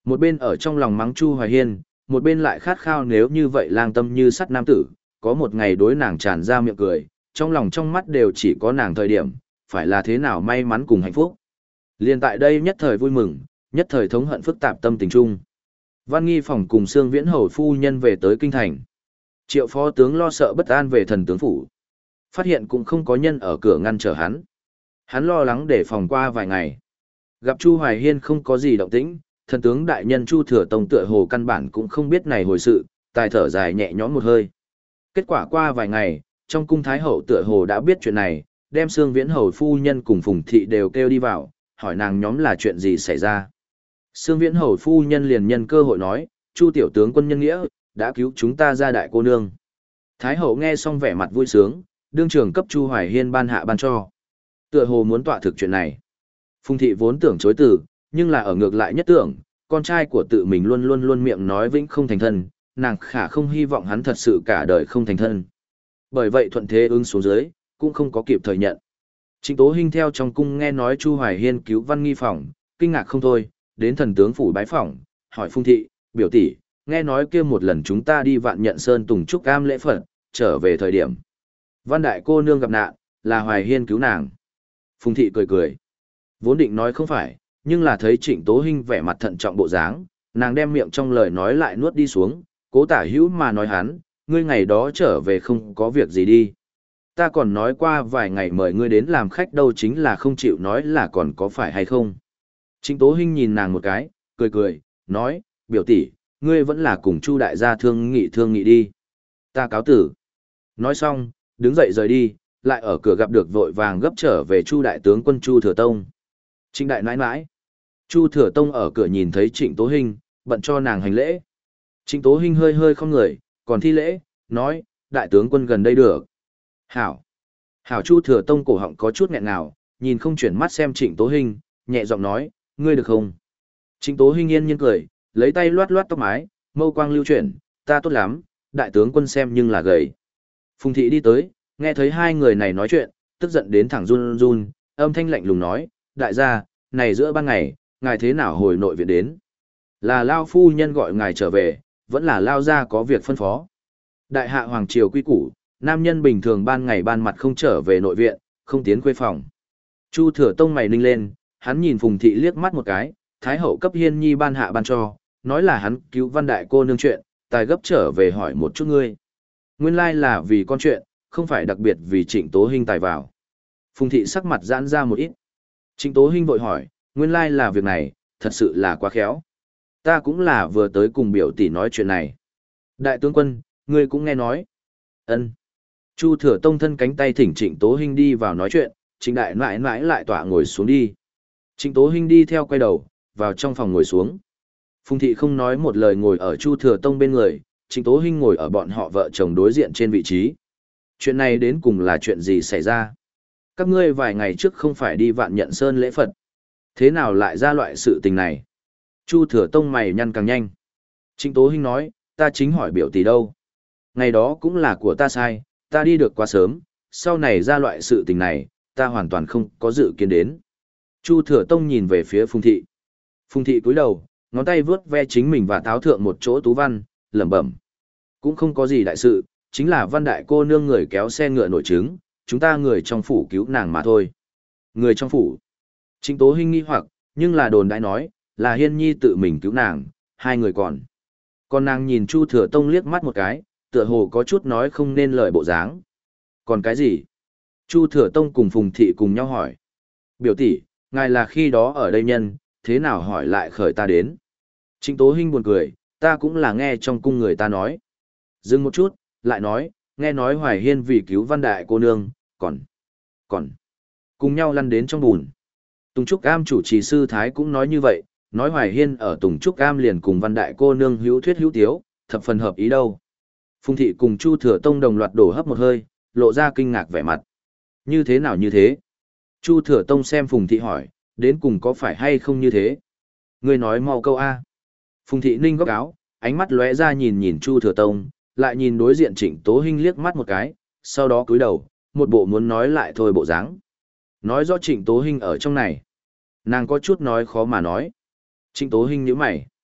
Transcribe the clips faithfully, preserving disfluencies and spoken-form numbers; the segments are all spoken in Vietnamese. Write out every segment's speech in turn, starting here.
Một bên ở trong lòng mắng Chu Hoài Hiên, một bên lại khát khao nếu như vậy lang tâm như sắt nam tử, có một ngày đối nàng tràn ra miệng cười, trong lòng trong mắt đều chỉ có nàng thời điểm, phải là thế nào may mắn cùng hạnh phúc. Liên tại đây nhất thời vui mừng, nhất thời thống hận phức tạp tâm tình chung. Văn Nghi Phòng cùng Sương Viễn Hầu phu nhân về tới kinh thành. Triệu phó tướng lo sợ bất an về thần tướng phủ. Phát hiện cũng không có nhân ở cửa ngăn trở hắn. Hắn lo lắng để phòng qua vài ngày. Gặp Chu Hoài Hiên không có gì động tĩnh, thần tướng đại nhân Chu Thừa Tông tựa hồ căn bản cũng không biết này hồi sự, tài thở dài nhẹ nhõm một hơi. Kết quả qua vài ngày, trong cung thái hậu tựa hồ đã biết chuyện này, đem Sương Viễn Hầu phu nhân cùng Phùng thị đều kêu đi vào, hỏi nàng nhóm là chuyện gì xảy ra. Sương Viễn Hầu phu nhân liền nhân cơ hội nói, Chu tiểu tướng quân nhân nghĩa, đã cứu chúng ta ra đại cô nương. Thái hậu nghe xong vẻ mặt vui sướng, đương trường cấp Chu Hoài Hiên ban hạ ban cho. Tựa hồ muốn tọa thực chuyện này. Phùng thị vốn tưởng chối từ, nhưng là ở ngược lại nhất tưởng, con trai của tự mình luôn luôn luôn miệng nói vĩnh không thành thân, nàng khả không hy vọng hắn thật sự cả đời không thành thân. Bởi vậy thuận thế ứng xuống dưới, cũng không có kịp thời nhận. Trịnh Tố Hinh theo trong cung nghe nói Chu Hoài Hiên cứu Văn Nghi Phòng, kinh ngạc không thôi, đến thần tướng phủ bái phỏng, hỏi Phùng thị, biểu tỷ, nghe nói kia một lần chúng ta đi Vạn Nhận Sơn tùng trúc cam lễ Phật, trở về thời điểm. Văn đại cô nương gặp nạn, là Hoài Hiên cứu nàng. Phùng thị cười cười. Vốn định nói không phải, nhưng là thấy Trịnh Tố Hinh vẻ mặt thận trọng bộ dáng, nàng đem miệng trong lời nói lại nuốt đi xuống, cố tả hữu mà nói hắn, ngươi ngày đó trở về không có việc gì đi. Ta còn nói qua vài ngày mời ngươi đến làm khách đâu chính là không chịu nói là còn có phải hay không. Trịnh Tố Hinh nhìn nàng một cái, cười cười, nói, biểu tỷ, ngươi vẫn là cùng Chu đại gia thương nghị thương nghị đi. Ta cáo tử. Nói xong, đứng dậy rời đi, lại ở cửa gặp được vội vàng gấp trở về Chu đại tướng quân Chu Thừa Tông. Trịnh đại nãi nãi. Chu Thừa Tông ở cửa nhìn thấy Trịnh Tố Hinh, bận cho nàng hành lễ. Trịnh Tố Hinh hơi hơi không người, còn thi lễ, nói, đại tướng quân gần đây được. Hảo. Hảo Chu Thừa Tông cổ họng có chút nghẹn ngào, nhìn không chuyển mắt xem Trịnh Tố Hinh, nhẹ giọng nói, ngươi được không? Trịnh Tố Hinh yên nhiên cười, lấy tay loát loát tóc mái, mâu quang lưu chuyển, ta tốt lắm, đại tướng quân xem nhưng là gầy. Phùng thị đi tới, nghe thấy hai người này nói chuyện, tức giận đến thẳng run run, âm thanh lạnh lùng nói, đại gia, này giữa ban ngày, ngài thế nào hồi nội viện đến? Là Lao phu nhân gọi ngài trở về, vẫn là Lao gia có việc phân phó. Đại hạ hoàng triều quy củ, nam nhân bình thường ban ngày ban mặt không trở về nội viện, không tiến khuê phòng. Chu Thừa Tông mày ninh lên, hắn nhìn Phùng thị liếc mắt một cái, thái hậu cấp Hiên Nhi ban hạ ban cho, nói là hắn cứu Văn đại cô nương chuyện, tài gấp trở về hỏi một chút ngươi. Nguyên lai là vì con chuyện, không phải đặc biệt vì Trịnh Tố Hinh tài vào. Phùng thị sắc mặt giãn ra một ít. Trịnh Tố Hinh vội hỏi, nguyên lai là việc này, thật sự là quá khéo. Ta cũng là vừa tới cùng biểu tỷ nói chuyện này. Đại tướng quân, ngươi cũng nghe nói. Ân. Chu Thừa Tông thân cánh tay thỉnh Trịnh Tố Hinh đi vào nói chuyện, Trịnh đại nãi nãi lại tọa ngồi xuống đi. Trịnh Tố Hinh đi theo quay đầu, vào trong phòng ngồi xuống. Phùng thị không nói một lời ngồi ở Chu Thừa Tông bên người, Trịnh Tố Hinh ngồi ở bọn họ vợ chồng đối diện trên vị trí. Chuyện này đến cùng là chuyện gì xảy ra? Các ngươi vài ngày trước không phải đi Vạn Nhận Sơn lễ Phật. Thế nào lại ra loại sự tình này? Chu Thừa Tông mày nhăn càng nhanh. Trịnh Tố Hinh nói, ta chính hỏi biểu tỷ đâu. Ngày đó cũng là của ta sai, ta đi được quá sớm, sau này ra loại sự tình này, ta hoàn toàn không có dự kiến đến. Chu Thừa Tông nhìn về phía Phùng thị. Phùng thị cúi đầu, ngón tay vướt ve chính mình và tháo thượng một chỗ tú văn, lẩm bẩm. Cũng không có gì đại sự, chính là Văn đại cô nương người kéo xe ngựa nổi trứng, chúng ta người trong phủ cứu nàng mà thôi. Người trong phủ. Trịnh Tố Hinh nghi hoặc, nhưng là đồn đại nói, là Hiên Nhi tự mình cứu nàng, hai người còn. Còn nàng nhìn Chu Thừa Tông liếc mắt một cái, tựa hồ có chút nói không nên lời bộ dáng. Còn cái gì? Chu Thừa Tông cùng Phùng thị cùng nhau hỏi. Biểu tỷ, ngài là khi đó ở đây nhân, thế nào hỏi lại khởi ta đến? Trịnh Tố Hinh buồn cười, ta cũng là nghe trong cung người ta nói. Dừng một chút, lại nói, nghe nói Hoài Hiên vì cứu Văn đại cô nương, còn, còn, cùng nhau lăn đến trong bùn. Tùng Trúc Am chủ trì sư Thái cũng nói như vậy, nói Hoài Hiên ở Tùng Trúc Am liền cùng Văn đại cô nương hữu thuyết hữu tiếu, thập phần hợp ý đâu. Phùng thị cùng Chu Thừa Tông đồng loạt đổ hấp một hơi, lộ ra kinh ngạc vẻ mặt. Như thế nào như thế? Chu Thừa Tông xem Phùng thị hỏi, đến cùng có phải hay không như thế? Ngươi nói mau câu A. Phùng thị ninh góc áo, ánh mắt lóe ra nhìn nhìn Chu Thừa Tông, lại nhìn đối diện Trịnh Tố Hinh liếc mắt một cái, sau đó cúi đầu, một bộ muốn nói lại thôi bộ dáng. Nói rõ Trịnh Tố Hinh ở trong này. Nàng có chút nói khó mà nói. Trịnh Tố Hinh nhíu mày.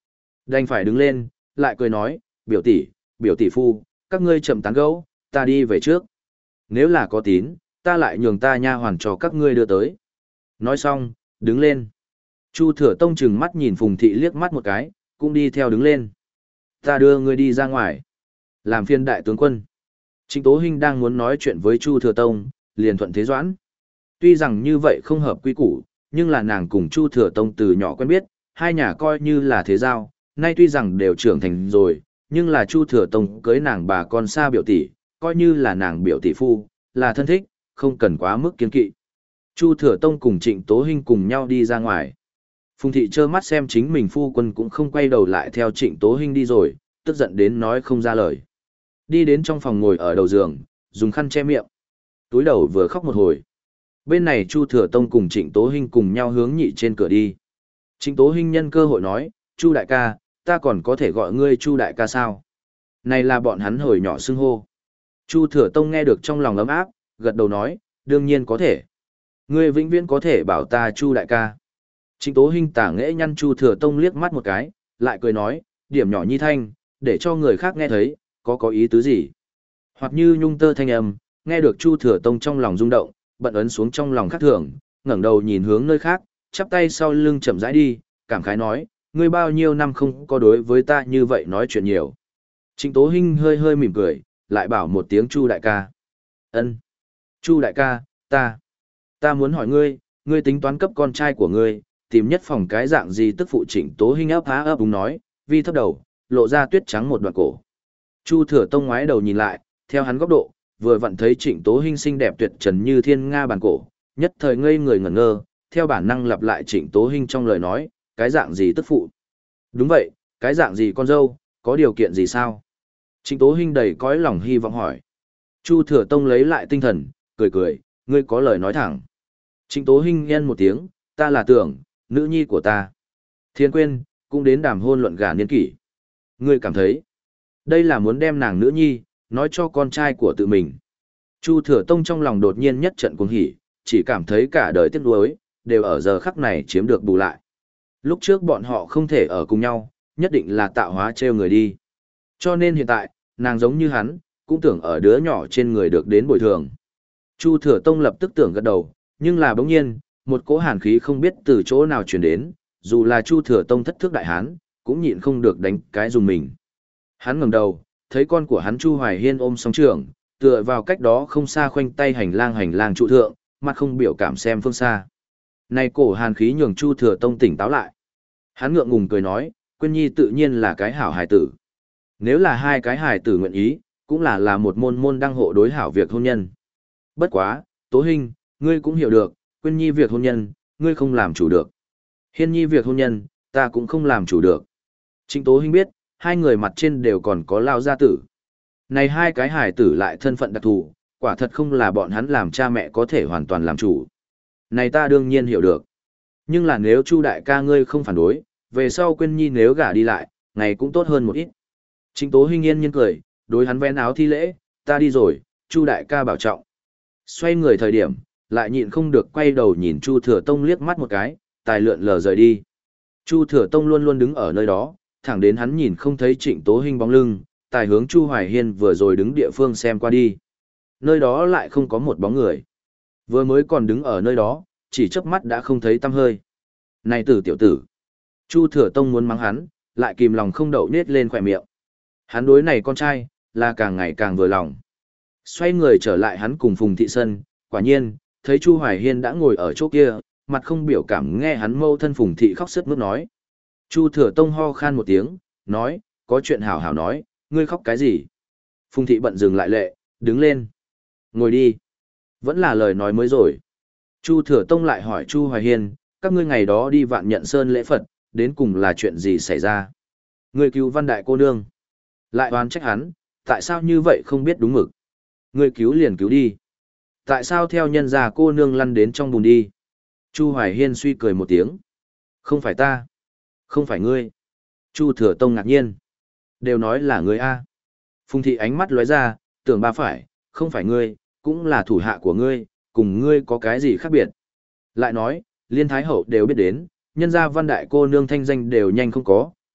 Đành phải đứng lên, lại cười nói, biểu tỷ, biểu tỷ phu, các ngươi chậm tán gẫu, ta đi về trước. Nếu là có tín, ta lại nhường ta nha hoàn cho các ngươi đưa tới. Nói xong, đứng lên. Chu Thừa Tông chừng mắt nhìn Phùng Thị liếc mắt một cái, cũng đi theo đứng lên. Ta đưa ngươi đi ra ngoài. Làm phiên đại tướng quân. Trịnh Tố Hinh đang muốn nói chuyện với Chu Thừa Tông, liền thuận thế doãn. Tuy rằng như vậy không hợp quy củ, nhưng là nàng cùng Chu Thừa Tông từ nhỏ quen biết, hai nhà coi như là thế giao, nay tuy rằng đều trưởng thành rồi, nhưng là Chu Thừa Tông cưới nàng bà con xa biểu tỷ, coi như là nàng biểu tỷ phu, là thân thích, không cần quá mức kiên kỵ. Chu Thừa Tông cùng Trịnh Tố Hinh cùng nhau đi ra ngoài. Phùng Thị trơ mắt xem chính mình phu quân cũng không quay đầu lại theo Trịnh Tố Hinh đi rồi, tức giận đến nói không ra lời. Đi đến trong phòng ngồi ở đầu giường, dùng khăn che miệng. Túi đầu vừa khóc một hồi. Bên này Chu Thừa Tông cùng Trịnh Tố Hinh cùng nhau hướng nhị trên cửa đi. Trịnh Tố Hinh nhân cơ hội nói, Chu đại ca, ta còn có thể gọi ngươi Chu đại ca sao? Này là bọn hắn hồi nhỏ xưng hô. Chu Thừa Tông nghe được trong lòng ấm áp, gật đầu nói, đương nhiên có thể. Ngươi vĩnh viễn có thể bảo ta Chu đại ca. Trịnh Tố Hinh tả nghễ nhăn Chu Thừa Tông liếc mắt một cái, lại cười nói, điểm nhỏ nhi thanh, để cho người khác nghe thấy, có có ý tứ gì? Hoặc như nhung tơ thanh âm, nghe được Chu Thừa Tông trong lòng rung động, bận ấn xuống trong lòng khắc thường, ngẩng đầu nhìn hướng nơi khác, chắp tay sau lưng chậm rãi đi, cảm khái nói, ngươi bao nhiêu năm không có đối với ta như vậy nói chuyện nhiều. Trịnh Tố Hinh hơi hơi mỉm cười, lại bảo một tiếng Chu đại ca. Ân, Chu đại ca, ta, ta muốn hỏi ngươi, ngươi tính toán cấp con trai của ngươi, tìm nhất phòng cái dạng gì tức phụ. Trịnh Tố Hinh ấp há ấp đúng nói, vi thấp đầu, lộ ra tuyết trắng một đoạn cổ. Chu Thừa Tông ngoái đầu nhìn lại, theo hắn góc độ, vừa vặn thấy Trịnh Tố Hinh xinh đẹp tuyệt trần như thiên nga bàn cổ, nhất thời ngây người ngẩn ngơ, theo bản năng lặp lại Trịnh Tố Hinh trong lời nói, cái dạng gì tức phụ? Đúng vậy, cái dạng gì con dâu, có điều kiện gì sao? Trịnh Tố Hinh đầy cõi lòng hy vọng hỏi. Chu Thừa Tông lấy lại tinh thần, cười cười, ngươi có lời nói thẳng. Trịnh Tố Hinh nhân một tiếng, ta là tưởng, nữ nhi của ta. Thiên quên, cũng đến đàm hôn luận gả niên kỷ. Ngươi cảm thấy, đây là muốn đem nàng nữ nhi, nói cho con trai của tự mình. Chu Thừa Tông trong lòng đột nhiên nhất trận cuồng hỉ, chỉ cảm thấy cả đời tiếc nuối, đều ở giờ khắc này chiếm được bù lại. Lúc trước bọn họ không thể ở cùng nhau, nhất định là tạo hóa trêu người đi. Cho nên hiện tại, nàng giống như hắn, cũng tưởng ở đứa nhỏ trên người được đến bồi thường. Chu Thừa Tông lập tức tưởng gật đầu, nhưng là bỗng nhiên, một cỗ hàn khí không biết từ chỗ nào truyền đến, dù là Chu Thừa Tông thất thước đại hán, cũng nhịn không được đánh cái dùng mình. Hắn ngẩng đầu, thấy con của hắn Chu Hoài Hiên ôm song trường, tựa vào cách đó không xa khoanh tay hành lang hành lang trụ thượng, mặt không biểu cảm xem phương xa. Này cổ hàn khí nhường Chu Thừa Tông tỉnh táo lại. Hắn ngượng ngùng cười nói, Quyên Nhi tự nhiên là cái hảo hài tử. Nếu là hai cái hài tử nguyện ý, cũng là là một môn môn đăng hộ đối hảo việc hôn nhân. Bất quá, Tố Hinh, ngươi cũng hiểu được, Quyên Nhi việc hôn nhân, ngươi không làm chủ được. Hiên Nhi việc hôn nhân, ta cũng không làm chủ được. Trịnh Tố Hinh biết, hai người mặt trên đều còn có lao gia tử. Này hai cái hài tử lại thân phận đặc thù, quả thật không là bọn hắn làm cha mẹ có thể hoàn toàn làm chủ. Này ta đương nhiên hiểu được. Nhưng là nếu Chu đại ca ngươi không phản đối, về sau Quyên Nhi nếu gả đi lại, ngày cũng tốt hơn một ít. Trịnh Tố Hinh yên nhiên cười, đối hắn vén áo thi lễ, ta đi rồi, Chu đại ca bảo trọng. Xoay người thời điểm, lại nhịn không được quay đầu nhìn Chu Thừa Tông liếc mắt một cái, tài lượn lờ rời đi. Chu Thừa Tông luôn luôn đứng ở nơi đó, thẳng đến hắn nhìn không thấy Trịnh Tố Hinh bóng lưng, tài hướng Chu Hoài Hiên vừa rồi đứng địa phương xem qua đi. Nơi đó lại không có một bóng người. Vừa mới còn đứng ở nơi đó, chỉ chớp mắt đã không thấy tăm hơi. Này tử tiểu tử. Chu Thừa Tông muốn mắng hắn, lại kìm lòng không đậu nết lên khỏe miệng. Hắn đối này con trai, là càng ngày càng vừa lòng. Xoay người trở lại hắn cùng Phùng Thị Sân, quả nhiên, thấy Chu Hoài Hiên đã ngồi ở chỗ kia, mặt không biểu cảm nghe hắn mâu thân Phùng Thị khóc sướt mướt nói. Chu Thừa Tông ho khan một tiếng, nói, có chuyện hảo hảo nói, ngươi khóc cái gì? Phùng Thị bận dừng lại lệ, đứng lên. Ngồi đi. Vẫn là lời nói mới rồi. Chu Thừa Tông lại hỏi Chu Hoài Hiên, các ngươi ngày đó đi Vạn Nhận Sơn lễ Phật, đến cùng là chuyện gì xảy ra? Ngươi cứu văn đại cô nương. Lại oán trách hắn, tại sao như vậy không biết đúng mực? Ngươi cứu liền cứu đi. Tại sao theo nhân gia cô nương lăn đến trong bùn đi? Chu Hoài Hiên suy cười một tiếng. Không phải ta. Không phải ngươi. Chu Thừa Tông ngạc nhiên. Đều nói là ngươi A. Phùng Thị ánh mắt lóe ra, tưởng ba phải, không phải ngươi, cũng là thủ hạ của ngươi, cùng ngươi có cái gì khác biệt. Lại nói, Liên Thái Hậu đều biết đến, nhân gia văn đại cô nương thanh danh đều nhanh không có,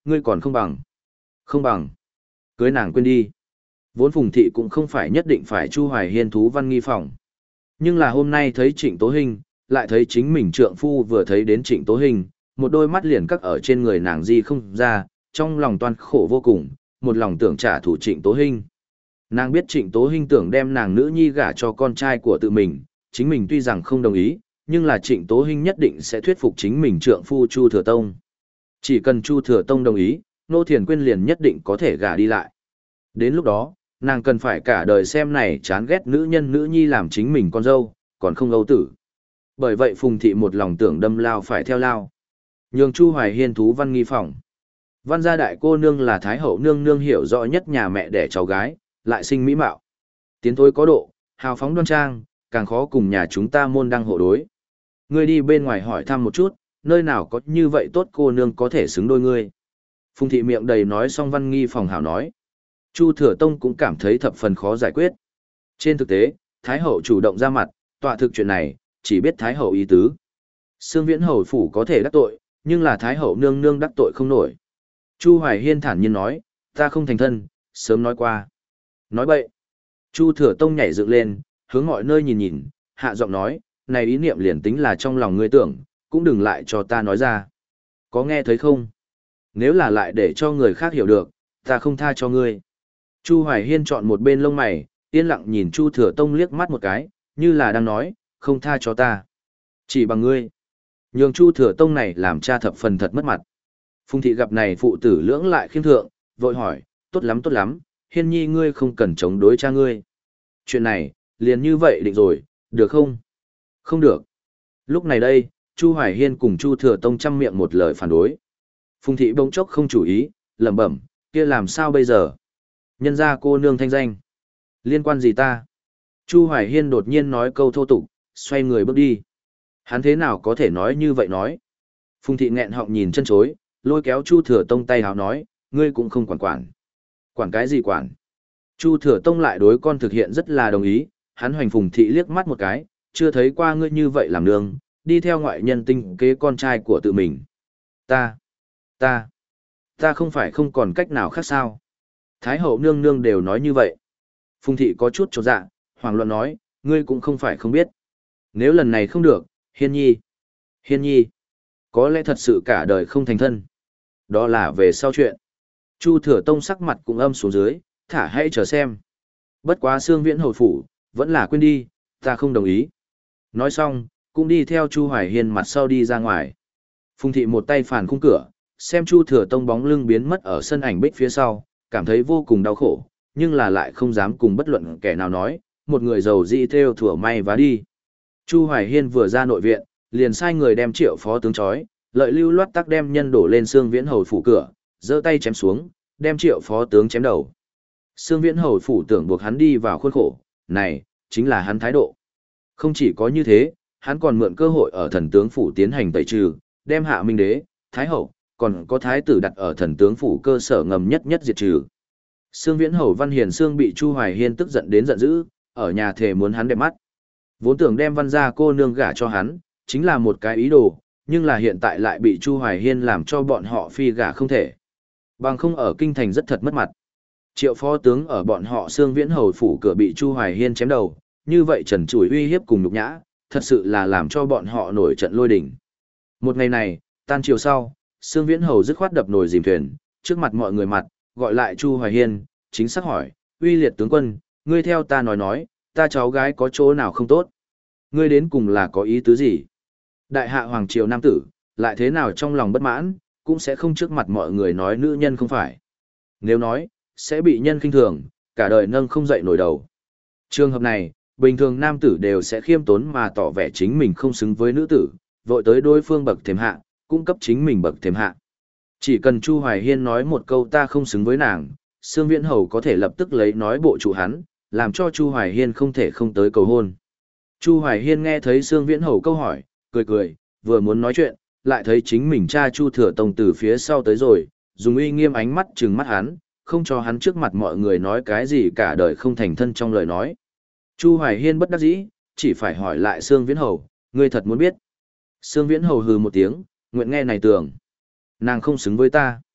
ngươi còn không bằng. Không bằng. Cưới nàng quên đi. Vốn Phùng Thị cũng không phải nhất định phải Chu Hoài Hiên thú văn nghi phòng. Nhưng là hôm nay thấy Trịnh Tố Hinh, lại thấy chính mình trượng phu vừa thấy đến Trịnh Tố Hinh, một đôi mắt liền cắt ở trên người nàng di không ra, trong lòng toan khổ vô cùng, một lòng tưởng trả thù Trịnh Tố Hinh. Nàng biết Trịnh Tố Hinh tưởng đem nàng nữ nhi gả cho con trai của tự mình, chính mình tuy rằng không đồng ý, nhưng là Trịnh Tố Hinh nhất định sẽ thuyết phục chính mình trượng phu Chu Thừa Tông. Chỉ cần Chu Thừa Tông đồng ý, Nô Thiền Quyên liền nhất định có thể gả đi lại. Đến lúc đó, nàng cần phải cả đời xem này chán ghét nữ nhân nữ nhi làm chính mình con dâu, còn không âu tử. Bởi vậy Phùng Thị một lòng tưởng đâm lao phải theo lao. Nhường Chu Hoài Hiên thú văn nghi phòng. Văn gia đại cô nương là Thái hậu nương nương hiểu rõ nhất nhà mẹ đẻ cháu gái, lại sinh mỹ mạo. Tiến thối có độ, hào phóng đoan trang, càng khó cùng nhà chúng ta môn đăng hộ đối. Ngươi đi bên ngoài hỏi thăm một chút, nơi nào có như vậy tốt cô nương có thể xứng đôi ngươi. Phùng Thị miệng đầy nói xong văn nghi phòng hảo nói. Chu Thừa Tông cũng cảm thấy thập phần khó giải quyết. Trên thực tế, Thái hậu chủ động ra mặt, tọa thực chuyện này, chỉ biết Thái hậu ý tứ. Sương Viễn hầu phủ có thể đắc tội, nhưng là Thái hậu nương nương đắc tội không nổi. Chu Hoài Hiên thản nhiên nói, ta không thành thân, sớm nói qua. Nói bậy. Chu Thừa Tông nhảy dựng lên, hướng mọi nơi nhìn nhìn, hạ giọng nói, này ý niệm liền tính là trong lòng ngươi tưởng, cũng đừng lại cho ta nói ra. Có nghe thấy không? Nếu là lại để cho người khác hiểu được, ta không tha cho ngươi. Chu Hoài Hiên chọn một bên lông mày, yên lặng nhìn Chu Thừa Tông liếc mắt một cái, như là đang nói, không tha cho ta. Chỉ bằng ngươi. Nhường Chu Thừa Tông này làm cha thập phần thật mất mặt. Phùng Thị gặp này phụ tử lưỡng lại khiêm thượng, vội hỏi, tốt lắm tốt lắm, Hiên nhi ngươi không cần chống đối cha ngươi. Chuyện này, liền như vậy định rồi, được không? Không được. Lúc này đây, Chu Hoài Hiên cùng Chu Thừa Tông chăm miệng một lời phản đối. Phùng Thị bỗng chốc không chủ ý, lẩm bẩm, kia làm sao bây giờ? Nhân ra cô nương thanh danh. Liên quan gì ta? Chu Hoài Hiên đột nhiên nói câu thô tục, xoay người bước đi. Hắn thế nào có thể nói như vậy nói? Phùng Thị nghẹn họng nhìn chân chối, lôi kéo Chu Thừa Tông tay háo nói, ngươi cũng không quản quản. Quản cái gì quản? Chu Thừa Tông lại đối con thực hiện rất là đồng ý, hắn hoành Phùng Thị liếc mắt một cái, chưa thấy qua ngươi như vậy làm nương, đi theo ngoại nhân tinh kế con trai của tự mình. Ta, ta, ta không phải không còn cách nào khác sao? Thái hậu nương nương đều nói như vậy. Phùng Thị có chút chột dạ, hoàng luận nói, ngươi cũng không phải không biết. Nếu lần này không được, Hiên nhi, Hiên nhi, có lẽ thật sự cả đời không thành thân. Đó là về sau chuyện. Chu Thừa Tông sắc mặt cũng âm xuống dưới, thả hãy chờ xem. Bất quá Sương Viễn hầu phủ, vẫn là quên đi, ta không đồng ý. Nói xong, cũng đi theo Chu Hoài Hiên mặt sau đi ra ngoài. Phùng Thị một tay phản khung cửa, xem Chu Thừa Tông bóng lưng biến mất ở sân ảnh bích phía sau, cảm thấy vô cùng đau khổ, nhưng là lại không dám cùng bất luận kẻ nào nói, một người giàu dĩ theo thủa may vá đi. Chu Hoài Hiên vừa ra nội viện, liền sai người đem Triệu phó tướng trói, lợi lưu loát tắc đem nhân đổ lên Sương Viễn hầu phủ cửa, giơ tay chém xuống, đem Triệu phó tướng chém đầu. Sương Viễn hầu phủ tưởng buộc hắn đi vào khuôn khổ, này chính là hắn thái độ. Không chỉ có như thế, hắn còn mượn cơ hội ở thần tướng phủ tiến hành tẩy trừ, đem Hạ Minh đế, thái hậu, còn có thái tử đặt ở thần tướng phủ cơ sở ngầm nhất nhất diệt trừ. Sương Viễn hầu Văn Hiền Sương bị Chu Hoài Hiên tức giận đến giận dữ, ở nhà thề muốn hắn đẹp mắt. Vốn tưởng đem Văn gia cô nương gả cho hắn, chính là một cái ý đồ, nhưng là hiện tại lại bị Chu Hoài Hiên làm cho bọn họ phi gả không thể. Bằng không ở kinh thành rất thật mất mặt. Triệu phó tướng ở bọn họ Sương Viễn hầu phủ cửa bị Chu Hoài Hiên chém đầu, như vậy trần trụi uy hiếp cùng nhục nhã, thật sự là làm cho bọn họ nổi trận lôi đình. Một ngày này, tan chiều sau, Sương Viễn hầu dứt khoát đập nồi dìm thuyền, trước mặt mọi người mặt, gọi lại Chu Hoài Hiên, chính xác hỏi, uy liệt tướng quân, ngươi theo ta nói nói, ta cháu gái có chỗ nào không tốt? Ngươi đến cùng là có ý tứ gì? Đại hạ hoàng triều nam tử, lại thế nào trong lòng bất mãn, cũng sẽ không trước mặt mọi người nói nữ nhân không phải. Nếu nói, sẽ bị nhân khinh thường, cả đời nâng không dậy nổi đầu. Trường hợp này, bình thường nam tử đều sẽ khiêm tốn mà tỏ vẻ chính mình không xứng với nữ tử, vội tới đối phương bậc thềm hạ, cung cấp chính mình bậc thềm hạ. Chỉ cần Chu Hoài Hiên nói một câu ta không xứng với nàng, Sương Viễn hầu có thể lập tức lấy nói bộ trụ hắn, làm cho Chu Hoài Hiên không thể không tới cầu hôn. Chu Hoài Hiên nghe thấy Sương Viễn hầu câu hỏi, cười cười, vừa muốn nói chuyện, lại thấy chính mình cha Chu Thừa Tông từ phía sau tới rồi, dùng uy nghiêm ánh mắt trừng mắt hắn, không cho hắn trước mặt mọi người nói cái gì cả đời không thành thân trong lời nói. Chu Hoài Hiên bất đắc dĩ, chỉ phải hỏi lại Sương Viễn hầu, ngươi thật muốn biết. Sương Viễn hầu hừ một tiếng, nguyện nghe này tưởng. Nàng không xứng với ta.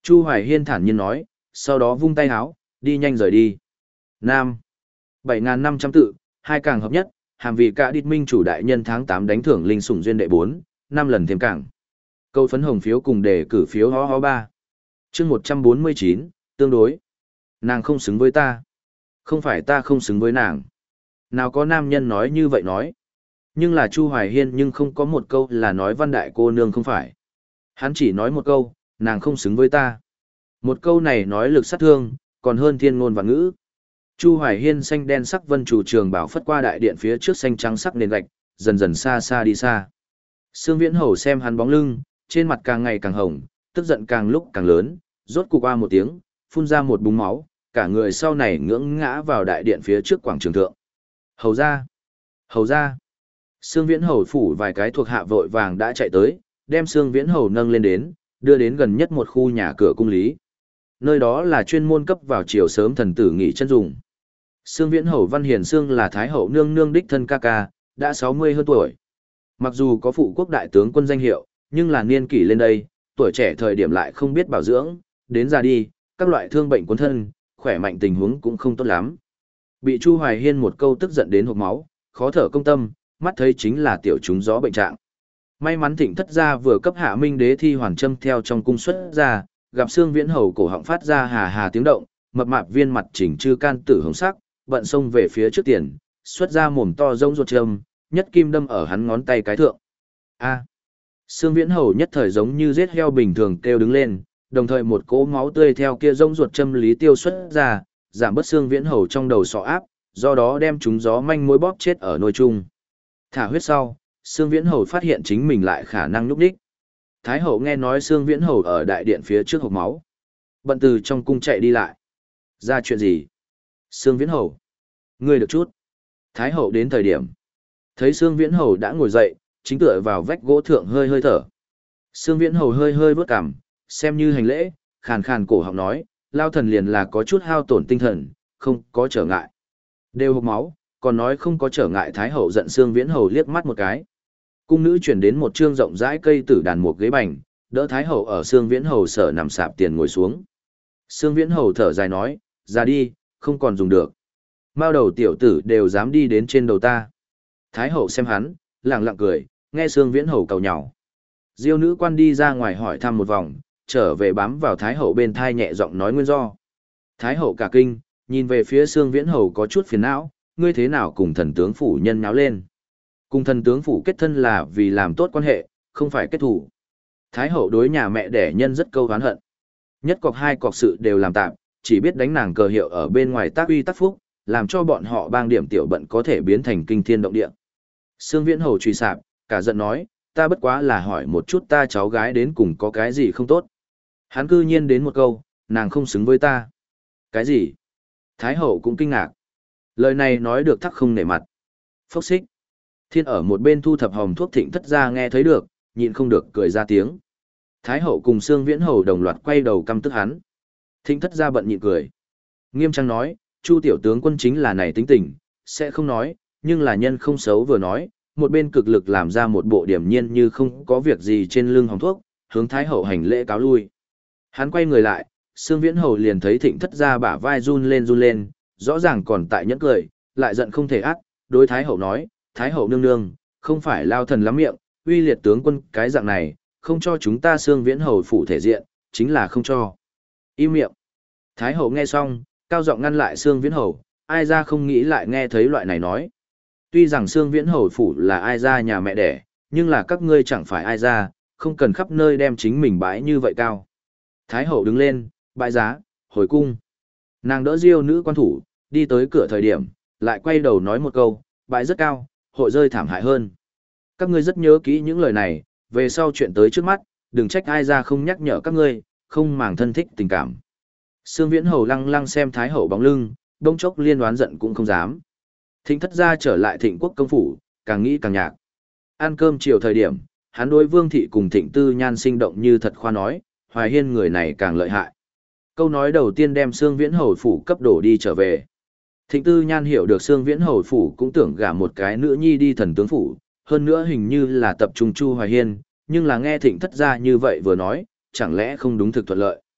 Chu Hoài Hiên thản nhiên nói, sau đó vung tay háo, đi nhanh rời đi. Nam. bảy nghìn năm trăm tự, hai càng hợp nhất, hàm vị cả đít minh chủ đại nhân tháng tám đánh thưởng linh sủng duyên đệ bốn, năm lần thêm càng. Câu phấn hồng phiếu cùng đề cử phiếu ho ho ba. chương một trăm bốn mươi chín, tương đối. Nàng không xứng với ta. Không phải ta không xứng với nàng. Nào có nam nhân nói như vậy nói. Nhưng là Chu Hoài Hiên nhưng không có một câu là nói văn đại cô nương không phải. Hắn chỉ nói một câu, nàng không xứng với ta. Một câu này nói lực sát thương, còn hơn thiên ngôn và ngữ. Chu Hoài Hiên xanh đen sắc vân chủ trường bảo phất qua đại điện phía trước xanh trắng sắc nền gạch, dần dần xa xa đi xa. Sương Viễn Hầu xem hắn bóng lưng, trên mặt càng ngày càng hồng, tức giận càng lúc càng lớn, rốt cục qua một tiếng, phun ra một búng máu, cả người sau này ngưỡng ngã vào đại điện phía trước quảng trường thượng. Hầu ra! Hầu ra! Sương Viễn Hầu phủ vài cái thuộc hạ vội vàng đã chạy tới, đem Sương Viễn Hầu nâng lên đến, đưa đến gần nhất một khu nhà cửa cung lý. Nơi đó là chuyên môn cấp vào chiều sớm thần tử nghỉ chân dùng. Sương Viễn Hầu Văn Hiền Sương là Thái hậu nương nương đích thân ca ca, đã sáu mươi hơn tuổi. Mặc dù có phụ quốc đại tướng quân danh hiệu, nhưng là niên kỷ lên đây, tuổi trẻ thời điểm lại không biết bảo dưỡng, đến già đi, các loại thương bệnh cuốn thân, khỏe mạnh tình huống cũng không tốt lắm. Bị Chu Hoài Hiên một câu tức giận đến hộc máu, khó thở công tâm, mắt thấy chính là tiểu chúng gió bệnh trạng. May mắn Thịnh thất gia vừa cấp hạ minh đế thi hoàn châm theo trong cung xuất ra, gặp Sương Viễn Hầu cổ họng phát ra hà hà tiếng động, mập mạp viên mặt chỉnh chư can tử hồng sắc, bận xông về phía trước tiền, xuất ra mồm to rông ruột châm, nhất kim đâm ở hắn ngón tay cái thượng. A. Sương Viễn Hầu nhất thời giống như giết heo bình thường kêu đứng lên, đồng thời một cỗ máu tươi theo kia rông ruột châm lý tiêu xuất ra, giảm bớt Sương Viễn Hầu trong đầu sọ áp, do đó đem chúng gió manh mối bóp chết ở nôi chung. Thả huyết sau, Sương Viễn Hầu phát hiện chính mình lại khả năng nhúc đích. Thái hậu nghe nói Sương Viễn Hầu ở đại điện phía trước hộc máu, bận từ trong cung chạy đi lại. Ra chuyện gì? Sương Viễn Hầu, ngươi được chút. Thái hậu đến thời điểm, thấy Sương Viễn Hầu đã ngồi dậy, chính tựa vào vách gỗ thượng hơi hơi thở. Sương Viễn Hầu hơi hơi vớt cằm, xem như hành lễ, khàn khàn cổ họng nói, lao thần liền là có chút hao tổn tinh thần, không có trở ngại. Đều hộc máu, còn nói không có trở ngại. Thái hậu giận Sương Viễn Hầu liếc mắt một cái. Cung nữ chuyển đến một trương rộng rãi cây tử đàn một ghế bành, đỡ Thái hậu ở Sương Viễn Hầu sở nằm sạp tiền ngồi xuống. Sương Viễn Hầu thở dài nói, ra đi, không còn dùng được. Mao đầu tiểu tử đều dám đi đến trên đầu ta. Thái hậu xem hắn, lặng lặng cười, nghe Sương Viễn Hầu cầu nhào. Diêu nữ quan đi ra ngoài hỏi thăm một vòng, trở về bám vào Thái hậu bên thai nhẹ giọng nói nguyên do. Thái hậu cả kinh, nhìn về phía Sương Viễn Hầu có chút phiền não, ngươi thế nào cùng thần tướng phủ nhân nháo lên. Cùng thần tướng phủ kết thân là vì làm tốt quan hệ, không phải kết thủ. Thái hậu đối nhà mẹ đẻ nhân rất câu oán hận. Nhất cọc hai cọc sự đều làm tạm, chỉ biết đánh nàng cờ hiệu ở bên ngoài tác uy tác phúc, làm cho bọn họ bang điểm tiểu bận có thể biến thành kinh thiên động địa. Sương Viễn Hầu truy sạp, cả giận nói, ta bất quá là hỏi một chút ta cháu gái đến cùng có cái gì không tốt. Hắn cư nhiên đến một câu, nàng không xứng với ta. Cái gì? Thái hậu cũng kinh ngạc. Lời này nói được thắc không nể mặt. Phốc xích. Thiên ở một bên thu thập hồng thuốc Thịnh thất gia nghe thấy được, nhịn không được cười ra tiếng. Thái hậu cùng Sương Viễn Hầu đồng loạt quay đầu căm tức hắn. Thịnh thất gia bận nhịn cười. Nghiêm trang nói, Chu tiểu tướng quân chính là này tính tình, sẽ không nói, nhưng là nhân không xấu vừa nói, một bên cực lực làm ra một bộ điểm nhiên như không có việc gì trên lưng hồng thuốc, hướng Thái hậu hành lễ cáo lui. Hắn quay người lại, Sương Viễn Hầu liền thấy Thịnh thất gia bả vai run lên run lên, rõ ràng còn tại nhẫn cười, lại giận không thể ác, đối Thái hậu nói, Thái hậu nương nương, không phải lao thần lắm miệng, uy liệt tướng quân cái dạng này, không cho chúng ta Sương Viễn Hầu phủ thể diện, chính là không cho. Im miệng. Thái hậu nghe xong, cao giọng ngăn lại Sương Viễn Hầu, ai ra không nghĩ lại nghe thấy loại này nói. Tuy rằng Sương Viễn Hầu phủ là ai ra nhà mẹ đẻ, nhưng là các ngươi chẳng phải ai ra, không cần khắp nơi đem chính mình bãi như vậy cao. Thái hậu đứng lên, bãi giá, hồi cung. Nàng đỡ Diêu nữ quan thủ, đi tới cửa thời điểm, lại quay đầu nói một câu, bãi rất cao, hội rơi thảm hại hơn. Các ngươi rất nhớ kỹ những lời này, về sau chuyện tới trước mắt, đừng trách ai ra không nhắc nhở các ngươi, không màng thân thích tình cảm. Sương Viễn Hầu lăng lăng xem Thái hậu bóng lưng, đông chốc liên đoán giận cũng không dám. Thịnh thất gia trở lại Thịnh quốc công phủ, càng nghĩ càng nhạc. Ăn cơm chiều thời điểm, hắn đối Vương thị cùng Thịnh Tư Nhan sinh động như thật khoa nói, Hoài Hiên người này càng lợi hại. Câu nói đầu tiên đem Sương Viễn Hầu phủ cấp đổ đi trở về. Thịnh Tư Nhan hiểu được Sương Viễn Hầu phủ cũng tưởng gả một cái nữ nhi đi thần tướng phủ, hơn nữa hình như là tập trung Chu Hoài Hiên, nhưng là nghe Thịnh thất gia như vậy vừa nói, chẳng lẽ không đúng thực thuận lợi.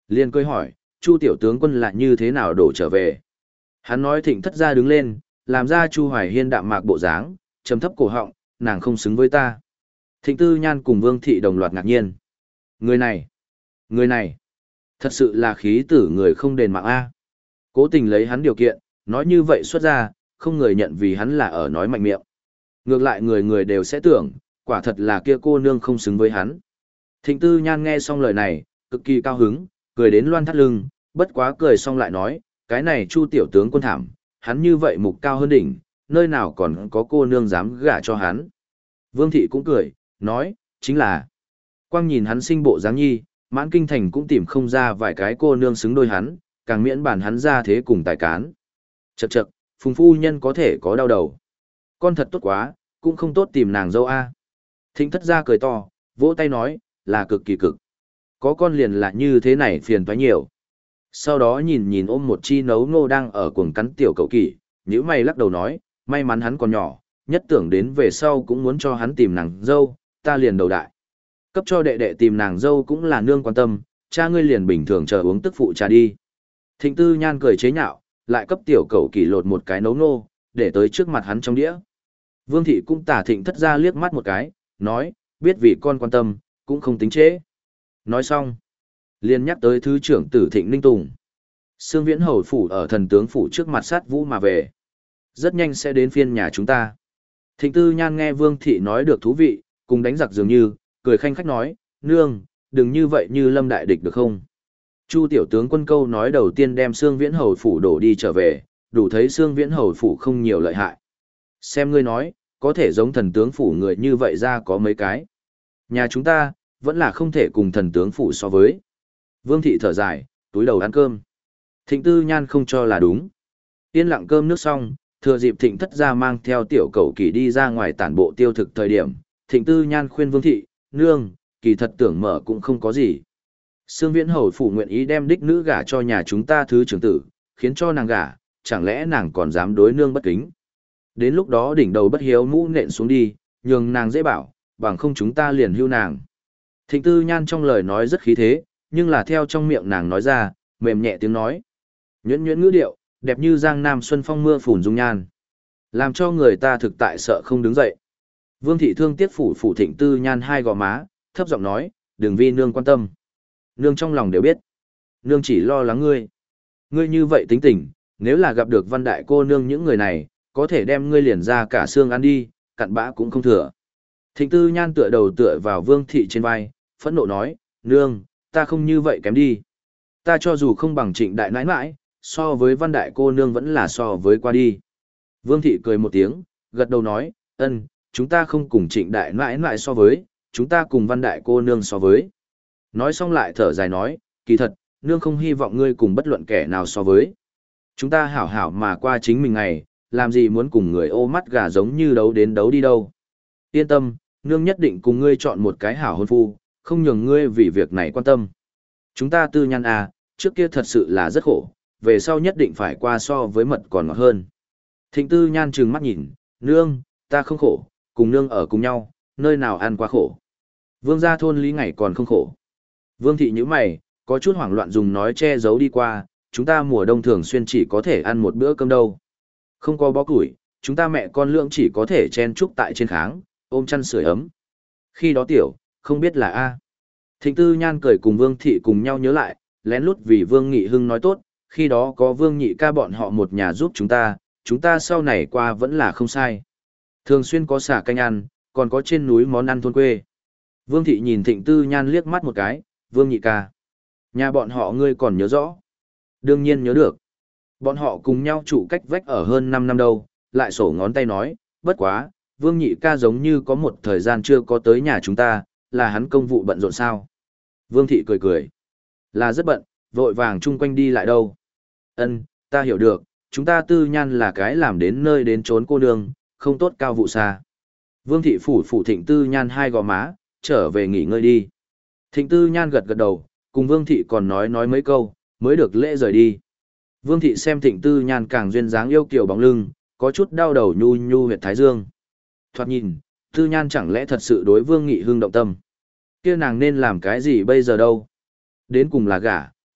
Liên cười hỏi, Chu tiểu tướng quân lại như thế nào đổ trở về. Hắn nói Thịnh thất gia đứng lên, làm ra Chu Hoài Hiên đạm mạc bộ dáng, trầm thấp cổ họng, nàng không xứng với ta. Thịnh Tư Nhan cùng Vương Thị đồng loạt ngạc nhiên. Người này, người này, thật sự là khí tử người không đền mạng A. Cố tình lấy hắn điều kiện, nói như vậy xuất ra, không người nhận vì hắn là ở nói mạnh miệng. Ngược lại người người đều sẽ tưởng, quả thật là kia cô nương không xứng với hắn. Thịnh Tư Nhan nghe xong lời này, cực kỳ cao hứng, cười đến loan thắt lưng, bất quá cười xong lại nói, cái này Chu tiểu tướng quân thảm, hắn như vậy mục cao hơn đỉnh, nơi nào còn có cô nương dám gả cho hắn. Vương Thị cũng cười, nói, chính là, quang nhìn hắn sinh bộ dáng nhi, mãn kinh thành cũng tìm không ra vài cái cô nương xứng đôi hắn, càng miễn bản hắn ra thế cùng tài cán. Chậc chậc, Phùng phu nhân có thể có đau đầu. Con thật tốt quá, cũng không tốt tìm nàng dâu a. Thịnh thất gia cười to, vỗ tay nói, là cực kỳ cực. Có con liền là như thế này phiền toái nhiều. Sau đó nhìn nhìn ôm một chi nấu ngô đang ở cuồng cắn tiểu cậu kỷ, nhíu mày lắc đầu nói, may mắn hắn còn nhỏ, nhất tưởng đến về sau cũng muốn cho hắn tìm nàng dâu, ta liền đầu đại. Cấp cho đệ đệ tìm nàng dâu cũng là nương quan tâm, cha ngươi liền bình thường chờ uống tức phụ trà đi. Thịnh Tư Nhan cười chế nhạo, lại cấp tiểu cậu kỷ lột một cái nấu ngô, để tới trước mặt hắn trong đĩa. Vương Thị cũng tả Thịnh thất ra liếc mắt một cái, nói, biết vì con quan tâm, cũng không tính trễ. Nói xong, liền nhắc tới thứ trưởng tử Thịnh Ninh Tùng. Sương Viễn hầu phủ ở thần tướng phủ trước mặt sát vũ mà về. Rất nhanh sẽ đến phiên nhà chúng ta. Thịnh Tư Nhan nghe Vương Thị nói được thú vị, cùng đánh giặc dường như, cười khanh khách nói, nương, đừng như vậy như lâm đại địch được không? Chu tiểu tướng quân câu nói đầu tiên đem Sương Viễn hầu phủ đổ đi trở về, đủ thấy Sương Viễn hầu phủ không nhiều lợi hại. Xem ngươi nói, có thể giống thần tướng phủ người như vậy ra có mấy cái. Nhà chúng ta, vẫn là không thể cùng thần tướng phủ so với. Vương Thị thở dài, túi đầu ăn cơm. Thịnh Tư Nhan không cho là đúng. Yên lặng cơm nước xong, thừa dịp Thịnh thất gia mang theo tiểu cậu kỳ đi ra ngoài tản bộ tiêu thực thời điểm, Thịnh Tư Nhan khuyên Vương Thị, nương, kỳ thật tưởng mở cũng không có gì. Sương Viễn hầu phủ nguyện ý đem đích nữ gả cho nhà chúng ta thứ trưởng tử, khiến cho nàng gả, chẳng lẽ nàng còn dám đối nương bất kính. Đến lúc đó đỉnh đầu bất hiếu mũ nện xuống đi, nhường nàng dễ bảo, bằng không chúng ta liền hưu nàng. Thịnh Tư Nhan trong lời nói rất khí thế, nhưng là theo trong miệng nàng nói ra, mềm nhẹ tiếng nói. Nhuyễn nhuyễn ngữ điệu, đẹp như giang nam xuân phong mưa phùn dung nhan. Làm cho người ta thực tại sợ không đứng dậy. Vương Thị thương tiếc phủ phủ Thịnh Tư Nhan hai gò má, thấp giọng nói, đừng vì nương quan tâm. Nương trong lòng đều biết. Nương chỉ lo lắng ngươi. Ngươi như vậy tính tình, nếu là gặp được văn đại cô nương những người này, có thể đem ngươi liền ra cả xương ăn đi, cặn bã cũng không thừa. Thịnh Tư Nhan tựa đầu tựa vào Vương Thị trên vai, phẫn nộ nói, nương, ta không như vậy kém đi. Ta cho dù không bằng Trịnh đại nãi nãi, so với văn đại cô nương vẫn là so với qua đi. Vương Thị cười một tiếng, gật đầu nói, ân, chúng ta không cùng Trịnh đại nãi nãi so với, chúng ta cùng văn đại cô nương so với. Nói xong lại thở dài nói, kỳ thật, nương không hy vọng ngươi cùng bất luận kẻ nào so với. Chúng ta hảo hảo mà qua chính mình ngày, làm gì muốn cùng người ô mắt gà giống như đấu đến đấu đi đâu. Yên tâm, nương nhất định cùng ngươi chọn một cái hảo hôn phu, không nhường ngươi vì việc này quan tâm. Chúng ta Tư Nhan à, trước kia thật sự là rất khổ, về sau nhất định phải qua so với mật còn ngọt hơn. Thịnh Tư Nhan trừng mắt nhìn, nương, ta không khổ, cùng nương ở cùng nhau, nơi nào ăn quá khổ. Vương gia thôn lý ngày còn không khổ. Vương Thị nhíu mày, có chút hoảng loạn dùng nói che giấu đi qua, chúng ta mùa đông thường xuyên chỉ có thể ăn một bữa cơm đâu. Không có bó củi, chúng ta mẹ con lưỡng chỉ có thể chen chúc tại trên kháng, ôm chăn sưởi ấm. Khi đó tiểu, không biết là A. Thịnh Tư Nhan cười cùng Vương Thị cùng nhau nhớ lại, lén lút vì Vương Nghị Hưng nói tốt, khi đó có Vương Nhị ca bọn họ một nhà giúp chúng ta, chúng ta sau này qua vẫn là không sai. Thường xuyên có xả canh ăn, còn có trên núi món ăn thôn quê. Vương Thị nhìn Thịnh Tư Nhan liếc mắt một cái, Vương Nhị ca. Nhà bọn họ ngươi còn nhớ rõ. Đương nhiên nhớ được. Bọn họ cùng nhau trụ cách vách ở hơn năm năm đâu, lại sổ ngón tay nói, bất quá, Vương Nhị ca giống như có một thời gian chưa có tới nhà chúng ta, là hắn công vụ bận rộn sao. Vương Thị cười cười. Là rất bận, vội vàng chung quanh đi lại đâu. Ân, ta hiểu được, chúng ta Tư Nhan là cái làm đến nơi đến trốn cô nương, không tốt cao vụ xa. Vương Thị phủ phủ Thịnh Tư Nhan hai gò má, trở về nghỉ ngơi đi. Thịnh Tư Nhan gật gật đầu, cùng Vương Thị còn nói nói mấy câu, mới được lễ rời đi. Vương Thị xem Thịnh Tư Nhan càng duyên dáng yêu kiều bóng lưng, có chút đau đầu nhu nhu huyệt thái dương. Thoạt nhìn, Tư Nhan chẳng lẽ thật sự đối Vương Nghị Hưng động tâm. Kia nàng nên làm cái gì bây giờ đâu? Đến cùng là gả,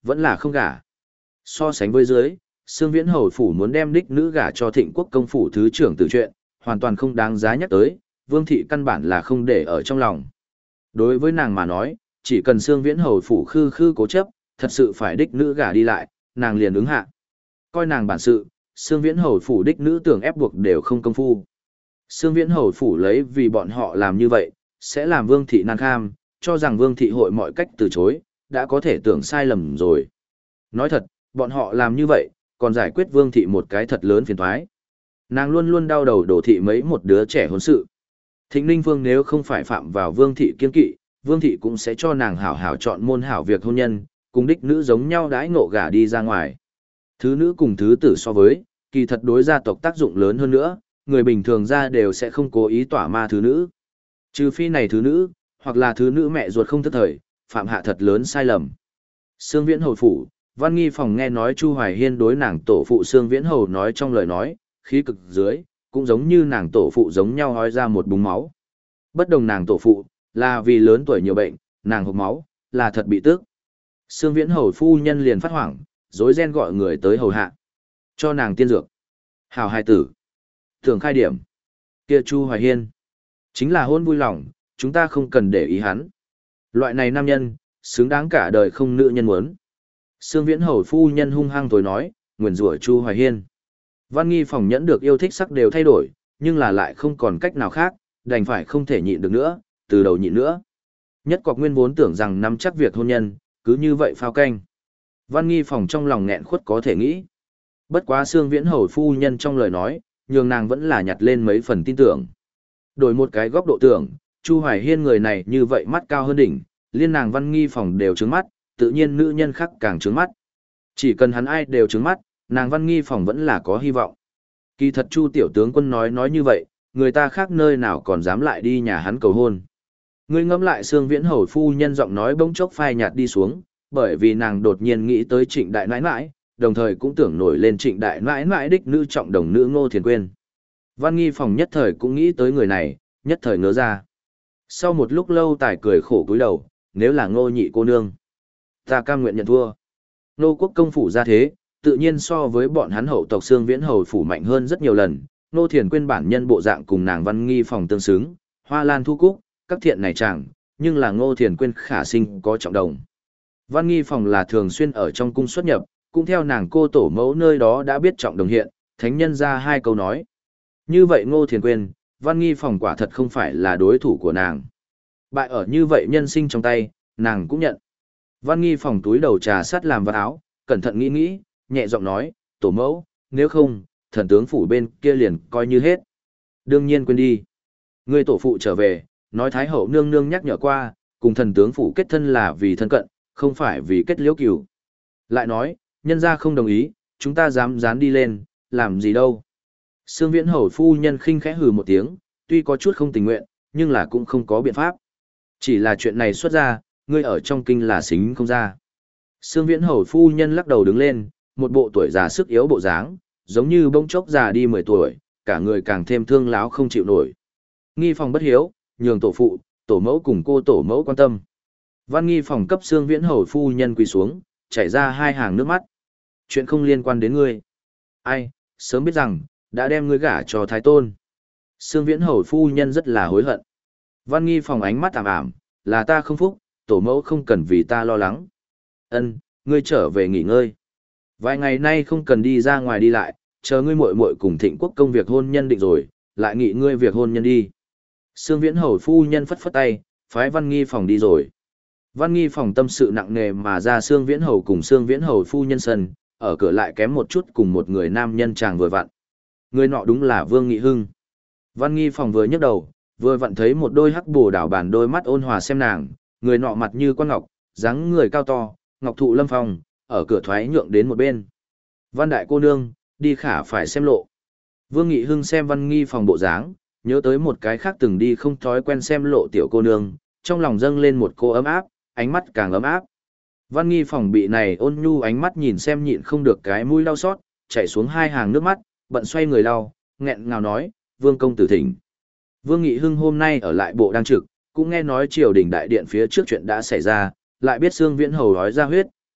vẫn là không gả. So sánh với dưới, Sương Viễn Hầu phủ muốn đem đích nữ gả cho Thịnh Quốc công phủ thứ trưởng tử chuyện, hoàn toàn không đáng giá nhắc tới, Vương thị căn bản là không để ở trong lòng. Đối với nàng mà nói, chỉ cần Sương Viễn Hầu phủ khư khư cố chấp, thật sự phải đích nữ gả đi lại, nàng liền ứng hạ. Coi nàng bản sự, Sương Viễn Hầu phủ đích nữ tưởng ép buộc đều không công phu. Sương Viễn Hầu phủ lấy vì bọn họ làm như vậy, sẽ làm Vương thị nan kham, cho rằng Vương thị hội mọi cách từ chối, đã có thể tưởng sai lầm rồi. Nói thật, bọn họ làm như vậy, còn giải quyết Vương thị một cái thật lớn phiền toái. Nàng luôn luôn đau đầu đổ thị mấy một đứa trẻ hôn sự. Thịnh Ninh Vương nếu không phải phạm vào Vương thị kiên kỵ, Vương thị cũng sẽ cho nàng hảo hảo chọn môn hảo việc hôn nhân, cùng đích nữ giống nhau đãi ngộ gả đi ra ngoài. Thứ nữ cùng thứ tử so với, kỳ thật đối gia tộc tác dụng lớn hơn nữa, người bình thường ra đều sẽ không cố ý tỏa ma thứ nữ. Trừ phi này thứ nữ, hoặc là thứ nữ mẹ ruột không thức thời, phạm hạ thật lớn sai lầm. Sương Viễn Hầu phủ, Văn Nghi phòng nghe nói Chu Hoài Hiên đối nàng tổ phụ Sương Viễn Hầu nói trong lời nói, khí cực dưới, cũng giống như nàng tổ phụ giống nhau hói ra một búng máu. Bất đồng nàng tổ phụ, là vì lớn tuổi nhiều bệnh, nàng hộc máu, là thật bị tức. Sương Viễn Hầu phu nhân liền phát hoảng, rối ren gọi người tới hầu hạ. Cho nàng tiên dược. Hảo hài tử. Thường khai điểm. Kia Chu Hoài Hiên. Chính là hôn vui lòng, chúng ta không cần để ý hắn. Loại này nam nhân, xứng đáng cả đời không nữ nhân muốn. Sương Viễn Hầu phu nhân hung hăng tối nói, nguyền rủa Chu Hoài Hiên. Văn Nghi phòng nhẫn được yêu thích sắc đều thay đổi, nhưng là lại không còn cách nào khác, đành phải không thể nhịn được nữa, từ đầu nhịn nữa. Nhất Cọc Nguyên vốn tưởng rằng nắm chắc việc hôn nhân, cứ như vậy phao canh. Văn Nghi phòng trong lòng nghẹn khuất có thể nghĩ. Bất quá Sương Viễn Hầu phu nhân trong lời nói, nhường nàng vẫn là nhặt lên mấy phần tin tưởng. Đổi một cái góc độ tưởng, Chu Hoài Hiên người này như vậy mắt cao hơn đỉnh, liên nàng Văn Nghi phòng đều trướng mắt, tự nhiên nữ nhân khác càng trướng mắt. Chỉ cần hắn ai đều trướng mắt, nàng Văn Nghi phòng vẫn là có hy vọng. Kỳ thật Chu tiểu tướng quân nói nói như vậy, người ta khác nơi nào còn dám lại đi nhà hắn cầu hôn. Ngươi ngẫm lại Sương Viễn Hầu phu nhân giọng nói bỗng chốc phai nhạt đi xuống, bởi vì nàng đột nhiên nghĩ tới Trịnh Đại Nãi Nãi, đồng thời cũng tưởng nổi lên Trịnh Đại Nãi Nãi đích nữ trọng đồng nữ Ngô Thiền Quyên. Văn Nghi phòng nhất thời cũng nghĩ tới người này, nhất thời ngớ ra. Sau một lúc lâu tài cười khổ cúi đầu, nếu là Ngô nhị cô nương, ta cam nguyện nhận thua. Nô quốc công phủ ra thế, tự nhiên so với bọn hắn hậu tộc Sương Viễn Hầu phủ mạnh hơn rất nhiều lần. Ngô Thiền Quyên bản nhân bộ dạng cùng nàng Văn Nghi phòng tương xứng, hoa lan thu cúc, các thiện này chẳng, nhưng là Ngô Thiền Quyên khả sinh có trọng đồng. Văn Nghi phòng là thường xuyên ở trong cung xuất nhập, cũng theo nàng cô tổ mẫu nơi đó đã biết trọng đồng hiện, thánh nhân ra hai câu nói. Như vậy Ngô Thiền Quyên, Văn Nghi phòng quả thật không phải là đối thủ của nàng. Bại ở như vậy nhân sinh trong tay, nàng cũng nhận. Văn Nghi phòng túi đầu trà sắt làm vạt áo, cẩn thận nghĩ nghĩ, nhẹ giọng nói, tổ mẫu, nếu không, thần tướng phủ bên kia liền coi như hết. Đương nhiên quên đi. Người tổ phụ trở về, nói Thái hậu nương nương nhắc nhở qua, cùng thần tướng phủ kết thân là vì thân cận, không phải vì kết liễu cừu. Lại nói, nhân gia không đồng ý, chúng ta dám dán đi lên, làm gì đâu. Sương Viễn Hầu phu nhân khinh khẽ hừ một tiếng, tuy có chút không tình nguyện, nhưng là cũng không có biện pháp. Chỉ là chuyện này xuất ra, ngươi ở trong kinh là xính không ra. Sương Viễn Hầu phu nhân lắc đầu đứng lên, một bộ tuổi già sức yếu bộ dáng, giống như bông chốc già đi mười tuổi, cả người càng thêm thương láo không chịu nổi. Nghi phòng bất hiếu, nhường tổ phụ, tổ mẫu cùng cô tổ mẫu quan tâm. Văn Nghi phòng cấp Sương Viễn Hầu phu nhân quỳ xuống, chảy ra hai hàng nước mắt. Chuyện không liên quan đến ngươi. Ai, sớm biết rằng, đã đem ngươi gả cho Thái Tôn. Sương Viễn Hầu phu nhân rất là hối hận. Văn Nghi phòng ánh mắt ảm ảm, là ta không phúc, tổ mẫu không cần vì ta lo lắng. Ân, ngươi trở về nghỉ ngơi. Vài ngày nay không cần đi ra ngoài đi lại, chờ ngươi muội muội cùng Thịnh Quốc công việc hôn nhân định rồi, lại nghị ngươi việc hôn nhân đi. Sương Viễn Hầu phu nhân phất phất tay, phái Văn Nghi phòng đi rồi. Văn Nghi phòng tâm sự nặng nề mà ra Sương Viễn Hầu cùng Sương Viễn Hầu phu nhân sân, ở cửa lại kém một chút cùng một người nam nhân chàng vừa vặn. Người nọ đúng là Vương Nghị Hưng. Văn Nghi phòng vừa nhấc đầu, vừa vặn thấy một đôi hắc bồ đảo bàn đôi mắt ôn hòa xem nàng, người nọ mặt như quan ngọc, dáng người cao to, ngọc thụ lâm phong, ở cửa thoái nhượng đến một bên. Văn đại cô nương, đi khả phải xem lộ. Vương Nghị Hưng xem Văn Nghi phòng bộ dáng, nhớ tới một cái khác từng đi không thói quen xem lộ tiểu cô nương, trong lòng dâng lên một cô ấm áp, ánh mắt càng ấm áp. Văn Nghi phòng bị này ôn nhu ánh mắt nhìn xem nhịn không được cái mũi đau xót, chảy xuống hai hàng nước mắt, bận xoay người lau, nghẹn ngào nói, Vương công tử thỉnh. Vương Nghị Hưng hôm nay ở lại bộ đang trực, cũng nghe nói triều đình đại điện phía trước chuyện đã xảy ra, lại biết Sương Viễn Hầu nói ra huyết,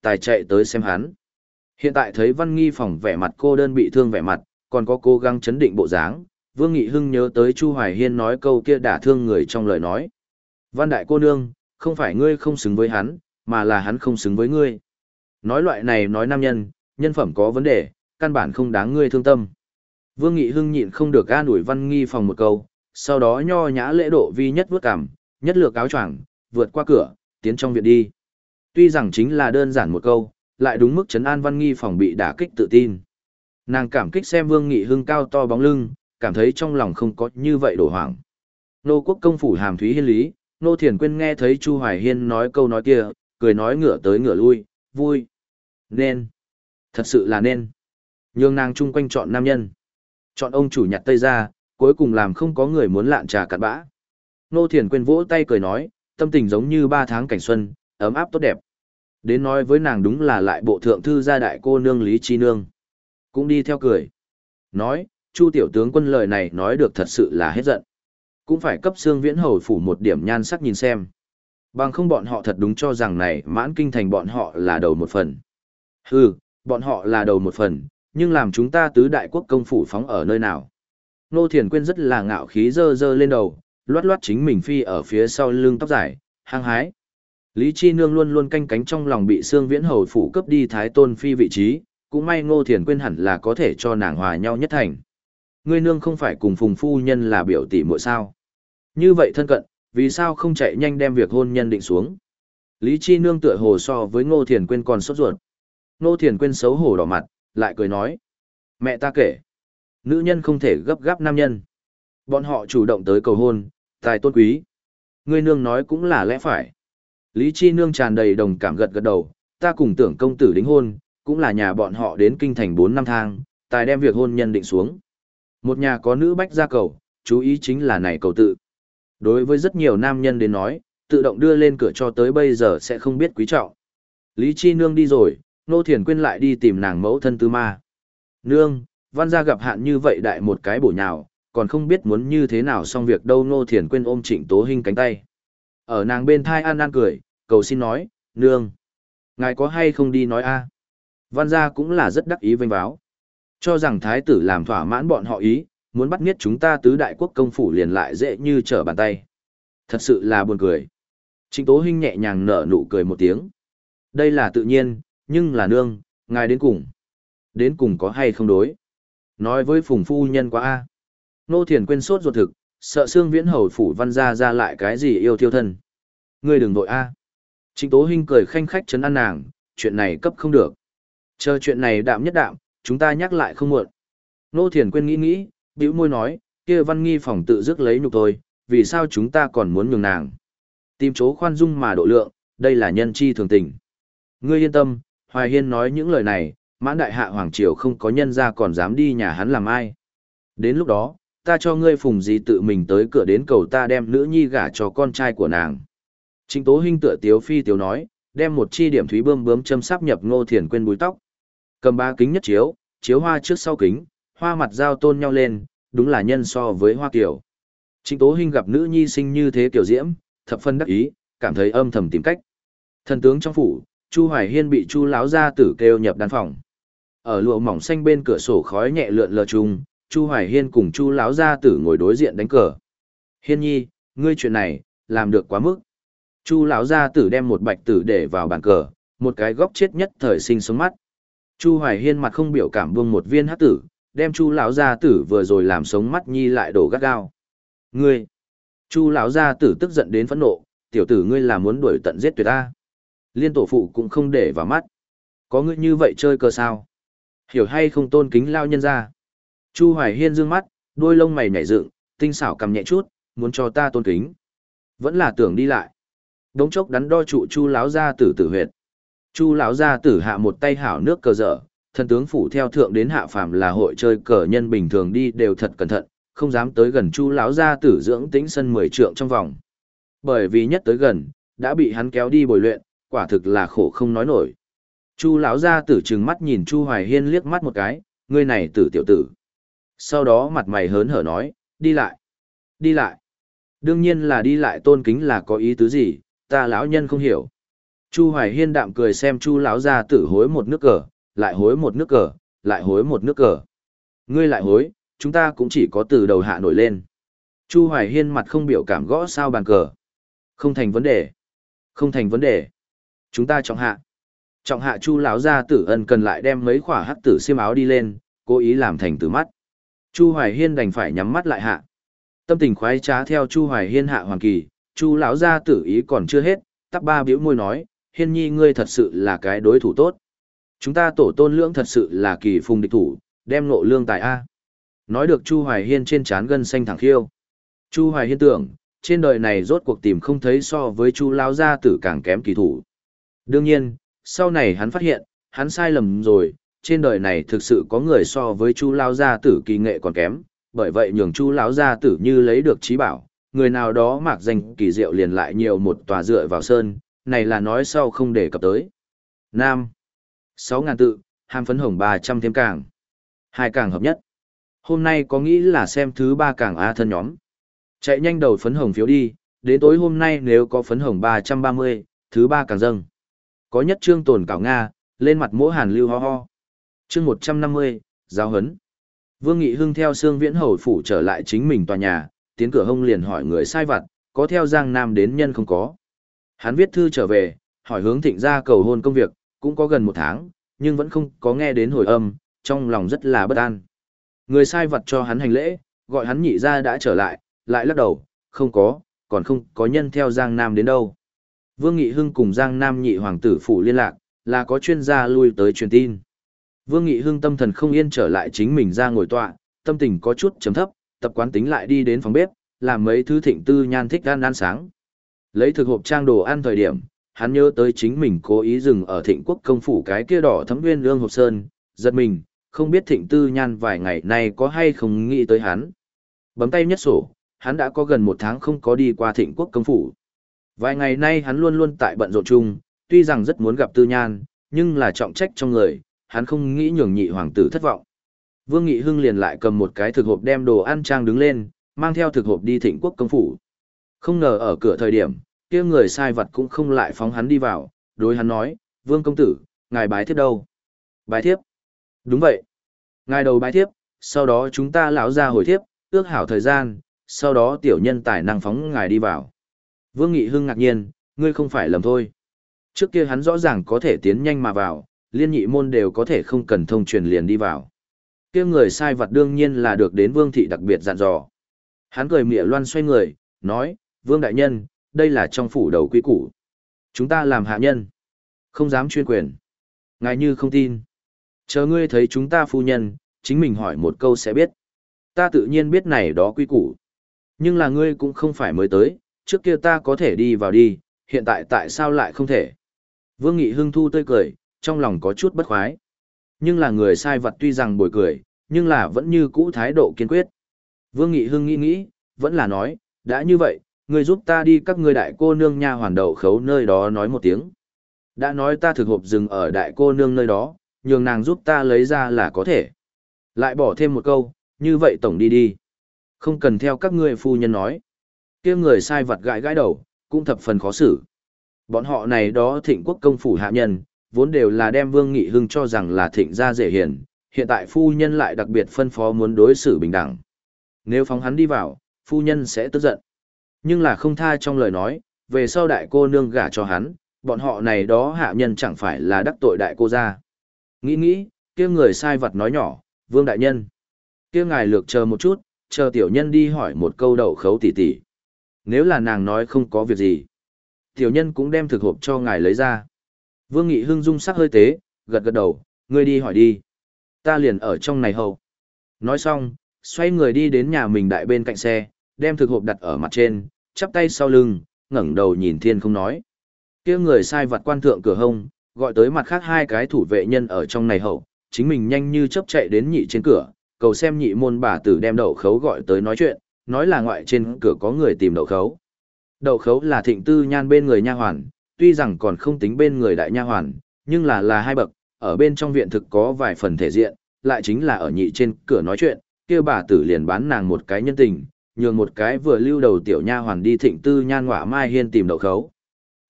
tài chạy tới xem hắn. Hiện tại thấy Văn Nghi Phòng vẻ mặt cô đơn bị thương vẻ mặt, còn có cố gắng chấn định bộ dáng, Vương Nghị Hưng nhớ tới Chu Hoài Hiên nói câu kia đả thương người trong lời nói. Văn đại cô nương, không phải ngươi không xứng với hắn, mà là hắn không xứng với ngươi. Nói loại này nói nam nhân, nhân phẩm có vấn đề, căn bản không đáng ngươi thương tâm. Vương Nghị Hưng nhịn không được an ủi Văn Nghi Phòng một câu, sau đó nho nhã lễ độ vi nhất vuốt cằm, nhất lược áo choàng, vượt qua cửa, tiến trong viện đi. Tuy rằng chính là đơn giản một câu, lại đúng mức trấn an Văn Nghi Phòng bị đả kích tự tin. Nàng cảm kích xem Vương Nghị Hưng cao to bóng lưng, cảm thấy trong lòng không có như vậy đổ hoảng. Nô quốc công phủ Hàm Thúy Hiên lý, Nô Thiền Quyên nghe thấy Chu Hoài Hiên nói câu nói kia, cười nói ngửa tới ngửa lui, vui. Nên. Thật sự là nên. Nhường nàng chung quanh chọn nam nhân. Chọn ông chủ nhặt tây ra, cuối cùng làm không có người muốn lạn trà cặn bã. Nô Thiền Quyên vỗ tay cười nói, tâm tình giống như ba tháng cảnh xuân, ấm áp tốt đẹp. Đến nói với nàng đúng là lại bộ thượng thư gia đại cô nương Lý Chi Nương. Cũng đi theo cười. Nói, Chu tiểu tướng quân lời này nói được thật sự là hết giận. Cũng phải cấp xương viễn hầu phủ một điểm nhan sắc nhìn xem. Bằng không bọn họ thật đúng cho rằng này mãn kinh thành bọn họ là đầu một phần. Hừ, bọn họ là đầu một phần, nhưng làm chúng ta tứ đại quốc công phủ phóng ở nơi nào. Nô Thiền Quyên rất là ngạo khí dơ dơ lên đầu, loát loát chính mình phi ở phía sau lưng tóc dài, hăng hái. Lý Chi Nương luôn luôn canh cánh trong lòng bị xương viễn hầu phủ cấp đi thái tôn phi vị trí, cũng may Ngô Thiền Quyên hẳn là có thể cho nàng hòa nhau nhất thành. Ngươi nương không phải cùng Phùng phu nhân là biểu tỷ muội sao? Như vậy thân cận, vì sao không chạy nhanh đem việc hôn nhân định xuống? Lý Chi Nương tựa hồ so với Ngô Thiền Quyên còn sốt ruột. Ngô Thiền Quyên xấu hổ đỏ mặt, lại cười nói: "Mẹ ta kể, nữ nhân không thể gấp gáp nam nhân. Bọn họ chủ động tới cầu hôn, tài tôn quý. Ngươi nương nói cũng là lẽ phải." Lý Chi Nương tràn đầy đồng cảm gật gật đầu, ta cùng Tưởng công tử đính hôn, cũng là nhà bọn họ đến kinh thành bốn năm thang, tài đem việc hôn nhân định xuống. Một nhà có nữ bách gia cầu, chú ý chính là này cầu tự. Đối với rất nhiều nam nhân đến nói, tự động đưa lên cửa cho tới bây giờ sẽ không biết quý trọng. Lý Chi Nương đi rồi, Nô Thiền Quyên lại đi tìm nàng mẫu thân Tư Ma. Nương, Văn gia gặp hạn như vậy đại một cái bổ nhào, còn không biết muốn như thế nào xong việc đâu. Nô Thiền Quyên ôm Trịnh Tố Hinh cánh tay. Ở nàng bên thai an an cười, cầu xin nói, nương, ngài có hay không đi nói a? Văn gia cũng là rất đắc ý vênh váo. Cho rằng thái tử làm thỏa mãn bọn họ ý, muốn bắt nghiết chúng ta tứ đại quốc công phủ liền lại dễ như trở bàn tay. Thật sự là buồn cười. Trịnh Tố Hinh nhẹ nhàng nở nụ cười một tiếng. Đây là tự nhiên, nhưng là nương, ngài đến cùng. Đến cùng có hay không đối? Nói với Phùng phu nhân quá a. Nô Thiền Quyên sốt ruột thực, sợ xương viễn hầu phủ Văn gia ra lại cái gì yêu thiêu thân. Ngươi đừng vội a. Trịnh Tố Hinh cười khanh khách trấn an nàng, chuyện này cấp không được. Chờ chuyện này đạm nhất đạm, chúng ta nhắc lại không muộn. Nô Thiền Quyên nghĩ nghĩ, bĩu môi nói, kia Văn Nghi Phòng tự dứt lấy nhục thôi, vì sao chúng ta còn muốn nhường nàng? Tìm chỗ khoan dung mà độ lượng, đây là nhân chi thường tình. Ngươi yên tâm, Hoài Hiên nói những lời này, mãn đại hạ hoàng triều không có nhân ra còn dám đi nhà hắn làm ai. Đến lúc đó, ta cho ngươi Phùng gì tự mình tới cửa đến cầu ta đem nữ nhi gả cho con trai của nàng. Trịnh Tố Hinh tựa tiếu phi tiếu nói, đem một chi điểm thúy bươm bướm châm sáp nhập Ngô Thiền Quyên búi tóc. Cầm ba kính nhất chiếu, chiếu hoa trước sau kính, hoa mặt giao tôn nhau lên, đúng là nhân so với hoa kiểu. Trịnh Tố Hinh gặp nữ nhi sinh như thế kiểu diễm, thập phân đắc ý, cảm thấy âm thầm tìm cách. Thần tướng trong phủ, Chu Hoài Hiên bị Chu lão gia tử kêu nhập đan phòng. Ở lụa mỏng xanh bên cửa sổ khói nhẹ lượn lờ chung, Chu Hoài Hiên cùng Chu lão gia tử ngồi đối diện đánh cờ. Hiên nhi, ngươi chuyện này, làm được quá mức. Chu lão gia tử đem một bạch tử để vào bàn cờ, một cái góc chết nhất thời sinh sống mắt. Chu Hoài Hiên mặt không biểu cảm buông một viên hắc tử, đem Chu lão gia tử vừa rồi làm sống mắt nhi lại đổ gắt gao. Ngươi! Chu lão gia tử tức giận đến phẫn nộ, tiểu tử ngươi là muốn đuổi tận giết tuyệt ta. Liên tổ phụ cũng không để vào mắt. Có ngươi như vậy chơi cờ sao? Hiểu hay không tôn kính lao nhân ra. Chu Hoài Hiên dương mắt, đôi lông mày nhảy dựng, tinh xảo cầm nhẹ chút, muốn cho ta tôn kính. Vẫn là tưởng đi lại. Đống chốc đắn đo trụ Chu lão gia tử tử huyệt. Chu lão gia tử hạ một tay hảo nước cờ dở, thần tướng phủ theo thượng đến hạ phàm là hội chơi cờ nhân bình thường đi đều thật cẩn thận, không dám tới gần Chu lão gia tử dưỡng tĩnh sân mười trượng trong vòng. Bởi vì nhất tới gần, đã bị hắn kéo đi bồi luyện, quả thực là khổ không nói nổi. Chu lão gia tử trừng mắt nhìn Chu Hoài Hiên liếc mắt một cái, ngươi này tử tiểu tử. Sau đó mặt mày hớn hở nói, đi lại, đi lại. Đương nhiên là đi lại tôn kính là có ý tứ gì, ta lão nhân không hiểu. Chu Hoài Hiên đạm cười xem Chu lão gia tử hối một nước cờ, lại hối một nước cờ, lại hối một nước cờ. Ngươi lại hối, chúng ta cũng chỉ có từ đầu hạ nổi lên. Chu Hoài Hiên mặt không biểu cảm gõ sao bàn cờ. Không thành vấn đề. Không thành vấn đề. Chúng ta trọng hạ. Trọng hạ Chu lão gia tử ân cần lại đem mấy khỏa hắc tử xiêm áo đi lên, cố ý làm thành từ mắt. Chu Hoài Hiên đành phải nhắm mắt lại hạ. Tâm tình khoái trá theo Chu Hoài Hiên hạ hoàn kỳ, Chu lão gia tử ý còn chưa hết, tắc ba biểu môi nói, Hiên nhi ngươi thật sự là cái đối thủ tốt. Chúng ta tổ tôn lưỡng thật sự là kỳ phùng địch thủ, đem ngộ lương tài A. Nói được Chu Hoài Hiên trên trán gân xanh thẳng khiêu. Chu Hoài Hiên tưởng, trên đời này rốt cuộc tìm không thấy so với Chu lão gia tử càng kém kỳ thủ. Đương nhiên, sau này hắn phát hiện, hắn sai lầm rồi, trên đời này thực sự có người so với Chu lão gia tử kỳ nghệ còn kém, bởi vậy nhường Chu lão gia tử như lấy được trí bảo, người nào đó mạc danh kỳ diệu liền lại nhiều một tòa dựa vào sơn, này là nói sau không để cập tới. Nam. sáu ngàn tự, hàm phấn hồng ba trăm thêm càng. Hai càng hợp nhất. Hôm nay có nghĩ là xem thứ ba càng A thân nhóm. Chạy nhanh đầu phấn hồng phiếu đi, đến tối hôm nay nếu có phấn hồng ba trăm ba mươi, thứ ba càng dâng. Có nhất trương tồn cảo Nga, lên mặt mỗ hàn lưu ho ho. Chương một trăm năm mươi, giáo hấn. Vương Nghị Hưng theo Sương Viễn Hầu phủ trở lại chính mình tòa nhà, tiến cửa hông liền hỏi người sai vặt, có theo Giang Nam đến nhân không có. Hắn viết thư trở về, hỏi hướng Thịnh gia cầu hôn công việc, cũng có gần một tháng, nhưng vẫn không có nghe đến hồi âm, trong lòng rất là bất an. Người sai vặt cho hắn hành lễ, gọi hắn nhị gia đã trở lại, lại lắc đầu, không có, còn không có nhân theo Giang Nam đến đâu. Vương Nghị Hưng cùng Giang Nam nhị hoàng tử phủ liên lạc, là có chuyên gia lui tới truyền tin. Vương Nghị Hưng tâm thần không yên trở lại chính mình ra ngồi tọa, tâm tình có chút chấm thấp, tập quán tính lại đi đến phòng bếp, làm mấy thứ Thịnh Tư Nhan thích ăn ăn sáng. Lấy thực hộp trang đồ ăn thời điểm, hắn nhớ tới chính mình cố ý dừng ở Thịnh Quốc công phủ cái kia đỏ thấm nguyên lương hộp sơn, giật mình, không biết Thịnh Tư Nhan vài ngày nay có hay không nghĩ tới hắn. Bấm tay nhất sổ, hắn đã có gần một tháng không có đi qua Thịnh Quốc công phủ. Vài ngày nay hắn luôn luôn tại bận rộn chung, tuy rằng rất muốn gặp Tư Nhan, nhưng là trọng trách trong người, hắn không nghĩ nhường nhị hoàng tử thất vọng. Vương Nghị Hưng liền lại cầm một cái thực hộp đem đồ ăn trang đứng lên, mang theo thực hộp đi Thịnh Quốc công phủ. Không ngờ ở cửa thời điểm, kia người sai vật cũng không lại phóng hắn đi vào, đối hắn nói, Vương công tử, ngài bái thiếp đâu? Bái thiếp? Đúng vậy. Ngài đầu bái thiếp, sau đó chúng ta lão ra hồi thiếp, ước hảo thời gian, sau đó tiểu nhân tài năng phóng ngài đi vào. Vương Nghị Hưng ngạc nhiên, ngươi không phải lầm thôi. Trước kia hắn rõ ràng có thể tiến nhanh mà vào, liên nhị môn đều có thể không cần thông truyền liền đi vào. Kia người sai vật đương nhiên là được đến Vương thị đặc biệt dặn dò. Hắn cười mỉa loan xoay người, nói, Vương đại nhân, đây là trong phủ đầu quý củ. Chúng ta làm hạ nhân, không dám chuyên quyền. Ngài như không tin. Chờ ngươi thấy chúng ta phu nhân, chính mình hỏi một câu sẽ biết. Ta tự nhiên biết này đó quý củ. Nhưng là ngươi cũng không phải mới tới, trước kia ta có thể đi vào đi, hiện tại tại sao lại không thể? Vương Nghị Hưng thu tươi cười, trong lòng có chút bất khoái. Nhưng là người sai vật tuy rằng bồi cười, nhưng là vẫn như cũ thái độ kiên quyết. Vương Nghị Hưng nghĩ nghĩ, vẫn là nói, đã như vậy, người giúp ta đi các ngươi đại cô nương nha hoàn đậu khấu nơi đó nói một tiếng. Đã nói ta thực hộp dừng ở đại cô nương nơi đó, nhường nàng giúp ta lấy ra là có thể. Lại bỏ thêm một câu, như vậy tổng đi đi. Không cần theo các ngươi phu nhân nói. Kia người sai vật gãi gãi đầu, cũng thập phần khó xử. Bọn họ này đó Thịnh Quốc công phủ hạ nhân, vốn đều là đem Vương Nghị Hưng cho rằng là Thịnh gia dễ hiền, hiện tại phu nhân lại đặc biệt phân phó muốn đối xử bình đẳng. Nếu phóng hắn đi vào, phu nhân sẽ tức giận. Nhưng là không tha trong lời nói, về sau đại cô nương gả cho hắn, bọn họ này đó hạ nhân chẳng phải là đắc tội đại cô gia. Nghĩ nghĩ, kia người sai vật nói nhỏ, Vương đại nhân. Kia ngài lược chờ một chút, chờ tiểu nhân đi hỏi một câu đậu khấu tỉ tỉ. Nếu là nàng nói không có việc gì, tiểu nhân cũng đem thực hộp cho ngài lấy ra. Vương Nghị Hưng dung sắc hơi tế, gật gật đầu, ngươi đi hỏi đi. Ta liền ở trong này hầu. Nói xong, xoay người đi đến nhà mình đại bên cạnh xe, đem thực hộp đặt ở mặt trên, chắp tay sau lưng, ngẩng đầu nhìn thiên không nói. Kia người sai vặt quan thượng cửa hông, gọi tới mặt khác hai cái thủ vệ nhân ở trong này hậu, chính mình nhanh như chớp chạy đến nhị trên cửa, cầu xem nhị môn bà tử đem đậu khấu gọi tới nói chuyện, nói là ngoại trên cửa có người tìm đậu khấu. Đậu khấu là Thịnh Tư Nhan bên người nha hoàn, tuy rằng còn không tính bên người đại nha hoàn, nhưng là là hai bậc, ở bên trong viện thực có vài phần thể diện, lại chính là ở nhị trên cửa nói chuyện, kia bà tử liền bán nàng một cái nhân tình, nhường một cái vừa lưu đầu tiểu nha hoàn đi Thịnh Tư Nhan ngọa mai hiên tìm đậu khấu.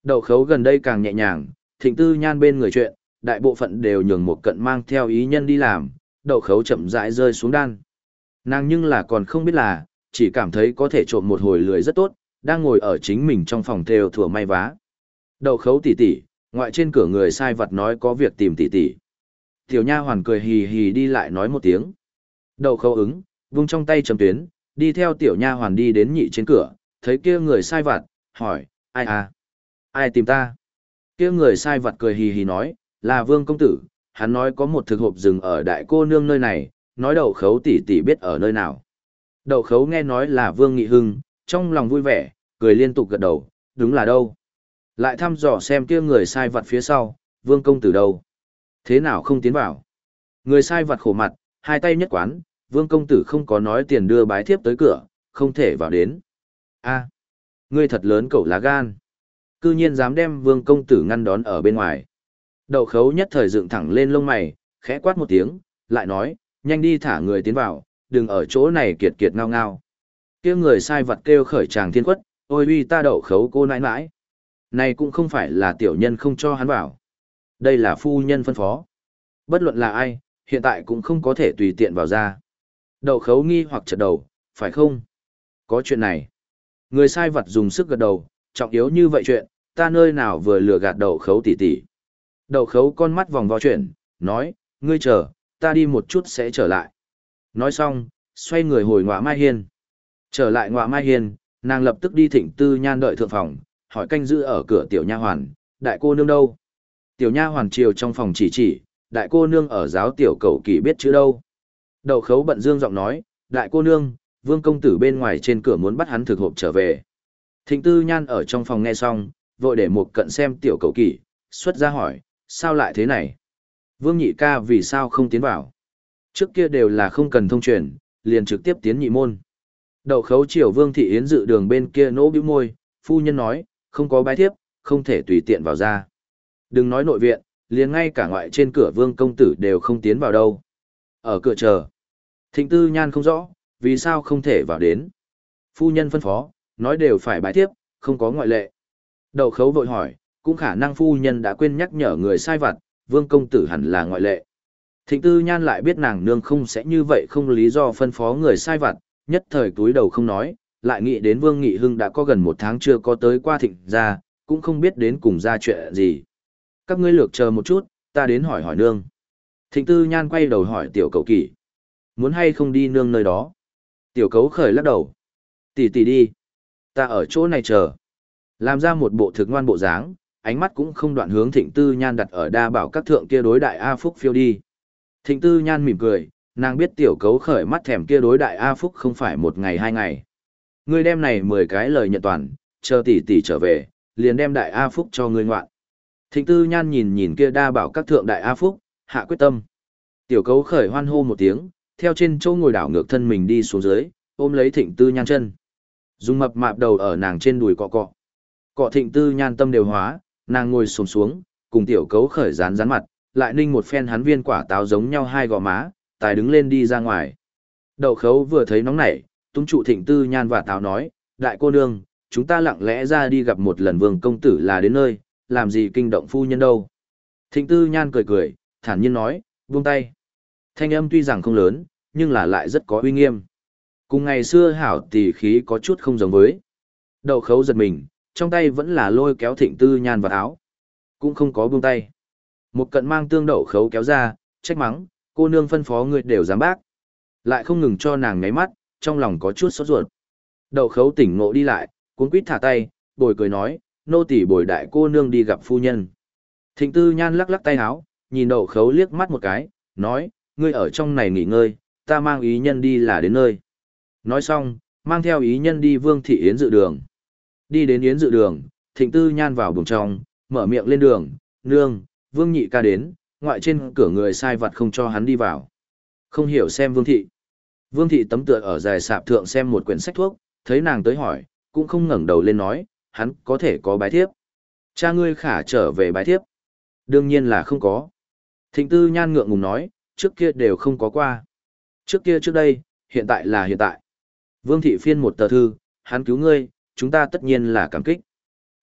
Đậu khấu gần đây càng nhẹ nhàng, Thịnh Tư Nhan bên người chuyện, đại bộ phận đều nhường một cận mang theo ý nhân đi làm, đậu khấu chậm rãi rơi xuống đan. Nàng nhưng là còn không biết là, chỉ cảm thấy có thể trộm một hồi lười rất tốt, đang ngồi ở chính mình trong phòng thêu thủa may vá. Đậu khấu tỉ tỉ, ngoại trên cửa người sai vật nói có việc tìm tỉ tỉ. Tiểu nha hoàn cười hì hì đi lại nói một tiếng. Đậu khấu ứng, vung trong tay chấm tuyến, đi theo tiểu nha hoàn đi đến nhị trên cửa, thấy kia người sai vật, hỏi, ai à? Ai tìm ta? Kia người sai vật cười hì hì nói, là Vương công tử, hắn nói có một thực hộp rừng ở đại cô nương nơi này, nói đậu khấu tỷ tỷ biết ở nơi nào. Đậu khấu nghe nói là Vương Nghị Hưng, trong lòng vui vẻ, cười liên tục gật đầu, đúng là đâu. Lại thăm dò xem kia người sai vật phía sau, Vương công tử đâu. Thế nào không tiến vào? Người sai vật khổ mặt, hai tay nhất quán, Vương công tử không có nói tiền đưa bái thiếp tới cửa, không thể vào đến. A, ngươi thật lớn cẩu lá gan. Cư nhiên dám đem Vương công tử ngăn đón ở bên ngoài. Đậu khấu nhất thời dựng thẳng lên lông mày, khẽ quát một tiếng, lại nói, nhanh đi thả người tiến vào, đừng ở chỗ này kiệt kiệt ngao ngao. Kia người sai vật kêu khởi tràng thiên quất, ôi uy ta đậu khấu cô nãi nãi. Này cũng không phải là tiểu nhân không cho hắn vào. Đây là phu nhân phân phó. Bất luận là ai, hiện tại cũng không có thể tùy tiện vào ra. Đậu khấu nghi hoặc chật đầu, phải không? Có chuyện này. Người sai vật dùng sức gật đầu, trọng yếu như vậy chuyện, ta nơi nào vừa lừa gạt đậu khấu tỉ tỉ. Đậu khấu con mắt vòng vo chuyển, nói, ngươi chờ, ta đi một chút sẽ trở lại. Nói xong, xoay người hồi Ngọa Mai Hiên. Trở lại Ngọa Mai Hiên, nàng lập tức đi Thịnh Tư Nhan đợi thượng phòng, hỏi canh giữ ở cửa tiểu nha hoàn, đại cô nương đâu? Tiểu nha hoàn chiều trong phòng chỉ chỉ, đại cô nương ở giáo tiểu cầu kỳ biết chữ đâu. Đậu khấu bận dương giọng nói, đại cô nương, Vương công tử bên ngoài trên cửa muốn bắt hắn thực hộp trở về. Thịnh Tư Nhan ở trong phòng nghe xong, vội để một cận xem tiểu cầu kỳ, xuất ra hỏi, sao lại thế này? Vương nhị ca vì sao không tiến vào? Trước kia đều là không cần thông truyền, liền trực tiếp tiến nhị môn. Đậu khấu chiều Vương thị yến dự đường bên kia nỗ bĩu môi, phu nhân nói, không có bái thiếp, không thể tùy tiện vào ra. Đừng nói nội viện, liền ngay cả ngoại trên cửa Vương công tử đều không tiến vào đâu. Ở cửa chờ. Thịnh Tư Nhan không rõ, vì sao không thể vào đến. Phu nhân phân phó, nói đều phải bái thiếp, không có ngoại lệ. Đậu khấu vội hỏi, cũng khả năng phu nhân đã quên nhắc nhở người sai vặt, Vương công tử hẳn là ngoại lệ. Thịnh Tư Nhan lại biết nàng nương không sẽ như vậy không lý do phân phó người sai vặt, nhất thời túi đầu không nói, lại nghĩ đến Vương Nghị Hưng đã có gần một tháng chưa có tới qua thịnh gia, cũng không biết đến cùng ra chuyện gì. Các ngươi lược chờ một chút, ta đến hỏi hỏi nương. Thịnh Tư Nhan quay đầu hỏi tiểu cậu kỳ. Muốn hay không đi nương nơi đó? Tiểu cấu khởi lắc đầu. Tỷ tỷ đi. Ta ở chỗ này chờ. Làm ra một bộ thực ngoan bộ dáng, ánh mắt cũng không đoạn hướng Thịnh Tư Nhan đặt ở đa bảo các thượng kia đối đại A Phúc phiêu đi. Thịnh Tư Nhan mỉm cười, nàng biết tiểu cấu khởi mắt thèm kia đối đại A Phúc không phải một ngày hai ngày. Ngươi đem này mười cái lời nhận toàn, chờ tỷ tỷ trở về, liền đem đại A Phúc cho ngươi ngoạn. Thịnh Tư Nhan nhìn nhìn kia đa bảo các thượng đại A Phúc, hạ quyết tâm. Tiểu cấu khởi hoan hô một tiếng, theo trên chỗ ngồi đảo ngược thân mình đi xuống dưới, ôm lấy Thịnh Tư Nhan chân. Dùng mập mạp đầu ở nàng trên đùi cọ cọ. Cọ Thịnh Tư Nhan tâm đều hóa, nàng ngồi xổm xuống, cùng tiểu cấu khởi dán dán mặt, lại ninh một phen hắn viên quả táo giống nhau hai gò má, tài đứng lên đi ra ngoài. Đậu khấu vừa thấy nóng nảy, tung trụ Thịnh Tư Nhan và táo nói, đại cô nương, chúng ta lặng lẽ ra đi gặp một lần Vương công tử là đến nơi, làm gì kinh động phu nhân đâu. Thịnh Tư Nhan cười cười, thản nhiên nói, buông tay. Thanh âm tuy rằng không lớn, nhưng là lại rất có uy nghiêm. Cùng ngày xưa hảo tỷ khí có chút không giống với. Đậu khấu giật mình, trong tay vẫn là lôi kéo Thịnh Tư Nhan vào áo. Cũng không có buông tay. Một cận mang tương đậu khấu kéo ra, trách mắng, cô nương phân phó người đều dám bác. Lại không ngừng cho nàng ngáy mắt, trong lòng có chút sốt ruột. Đậu khấu tỉnh ngộ đi lại, cuốn quýt thả tay, bồi cười nói, nô tỳ bồi đại cô nương đi gặp phu nhân. Thịnh Tư Nhan lắc lắc tay áo, nhìn đậu khấu liếc mắt một cái, nói, ngươi ở trong này nghỉ ngơi, ta mang ý nhân đi là đến nơi. Nói xong, mang theo ý nhân đi Vương thị yến dự đường. Đi đến yến dự đường, Thịnh Tư Nhan vào buồng trong, mở miệng lên đường, nương, Vương nhị ca đến, ngoại trên cửa người sai vặt không cho hắn đi vào. Không hiểu xem Vương thị. Vương thị tấm tựa ở dài sạp thượng xem một quyển sách thuốc, thấy nàng tới hỏi, cũng không ngẩng đầu lên nói, hắn có thể có bái thiếp. Cha ngươi khả trở về bái thiếp. Đương nhiên là không có. Thịnh Tư Nhan ngượng ngùng nói, trước kia đều không có qua. Trước kia trước đây, hiện tại là hiện tại. Vương thị phiên một tờ thư, hắn cứu ngươi, chúng ta tất nhiên là cảm kích.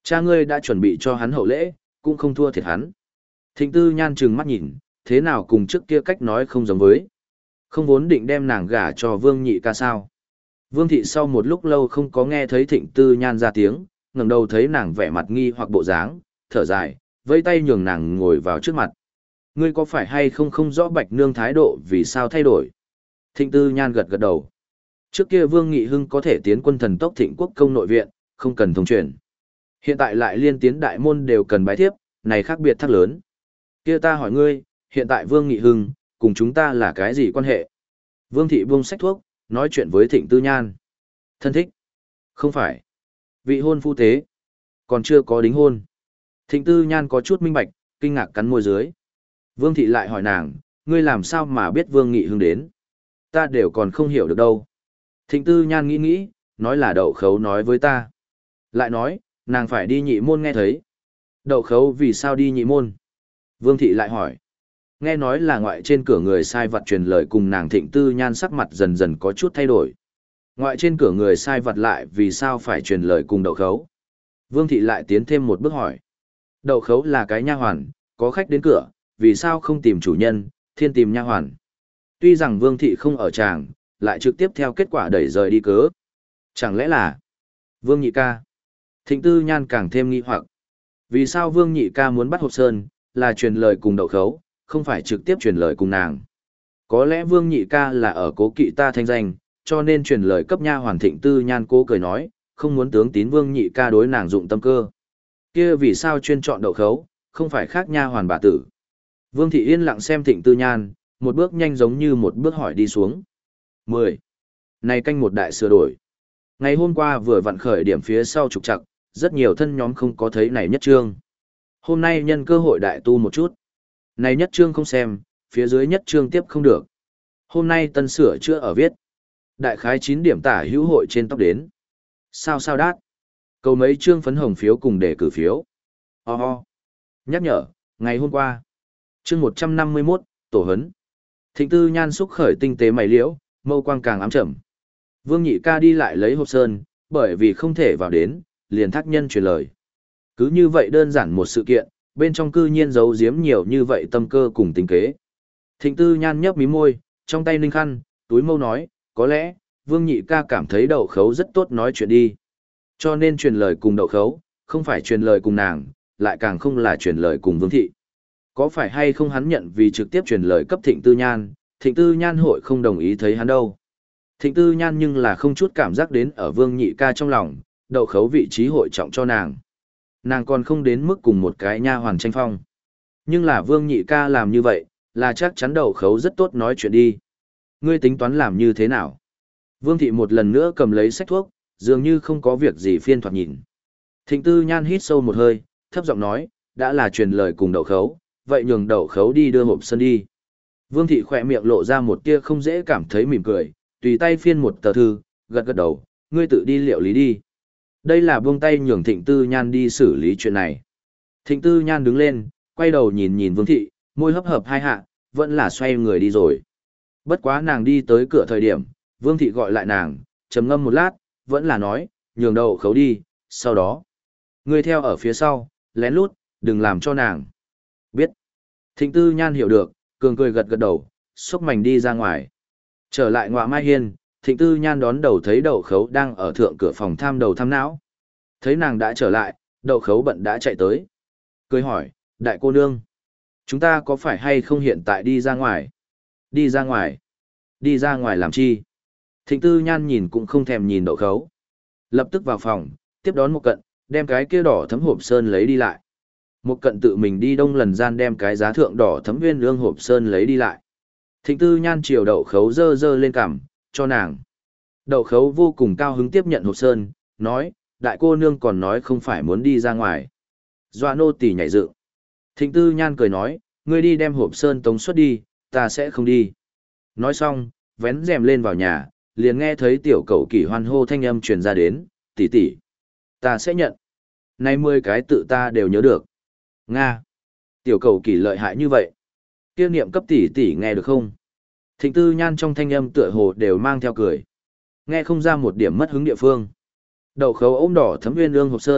Cha ngươi đã chuẩn bị cho hắn hậu lễ, cũng không thua thiệt hắn. Thịnh Tư Nhan trừng mắt nhìn, thế nào cùng trước kia cách nói không giống với. Không vốn định đem nàng gả cho Vương Nhị ca sao. Vương Thị sau một lúc lâu không có nghe thấy Thịnh Tư Nhan ra tiếng, ngẩng đầu thấy nàng vẻ mặt nghi hoặc bộ dáng, thở dài, vẫy tay nhường nàng ngồi vào trước mặt. Ngươi có phải hay không không rõ Bạch Nương thái độ vì sao thay đổi? Thịnh Tư Nhan gật gật đầu. Trước kia Vương Nghị Hưng có thể tiến quân thần tốc Thịnh Quốc công nội viện, không cần thông truyền. Hiện tại lại liên tiến đại môn đều cần bái thiếp, này khác biệt thắc lớn. Kia ta hỏi ngươi, hiện tại Vương Nghị Hưng, cùng chúng ta là cái gì quan hệ? Vương Thị buông sách thuốc, nói chuyện với Thịnh Tư Nhan. Thân thích? Không phải. Vị hôn phu tế? Còn chưa có đính hôn. Thịnh Tư Nhan có chút minh bạch, kinh ngạc cắn môi dưới. Vương Thị lại hỏi nàng, ngươi làm sao mà biết Vương Nghị Hưng đến? Ta đều còn không hiểu được đâu. Thịnh Tư Nhan nghĩ nghĩ, nói là Đậu Khấu nói với ta. Lại nói, nàng phải đi nhị môn nghe thấy. Đậu Khấu vì sao đi nhị môn? Vương Thị lại hỏi. Nghe nói là ngoại trên cửa người sai vặt truyền lời cùng nàng. Thịnh Tư Nhan sắc mặt dần dần có chút thay đổi. Ngoại trên cửa người sai vặt lại vì sao phải truyền lời cùng Đậu Khấu? Vương Thị lại tiến thêm một bước hỏi. Đậu Khấu là cái nha hoàn, có khách đến cửa, vì sao không tìm chủ nhân, thiên tìm nha hoàn? Tuy rằng Vương Thị không ở tràng, lại trực tiếp theo kết quả đẩy rời đi cớ. Chẳng lẽ là Vương Nhị ca? Thịnh Tư Nhan càng thêm nghi hoặc. Vì sao Vương Nhị ca muốn bắt Hộp Sơn, là truyền lời cùng Đậu Khấu, không phải trực tiếp truyền lời cùng nàng? Có lẽ Vương Nhị ca là ở cố kỵ ta thanh danh, cho nên truyền lời cấp nha hoàn. Thịnh Tư Nhan cố cười nói, không muốn tướng tín Vương Nhị ca đối nàng dụng tâm cơ. Kia vì sao chuyên chọn Đậu Khấu, không phải khác nha hoàn bà tử? Vương Thị yên lặng xem Thịnh Tư Nhan, một bước nhanh giống như một bước hỏi đi xuống. mười. Này canh một đại sửa đổi. Ngày hôm qua vừa vặn khởi điểm phía sau trục trặc, rất nhiều thân nhóm không có thấy này nhất trương. Hôm nay nhân cơ hội đại tu một chút. Này nhất trương không xem, phía dưới nhất trương tiếp không được. Hôm nay tân sửa chữa ở viết. Đại khái chín điểm tả hữu hội trên tóc đến. Sao sao đát. Cầu mấy trương phấn hồng phiếu cùng để cử phiếu. Ho ho. Nhắc nhở, ngày hôm qua. Chương một trăm năm mươi mốt, tổ hấn. Thịnh Tư Nhan xúc khởi tinh tế mày liễu, mâu quang càng ám trầm. Vương Nhị ca đi lại lấy hộp sơn, bởi vì không thể vào đến, liền thác nhân truyền lời. Cứ như vậy đơn giản một sự kiện, bên trong cư nhiên giấu giếm nhiều như vậy tâm cơ cùng tính kế. Thịnh Tư Nhan nhấp mí môi, trong tay ninh khăn, túi mâu nói, có lẽ, Vương Nhị ca cảm thấy Đậu Khấu rất tốt nói chuyện đi. Cho nên truyền lời cùng Đậu Khấu, không phải truyền lời cùng nàng, lại càng không là truyền lời cùng Vương Thị. Có phải hay không hắn nhận vì trực tiếp truyền lời cấp Thịnh Tư Nhan, Thịnh Tư Nhan hội không đồng ý thấy hắn đâu. Thịnh Tư Nhan nhưng là không chút cảm giác đến ở Vương Nhị ca trong lòng, Đậu Khấu vị trí hội trọng cho nàng. Nàng còn không đến mức cùng một cái nha hoàn tranh phong. Nhưng là Vương Nhị ca làm như vậy, là chắc chắn Đậu Khấu rất tốt nói chuyện đi. Ngươi tính toán làm như thế nào? Vương Thị một lần nữa cầm lấy sách thuốc, dường như không có việc gì phiên thoạt nhìn. Thịnh Tư Nhan hít sâu một hơi, thấp giọng nói, đã là truyền lời cùng Đậu Khấu, vậy nhường Đậu Khấu đi đưa hộp sơn đi. Vương Thị khỏe miệng lộ ra một tia không dễ cảm thấy mỉm cười, tùy tay phiên một tờ thư, gật gật đầu, ngươi tự đi liệu lý đi. Đây là buông tay nhường Thịnh Tư Nhan đi xử lý chuyện này. Thịnh Tư Nhan đứng lên, quay đầu nhìn nhìn Vương Thị, môi hấp hợp hai hạ, vẫn là xoay người đi rồi. Bất quá nàng đi tới cửa thời điểm, Vương Thị gọi lại nàng, trầm ngâm một lát, vẫn là nói, nhường Đậu Khấu đi, sau đó. Ngươi theo ở phía sau, lén lút, đừng làm cho nàng biết. Thịnh Tư Nhan hiểu được, cường cười gật gật đầu, xúc mảnh đi ra ngoài. Trở lại Ngọa Mai Hiên, Thịnh Tư Nhan đón đầu thấy Đậu Khấu đang ở thượng cửa phòng tham đầu thăm não. Thấy nàng đã trở lại, Đậu Khấu bận đã chạy tới. Cười hỏi, đại cô nương, chúng ta có phải hay không hiện tại đi ra ngoài? Đi ra ngoài? Đi ra ngoài làm chi? Thịnh Tư Nhan nhìn cũng không thèm nhìn Đậu Khấu. Lập tức vào phòng, tiếp đón một cận, đem cái kia đỏ thấm hộp sơn lấy đi lại. Một cận tự mình đi đông lần gian đem cái giá thượng đỏ thấm nguyên lương hộp sơn lấy đi lại. Thịnh Tư Nhan chiều Đậu Khấu dơ dơ lên cằm, cho nàng. Đậu Khấu vô cùng cao hứng tiếp nhận hộp sơn, nói, đại cô nương còn nói không phải muốn đi ra ngoài. Doa nô tỳ nhảy dựng. Thịnh Tư Nhan cười nói, ngươi đi đem hộp sơn tống xuất đi, ta sẽ không đi. Nói xong, vén rèm lên vào nhà, liền nghe thấy tiểu cẩu kỷ hoan hô thanh âm truyền ra đến, tỷ tỷ, ta sẽ nhận. Nay mười cái tự ta đều nhớ được. Nga. Tiểu cẩu kỷ lợi hại như vậy. Kia niệm cấp tỷ tỷ nghe được không? Thịnh Tư Nhan trong thanh âm tựa hồ đều mang theo cười. Nghe không ra một điểm mất hứng địa phương. Đậu Khấu ôm đỏ thấm nguyên lương hộp sơn,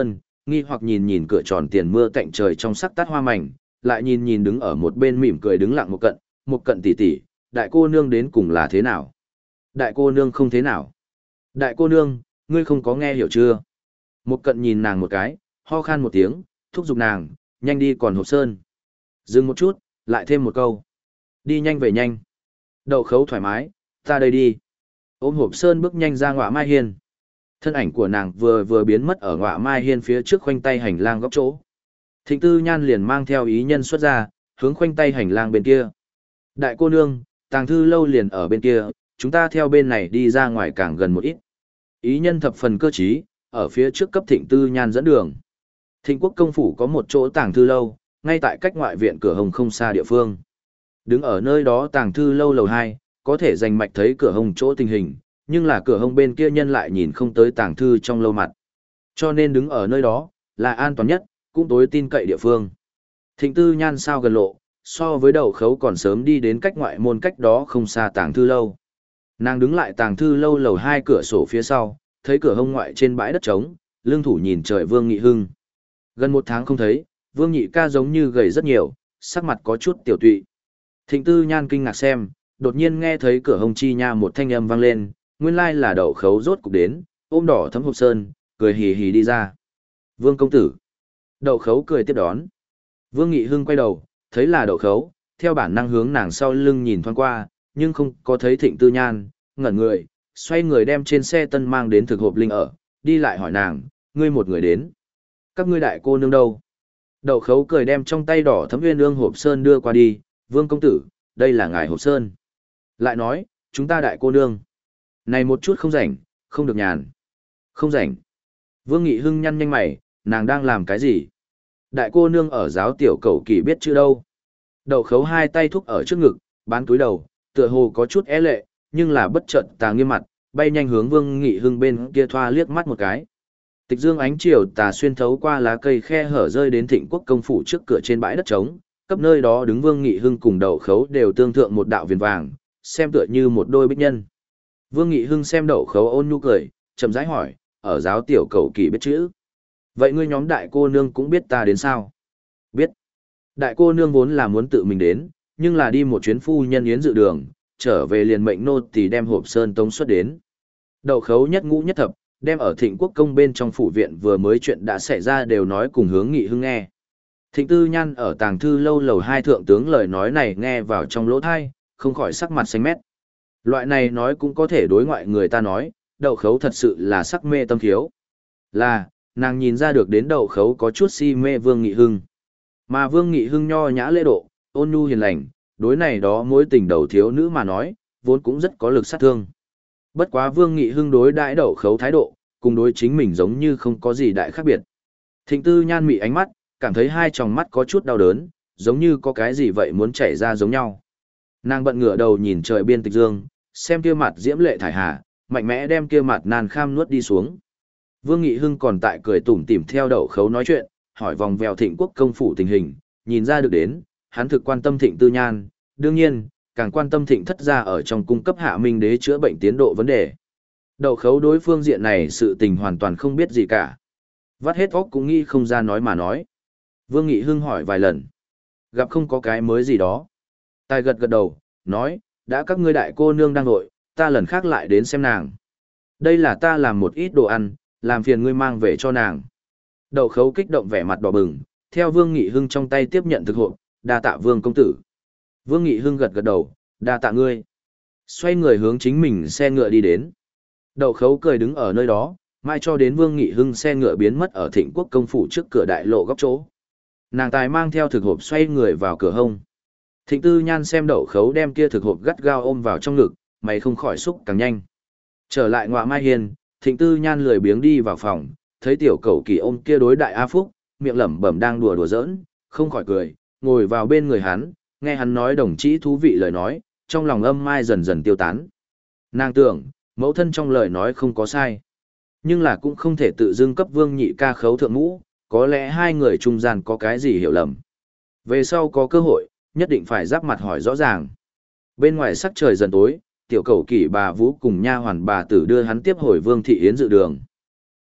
Nghi hoặc nhìn nhìn cửa tròn tiền mưa cạnh trời trong sắc tát hoa mảnh, lại nhìn nhìn đứng ở một bên mỉm cười đứng lặng một cận, một cận tỉ tỉ, đại cô nương đến cùng là thế nào? Đại cô nương không thế nào. Đại cô nương, ngươi không có nghe hiểu chưa? Một cận nhìn nàng một cái, ho khan một tiếng, thúc giục nàng, nhanh đi còn hộp sơn. Dừng một chút, lại thêm một câu. Đi nhanh về nhanh. Đậu khấu thoải mái, ta đây đi. Ôm hộp sơn bước nhanh ra ngọa mai hiên. Thân ảnh của nàng vừa vừa biến mất ở ngọa mai hiên phía trước khoanh tay hành lang góc chỗ. Thịnh Tư Nhan liền mang theo ý nhân xuất ra, hướng khoanh tay hành lang bên kia. Đại cô nương, tàng thư lâu liền ở bên kia, chúng ta theo bên này đi ra ngoài càng gần một ít. Ý nhân thập phần cơ trí, ở phía trước cấp Thịnh Tư Nhan dẫn đường. Thịnh Quốc công phủ có một chỗ tàng thư lâu, ngay tại cách ngoại viện cửa hồng không xa địa phương. Đứng ở nơi đó tàng thư lâu lầu hai, có thể dành mạch thấy cửa hồng chỗ tình hình, nhưng là cửa hồng bên kia nhân lại nhìn không tới tàng thư trong lâu mặt. Cho nên đứng ở nơi đó, là an toàn nhất, cũng tối tin cậy địa phương. Thịnh Tư Nhan sao gần lộ, so với Đậu Khấu còn sớm đi đến cách ngoại môn cách đó không xa tàng thư lâu. Nàng đứng lại tàng thư lâu lầu hai cửa sổ phía sau, thấy cửa hông ngoại trên bãi đất trống, lưng thủ nhìn trời Vương Nghị Hưng. Gần một tháng không thấy, Vương Nhị ca giống như gầy rất nhiều, sắc mặt có chút tiểu tụy. Thịnh Tư Nhan kinh ngạc xem, đột nhiên nghe thấy cửa hông chi nha một thanh âm vang lên, nguyên lai là Đậu Khấu rốt cục đến, ôm đỏ thấm hộp sơn, cười hì hì đi ra. Vương công tử. Đậu Khấu cười tiếp đón. Vương Nghị Hưng quay đầu, thấy là Đậu Khấu, theo bản năng hướng nàng sau lưng nhìn thoáng qua, nhưng không có thấy Thịnh Tư Nhan, ngẩn người, xoay người đem trên xe tân mang đến thực hộp linh ở, đi lại hỏi nàng, ngươi một người đến. Các ngươi đại cô nương đâu? Đậu Khấu cười đem trong tay đỏ thấm uyên ương hộp sơn đưa qua đi, Vương công tử, đây là ngài hộp sơn. Lại nói, chúng ta đại cô nương. Này một chút không rảnh, không được nhàn. Không rảnh. Vương Nghị Hưng nhăn nhanh mày, nàng đang làm cái gì? Đại cô nương ở giáo tiểu cầu kỳ biết chữ đâu. Đậu Khấu hai tay thúc ở trước ngực, bán túi đầu, tựa hồ có chút é lệ, nhưng là bất chợt tà nghiêm mặt, bay nhanh hướng Vương Nghị Hưng bên kia thoa liếc mắt một cái. Tịch dương ánh chiều tà xuyên thấu qua lá cây khe hở rơi đến Thịnh Quốc công phủ trước cửa trên bãi đất trống, cấp nơi đó đứng Vương Nghị Hưng cùng Đậu Khấu đều tương thượng một đạo viền vàng, xem tựa như một đôi bích nhân. Vương Nghị Hưng xem Đậu Khấu ôn nhu cười, chậm rãi hỏi, ở giáo tiểu cầu kỳ biết chữ. Vậy ngươi nhóm đại cô nương cũng biết ta đến sao? Biết. Đại cô nương vốn là muốn tự mình đến, nhưng là đi một chuyến phu nhân yến dự đường, trở về liền mệnh nô tỳ đem hộp sơn tống xuất đến. Đậu Khấu nhất ngũ nhất thập, đem ở Thịnh Quốc công bên trong phủ viện vừa mới chuyện đã xảy ra đều nói cùng hướng Nghị Hưng nghe. Thịnh Tư Nhan ở tàng thư lâu lầu hai thượng tướng lời nói này nghe vào trong lỗ thai, không khỏi sắc mặt xanh mét. Loại này nói cũng có thể đối ngoại người ta nói, Đậu Khấu thật sự là sắc mê tâm thiếu. Là, nàng nhìn ra được đến Đậu Khấu có chút si mê Vương Nghị Hưng. Mà Vương Nghị Hưng nho nhã lễ độ, ôn nhu hiền lành, đối này đó mối tình đầu thiếu nữ mà nói, vốn cũng rất có lực sát thương. Bất quá Vương Nghị Hưng đối đãi Đậu Khấu thái độ, cùng đối chính mình giống như không có gì đại khác biệt. Thịnh Tư Nhan mị ánh mắt, cảm thấy hai tròng mắt có chút đau đớn, giống như có cái gì vậy muốn chảy ra giống nhau. Nàng bận ngửa đầu nhìn trời biên tịch dương, xem kia mặt diễm lệ thải hà, mạnh mẽ đem kia mặt nan kham nuốt đi xuống. Vương Nghị Hưng còn tại cười tủm tỉm theo Đậu Khấu nói chuyện, hỏi vòng vèo Thịnh Quốc công phủ tình hình, nhìn ra được đến, hắn thực quan tâm Thịnh Tư Nhan, đương nhiên, càng quan tâm Thịnh thất gia ở trong cung cấp Hạ Minh đế chữa bệnh tiến độ vấn đề. Đậu Khấu đối phương diện này sự tình hoàn toàn không biết gì cả. Vắt hết óc cũng nghĩ không ra nói mà nói. Vương Nghị Hưng hỏi vài lần. Gặp không có cái mới gì đó. Tài gật gật đầu, nói, đã các ngươi đại cô nương đang nội, ta lần khác lại đến xem nàng. Đây là ta làm một ít đồ ăn, làm phiền ngươi mang về cho nàng. Đậu Khấu kích động vẻ mặt đỏ bừng, theo Vương Nghị Hưng trong tay tiếp nhận thực hộp, đa tạ Vương công tử. Vương Nghị Hưng gật gật đầu, đa tạ ngươi. Xoay người hướng chính mình xe ngựa đi đến. Đậu Khấu cười đứng ở nơi đó, mai cho đến Vương Nghị Hưng xe ngựa biến mất ở Thịnh Quốc công phủ trước cửa đại lộ góc chỗ. Nàng tài mang theo thực hộp xoay người vào cửa hông. Thịnh Tư Nhan xem Đậu Khấu đem kia thực hộp gắt gao ôm vào trong ngực, mày không khỏi xúc càng nhanh. Trở lại ngọa mai hiên, Thịnh Tư Nhan lười biếng đi vào phòng, thấy tiểu cẩu kỳ ôm kia đối đại A Phúc, miệng lẩm bẩm đang đùa đùa giỡn, không khỏi cười, ngồi vào bên người hắn, nghe hắn nói đồng chí thú vị lời nói, trong lòng âm mai dần dần tiêu tán. Nàng tưởng, mẫu thân trong lời nói không có sai, nhưng là cũng không thể tự dưng cấp Vương Nhị ca khấu thượng ngũ, có lẽ hai người trung gian có cái gì hiểu lầm. Về sau có cơ hội, nhất định phải giáp mặt hỏi rõ ràng. Bên ngoài sắc trời dần tối, tiểu cẩu kỷ bà Vũ cùng nha hoàn bà tử đưa hắn tiếp hồi Vương Thị Yến dự đường.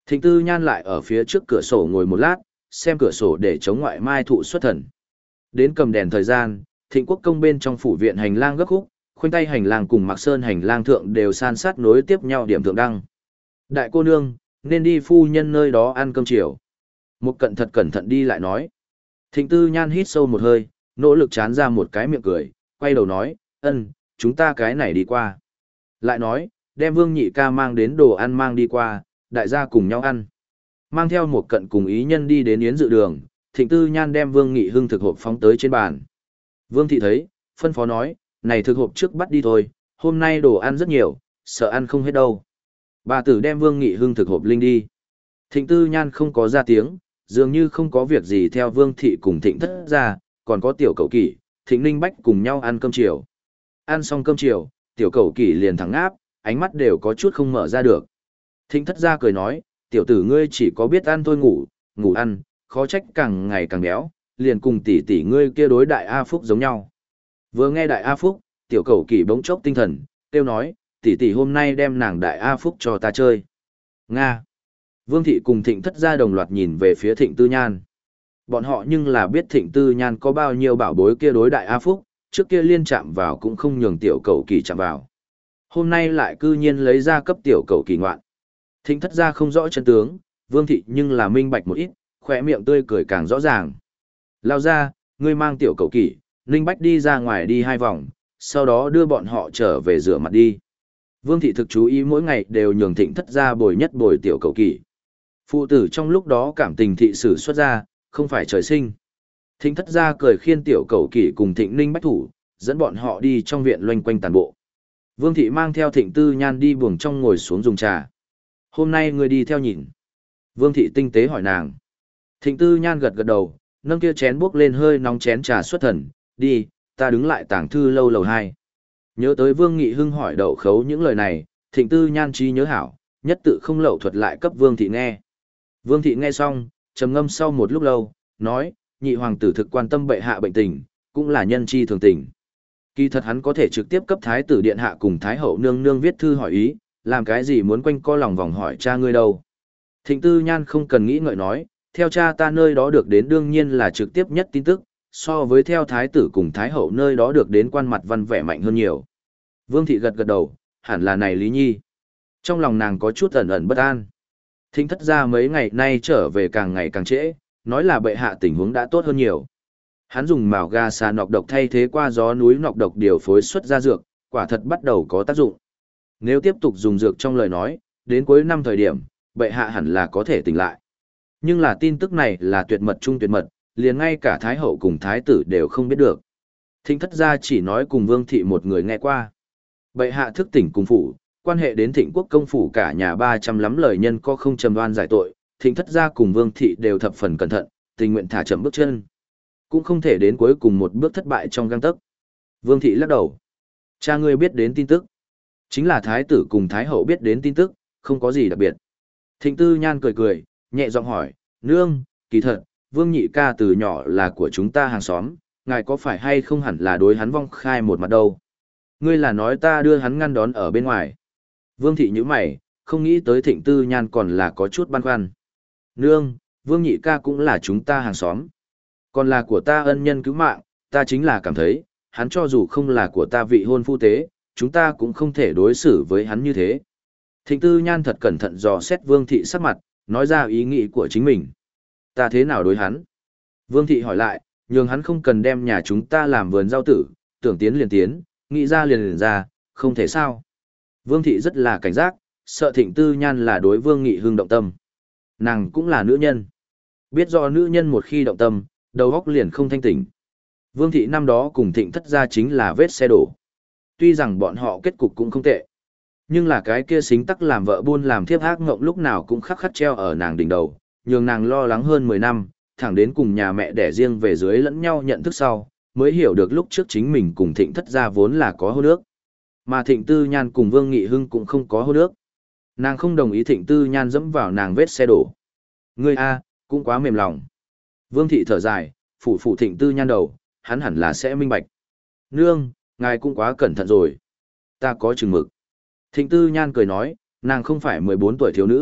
Thịnh Tư Nhan lại ở phía trước cửa sổ ngồi một lát, xem cửa sổ để chống ngoại mai thụ xuất thần. Đến cầm đèn thời gian, Thịnh Quốc công bên trong phủ viện hành lang gấp khúc, khoanh tay hành lang cùng Mạc Sơn hành lang thượng đều san sát nối tiếp nhau điểm thượng đăng. Đại cô nương, nên đi phu nhân nơi đó ăn cơm chiều. Một cận thật cẩn thận đi lại nói. Thịnh Tư Nhan hít sâu một hơi, nỗ lực chán ra một cái miệng cười, quay đầu nói, ân, chúng ta cái này đi qua. Lại nói, đem Vương Nhị ca mang đến đồ ăn mang đi qua, đại gia cùng nhau ăn. Mang theo một cận cùng ý nhân đi đến yến dự đường, Thịnh Tư Nhan đem Vương Nghị Hưng thực hộp phóng tới trên bàn. Vương thị thấy, phân phó nói, này thực hộp trước bắt đi thôi, hôm nay đồ ăn rất nhiều, sợ ăn không hết đâu. Bà tử đem Vương Nghị Hưng thực hộp linh đi. Thịnh Tư Nhan không có ra tiếng, dường như không có việc gì theo Vương thị cùng Thịnh thất ra, còn có tiểu cậu kỷ, Thịnh Ninh Bách cùng nhau ăn cơm chiều. Ăn xong cơm chiều, tiểu cậu kỷ liền thẳng áp, ánh mắt đều có chút không mở ra được. Thịnh thất ra cười nói, tiểu tử ngươi chỉ có biết ăn thôi ngủ, ngủ ăn, khó trách càng ngày càng béo, liền cùng tỷ tỷ ngươi kia đối đại A Phúc giống nhau. Vừa nghe đại A Phúc, tiểu cậu kỷ bỗng chốc tinh thần, kêu nói, tỷ tỷ hôm nay đem nàng đại A Phúc cho ta chơi. Nga. Vương thị cùng Thịnh thất gia đồng loạt nhìn về phía Thịnh Tư Nhan. Bọn họ nhưng là biết Thịnh Tư Nhan có bao nhiêu bảo bối kia đối đại A Phúc, trước kia liên chạm vào cũng không nhường tiểu cậu kỳ chạm vào. Hôm nay lại cư nhiên lấy ra cấp tiểu cậu kỳ ngoạn. Thịnh thất gia không rõ chân tướng, Vương thị nhưng là minh bạch một ít, khỏe miệng tươi cười càng rõ ràng. Lao ra, ngươi mang tiểu cậu kỳ, Ninh Bách đi ra ngoài đi hai vòng, sau đó đưa bọn họ trở về rửa mặt đi. Vương thị thực chú ý mỗi ngày đều nhường Thịnh thất gia bồi nhất bồi tiểu cậu kỳ. Phụ tử trong lúc đó cảm tình thị sử xuất ra, không phải trời sinh. Thịnh thất gia cười khiên tiểu cậu kỳ cùng Thịnh Ninh Bách thủ, dẫn bọn họ đi trong viện loanh quanh tàn bộ. Vương thị mang theo Thịnh Tư Nhan đi buồng trong ngồi xuống dùng trà. Hôm nay ngươi đi theo nhìn. Vương thị tinh tế hỏi nàng. Thịnh Tư Nhan gật gật đầu, nâng kia chén buốc lên hơi nóng chén trà xuất thần, đi, ta đứng lại tàng thư lâu lầu hai. Nhớ tới Vương Nghị Hưng hỏi đậu khấu những lời này, Thịnh Tư Nhan trí nhớ hảo, nhất tự không lậu thuật lại cấp Vương thị nghe. Vương thị nghe xong, trầm ngâm sau một lúc lâu, nói, nhị hoàng tử thực quan tâm bệ hạ bệnh tình, cũng là nhân chi thường tình. Kỳ thật hắn có thể trực tiếp cấp thái tử điện hạ cùng thái hậu nương nương viết thư hỏi ý, làm cái gì muốn quanh co lòng vòng hỏi cha ngươi đâu. Thịnh Tư Nhan không cần nghĩ ngợi nói, theo cha ta nơi đó được đến đương nhiên là trực tiếp nhất tin tức, so với theo thái tử cùng thái hậu nơi đó được đến quan mặt văn vẻ mạnh hơn nhiều. Vương thị gật gật đầu, hẳn là này Lý Nhi. Trong lòng nàng có chút ẩn ẩn bất an. Thịnh thất ra mấy ngày nay trở về càng ngày càng trễ, nói là bệ hạ tình huống đã tốt hơn nhiều. Hắn dùng mào gà xà nọc độc thay thế qua gió núi nọc độc điều phối xuất ra dược, quả thật bắt đầu có tác dụng. Nếu tiếp tục dùng dược trong lời nói, đến cuối năm thời điểm, bệ hạ hẳn là có thể tỉnh lại. Nhưng là tin tức này là tuyệt mật trung tuyệt mật, liền ngay cả thái hậu cùng thái tử đều không biết được. Thịnh thất gia chỉ nói cùng Vương thị một người nghe qua. Bệ hạ thức tỉnh cùng phủ, quan hệ đến Thịnh quốc công phủ cả nhà ba trăm lắm lời nhân có không trầm đoan giải tội, Thịnh thất gia cùng Vương thị đều thập phần cẩn thận, tình nguyện thả chậm bước chân. Cũng không thể đến cuối cùng một bước thất bại trong gang tấc. Vương thị lắc đầu. Cha ngươi biết đến tin tức. Chính là thái tử cùng thái hậu biết đến tin tức, không có gì đặc biệt. Thịnh Tư Nhan cười cười, nhẹ giọng hỏi, nương, kỳ thật, Vương nhị ca từ nhỏ là của chúng ta hàng xóm, ngài có phải hay không hẳn là đối hắn vong khai một mặt đâu. Ngươi là nói ta đưa hắn ngăn đón ở bên ngoài. Vương thị nhíu mày, không nghĩ tới Thịnh Tư Nhan còn là có chút băn khoăn. Nương, Vương nhị ca cũng là chúng ta hàng xóm. Còn là của ta ân nhân cứu mạng, ta chính là cảm thấy, hắn cho dù không là của ta vị hôn phu tế, chúng ta cũng không thể đối xử với hắn như thế. Thịnh Tư Nhan thật cẩn thận dò xét Vương thị sắc mặt, nói ra ý nghĩ của chính mình. Ta thế nào đối hắn? Vương thị hỏi lại, nhường hắn không cần đem nhà chúng ta làm vườn rau tử, tưởng tiến liền tiến, nghĩ ra liền liền ra, không thể sao. Vương thị rất là cảnh giác, sợ Thịnh Tư Nhan là đối Vương Nghị Hưng động tâm. Nàng cũng là nữ nhân. Biết rõ nữ nhân một khi động tâm, đầu óc liền không thanh tỉnh. Vương thị năm đó cùng Thịnh thất gia chính là vết xe đổ. Tuy rằng bọn họ kết cục cũng không tệ, nhưng là cái kia xính tắc làm vợ buôn làm thiếp ác ngộng lúc nào cũng khắc khắc treo ở nàng đỉnh đầu, nhường nàng lo lắng hơn mười năm, thẳng đến cùng nhà mẹ đẻ riêng về dưới lẫn nhau nhận thức sau, mới hiểu được lúc trước chính mình cùng Thịnh thất gia vốn là có hôn ước. Mà Thịnh Tư Nhan cùng Vương Nghị Hưng cũng không có hôn ước. Nàng không đồng ý Thịnh Tư Nhan dẫm vào nàng vết xe đổ. Ngươi a, cũng quá mềm lòng. Vương thị thở dài, phủ phủ Thịnh Tư Nhan đầu, hắn hẳn là sẽ minh bạch. Nương, ngài cũng quá cẩn thận rồi. Ta có chừng mực. Thịnh Tư Nhan cười nói, nàng không phải mười bốn tuổi thiếu nữ,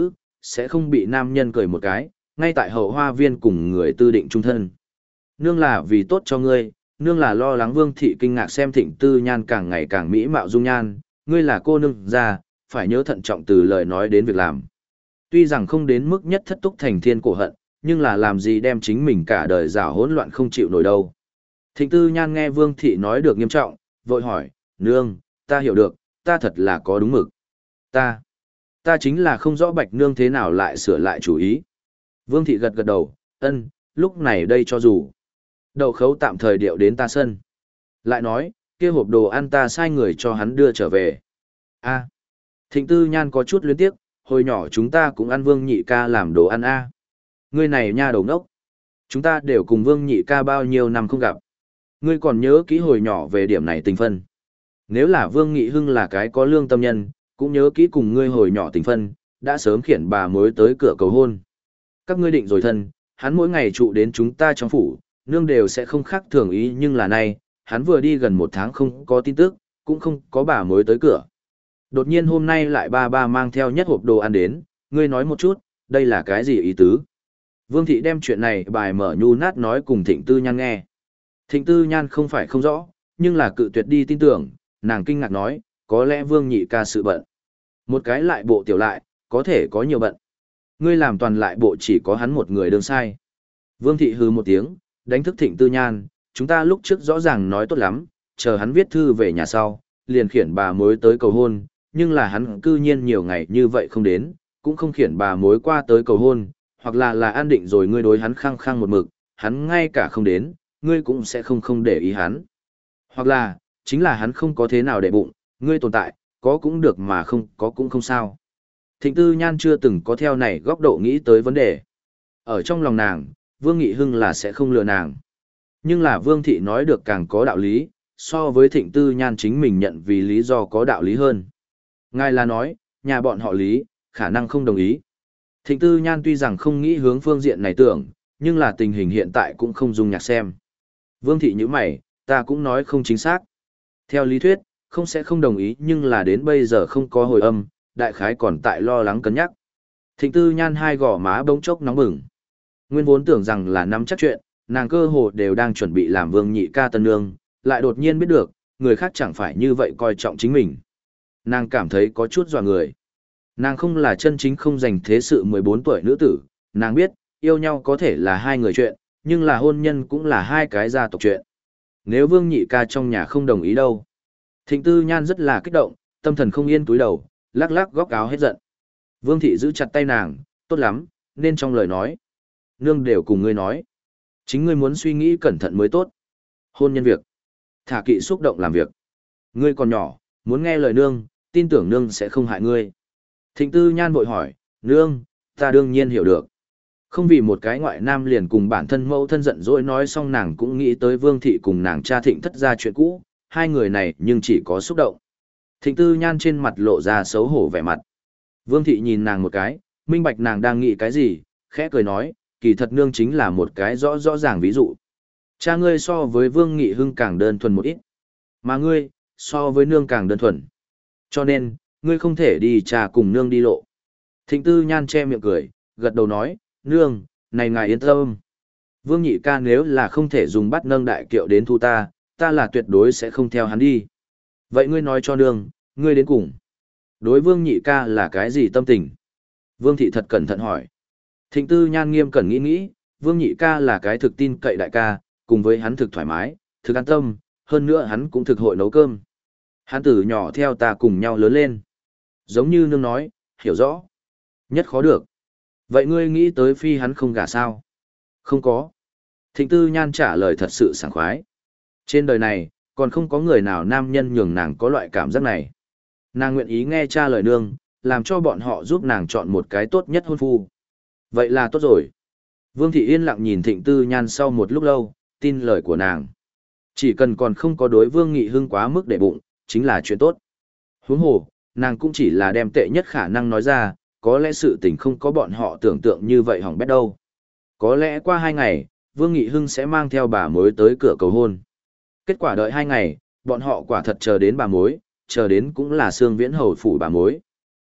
sẽ không bị nam nhân cười một cái, ngay tại hậu hoa viên cùng người tư định trung thân. Nương là vì tốt cho ngươi, nương là lo lắng Vương thị kinh ngạc xem Thịnh Tư Nhan càng ngày càng mỹ mạo dung nhan, ngươi là cô nương già, phải nhớ thận trọng từ lời nói đến việc làm. Tuy rằng không đến mức nhất thất túc thành thiên cổ hận, nhưng là làm gì đem chính mình cả đời rào hỗn loạn không chịu nổi đâu. Thịnh Tư Nhan nghe Vương thị nói được nghiêm trọng, vội hỏi, nương, ta hiểu được, ta thật là có đúng mực. Ta, ta chính là không rõ Bạch nương thế nào lại sửa lại chủ ý. Vương thị gật gật đầu, ân, lúc này đây cho dù. Đậu khấu tạm thời điệu đến ta sân. Lại nói, kia hộp đồ ăn ta sai người cho hắn đưa trở về. A. Thịnh Tư Nhan có chút luyến tiếc, hồi nhỏ chúng ta cũng ăn Vương nhị ca làm đồ ăn a. Ngươi này nha đầu ngốc. Chúng ta đều cùng Vương nhị ca bao nhiêu năm không gặp. Ngươi còn nhớ kỹ hồi nhỏ về điểm này tình phân. Nếu là Vương Nghị Hưng là cái có lương tâm nhân, cũng nhớ kỹ cùng ngươi hồi nhỏ tình phân, đã sớm khiển bà mối tới cửa cầu hôn. Các ngươi định rồi thân, hắn mỗi ngày trụ đến chúng ta trong phủ, nương đều sẽ không khác thường ý, nhưng là nay, hắn vừa đi gần một tháng không có tin tức, cũng không có bà mối tới cửa. Đột nhiên hôm nay lại ba ba mang theo nhất hộp đồ ăn đến, ngươi nói một chút, đây là cái gì ý tứ? Vương thị đem chuyện này bài mở nhu nát nói cùng Thịnh Tư Nhan nghe. Thịnh Tư Nhan không phải không rõ, nhưng là cự tuyệt đi tin tưởng, nàng kinh ngạc nói, có lẽ Vương nhị ca sự bận. Một cái lại bộ tiểu lại, có thể có nhiều bận. Ngươi làm toàn lại bộ chỉ có hắn một người đương sai. Vương thị hừ một tiếng, đánh thức Thịnh Tư Nhan, chúng ta lúc trước rõ ràng nói tốt lắm, chờ hắn viết thư về nhà sau, liền khiển bà mối tới cầu hôn, nhưng là hắn cư nhiên nhiều ngày như vậy không đến, cũng không khiển bà mối qua tới cầu hôn, hoặc là là an định rồi ngươi đối hắn khăng khăng một mực, hắn ngay cả không đến, ngươi cũng sẽ không không để ý hắn. Hoặc là, chính là hắn không có thế nào để bụng, ngươi tồn tại, có cũng được mà không có cũng không sao. Thịnh Tư Nhan chưa từng có theo này góc độ nghĩ tới vấn đề. Ở trong lòng nàng, Vương Nghị Hưng là sẽ không lừa nàng. Nhưng là Vương Thị nói được càng có đạo lý, so với Thịnh Tư Nhan chính mình nhận vì lý do có đạo lý hơn. Ngài là nói, nhà bọn họ lý, khả năng không đồng ý. Thịnh Tư Nhan tuy rằng không nghĩ hướng phương diện này tưởng, nhưng là tình hình hiện tại cũng không dung nhạc xem. Vương Thị như mày, ta cũng nói không chính xác. Theo lý thuyết, không sẽ không đồng ý nhưng là đến bây giờ không có hồi âm, đại khái còn tại lo lắng cân nhắc. Thịnh Tư Nhan hai gò má bỗng chốc nóng bừng. Nguyên vốn tưởng rằng là nắm chắc chuyện, nàng cơ hồ đều đang chuẩn bị làm Vương nhị ca tân nương, lại đột nhiên biết được, người khác chẳng phải như vậy coi trọng chính mình. Nàng cảm thấy có chút dọa người. Nàng không là chân chính không dành thế sự mười bốn tuổi nữ tử, nàng biết, yêu nhau có thể là hai người chuyện, nhưng là hôn nhân cũng là hai cái gia tộc chuyện. Nếu Vương nhị ca trong nhà không đồng ý đâu. Thịnh Tư Nhan rất là kích động, tâm thần không yên túi đầu, lắc lắc góc áo hết giận. Vương thị giữ chặt tay nàng, tốt lắm, nên trong lời nói. Nương đều cùng ngươi nói. Chính ngươi muốn suy nghĩ cẩn thận mới tốt. Hôn nhân việc. Thả kỵ xúc động làm việc. Ngươi còn nhỏ, muốn nghe lời nương, tin tưởng nương sẽ không hại ngươi. Thịnh Tư Nhan vội hỏi, nương, ta đương nhiên hiểu được. Không vì một cái ngoại nam liền cùng bản thân mẫu thân giận dỗi nói xong nàng cũng nghĩ tới Vương thị cùng nàng cha Thịnh thất ra chuyện cũ, hai người này nhưng chỉ có xúc động. Thịnh Tư Nhan trên mặt lộ ra xấu hổ vẻ mặt. Vương thị nhìn nàng một cái, minh bạch nàng đang nghĩ cái gì, khẽ cười nói, kỳ thật nương chính là một cái rõ rõ ràng ví dụ. Cha ngươi so với Vương Nghị Hưng càng đơn thuần một ít, mà ngươi, so với nương càng đơn thuần. Cho nên, ngươi không thể đi cha cùng nương đi lộ. Thịnh Tư Nhan che miệng cười, gật đầu nói, nương, này ngài yên tâm. Vương nhị ca nếu là không thể dùng bắt nâng đại kiệu đến thu ta, ta là tuyệt đối sẽ không theo hắn đi. Vậy ngươi nói cho nương, ngươi đến cùng. Đối Vương nhị ca là cái gì tâm tình? Vương thị thật cẩn thận hỏi. Thịnh Tư Nhan nghiêm cẩn nghĩ nghĩ, Vương nhị ca là cái thực tin cậy đại ca, cùng với hắn thực thoải mái, thực an tâm, hơn nữa hắn cũng thực hội nấu cơm. Hắn từ nhỏ theo ta cùng nhau lớn lên. Giống như nương nói, hiểu rõ. Nhất khó được. Vậy ngươi nghĩ tới phi hắn không gả sao? Không có. Thịnh Tư Nhan trả lời thật sự sảng khoái. Trên đời này, còn không có người nào nam nhân nhường nàng có loại cảm giác này. Nàng nguyện ý nghe cha lời nương, làm cho bọn họ giúp nàng chọn một cái tốt nhất hôn phu. Vậy là tốt rồi. Vương Thị yên lặng nhìn Thịnh Tư Nhan sau một lúc lâu, tin lời của nàng. Chỉ cần còn không có đối Vương Nghị Hưng quá mức để bụng, chính là chuyện tốt. Huống hồ, nàng cũng chỉ là đem tệ nhất khả năng nói ra, có lẽ sự tình không có bọn họ tưởng tượng như vậy hỏng bét đâu. Có lẽ qua hai ngày, Vương Nghị Hưng sẽ mang theo bà mối tới cửa cầu hôn. Kết quả đợi hai ngày, bọn họ quả thật chờ đến bà mối, chờ đến cũng là Sương Viễn Hầu phủ bà mối.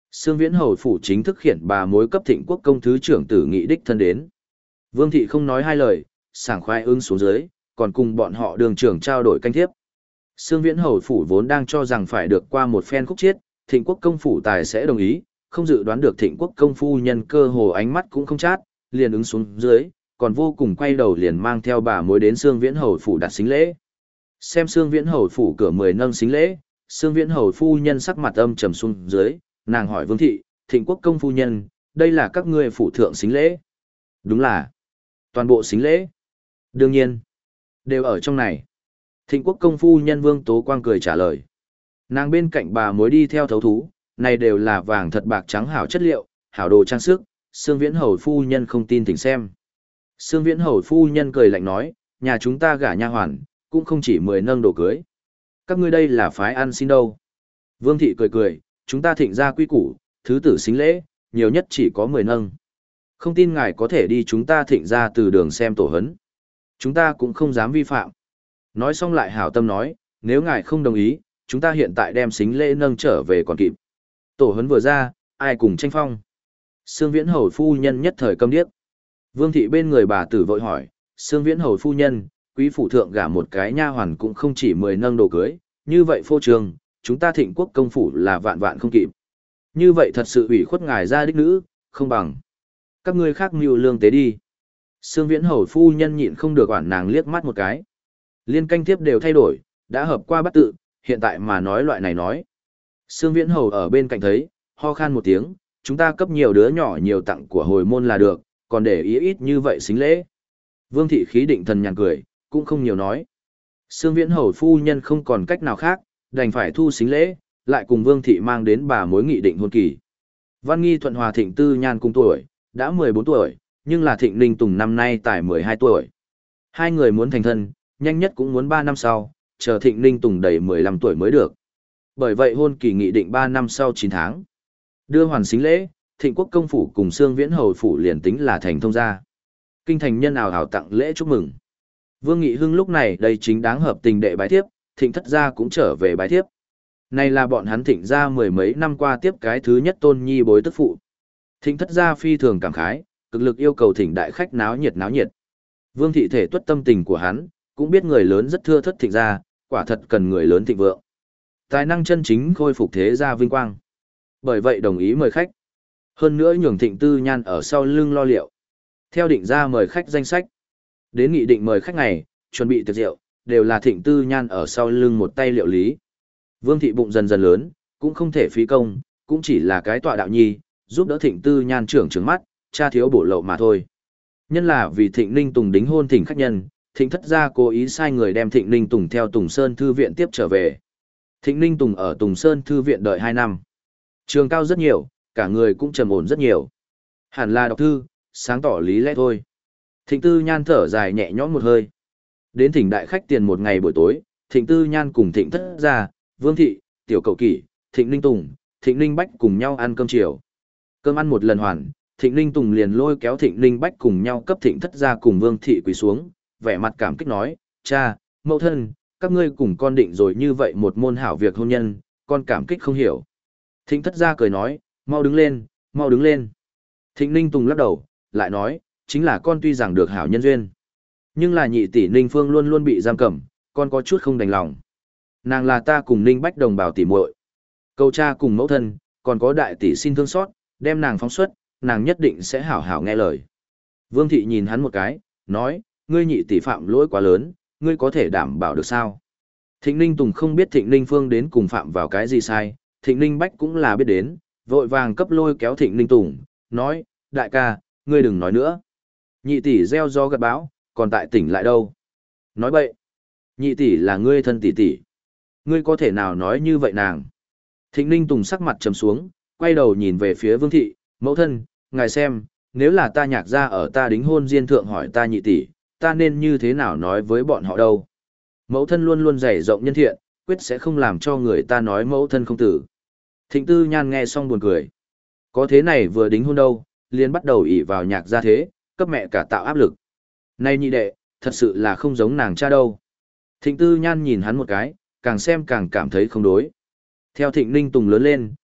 Sương Viễn Hầu phủ chính thức khiển bà mối cấp Thịnh Quốc công thứ trưởng tử nghị đích thân đến. Vương thị không nói hai lời, sảng khoái ứng xuống dưới, còn cùng bọn họ đường trưởng trao đổi canh thiếp. Sương Viễn Hầu phủ vốn đang cho rằng phải được qua một phen khúc chiết, Thịnh Quốc công phủ tài sẽ đồng ý, không dự đoán được Thịnh Quốc công phu nhân cơ hồ ánh mắt cũng không chát, liền ứng xuống dưới, còn vô cùng quay đầu liền mang theo bà mối đến Sương Viễn Hầu phủ đặt xính lễ. Xem Sương Viễn Hầu phủ cửa mười nâng xính lễ, Sương Viễn Hầu phu nhân sắc mặt âm trầm xuống dưới, nàng hỏi Vương thị, Thịnh Quốc công phu nhân, đây là các ngươi phủ thượng xính lễ. Đúng là, toàn bộ xính lễ. Đương nhiên, đều ở trong này. Thịnh Quốc công phu nhân Vương Tố Quang cười trả lời. Nàng bên cạnh bà mối đi theo thấu thú, này đều là vàng thật bạc trắng hảo chất liệu, hảo đồ trang sức, Sương Viễn Hầu phu nhân không tin thỉnh xem. Sương Viễn Hầu phu nhân cười lạnh nói, nhà chúng ta gả nha hoàn, cũng không chỉ mười nâng đồ cưới. Các ngươi đây là phái ăn xin đâu. Vương thị cười cười, chúng ta thịnh ra quy củ, thứ tử xính lễ, nhiều nhất chỉ có mười nâng. Không tin ngài có thể đi chúng ta thịnh ra từ đường xem tổ hấn. Chúng ta cũng không dám vi phạm. Nói xong lại hảo tâm nói, nếu ngài không đồng ý, chúng ta hiện tại đem xính lễ nâng trở về còn kịp. Tổ hấn vừa ra, ai cùng tranh phong. Sương Viễn Hầu phu nhân nhất thời câm điếc. Vương thị bên người bà tử vội hỏi, Sương Viễn Hầu phu nhân, quý phủ thượng gả một cái nha hoàn cũng không chỉ mười nâng đồ cưới, như vậy phô trương, chúng ta Thịnh Quốc công phủ là vạn vạn không kịp. Như vậy thật sự ủy khuất ngài ra đích nữ, không bằng. Các ngươi khác mưu lương tế đi. Sương Viễn Hầu phu nhân nhịn không được quản nàng liếc mắt một cái. Liên canh tiếp đều thay đổi, đã hợp qua bắt tự, hiện tại mà nói loại này nói. Sương Viễn Hầu ở bên cạnh thấy, ho khan một tiếng, chúng ta cấp nhiều đứa nhỏ nhiều tặng của hồi môn là được, còn để ý ít như vậy xính lễ. Vương thị khí định thần nhàn cười, cũng không nhiều nói. Sương Viễn Hầu phu nhân không còn cách nào khác, đành phải thu xính lễ, lại cùng Vương thị mang đến bà mối nghị định hôn kỳ. Văn Nghi thuận hòa Thịnh Tư Nhan cùng tuổi, đã mười bốn tuổi, nhưng là Thịnh Ninh Tùng năm nay tài mười hai tuổi. Hai người muốn thành thân, nhanh nhất cũng muốn ba năm sau, chờ Thịnh Ninh Tùng đầy mười lăm tuổi mới được. Bởi vậy hôn kỳ nghị định ba năm sau chín tháng. Đưa hoàn xính lễ, Thịnh Quốc công phủ cùng Sương Viễn Hầu phủ liền tính là thành thông gia. Kinh thành nhân ào ào tặng lễ chúc mừng. Vương Nghị Hưng lúc này đây chính đáng hợp tình đệ bái thiếp, Thịnh thất gia cũng trở về bái thiếp. Này là bọn hắn Thịnh gia mười mấy năm qua tiếp cái thứ nhất tôn nhi bối tức phụ. Thịnh thất gia phi thường cảm khái, cực lực yêu cầu Thịnh đại khách náo nhiệt náo nhiệt. Vương thị thể tuất tâm tình của hắn, cũng biết người lớn rất thưa thất Thịnh gia, quả thật cần người lớn thịnh vượng. Tài năng chân chính khôi phục thế gia vinh quang. Bởi vậy đồng ý mời khách. Hơn nữa nhường Thịnh Tư Nhan ở sau lưng lo liệu. Theo định ra mời khách danh sách. Đến nghị định mời khách ngày, chuẩn bị tiệc rượu, đều là Thịnh Tư Nhan ở sau lưng một tay liệu lý. Vương thị bụng dần dần lớn, cũng không thể phí công, cũng chỉ là cái tọa đạo nhi, giúp đỡ Thịnh Tư Nhan trưởng trứng mắt, cha thiếu bổ lậu mà thôi. Nhân là vì Thịnh Ninh Tùng đính hôn thỉnh khách nhân, Thịnh thất gia cố ý sai người đem Thịnh Ninh Tùng theo Tùng Sơn Thư viện tiếp trở về. Thịnh Ninh Tùng ở Tùng Sơn Thư viện đợi hai năm. Trường cao rất nhiều, cả người cũng trầm ổn rất nhiều. Hẳn là đọc thư, sáng tỏ lý lẽ thôi. Thịnh Tư Nhan thở dài nhẹ nhõm một hơi. Đến thỉnh đại khách tiền một ngày buổi tối, Thịnh Tư Nhan cùng Thịnh thất gia, Vương thị, Tiểu Cậu Kỷ, Thịnh Ninh Tùng, Thịnh Ninh Bách cùng nhau ăn cơm chiều. Cơm ăn một lần hoàn, Thịnh Ninh Tùng liền lôi kéo Thịnh Ninh Bách cùng nhau cấp Thịnh thất gia cùng Vương thị quỳ xuống, vẻ mặt cảm kích nói, cha, mẫu thân, các ngươi cùng con định rồi như vậy một môn hảo việc hôn nhân, con cảm kích không hiểu. Thịnh thất gia cười nói, mau đứng lên, mau đứng lên. Thịnh Ninh Tùng lắc đầu, lại nói, chính là con tuy rằng được hảo nhân duyên. Nhưng là nhị tỷ Ninh Phương luôn luôn bị giam cầm, con có chút không đành lòng. Nàng là ta cùng Ninh Bách đồng bào tỷ muội. Cầu cha cùng mẫu thân, còn có đại tỷ xin thương xót, đem nàng phóng xuất, nàng nhất định sẽ hảo hảo nghe lời. Vương thị nhìn hắn một cái, nói, ngươi nhị tỷ phạm lỗi quá lớn, ngươi có thể đảm bảo được sao? Thịnh Ninh Tùng không biết Thịnh Ninh Phương đến cùng phạm vào cái gì sai, Thịnh Ninh Bách cũng là biết đến, vội vàng cấp lôi kéo Thịnh Ninh Tùng, nói, đại ca, ngươi đừng nói nữa. Nhị tỷ gieo gió gặt bão, còn tại tỉnh lại đâu? Nói bậy. Nhị tỷ là ngươi thân tỷ tỷ. Ngươi có thể nào nói như vậy nàng? Thịnh Ninh Tùng sắc mặt trầm xuống, quay đầu nhìn về phía Vương thị, mẫu thân, ngài xem, nếu là ta nhạc ra ở ta đính hôn diên thượng hỏi ta nhị tỷ, ta nên như thế nào nói với bọn họ đâu? Mẫu thân luôn luôn dày rộng nhân thiện, quyết sẽ không làm cho người ta nói mẫu thân không tử. Thịnh Tư Nhan nghe xong buồn cười. Có thế này vừa đính hôn đâu, liền bắt đầu ỷ vào nhạc gia thế, cấp mẹ cả tạo áp lực. Này nhị đệ, thật sự là không giống nàng cha đâu. Thịnh Tư Nhan nhìn hắn một cái, càng xem càng cảm thấy không đối. Theo Thịnh Ninh Tùng lớn lên,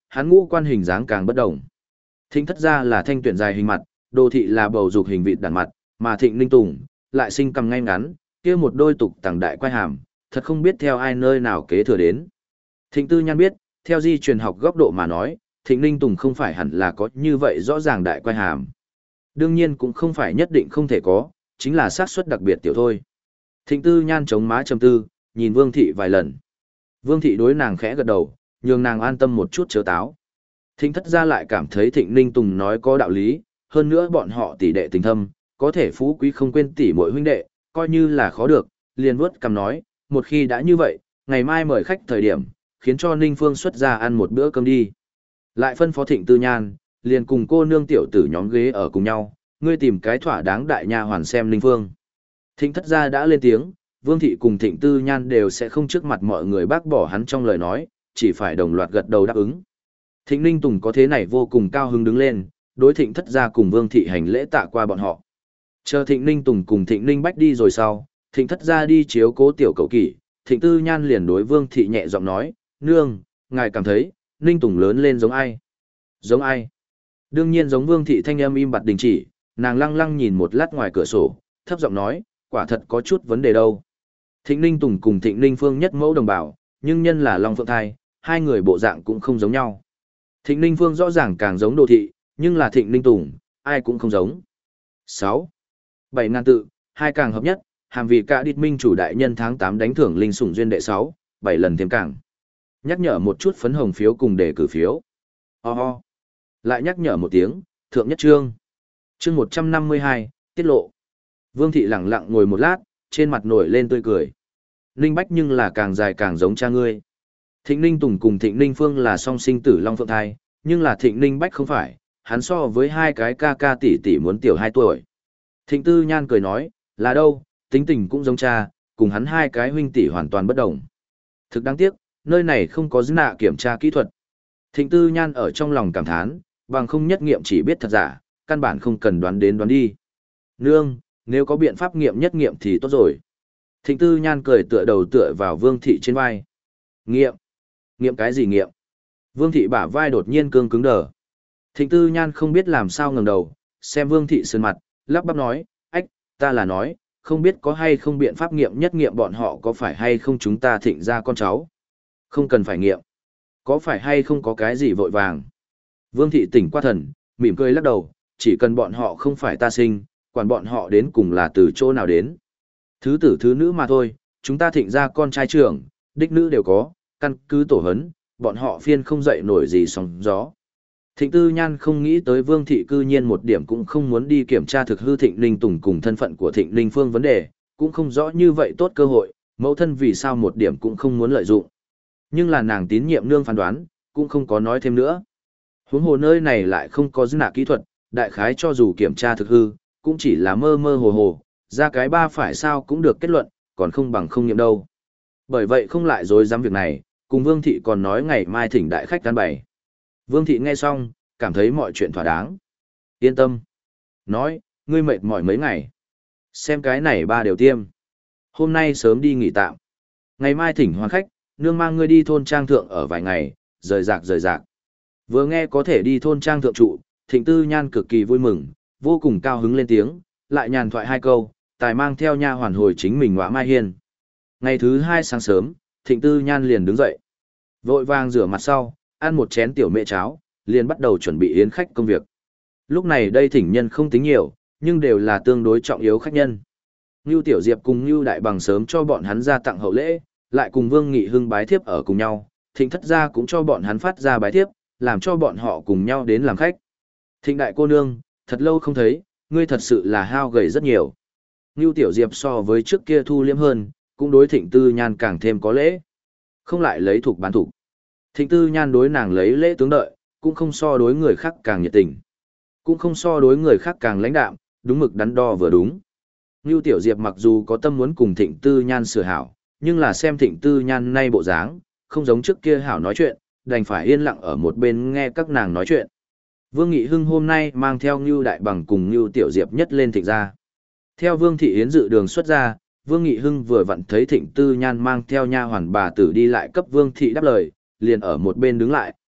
hắn ngũ quan hình dáng càng bất đồng. Thịnh thất gia là thanh tuyển dài hình mặt, Đồ thị là bầu dục hình vịt đàn mặt, mà Thịnh Ninh Tùng lại sinh cầm ngay ngắn, kia một đôi tục tằng đại quai hàm, thật không biết theo ai nơi nào kế thừa đến. Thịnh Tư Nhan biết, theo di truyền học góc độ mà nói, Thịnh Ninh Tùng không phải hẳn là có như vậy rõ ràng đại quai hàm. Đương nhiên cũng không phải nhất định không thể có, chính là xác suất đặc biệt tiểu thôi. Thịnh Tư Nhan chống má trầm tư, nhìn Vương Thị vài lần. Vương Thị đối nàng khẽ gật đầu, nhường nàng an tâm một chút chớ táo. Thịnh thất gia lại cảm thấy Thịnh Ninh Tùng nói có đạo lý, hơn nữa bọn họ tỷ đệ tình thâm, có thể phú quý không quên tỷ muội huynh đệ, coi như là khó được, liền vuốt cằm nói, một khi đã như vậy, ngày mai mời khách thời điểm, khiến cho Ninh Phương xuất ra ăn một bữa cơm đi. Lại phân phó Thịnh Tư Nhan, liền cùng cô nương tiểu tử nhóm ghế ở cùng nhau, ngươi tìm cái thỏa đáng đại nha hoàn xem Ninh Phương. Thịnh thất gia đã lên tiếng, Vương Thị cùng Thịnh Tư Nhan đều sẽ không trước mặt mọi người bác bỏ hắn trong lời nói, chỉ phải đồng loạt gật đầu đáp ứng. Thịnh Ninh Tùng có thế này vô cùng cao hứng đứng lên, đối Thịnh thất gia cùng Vương Thị hành lễ tạ qua bọn họ. Chờ Thịnh Ninh Tùng cùng Thịnh Ninh Bách đi rồi sau, Thịnh thất gia đi chiếu cố tiểu cậu kỷ, Thịnh Tư Nhan liền đối Vương Thị nhẹ giọng nói, nương, ngài cảm thấy, Ninh Tùng lớn lên giống ai? Giống ai? Đương nhiên giống Vương Thị thanh âm im bặt đình chỉ, nàng lăng lăng nhìn một lát ngoài cửa sổ, thấp giọng nói, quả thật có chút vấn đề đâu. Thịnh Ninh Tùng cùng Thịnh Ninh Phương nhất mẫu đồng bào, nhưng nhân là Long Phượng thai, hai người bộ dạng cũng không giống nhau. Thịnh Ninh Phương rõ ràng càng giống Đồ Thị, nhưng là Thịnh Ninh Tùng, ai cũng không giống. sáu. Bảy ngàn tự, hai càng hợp nhất, hàm vì cả địch minh chủ đại nhân tháng tám đánh thưởng linh sủng duyên đệ sáu, bảy lần thêm càng. Nhắc nhở một chút phấn hồng phiếu cùng đề cử phiếu. Ho oh ho. Lại nhắc nhở một tiếng, thượng nhất chương. Chương một trăm năm mươi hai, tiết lộ. Vương Thị lặng lặng ngồi một lát, trên mặt nổi lên tươi cười. Ninh Bách nhưng là càng dài càng giống cha ngươi. Thịnh Ninh Tùng cùng Thịnh Ninh Phương là song sinh tử Long Phượng thai, nhưng là Thịnh Ninh Bách không phải, hắn so với hai cái ca ca tỷ tỷ muốn tiểu hai tuổi. Thịnh Tư Nhan cười nói, là đâu, tính tình cũng giống cha, cùng hắn hai cái huynh tỷ hoàn toàn bất đồng. Thực đáng tiếc, nơi này không có dư nạ kiểm tra kỹ thuật. Thịnh Tư Nhan ở trong lòng cảm thán, bằng không nhất nghiệm chỉ biết thật giả, căn bản không cần đoán đến đoán đi. Nương, nếu có biện pháp nghiệm nhất nghiệm thì tốt rồi. Thịnh Tư Nhan cười tựa đầu tựa vào Vương Thị trên vai. Nghiệm? Nghiệm cái gì nghiệm? Vương Thị bả vai đột nhiên cương cứng đờ. Thịnh Tư Nhan không biết làm sao ngẩng đầu, xem Vương Thị sơn mặt, lắp bắp nói, ách, ta là nói, không biết có hay không biện pháp nghiệm nhất nghiệm bọn họ có phải hay không chúng ta thịnh ra con cháu. Không cần phải nghiệm. Có phải hay không có cái gì vội vàng. Vương Thị tỉnh qua thần, mỉm cười lắc đầu, chỉ cần bọn họ không phải ta sinh, quản bọn họ đến cùng là từ chỗ nào đến. Thứ tử thứ nữ mà thôi, chúng ta thịnh ra con trai trưởng, đích nữ đều có, căn cứ tổ hấn, bọn họ phiên không dậy nổi gì sóng gió. Thịnh Tư Nhan không nghĩ tới Vương Thị cư nhiên một điểm cũng không muốn đi kiểm tra thực hư Thịnh Ninh Tùng cùng thân phận của Thịnh Ninh Phương vấn đề, cũng không rõ như vậy tốt cơ hội, mẫu thân vì sao một điểm cũng không muốn lợi dụng. Nhưng là nàng tín nhiệm nương phán đoán, cũng không có nói thêm nữa. Huống hồ nơi này lại không có dư nạ kỹ thuật, đại khái cho dù kiểm tra thực hư, cũng chỉ là mơ mơ hồ hồ, ra cái ba phải sao cũng được kết luận, còn không bằng không nghiệm đâu. Bởi vậy không lại dối dám việc này, cùng Vương Thị còn nói ngày mai thỉnh đại khách ăn bày. Vương Thị nghe xong, cảm thấy mọi chuyện thỏa đáng. Yên tâm. Nói, ngươi mệt mỏi mấy ngày. Xem cái này ba đều tiêm. Hôm nay sớm đi nghỉ tạm. Ngày mai thỉnh hoàn khách, nương mang ngươi đi thôn trang thượng ở vài ngày, rời rạc rời rạc. Vừa nghe có thể đi thôn trang thượng trụ, Thịnh Tư Nhan cực kỳ vui mừng, vô cùng cao hứng lên tiếng, lại nhàn thoại hai câu, tài mang theo nha hoàn hồi chính mình Ngõa Mai Hiên. Ngày thứ hai sáng sớm, Thịnh Tư Nhan liền đứng dậy. Vội vàng rửa mặt sau, ăn một chén tiểu mẹ cháo, liền bắt đầu chuẩn bị yến khách công việc. Lúc này đây thỉnh nhân không tính nhiều, nhưng đều là tương đối trọng yếu khách nhân. Ngưu Tiểu Diệp cùng Ngưu Đại Bằng sớm cho bọn hắn ra tặng hậu lễ, lại cùng Vương Nghị Hưng bái thiếp ở cùng nhau, Thịnh Thất gia cũng cho bọn hắn phát ra bái thiếp, làm cho bọn họ cùng nhau đến làm khách. Thịnh đại cô nương, thật lâu không thấy, ngươi thật sự là hao gầy rất nhiều. Ngưu Tiểu Diệp so với trước kia thu liếm hơn, cũng đối Thịnh Tư Nhan càng thêm có lễ. Không lại lấy thuộc bán thuộc. Thịnh Tư Nhan đối nàng lấy lễ tướng đợi, cũng không so đối người khác càng nhiệt tình. Cũng không so đối người khác càng lãnh đạm, đúng mực đắn đo vừa đúng. Ngưu Tiểu Diệp mặc dù có tâm muốn cùng Thịnh Tư Nhan sửa hảo, nhưng là xem Thịnh Tư Nhan nay bộ dáng, không giống trước kia hảo nói chuyện, đành phải yên lặng ở một bên nghe các nàng nói chuyện. Vương Nghị Hưng hôm nay mang theo Ngưu Đại Bằng cùng Ngưu Tiểu Diệp nhất lên Thịnh gia. Theo Vương Thị Yến dự đường xuất ra, Vương Nghị Hưng vừa vặn thấy Thịnh Tư Nhan mang theo nha hoàn bà tử đi lại cấp Vương Thị đáp lời, liền ở một bên đứng lại,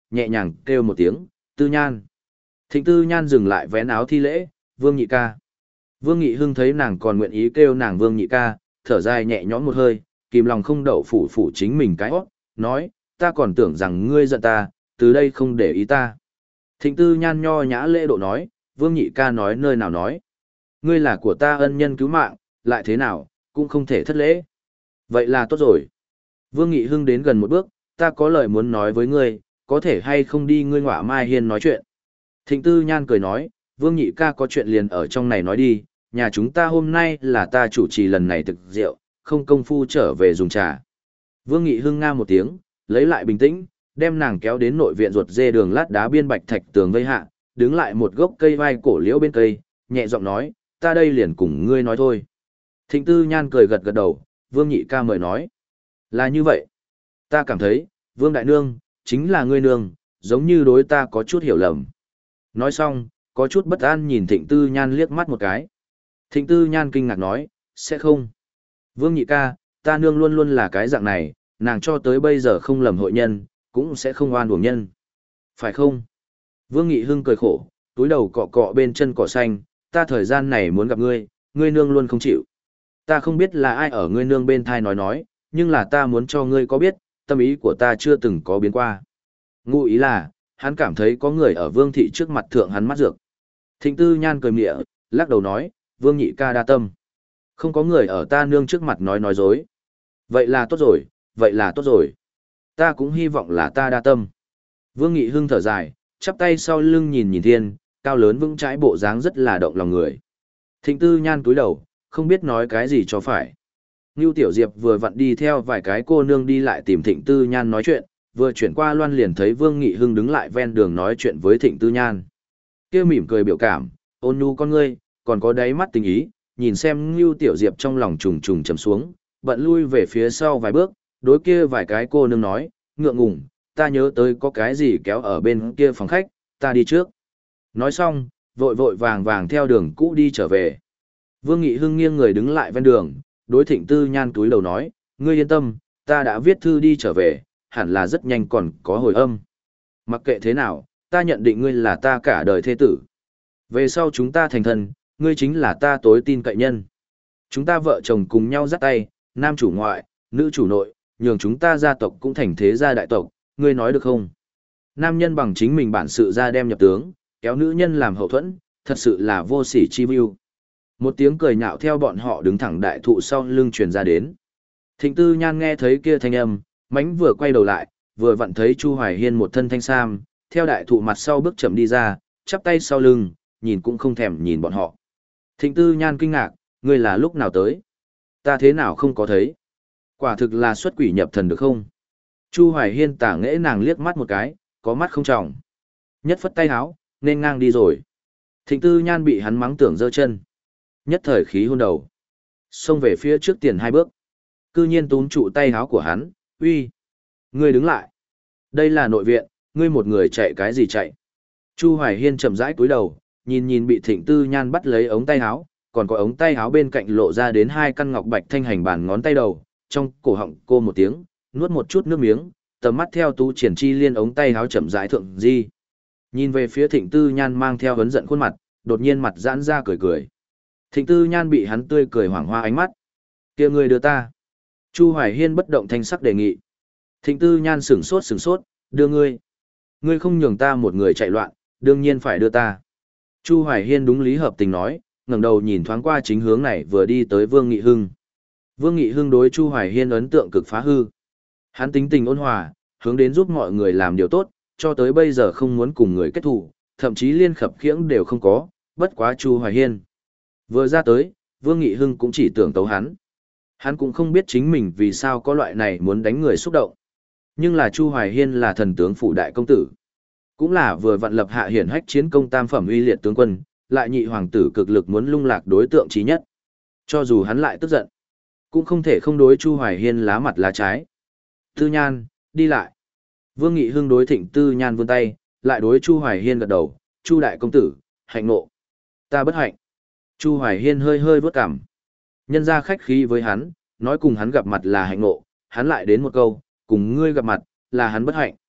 nhẹ nhàng kêu một tiếng, Tư Nhan. Thịnh Tư Nhan dừng lại vén áo thi lễ, Vương nhị ca. Vương Nghị Hưng thấy nàng còn nguyện ý kêu nàng Vương nhị ca, thở dài nhẹ nhõm một hơi, kìm lòng không đậu phủ phủ chính mình cái hót, nói, ta còn tưởng rằng ngươi giận ta, từ đây không để ý ta. Thịnh Tư Nhan nho nhã lễ độ nói, Vương nhị ca nói nơi nào nói. Ngươi là của ta ân nhân cứu mạng, lại thế nào, cũng không thể thất lễ. Vậy là tốt rồi. Vương Nghị Hưng đến gần một bước, ta có lời muốn nói với ngươi, có thể hay không đi ngươi ngọa mai hiên nói chuyện. Thịnh Tư Nhan cười nói, Vương nhị ca có chuyện liền ở trong này nói đi, nhà chúng ta hôm nay là ta chủ trì lần này thực rượu, không công phu trở về dùng trà. Vương Nghị Hưng nga một tiếng, lấy lại bình tĩnh, đem nàng kéo đến nội viện ruột dê đường lát đá biên bạch thạch tường vây hạ, đứng lại một gốc cây vai cổ liễu bên cây, nhẹ giọng nói, ta đây liền cùng ngươi nói thôi. Thịnh Tư Nhan cười gật gật đầu, Vương nhị ca mời nói. Là như vậy. Ta cảm thấy, Vương đại nương, chính là ngươi nương, giống như đối ta có chút hiểu lầm. Nói xong, có chút bất an nhìn Thịnh Tư Nhan liếc mắt một cái. Thịnh Tư Nhan kinh ngạc nói, sẽ không. Vương nhị ca, ta nương luôn luôn là cái dạng này, nàng cho tới bây giờ không lầm hội nhân, cũng sẽ không oan uổng nhân. Phải không? Vương Nghị Hưng cười khổ, túi đầu cọ cọ bên chân cỏ xanh, ta thời gian này muốn gặp ngươi, ngươi nương luôn không chịu. Ta không biết là ai ở ngươi nương bên thai nói nói, nhưng là ta muốn cho ngươi có biết, tâm ý của ta chưa từng có biến qua. Ngụ ý là, hắn cảm thấy có người ở Vương thị trước mặt thượng hắn mắt dược. Thịnh Tư Nhan cười mỉa, lắc đầu nói, Vương nhị ca đa tâm. Không có người ở ta nương trước mặt nói nói dối. Vậy là tốt rồi, vậy là tốt rồi. Ta cũng hy vọng là ta đa tâm. Vương Nghị Hưng thở dài, chắp tay sau lưng nhìn nhìn thiên, cao lớn vững chãi bộ dáng rất là động lòng người. Thịnh Tư Nhan cúi đầu, không biết nói cái gì cho phải. Ngưu Tiểu Diệp vừa vặn đi theo vài cái cô nương đi lại tìm Thịnh Tư Nhan nói chuyện, vừa chuyển qua loan liền thấy Vương Nghị Hưng đứng lại ven đường nói chuyện với Thịnh Tư Nhan. Kia mỉm cười biểu cảm, ôn nhu con ngươi, còn có đáy mắt tình ý, nhìn xem Ngưu Tiểu Diệp trong lòng trùng trùng trầm xuống, bận lui về phía sau vài bước, đối kia vài cái cô nương nói, ngượng ngùng, ta nhớ tới có cái gì kéo ở bên kia phòng khách, ta đi trước. Nói xong, vội vội vàng vàng theo đường cũ đi trở về. Vương Nghị Hưng nghiêng người đứng lại ven đường, đối Thịnh Tư Nhan túi đầu nói, ngươi yên tâm, ta đã viết thư đi trở về, hẳn là rất nhanh còn có hồi âm. Mặc kệ thế nào, ta nhận định ngươi là ta cả đời thế tử. Về sau chúng ta thành thân, ngươi chính là ta tối tin cậy nhân. Chúng ta vợ chồng cùng nhau dắt tay, nam chủ ngoại, nữ chủ nội, nhường chúng ta gia tộc cũng thành thế gia đại tộc, ngươi nói được không? Nam nhân bằng chính mình bản sự ra đem nhập tướng, kéo nữ nhân làm hậu thuẫn, thật sự là vô sỉ chi view. Một tiếng cười nhạo theo bọn họ đứng thẳng đại thụ sau lưng truyền ra đến. Thịnh Tư Nhan nghe thấy kia thanh âm, mánh vừa quay đầu lại, vừa vặn thấy Chu Hoài Hiên một thân thanh sam, theo đại thụ mặt sau bước chậm đi ra, chắp tay sau lưng, nhìn cũng không thèm nhìn bọn họ. Thịnh Tư Nhan kinh ngạc, ngươi là lúc nào tới? Ta thế nào không có thấy? Quả thực là xuất quỷ nhập thần được không? Chu Hoài Hiên tả nghễ nàng liếc mắt một cái, có mắt không tròng. Nhất phất tay háo, nên ngang đi rồi. Thịnh Tư Nhan bị hắn mắng tưởng giơ chân. Nhất thời khí hôn đầu. Xông về phía trước tiền hai bước. Cư nhiên túm trụ tay háo của hắn, uy. Ngươi đứng lại. Đây là nội viện, ngươi một người chạy cái gì chạy? Chu Hoài Hiên chậm rãi cúi đầu, nhìn nhìn bị Thịnh Tư Nhan bắt lấy ống tay háo, còn có ống tay háo bên cạnh lộ ra đến hai căn ngọc bạch thanh hành bàn ngón tay đầu, trong cổ họng cô một tiếng, nuốt một chút nước miếng, tầm mắt theo Tú Triển Chi liên ống tay háo chậm rãi thượng di. Nhìn về phía Thịnh Tư Nhan mang theo hấn giận khuôn mặt, đột nhiên mặt giãn ra cười cười. Thịnh Tư Nhan bị hắn tươi cười hoảng hoa ánh mắt. Kia ngươi đưa ta. Chu Hoài Hiên bất động thanh sắc đề nghị. Thịnh Tư Nhan sửng sốt sửng sốt, đưa ngươi. Ngươi không nhường ta một người chạy loạn, đương nhiên phải đưa ta. Chu Hoài Hiên đúng lý hợp tình nói, ngẩng đầu nhìn thoáng qua chính hướng này vừa đi tới Vương Nghị Hưng. Vương Nghị Hưng đối Chu Hoài Hiên ấn tượng cực phá hư. Hắn tính tình ôn hòa, hướng đến giúp mọi người làm điều tốt, cho tới bây giờ không muốn cùng người kết thù, thậm chí liên khập khiễng đều không có, bất quá Chu Hoài Hiên. Vừa ra tới, Vương Nghị Hưng cũng chỉ tưởng tấu hắn. Hắn cũng không biết chính mình vì sao có loại này muốn đánh người xúc động. Nhưng là Chu Hoài Hiên là thần tướng phủ đại công tử. Cũng là vừa vặn lập hạ hiển hách chiến công tam phẩm uy liệt tướng quân, lại nhị hoàng tử cực lực muốn lung lạc đối tượng chí nhất. Cho dù hắn lại tức giận, cũng không thể không đối Chu Hoài Hiên lá mặt lá trái. Tư Nhan, đi lại. Vương Nghị Hưng đối Thịnh Tư Nhan vươn tay, lại đối Chu Hoài Hiên gật đầu, Chu đại công tử, hạnh nộ. Ta bất hạnh. Chu Hoài Hiên hơi hơi vớt cằm. Nhân ra khách khí với hắn, nói cùng hắn gặp mặt là hạnh nộ, hắn lại đến một câu, cùng ngươi gặp mặt, là hắn bất hạnh.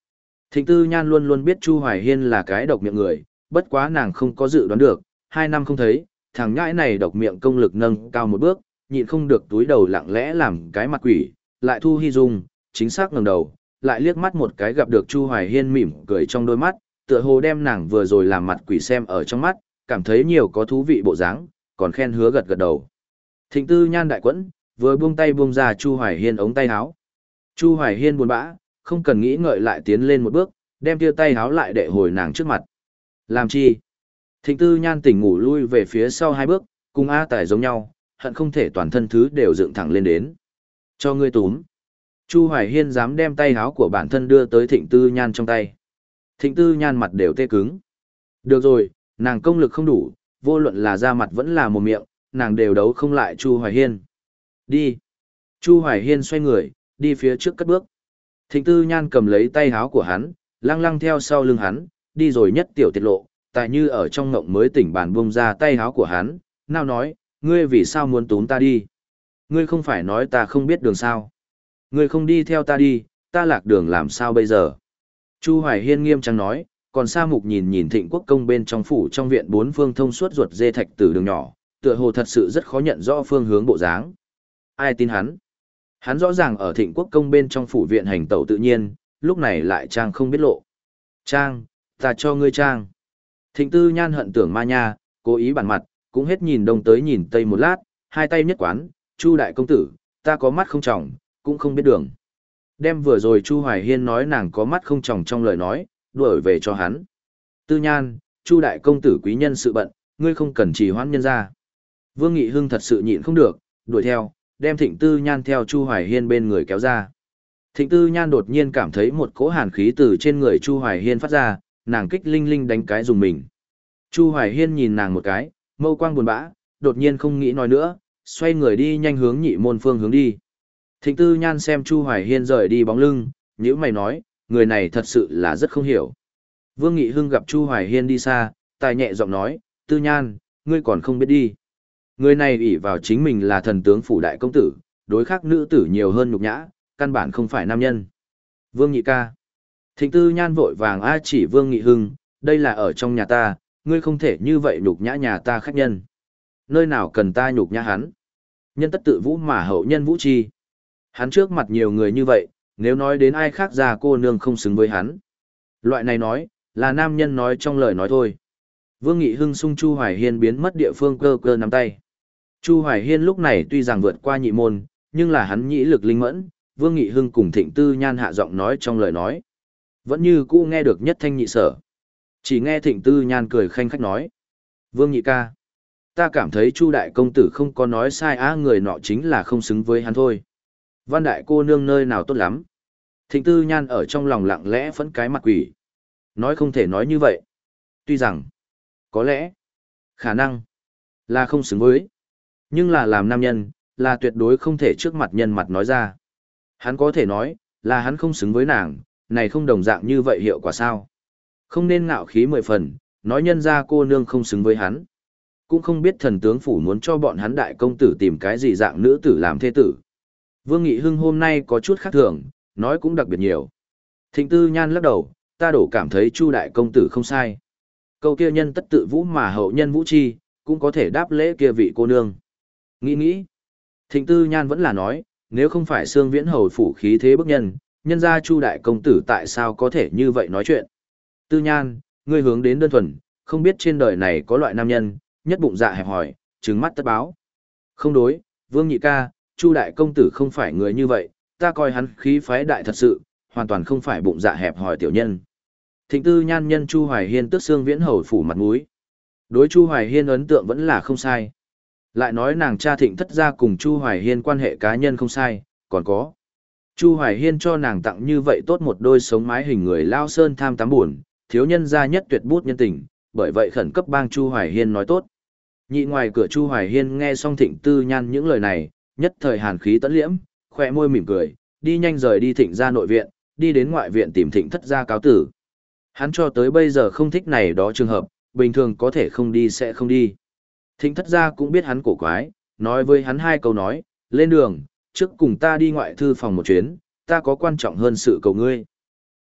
Thịnh Tư Nhan luôn luôn biết Chu Hoài Hiên là cái độc miệng người, bất quá nàng không có dự đoán được, hai năm không thấy, thằng nhãi này độc miệng công lực nâng cao một bước, nhịn không được túi đầu lặng lẽ làm cái mặt quỷ, lại thu hy dung, chính xác ngẩng đầu, lại liếc mắt một cái gặp được Chu Hoài Hiên mỉm cười trong đôi mắt, tựa hồ đem nàng vừa rồi làm mặt quỷ xem ở trong mắt, cảm thấy nhiều có thú vị bộ dáng, còn khen hứa gật gật đầu. Thịnh Tư Nhan đại quẫn, vừa buông tay buông ra Chu Hoài Hiên ống tay áo. Chu Hoài Hiên buồn bã, không cần nghĩ ngợi lại tiến lên một bước, đem tia tay áo lại đệ hồi nàng trước mặt. Làm chi? Thịnh Tư Nhan tỉnh ngủ lui về phía sau hai bước, cùng A Tài giống nhau, hận không thể toàn thân thứ đều dựng thẳng lên đến. Cho ngươi túm. Chu Hoài Hiên dám đem tay áo của bản thân đưa tới Thịnh Tư Nhan trong tay. Thịnh Tư Nhan mặt đều tê cứng. Được rồi, nàng công lực không đủ, vô luận là da mặt vẫn là một miệng, nàng đều đấu không lại Chu Hoài Hiên. Đi. Chu Hoài Hiên xoay người, đi phía trước cất bước. Thịnh Tư Nhan cầm lấy tay áo của hắn, lăng lăng theo sau lưng hắn, đi rồi nhất tiểu tiết lộ, tại như ở trong ngộng mới tỉnh bàn buông ra tay áo của hắn, nào nói, ngươi vì sao muốn túm ta đi? Ngươi không phải nói ta không biết đường sao? Ngươi không đi theo ta đi, ta lạc đường làm sao bây giờ? Chu Hoài Hiên nghiêm trang nói, còn Sa Mục nhìn nhìn Thịnh Quốc công bên trong phủ trong viện bốn phương thông suốt ruột dê thạch tử đường nhỏ, tựa hồ thật sự rất khó nhận rõ phương hướng bộ dáng. Ai tin hắn? Hắn rõ ràng ở Thịnh Quốc công bên trong phủ viện hành tẩu tự nhiên, lúc này lại trang không biết lộ. Trang, ta cho ngươi trang. Thịnh Tư Nhan hận tưởng ma nha, cố ý bản mặt, cũng hết nhìn đông tới nhìn tây một lát, hai tay nhất quán, Chu đại công tử, ta có mắt không tròng, cũng không biết đường. Đem vừa rồi Chu Hoài Hiên nói nàng có mắt không tròng trong lời nói, đuổi về cho hắn. Tư Nhan, Chu đại công tử quý nhân sự bận, ngươi không cần trì hoãn nhân ra. Vương Nghị Hưng thật sự nhịn không được, đuổi theo, đem Thịnh Tư Nhan theo Chu Hoài Hiên bên người kéo ra. Thịnh Tư Nhan đột nhiên cảm thấy một cỗ hàn khí từ trên người Chu Hoài Hiên phát ra, nàng kích linh linh đánh cái dùng mình. Chu Hoài Hiên nhìn nàng một cái, mâu quang buồn bã, đột nhiên không nghĩ nói nữa, xoay người đi nhanh hướng nhị môn phương hướng đi. Thịnh Tư Nhan xem Chu Hoài Hiên rời đi bóng lưng, nhíu mày nói, người này thật sự là rất không hiểu. Vương Nghị Hưng gặp Chu Hoài Hiên đi xa, tài nhẹ giọng nói, Tư Nhan, ngươi còn không biết đi. Người này ỷ vào chính mình là thần tướng phủ đại công tử, đối khác nữ tử nhiều hơn nhục nhã, căn bản không phải nam nhân. Vương Nhị ca. Thịnh Tư Nhan vội vàng a chỉ Vương Nghị Hưng, đây là ở trong nhà ta, ngươi không thể như vậy nhục nhã nhà ta khách nhân. Nơi nào cần ta nhục nhã hắn? Nhân tất tự vũ mà hậu nhân vũ chi. Hắn trước mặt nhiều người như vậy, nếu nói đến ai khác ra cô nương không xứng với hắn. Loại này nói, là nam nhân nói trong lời nói thôi. Vương Nghị Hưng sung Chu Hoài Hiên biến mất địa phương cơ cơ nắm tay. Chu Hoài Hiên lúc này tuy rằng vượt qua nhị môn, nhưng là hắn nhĩ lực linh mẫn, Vương Nghị Hưng cùng Thịnh Tư Nhan hạ giọng nói trong lời nói. Vẫn như cũ nghe được nhất thanh nhị sở. Chỉ nghe Thịnh Tư Nhan cười khanh khách nói. Vương Nhị ca. Ta cảm thấy Chu đại công tử không có nói sai á, người nọ chính là không xứng với hắn thôi. Văn đại cô nương nơi nào tốt lắm. Thịnh Tư Nhan ở trong lòng lặng lẽ phẫn cái mặt quỷ. Nói không thể nói như vậy. Tuy rằng, có lẽ, khả năng, là không xứng với. Nhưng là làm nam nhân, là tuyệt đối không thể trước mặt nhân mặt nói ra. Hắn có thể nói, là hắn không xứng với nàng, này không đồng dạng như vậy hiệu quả sao. Không nên ngạo khí mười phần, nói nhân ra cô nương không xứng với hắn. Cũng không biết thần tướng phủ muốn cho bọn hắn đại công tử tìm cái gì dạng nữ tử làm thê tử. Vương Nghị Hưng hôm nay có chút khác thường, nói cũng đặc biệt nhiều. Thịnh Tư Nhan lắc đầu, ta đổ cảm thấy Chu đại công tử không sai. Câu kia nhân tất tự vũ mà hậu nhân vũ chi, cũng có thể đáp lễ kia vị cô nương. Nghĩ nghĩ. Thịnh Tư Nhan vẫn là nói, nếu không phải Sương Viễn hầu phủ khí thế bức nhân, nhân ra Chu đại công tử tại sao có thể như vậy nói chuyện. Tư Nhan, ngươi hướng đến đơn thuần, không biết trên đời này có loại nam nhân, nhất bụng dạ hẹp hỏi, trừng mắt tất báo. Không đối, Vương Nhị ca, Chu đại công tử không phải người như vậy, ta coi hắn khí phái đại thật sự, hoàn toàn không phải bụng dạ hẹp hỏi tiểu nhân. Thịnh Tư Nhan nhân Chu Hoài Hiên tức Sương Viễn hầu phủ mặt mũi. Đối Chu Hoài Hiên ấn tượng vẫn là không sai. Lại nói nàng cha Thịnh thất gia cùng Chu Hoài Hiên quan hệ cá nhân không sai, còn có. Chu Hoài Hiên cho nàng tặng như vậy tốt một đôi sống mái hình người lao sơn tham tám buồn, thiếu nhân gia nhất tuyệt bút nhân tình, bởi vậy khẩn cấp bang Chu Hoài Hiên nói tốt. Nhị ngoài cửa Chu Hoài Hiên nghe xong Thịnh Tư Nhan những lời này, nhất thời hàn khí tẫn liễm, khỏe môi mỉm cười, đi nhanh rời đi Thịnh gia nội viện, đi đến ngoại viện tìm Thịnh thất gia cáo tử. Hắn cho tới bây giờ không thích này đó trường hợp, bình thường có thể không đi sẽ không đi. Thịnh thất gia cũng biết hắn cổ quái, nói với hắn hai câu nói, lên đường, trước cùng ta đi ngoại thư phòng một chuyến, ta có quan trọng hơn sự cầu ngươi.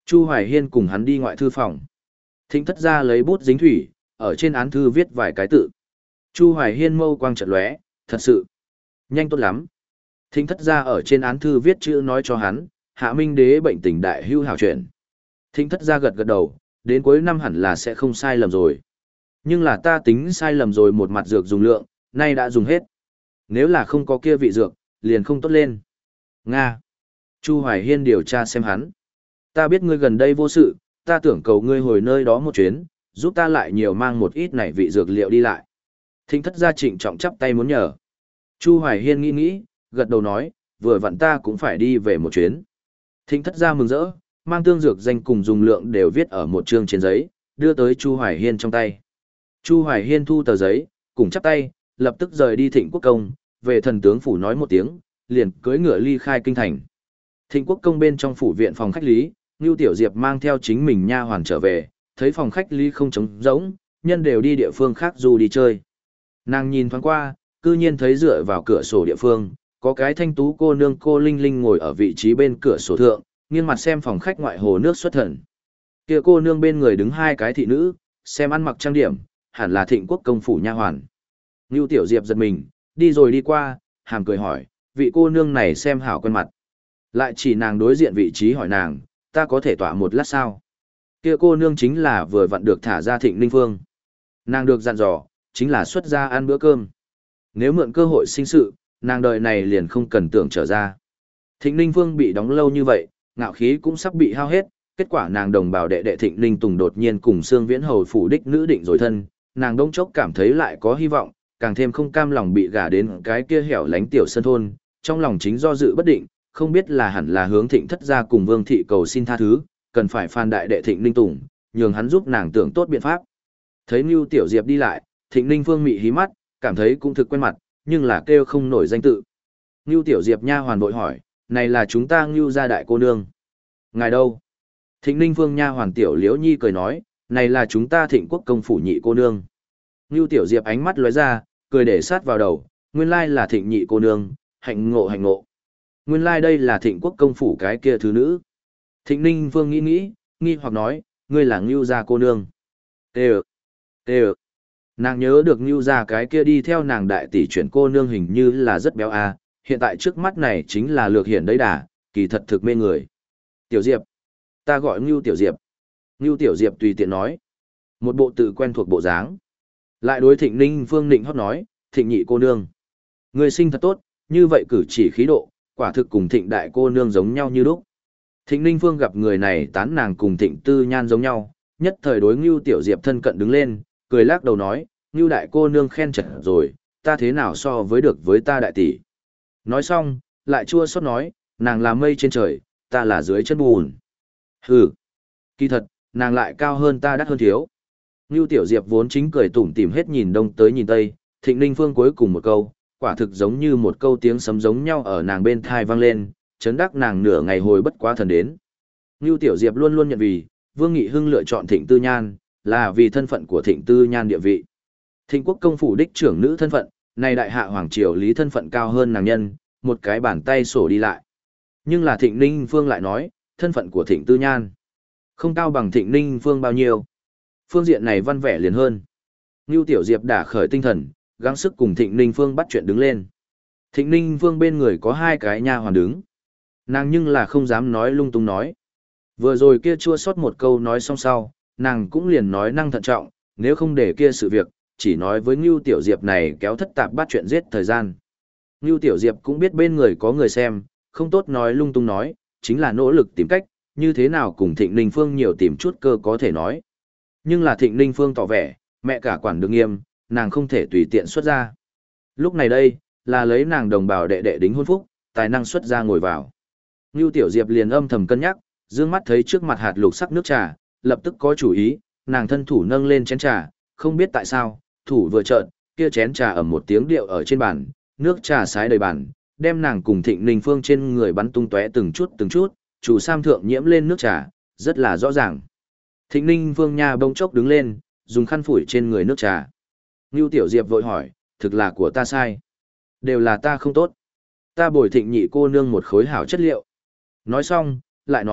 Chu Hoài Hiên cùng hắn đi ngoại thư phòng. Thịnh thất gia lấy bút dính thủy, ở trên án thư viết vài cái tự. Chu Hoài Hiên mâu quang chợt lóe, thật sự, nhanh tốt lắm. Thịnh thất gia ở trên án thư viết chữ nói cho hắn, Hạ Minh Đế bệnh tình đại hưu hảo chuyện. Thịnh thất gia gật gật đầu, đến cuối năm hẳn là sẽ không sai lầm rồi. Nhưng là ta tính sai lầm rồi, một mặt dược dùng lượng, nay đã dùng hết. Nếu là không có kia vị dược, liền không tốt lên. Nga. Chu Hoài Hiên điều tra xem hắn. Ta biết ngươi gần đây vô sự, ta tưởng cầu ngươi hồi nơi đó một chuyến, giúp ta lại nhiều mang một ít này vị dược liệu đi lại. Thịnh thất gia trịnh trọng chắp tay muốn nhờ. Chu Hoài Hiên nghĩ nghĩ, gật đầu nói, vừa vặn ta cũng phải đi về một chuyến. Thịnh thất gia mừng rỡ, mang tương dược danh cùng dùng lượng đều viết ở một chương trên giấy, đưa tới Chu Hoài Hiên trong tay. Chu Hoài Hiên thu tờ giấy, cùng chắp tay, lập tức rời đi Thịnh Quốc Công, về thần tướng phủ nói một tiếng, liền cưỡi ngựa ly khai kinh thành. Thịnh Quốc Công bên trong phủ viện phòng khách lý, Nưu Tiểu Diệp mang theo chính mình nha hoàn trở về, thấy phòng khách lý không trống rỗng, nhân đều đi địa phương khác dù đi chơi. Nàng nhìn thoáng qua, cư nhiên thấy dựa vào cửa sổ địa phương, có cái thanh tú cô nương cô Linh Linh ngồi ở vị trí bên cửa sổ thượng, nghiêng mặt xem phòng khách ngoại hồ nước xuất thần. Kia cô nương bên người đứng hai cái thị nữ, xem ăn mặc trang điểm, hẳn là Thịnh Quốc công phủ nha hoàn. Nưu Tiểu Diệp giật mình, đi rồi đi qua, hàm cười hỏi, vị cô nương này xem hảo quen mặt. Lại chỉ nàng đối diện vị trí hỏi nàng, ta có thể tọa một lát sao? Kia cô nương chính là vừa vặn được thả ra Thịnh Ninh Phương. Nàng được dặn dò, chính là xuất ra ăn bữa cơm. Nếu mượn cơ hội sinh sự, nàng đời này liền không cần tưởng trở ra. Thịnh Ninh Phương bị đóng lâu như vậy, ngạo khí cũng sắp bị hao hết, kết quả nàng đồng bào đệ đệ Thịnh Ninh Tùng đột nhiên cùng Sương Viễn Hầu phủ đích nữ định rồi thân, nàng đông chốc cảm thấy lại có hy vọng, càng thêm không cam lòng bị gả đến cái kia hẻo lánh tiểu sân thôn, trong lòng chính do dự bất định, không biết là hẳn là hướng Thịnh thất gia cùng Vương thị cầu xin tha thứ, cần phải phan đại đệ Thịnh Ninh Tùng, nhường hắn giúp nàng tưởng tốt biện pháp. Thấy Nưu Tiểu Diệp đi lại, Thịnh Ninh Phương mị hí mắt, cảm thấy cũng thực quen mặt, nhưng là kêu không nổi danh tự. Nưu Tiểu Diệp nha hoàn vội hỏi, này là chúng ta Nưu gia đại cô nương. Ngài đâu? Thịnh Ninh Phương nha hoàn Tiểu Liễu Nhi cười nói, này là chúng ta Thịnh Quốc công phủ nhị cô nương. Nưu Tiểu Diệp ánh mắt lóe ra, cười để sát vào đầu, nguyên lai là Thịnh nhị cô nương, hạnh ngộ hạnh ngộ. Nguyên lai đây là Thịnh Quốc công phủ cái kia thứ nữ. Thịnh Ninh Phương nghĩ nghĩ, nghi hoặc nói, ngươi là Nưu gia cô nương. Tê ơ, tê ơ. Nàng nhớ được Nưu gia cái kia đi theo nàng đại tỷ chuyển cô nương hình như là rất béo à, hiện tại trước mắt này chính là lược hiển đấy đà, kỳ thật thực mê người. Tiểu Diệp, ta gọi Nưu Tiểu Diệp. Nưu Tiểu Diệp tùy tiện nói. Một bộ tự quen thuộc bộ dáng. Lại đối Thịnh Ninh Phương nịnh hót nói, Thịnh nhị cô nương. Người sinh thật tốt, như vậy cử chỉ khí độ, quả thực cùng Thịnh đại cô nương giống nhau như lúc. Thịnh Ninh Phương gặp người này tán nàng cùng Thịnh Tư Nhan giống nhau, nhất thời đối Nưu Tiểu Diệp thân cận đứng lên, cười lắc đầu nói, Nưu đại cô nương khen chật rồi, ta thế nào so với được với ta đại tỷ. Nói xong, lại chua xót nói, nàng là mây trên trời, ta là dưới chân bùn. Hừ, kỳ thật, nàng lại cao hơn ta đắt hơn thiếu. Nưu Tiểu Diệp vốn chính cười tủm tỉm hết nhìn đông tới nhìn tây, Thịnh Ninh Phương cuối cùng một câu, quả thực giống như một câu tiếng sấm giống nhau ở nàng bên thai vang lên, chấn đắc nàng nửa ngày hồi bất quá thần đến. Nưu Tiểu Diệp luôn luôn nhận vì, Vương Nghị Hưng lựa chọn Thịnh Tư Nhan, là vì thân phận của Thịnh Tư Nhan địa vị. Thịnh Quốc công phủ đích trưởng nữ thân phận, này đại hạ hoàng triều lý thân phận cao hơn nàng nhân, một cái bàn tay sổ đi lại. Nhưng là Thịnh Ninh Phương lại nói, thân phận của Thịnh Tư Nhan không cao bằng Thịnh Ninh Phương bao nhiêu. Phương diện này văn vẻ liền hơn. Nưu Tiểu Diệp đã khởi tinh thần, gắng sức cùng Thịnh Ninh Phương bắt chuyện đứng lên. Thịnh Ninh Phương bên người có hai cái nha hoàn đứng. Nàng nhưng là không dám nói lung tung nói. Vừa rồi kia chua sót một câu nói xong sau, nàng cũng liền nói năng thận trọng, nếu không để kia sự việc, chỉ nói với Nưu Tiểu Diệp này kéo thất tạp bắt chuyện giết thời gian. Nưu Tiểu Diệp cũng biết bên người có người xem, không tốt nói lung tung nói, chính là nỗ lực tìm cách, như thế nào cùng Thịnh Ninh Phương nhiều tìm chút cơ có thể nói. Nhưng là Thịnh Ninh Phương tỏ vẻ, mẹ cả quản được nghiêm, nàng không thể tùy tiện xuất ra. Lúc này đây, là lấy nàng đồng bào đệ đệ đính hôn phúc, tài năng xuất ra ngồi vào. Nưu Tiểu Diệp liền âm thầm cân nhắc, dương mắt thấy trước mặt hạt lục sắc nước trà, lập tức có chủ ý, nàng thân thủ nâng lên chén trà, không biết tại sao, thủ vừa trợn, kia chén trà ầm một tiếng điệu ở trên bàn, nước trà sái đầy bàn, đem nàng cùng Thịnh Ninh Phương trên người bắn tung tóe từng chút từng chút, chủ sam thượng nhiễm lên nước trà, rất là rõ ràng. Thịnh Ninh Phương nha bỗng chốc đứng lên, dùng khăn phủi trên người nước trà. Nưu Tiểu Diệp vội hỏi, thực là của ta sai. Đều là ta không tốt. Ta bồi Thịnh nhị cô nương một khối hảo chất liệu. Nói xong, lại nói,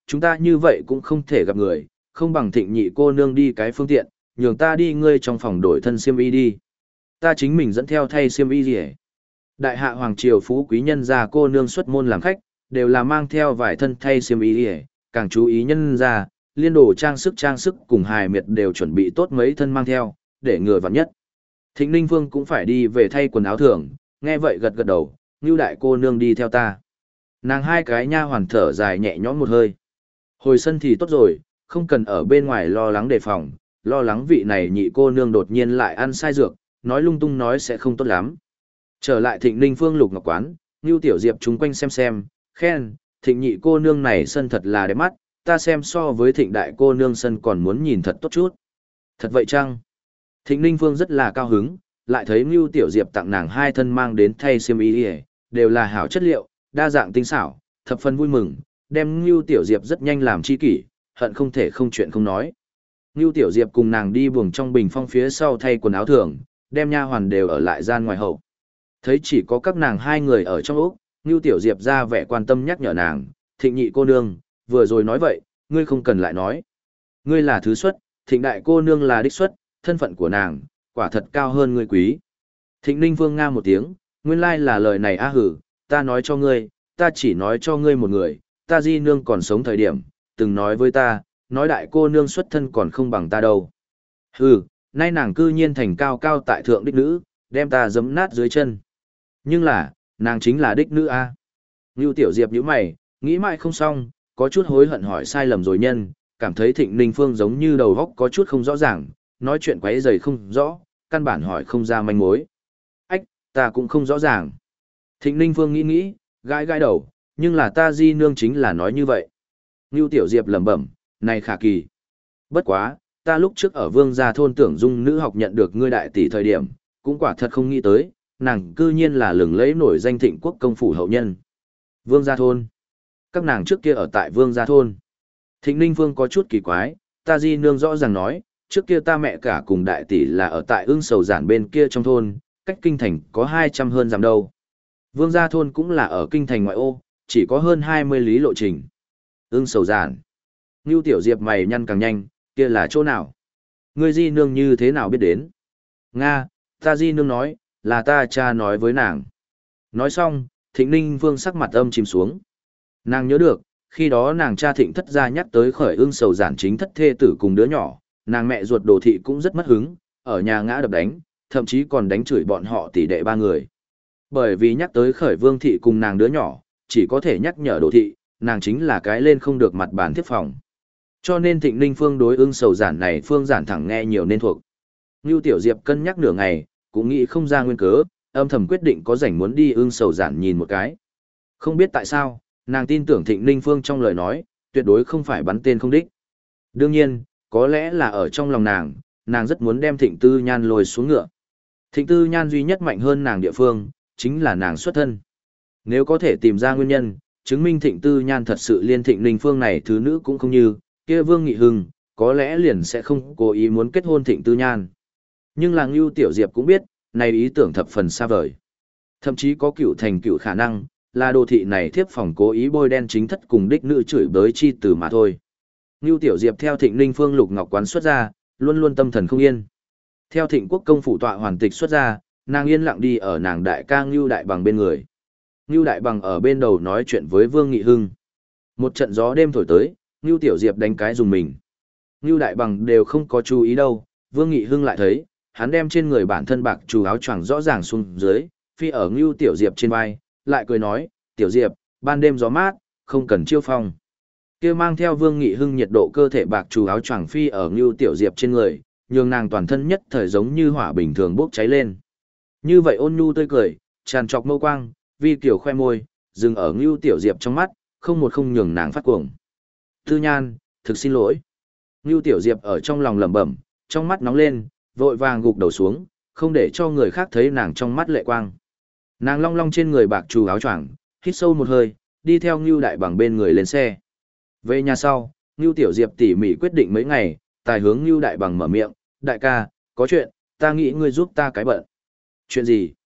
chúng ta như vậy cũng không thể gặp người, không bằng Thịnh nhị cô nương đi cái phương tiện, nhường ta đi ngươi trong phòng đổi thân xiêm y đi. Ta chính mình dẫn theo thay xiêm y gì hết. Đại hạ hoàng triều phú quý nhân gia cô nương xuất môn làm khách, đều là mang theo vài thân thay xiêm y gì, càng chú ý nhân gia, liên đồ trang sức trang sức cùng hài miệt đều chuẩn bị tốt mấy thân mang theo, để ngừa vặn nhất. Thịnh Ninh Vương cũng phải đi về thay quần áo thường, nghe vậy gật gật đầu, Ngưu đại cô nương đi theo ta. Nàng hai cái nha hoàn thở dài nhẹ nhõm một hơi. Hồi sân thì tốt rồi, không cần ở bên ngoài lo lắng đề phòng, lo lắng vị này nhị cô nương đột nhiên lại ăn sai dược, nói lung tung nói sẽ không tốt lắm. Trở lại Thịnh Ninh Phương Lục Ngọc Quán, Ngưu Tiểu Diệp chúng quanh xem xem, khen, Thịnh nhị cô nương này sân thật là đẹp mắt, ta xem so với Thịnh đại cô nương sân còn muốn nhìn thật tốt chút. Thật vậy chăng? Thịnh Ninh Phương rất là cao hứng, lại thấy Ngưu Tiểu Diệp tặng nàng hai thân mang đến thay xiêm y, đều là hảo chất liệu, đa dạng tinh xảo, thập phần vui mừng, đem Ngưu Tiểu Diệp rất nhanh làm chi kỷ, hận không thể không chuyện không nói. Ngưu Tiểu Diệp cùng nàng đi buồng trong bình phong phía sau thay quần áo thường, đem nha hoàn đều ở lại gian ngoài hậu. Thấy chỉ có các nàng hai người ở trong ốc, Ngưu Tiểu Diệp ra vẻ quan tâm nhắc nhở nàng, Thịnh nhị cô nương, vừa rồi nói vậy, ngươi không cần lại nói. Ngươi là thứ xuất, Thịnh đại cô nương là đích xuất, thân phận của nàng, quả thật cao hơn ngươi quý. Thịnh Ninh Vương nga một tiếng, nguyên lai là lời này a hử, ta nói cho ngươi, ta chỉ nói cho ngươi một người, ta di nương còn sống thời điểm, từng nói với ta, nói đại cô nương xuất thân còn không bằng ta đâu. Hừ, nay nàng cư nhiên thành cao cao tại thượng đích nữ, đem ta giấm nát dưới chân. Nhưng là, nàng chính là đích nữ a. Ngưu Tiểu Diệp nhíu mày, nghĩ mãi không xong, có chút hối hận hỏi sai lầm rồi nhân, cảm thấy Thịnh Ninh Phương giống như đầu góc có chút không rõ ràng, nói chuyện quấy rầy không rõ, căn bản hỏi không ra manh mối. Ách, ta cũng không rõ ràng. Thịnh Ninh Phương nghĩ nghĩ, gãi gãi đầu, nhưng là ta di nương chính là nói như vậy. Ngưu Tiểu Diệp lẩm bẩm, này khả kỳ. Bất quá, ta lúc trước ở Vương gia thôn tưởng dung nữ học nhận được ngươi đại tỷ thời điểm, cũng quả thật không nghĩ tới, nàng cư nhiên là lừng lẫy nổi danh Thịnh quốc công phủ hậu nhân. Vương gia thôn. Các nàng trước kia ở tại Vương gia thôn. Thịnh Ninh Phương có chút kỳ quái, ta di nương rõ ràng nói, trước kia ta mẹ cả cùng đại tỷ là ở tại Ưng Sầu Giản bên kia trong thôn, cách kinh thành có hai trăm hơn dặm đâu. Vương gia thôn cũng là ở kinh thành ngoại ô, chỉ có hơn hai mươi lý lộ trình. Ưng Sầu Giản. Ngưu Tiểu Diệp mày nhăn càng nhanh, kia là chỗ nào? Ngươi di nương như thế nào biết đến? Nga, ta di nương nói, là ta cha nói với nàng. Nói xong, Thịnh Ninh Vương sắc mặt âm chìm xuống. Nàng nhớ được, khi đó nàng cha Thịnh thất gia nhắc tới khởi Ưng Sầu Giản chính thất thê tử cùng đứa nhỏ, nàng mẹ ruột Đồ thị cũng rất mất hứng, ở nhà ngã đập đánh, thậm chí còn đánh chửi bọn họ tỷ đệ ba người. Bởi vì nhắc tới khởi Vương thị cùng nàng đứa nhỏ, chỉ có thể nhắc nhở Đồ thị, nàng chính là cái lên không được mặt bàn tiếp phòng. Cho nên Thịnh Ninh Phương đối Ưng Sầu Giản này Phương Giản thẳng nghe nhiều nên thuộc. Ngưu Tiểu Diệp cân nhắc nửa ngày, cũng nghĩ không ra nguyên cớ, âm thầm quyết định có rảnh muốn đi Ưng Sầu Giản nhìn một cái. Không biết tại sao, nàng tin tưởng Thịnh Ninh Phương trong lời nói, tuyệt đối không phải bắn tên không đích. Đương nhiên, có lẽ là ở trong lòng nàng, nàng rất muốn đem Thịnh Tư Nhan lôi xuống ngựa. Thịnh Tư Nhan duy nhất mạnh hơn nàng địa phương, chính là nàng xuất thân. Nếu có thể tìm ra nguyên nhân, chứng minh Thịnh Tư Nhan thật sự liên Thịnh Ninh Phương này thứ nữ cũng không như, kia Vương Nghị Hưng, có lẽ liền sẽ không cố ý muốn kết hôn Thịnh Tư Nhan. Nhưng là Ngưu Tiểu Diệp cũng biết, này ý tưởng thập phần xa vời. Thậm chí có cựu thành cựu khả năng, là Đồ thị này thiếp phòng cố ý bôi đen chính thất cùng đích nữ chửi bới chi từ mà thôi. Ngưu Tiểu Diệp theo Thịnh Ninh Phương Lục Ngọc Quán xuất ra, luôn luôn tâm thần không yên. Theo Thịnh Quốc công phủ tọa hoàn tịch xuất ra, nàng yên lặng đi ở nàng đại ca Ngưu Đại Bằng bên người. Ngưu Đại Bằng ở bên đầu nói chuyện với Vương Nghị Hưng. Một trận gió đêm thổi tới, Ngưu Tiểu Diệp đánh cái dùng mình. Ngưu Đại Bằng đều không có chú ý đâu, Vương Nghị Hưng lại thấy, hắn đem trên người bản thân bạc trù áo choàng rõ ràng xuống dưới, phi ở Ngưu Tiểu Diệp trên vai, lại cười nói, Tiểu Diệp, ban đêm gió mát, không cần chiêu phong. Kia mang theo Vương Nghị Hưng nhiệt độ cơ thể bạc trù áo choàng phi ở Ngưu Tiểu Diệp trên người, nhường nàng toàn thân nhất thời giống như hỏa bình thường bốc cháy lên. Như vậy ôn nhu tươi cười, tràn trọc mâu quang, vi kiểu khoe môi, dừng ở Ngưu Tiểu Diệp trong mắt, không một không nhường nàng phát cuồng. Tư Nhan, thực xin lỗi. Ngưu Tiểu Diệp ở trong lòng lẩm bẩm, trong mắt nóng lên, vội vàng gục đầu xuống, không để cho người khác thấy nàng trong mắt lệ quang. Nàng long long trên người bạc trù áo choàng, hít sâu một hơi, đi theo Ngưu Đại Bằng bên người lên xe. Về nhà sau, Ngưu Tiểu Diệp tỉ mỉ quyết định mấy ngày, tài hướng Ngưu Đại Bằng mở miệng, đại ca, có chuyện, ta nghĩ ngươi giúp ta cái bận. Chuyện gì?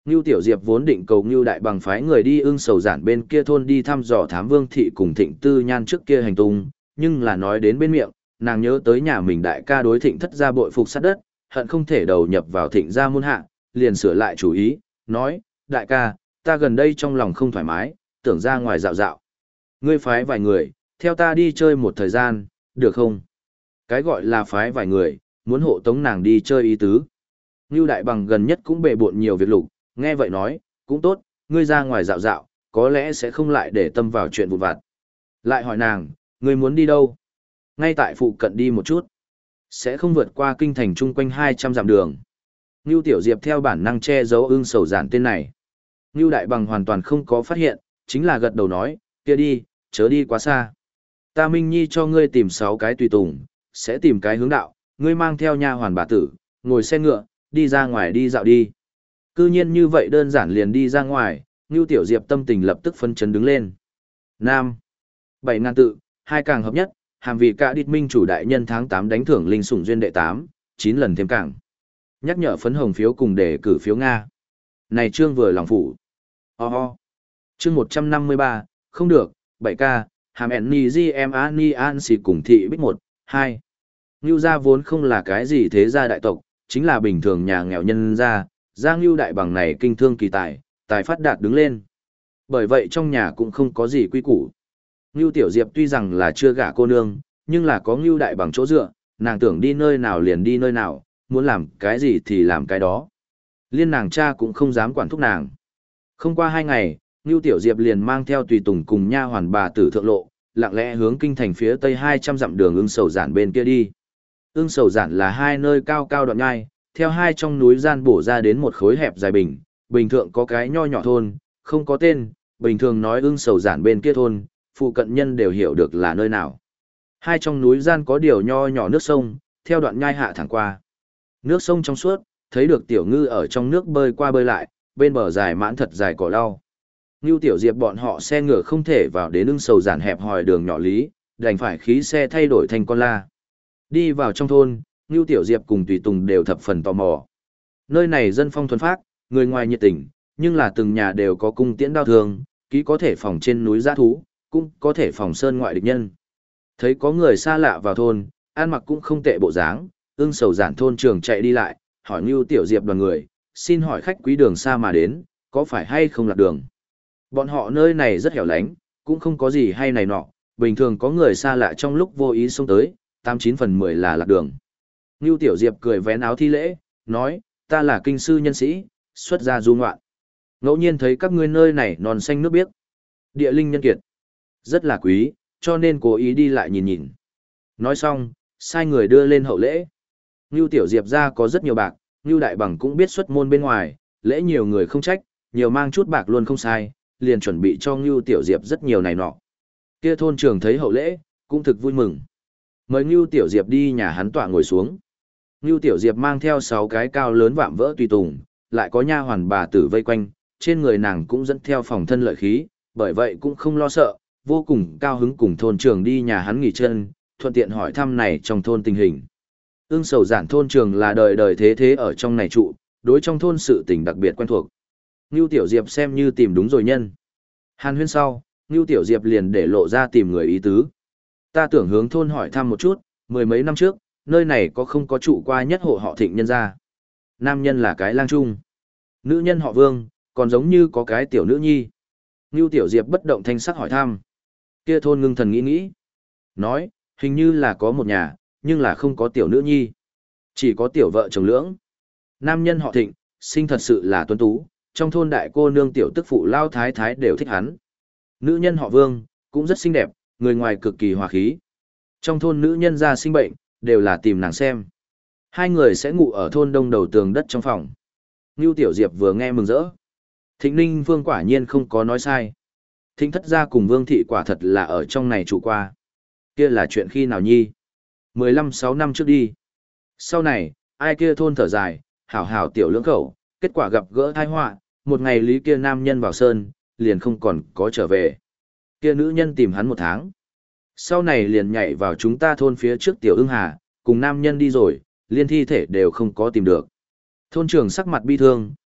Ngưu Tiểu Diệp vốn định cầu Ngưu Đại Bằng phái người đi Ưng Sầu Giản bên kia thôn đi thăm dò thám Vương thị cùng Thịnh Tư Nhan trước kia hành tung, nhưng là nói đến bên miệng, nàng nhớ tới nhà mình đại ca đối Thịnh thất gia bội phục sát đất, hận không thể đầu nhập vào Thịnh gia môn hạ, liền sửa lại chủ ý, nói, đại ca, ta gần đây trong lòng không thoải mái, tưởng ra ngoài dạo dạo. Ngươi phái vài người, theo ta đi chơi một thời gian, được không? Cái gọi là phái vài người, muốn hộ tống nàng đi chơi ý tứ. Ngưu Đại Bằng gần nhất cũng bề bộn nhiều việc lục, nghe vậy nói, cũng tốt, ngươi ra ngoài dạo dạo, có lẽ sẽ không lại để tâm vào chuyện vụn vặt. Lại hỏi nàng, ngươi muốn đi đâu? Ngay tại phụ cận đi một chút. Sẽ không vượt qua kinh thành chung quanh hai trăm dặm đường. Ngưu Tiểu Diệp theo bản năng che giấu Ưng Sầu Giản tên này. Ngưu Đại Bằng hoàn toàn không có phát hiện, chính là gật đầu nói, kia đi, chớ đi quá xa. Ta Minh Nhi cho ngươi tìm sáu cái tùy tùng, sẽ tìm cái hướng đạo, ngươi mang theo nha hoàn bà tử, ngồi xe ngựa, đi ra ngoài đi dạo đi. Cư nhiên như vậy đơn giản liền đi ra ngoài, Ngưu Tiểu Diệp tâm tình lập tức phấn chấn đứng lên. Nam. Bảy ngàn tự, hai càng hợp nhất, hàm vị cả địch minh chủ đại nhân tháng tám đánh thưởng linh sủng duyên đệ tám, chín lần thêm càng. Nhắc nhở phấn hồng phiếu cùng để cử phiếu Nga. Này trương vừa lòng phủ. Ho oh ho. Chương một trăm năm mươi ba, không được, bảy ca, hàm ẻn ni di em a ni an xì cùng thị bích một, hai. Ngưu gia vốn không là cái gì thế gia đại tộc, chính là bình thường nhà nghèo nhân gia, gia Ngưu Đại Bằng này kinh thương kỳ tài, tài phát đạt đứng lên. Bởi vậy trong nhà cũng không có gì quy củ. Ngưu Tiểu Diệp tuy rằng là chưa gả cô nương, nhưng là có Ngưu Đại Bằng chỗ dựa, nàng tưởng đi nơi nào liền đi nơi nào, muốn làm cái gì thì làm cái đó. Liên nàng cha cũng không dám quản thúc nàng. Không qua hai ngày, Ngưu Tiểu Diệp liền mang theo tùy tùng cùng nha hoàn bà tử thượng lộ, lặng lẽ hướng kinh thành phía tây hai trăm dặm đường Ưng Sầu Giản bên kia đi. Ưng Sầu Giản là hai nơi cao cao đoạn nhai, theo hai trong núi gian bổ ra đến một khối hẹp dài bình, bình thường có cái nho nhỏ thôn, không có tên, bình thường nói Ưng Sầu Giản bên kia thôn, phụ cận nhân đều hiểu được là nơi nào. Hai trong núi gian có điều nho nhỏ nước sông, theo đoạn nhai hạ thẳng qua. Nước sông trong suốt, thấy được tiểu ngư ở trong nước bơi qua bơi lại, bên bờ dài mãn thật dài cỏ lau. Ngưu Tiểu Diệp bọn họ xe ngựa không thể vào đến Ưng Sầu Giản hẹp hòi đường nhỏ lý, đành phải khí xe thay đổi thành con la. Đi vào trong thôn, Ngưu Tiểu Diệp cùng tùy tùng đều thập phần tò mò. Nơi này dân phong thuần phác, người ngoài nhiệt tình, nhưng là từng nhà đều có cung tiễn đao thương, ký có thể phòng trên núi giã thú, cũng có thể phòng sơn ngoại địch nhân. Thấy có người xa lạ vào thôn, ăn mặc cũng không tệ bộ dáng, Ưng Sầu Giản thôn trưởng chạy đi lại, hỏi Ngưu Tiểu Diệp đoàn người, xin hỏi khách quý đường xa mà đến, có phải hay không lạc đường. Bọn họ nơi này rất hẻo lánh, cũng không có gì hay này nọ, bình thường có người xa lạ trong lúc vô ý xông tới, tám chín phần mười là lạc đường. Ngưu Tiểu Diệp cười vén áo thi lễ, nói, ta là kinh sư nhân sĩ, xuất gia du ngoạn. Ngẫu nhiên thấy các ngươi nơi này non xanh nước biếc, địa linh nhân kiệt, rất là quý, cho nên cố ý đi lại nhìn nhìn. Nói xong, sai người đưa lên hậu lễ. Ngưu Tiểu Diệp ra có rất nhiều bạc, Ngưu Đại Bằng cũng biết xuất môn bên ngoài, lễ nhiều người không trách, nhiều mang chút bạc luôn không sai, liền chuẩn bị cho Ngưu Tiểu Diệp rất nhiều này nọ. Kia thôn trưởng thấy hậu lễ, cũng thực vui mừng. Mời Ngưu Tiểu Diệp đi nhà hắn tọa ngồi xuống. Ngưu Tiểu Diệp mang theo sáu cái cao lớn vạm vỡ tùy tùng, lại có nha hoàn bà tử vây quanh, trên người nàng cũng dẫn theo phòng thân lợi khí, bởi vậy cũng không lo sợ, vô cùng cao hứng cùng thôn trưởng đi nhà hắn nghỉ chân, thuận tiện hỏi thăm này trong thôn tình hình. Ưng Sầu Giản thôn trưởng là đời đời thế thế ở trong này trụ, đối trong thôn sự tình đặc biệt quen thuộc. Ngưu Tiểu Diệp xem như tìm đúng rồi nhân. Hàn huyên sau, Ngưu Tiểu Diệp liền để lộ ra tìm người ý tứ. Ta tưởng hướng thôn hỏi thăm một chút, mười mấy năm trước, nơi này có không có trụ qua nhất hộ họ Thịnh nhân gia. Nam nhân là cái lang trung. Nữ nhân họ Vương, còn giống như có cái tiểu nữ nhi. Ngưu Tiểu Diệp bất động thanh sắc hỏi thăm. Kia thôn ngưng thần nghĩ nghĩ. Nói, hình như là có một nhà, nhưng là không có tiểu nữ nhi. Chỉ có tiểu vợ chồng lưỡng. Nam nhân họ Thịnh, sinh thật sự là tuấn tú, trong thôn đại cô nương tiểu tức phụ lao thái thái đều thích hắn. Nữ nhân họ Vương, cũng rất xinh đẹp, người ngoài cực kỳ hòa khí. Trong thôn nữ nhân ra sinh bệnh, đều là tìm nàng xem. Hai người sẽ ngủ ở thôn đông đầu tường đất trong phòng. Ngưu Tiểu Diệp vừa nghe mừng rỡ. Thịnh Ninh Vương quả nhiên không có nói sai. Thịnh thất gia cùng Vương thị quả thật là ở trong này trụ qua. Kia là chuyện khi nào nhi? mười lăm sáu năm trước đi. Sau này, ai kia thôn thở dài, hảo hảo tiểu lưỡng khẩu, kết quả gặp gỡ tai họa, một ngày lý kia nam nhân vào sơn, liền không còn có trở về. Kia nữ nhân tìm hắn một tháng. Sau này liền nhảy vào chúng ta thôn phía trước tiểu ưng hà, cùng nam nhân đi rồi, liên thi thể đều không có tìm được. Thôn trưởng sắc mặt bi thương,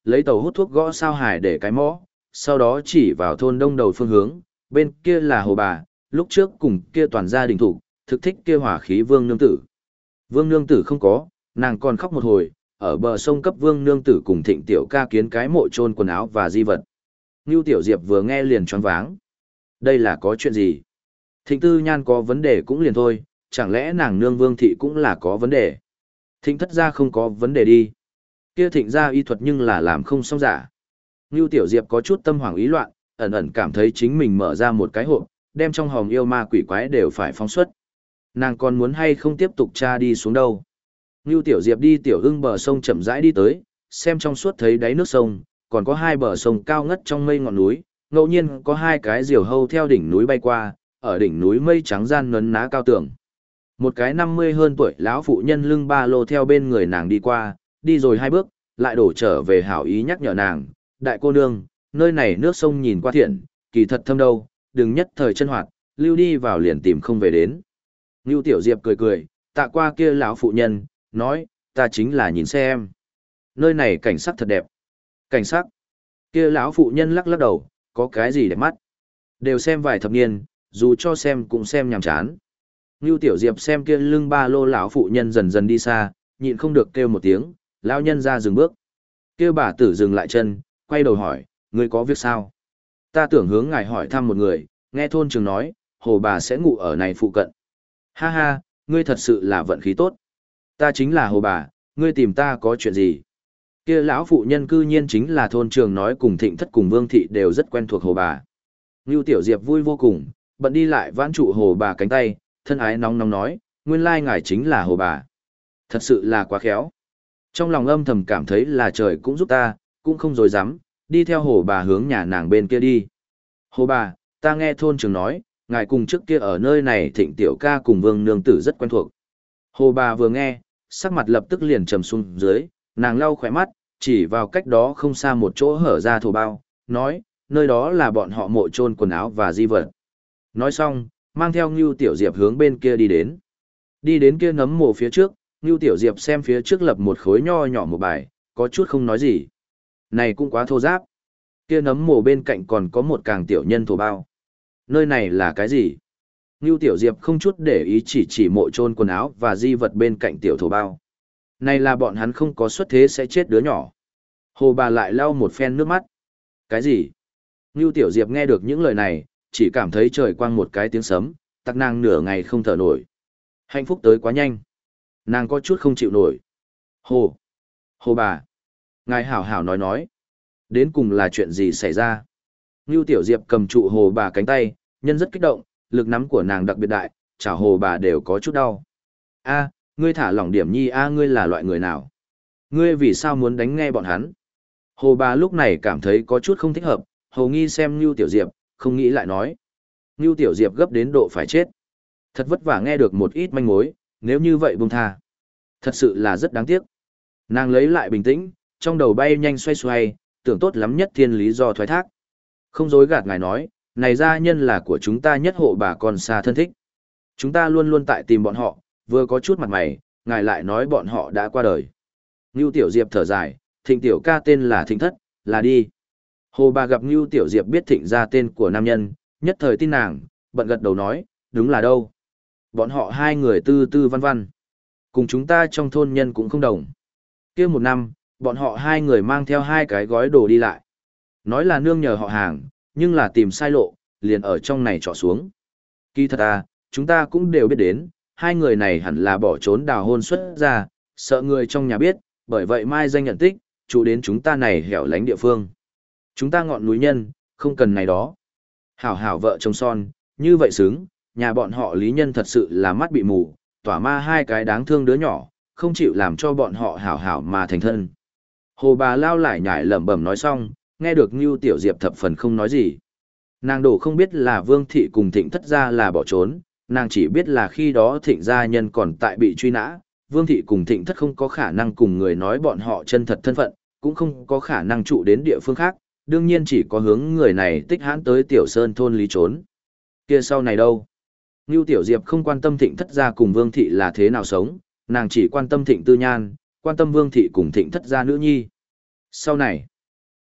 lấy tàu hút thuốc gõ sao hải để cái mõ, sau đó chỉ vào thôn đông đầu phương hướng, bên kia là hồ bà, lúc trước cùng kia toàn gia đình thủ, thực thích kia hỏa khí vương nương tử. Vương nương tử không có, nàng còn khóc một hồi, ở bờ sông cấp vương nương tử cùng thịnh tiểu ca kiến cái mộ chôn quần áo và di vật. Ngưu Tiểu Diệp vừa nghe liền choáng váng. Đây là có chuyện gì? Thịnh Tư Nhan có vấn đề cũng liền thôi, chẳng lẽ nàng nương Vương thị cũng là có vấn đề? Thịnh thất gia không có vấn đề đi. Kia thịnh gia y thuật nhưng là làm không xong giả. Ngưu Tiểu Diệp có chút tâm hoảng ý loạn, ẩn ẩn cảm thấy chính mình mở ra một cái hộp, đem trong hòm yêu ma quỷ quái đều phải phóng xuất. Nàng còn muốn hay không tiếp tục tra đi xuống đâu. Ngưu Tiểu Diệp đi tiểu hưng bờ sông chậm rãi đi tới, xem trong suốt thấy đáy nước sông, còn có hai bờ sông cao ngất trong mây ngọn núi, ngẫu nhiên có hai cái diều hâu theo đỉnh núi bay qua, ở đỉnh núi mây trắng gian nấn ná cao tường. Một cái năm mươi hơn tuổi lão phụ nhân lưng ba lô theo bên người nàng đi qua, đi rồi hai bước, lại đổ trở về hảo ý nhắc nhở nàng, đại cô nương, nơi này nước sông nhìn qua thiện, kỳ thật thâm đâu, đừng nhất thời chân hoạt, lưu đi vào liền tìm không về đến. Ngưu Tiểu Diệp cười cười, tạ qua kia lão phụ nhân, nói, ta chính là nhìn xem. Nơi này cảnh sắc thật đẹp. Cảnh sắc. Kia lão phụ nhân lắc lắc đầu, có cái gì đẹp mắt. Đều xem vài thập niên, dù cho xem cũng xem nhàm chán. Ngưu Tiểu Diệp xem kia lưng ba lô lão phụ nhân dần dần đi xa, nhịn không được kêu một tiếng, lão nhân ra dừng bước. Kia bà tử dừng lại chân, quay đầu hỏi, ngươi có việc sao? Ta tưởng hướng ngài hỏi thăm một người, nghe thôn trường nói, hồ bà sẽ ngủ ở này phụ cận. Ha ha, ngươi thật sự là vận khí tốt. Ta chính là hồ bà, ngươi tìm ta có chuyện gì? Kia lão phụ nhân cư nhiên chính là thôn trường nói cùng thịnh thất cùng vương thị đều rất quen thuộc hồ bà. Ngưu Tiểu Diệp vui vô cùng, bận đi lại vãn trụ hồ bà cánh tay, thân ái nóng nóng nói, nguyên lai ngài chính là hồ bà. Thật sự là quá khéo. Trong lòng âm thầm cảm thấy là trời cũng giúp ta, cũng không dối dám, đi theo hồ bà hướng nhà nàng bên kia đi. Hồ bà, ta nghe thôn trường nói, ngài cùng trước kia ở nơi này thịnh tiểu ca cùng vương nương tử rất quen thuộc. Hồ bà vừa nghe, sắc mặt lập tức liền trầm xuống dưới, nàng lau khỏe mắt, chỉ vào cách đó không xa một chỗ hở ra thổ bao, nói, nơi đó là bọn họ mộ chôn quần áo và di vật. Nói xong, mang theo Ngưu Tiểu Diệp hướng bên kia đi đến. Đi đến kia nấm mộ phía trước, Ngưu Tiểu Diệp xem phía trước lập một khối nho nhỏ một bài, có chút không nói gì. Này cũng quá thô giáp. Kia nấm mộ bên cạnh còn có một càng tiểu nhân thổ bao. Nơi này là cái gì? Ngưu Tiểu Diệp không chút để ý chỉ chỉ mộ chôn quần áo và di vật bên cạnh tiểu thổ bao. Này là bọn hắn không có xuất thế sẽ chết đứa nhỏ. Hồ bà lại lau một phen nước mắt. Cái gì? Ngưu Tiểu Diệp nghe được những lời này, chỉ cảm thấy trời quang một cái tiếng sấm, tắc nàng nửa ngày không thở nổi. Hạnh phúc tới quá nhanh. Nàng có chút không chịu nổi. Hồ! Hồ bà! Ngài hảo hảo nói nói. Đến cùng là chuyện gì xảy ra? Ngưu Tiểu Diệp cầm trụ hồ bà cánh tay, nhân rất kích động, lực nắm của nàng đặc biệt đại, chảo hồ bà đều có chút đau. A, ngươi thả lỏng điểm nhi a, ngươi là loại người nào? Ngươi vì sao muốn đánh nghe bọn hắn? Hồ bà lúc này cảm thấy có chút không thích hợp, hầu nghi xem Ngưu Tiểu Diệp, không nghĩ lại nói. Ngưu Tiểu Diệp gấp đến độ phải chết. Thật vất vả nghe được một ít manh mối, nếu như vậy buông tha. Thật sự là rất đáng tiếc. Nàng lấy lại bình tĩnh, trong đầu bay nhanh xoay xoay, tưởng tốt lắm nhất thiên lý do thoái thác. Không dối gạt ngài nói, này gia nhân là của chúng ta nhất hộ bà con xa thân thích. Chúng ta luôn luôn tại tìm bọn họ, vừa có chút mặt mày, ngài lại nói bọn họ đã qua đời. Ngưu Tiểu Diệp thở dài, Thịnh Tiểu ca tên là Thịnh Thất, là đi. Hồ bà gặp Ngưu Tiểu Diệp biết Thịnh ra tên của nam nhân, nhất thời tin nàng, bận gật đầu nói, đúng là đâu. Bọn họ hai người tư tư văn văn. Cùng chúng ta trong thôn nhân cũng không đồng. Kia một năm, bọn họ hai người mang theo hai cái gói đồ đi lại. Nói là nương nhờ họ hàng, nhưng là tìm sai lộ, liền ở trong này trọ xuống. Kỳ thật à, chúng ta cũng đều biết đến, hai người này hẳn là bỏ trốn đào hôn xuất ra, sợ người trong nhà biết, bởi vậy mai danh nhận tích, chủ đến chúng ta này hẻo lánh địa phương. Chúng ta ngọn núi nhân, không cần này đó. Hảo hảo vợ chồng son, như vậy xứng, nhà bọn họ lý nhân thật sự là mắt bị mù, tỏa ma hai cái đáng thương đứa nhỏ, không chịu làm cho bọn họ hảo hảo mà thành thân. Hồ bà lao lại nhải lẩm bẩm nói xong, nghe được Ngưu Tiểu Diệp thập phần không nói gì. Nàng đổ không biết là Vương Thị cùng Thịnh Thất gia là bỏ trốn, nàng chỉ biết là khi đó Thịnh gia nhân còn tại bị truy nã, Vương Thị cùng Thịnh Thất không có khả năng cùng người nói bọn họ chân thật thân phận, cũng không có khả năng trụ đến địa phương khác, đương nhiên chỉ có hướng người này tích hãn tới Tiểu Sơn thôn lý trốn. Kia sau này đâu? Ngưu Tiểu Diệp không quan tâm Thịnh Thất gia cùng Vương Thị là thế nào sống, nàng chỉ quan tâm Thịnh Tư Nhan, quan tâm Vương Thị cùng Thịnh Thất gia nữ nhi. Sau này,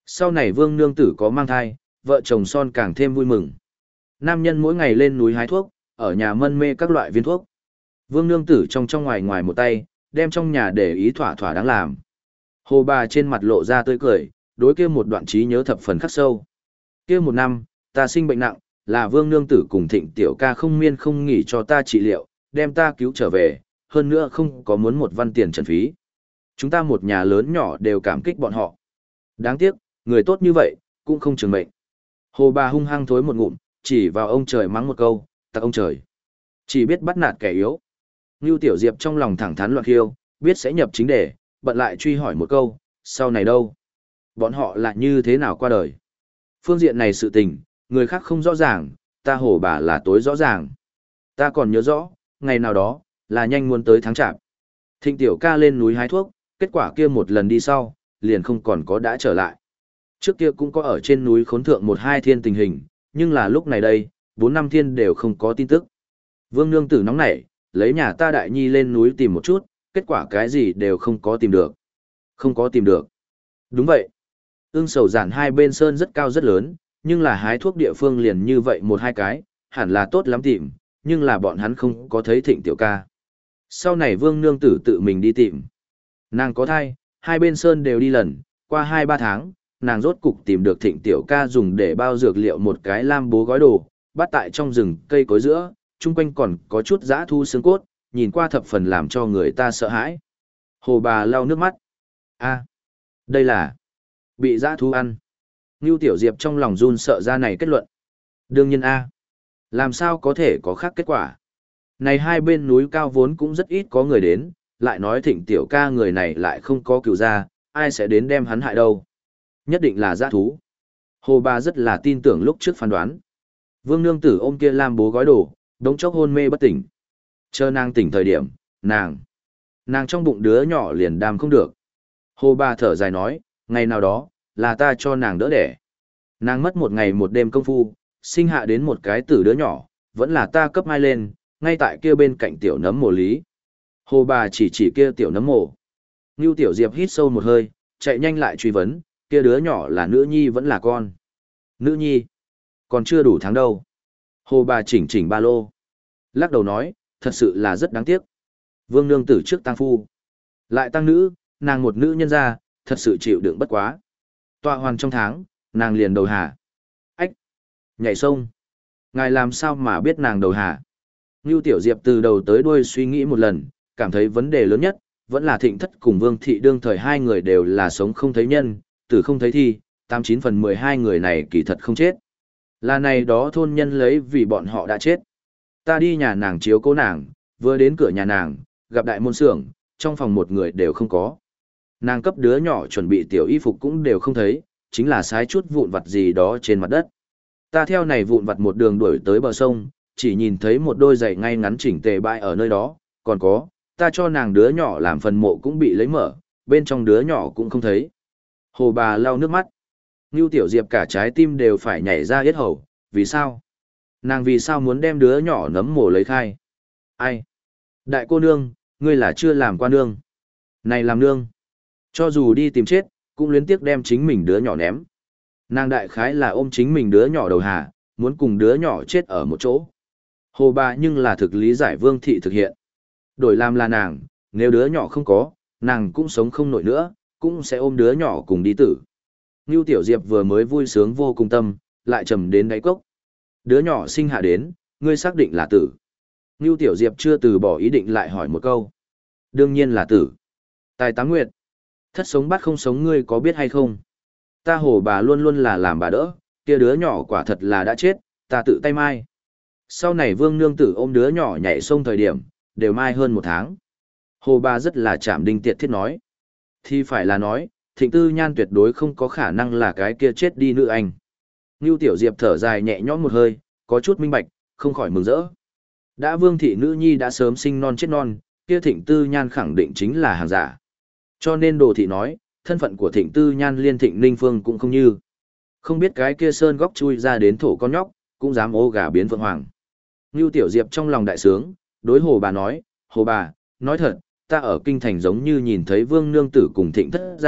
Sau này vương nương tử có mang thai, vợ chồng son càng thêm vui mừng. Nam nhân mỗi ngày lên núi hái thuốc, ở nhà mân mê các loại viên thuốc. Vương nương tử trong trong ngoài ngoài một tay, đem trong nhà để ý thỏa thỏa đáng làm. Hồ bà trên mặt lộ ra tươi cười, đối kia một đoạn trí nhớ thập phần khắc sâu. Kia một năm, ta sinh bệnh nặng, là vương nương tử cùng thịnh tiểu ca không miên không nghỉ cho ta trị liệu, đem ta cứu trở về, hơn nữa không có muốn một văn tiền trần phí. Chúng ta một nhà lớn nhỏ đều cảm kích bọn họ. Đáng tiếc, người tốt như vậy, cũng không trường mệnh. Hồ bà hung hăng thối một ngụm, chỉ vào ông trời mắng một câu, tặc ông trời. Chỉ biết bắt nạt kẻ yếu. Ngưu Tiểu Diệp trong lòng thẳng thắn loạn khiêu, biết sẽ nhập chính đề, bận lại truy hỏi một câu, sau này đâu? Bọn họ là như thế nào qua đời? Phương diện này sự tình, người khác không rõ ràng, ta hồ bà là tối rõ ràng. Ta còn nhớ rõ, ngày nào đó, là nhanh muốn tới tháng chạp. Thịnh Tiểu ca lên núi hái thuốc, kết quả kia một lần đi sau, liền không còn có đã trở lại. Trước kia cũng có ở trên núi khốn thượng một hai thiên tình hình, nhưng là lúc này đây, bốn năm thiên đều không có tin tức. Vương nương tử nóng nảy, lấy nhà ta đại nhi lên núi tìm một chút, kết quả cái gì đều không có tìm được. Không có tìm được. Đúng vậy. Ương sầu giản hai bên sơn rất cao rất lớn, nhưng là hái thuốc địa phương liền như vậy một hai cái, hẳn là tốt lắm tìm, nhưng là bọn hắn không có thấy thịnh tiểu ca. Sau này vương nương tử tự mình đi tìm. Nàng có thai, hai bên sơn đều đi lần, qua hai ba tháng, nàng rốt cục tìm được thịnh tiểu ca dùng để bao dược liệu một cái lam bố gói đồ, bắt tại trong rừng cây cối giữa, chung quanh còn có chút dã thu xương cốt, nhìn qua thập phần làm cho người ta sợ hãi. Hồ bà lau nước mắt. A, đây là bị dã thu ăn. Ngưu Tiểu Diệp trong lòng run sợ ra này kết luận. Đương nhiên A, làm sao có thể có khác kết quả. Này hai bên núi cao vốn cũng rất ít có người đến, lại nói thịnh tiểu ca người này lại không có cựu gia, ai sẽ đến đem hắn hại đâu. Nhất định là dã thú. Hồ bà rất là tin tưởng lúc trước phán đoán. Vương nương tử ôm kia lam bố gói đồ, đống chốc hôn mê bất tỉnh. Chờ nàng tỉnh thời điểm, nàng, nàng trong bụng đứa nhỏ liền đàm không được. Hồ bà thở dài nói, ngày nào đó, là ta cho nàng đỡ đẻ. Nàng mất một ngày một đêm công phu, sinh hạ đến một cái tử đứa nhỏ, vẫn là ta cấp hai lên, ngay tại kia bên cạnh tiểu nấm mồ lý. Hồ bà chỉ chỉ kia tiểu nấm mồ. Ngưu Tiểu Diệp hít sâu một hơi, chạy nhanh lại truy vấn, kia đứa nhỏ là nữ nhi vẫn là con. Nữ nhi, còn chưa đủ tháng đâu. Hồ bà chỉnh chỉnh ba lô. Lắc đầu nói, thật sự là rất đáng tiếc. Vương nương tử trước tăng phu. Lại tăng nữ, nàng một nữ nhân ra, thật sự chịu đựng bất quá. Tọa hoàn trong tháng, nàng liền đầu hà. Ách! Nhảy sông! Ngài làm sao mà biết nàng đầu hà? Ngưu Tiểu Diệp từ đầu tới đuôi suy nghĩ một lần, cảm thấy vấn đề lớn nhất, vẫn là thịnh thất cùng vương thị đương thời hai người đều là sống không thấy nhân, tử không thấy thi, tám chín phần mười hai người này kỳ thật không chết. Là này đó thôn nhân lấy vì bọn họ đã chết. Ta đi nhà nàng chiếu cố nàng, vừa đến cửa nhà nàng, gặp đại môn xưởng, trong phòng một người đều không có. Nàng cấp đứa nhỏ chuẩn bị tiểu y phục cũng đều không thấy, chính là sái chút vụn vặt gì đó trên mặt đất. Ta theo này vụn vặt một đường đuổi tới bờ sông, chỉ nhìn thấy một đôi giày ngay ngắn chỉnh tề bại ở nơi đó, còn có, ta cho nàng đứa nhỏ làm phần mộ cũng bị lấy mở, bên trong đứa nhỏ cũng không thấy. Hồ bà lau nước mắt. Ngưu Tiểu Diệp cả trái tim đều phải nhảy ra yết hầu, vì sao? Nàng vì sao muốn đem đứa nhỏ nấm mồ lấy khai? Ai? Đại cô nương, ngươi là chưa làm qua nương. Này làm nương. Cho dù đi tìm chết, cũng luyến tiếc đem chính mình đứa nhỏ ném. Nàng đại khái là ôm chính mình đứa nhỏ đầu hà, muốn cùng đứa nhỏ chết ở một chỗ. Hồ bà nhưng là thực lý giải vương thị thực hiện. Đổi làm là nàng, nếu đứa nhỏ không có, nàng cũng sống không nổi nữa, cũng sẽ ôm đứa nhỏ cùng đi tử. Ngưu Tiểu Diệp vừa mới vui sướng vô cùng tâm, lại trầm đến đáy cốc. Đứa nhỏ sinh hạ đến, ngươi xác định là tử. Ngưu Tiểu Diệp chưa từ bỏ ý định lại hỏi một câu. Đương nhiên là tử. Tài Tám Nguyệt. Thất sống bắt không sống ngươi có biết hay không? Ta hồ bà luôn luôn là làm bà đỡ, kia đứa nhỏ quả thật là đã chết, ta tự tay mai. Sau này vương nương tử ôm đứa nhỏ nhảy sông thời điểm, đều mai hơn một tháng. Hồ bà rất là chạm đinh tiệt thiết nói. Thì phải là nói, Thịnh Tư Nhan tuyệt đối không có khả năng là cái kia chết đi nữ anh. Ngưu Tiểu Diệp thở dài nhẹ nhõm một hơi, có chút minh bạch, không khỏi mừng rỡ. Đã vương thị nữ nhi đã sớm sinh non chết non, kia Thịnh Tư Nhan khẳng định chính là hàng giả. Cho nên đồ thị nói, thân phận của Thịnh Tư Nhan liên Thịnh Ninh Phương cũng không như. Không biết cái kia sơn góc chui ra đến thổ con nhóc, cũng dám ô gà biến phượng hoàng. Ngưu Tiểu Diệp trong lòng đại sướng, đối hồ bà nói, hồ bà, nói thật, ta ở kinh thành giống như nhìn thấy vương nương tử cùng Thịnh thất ra,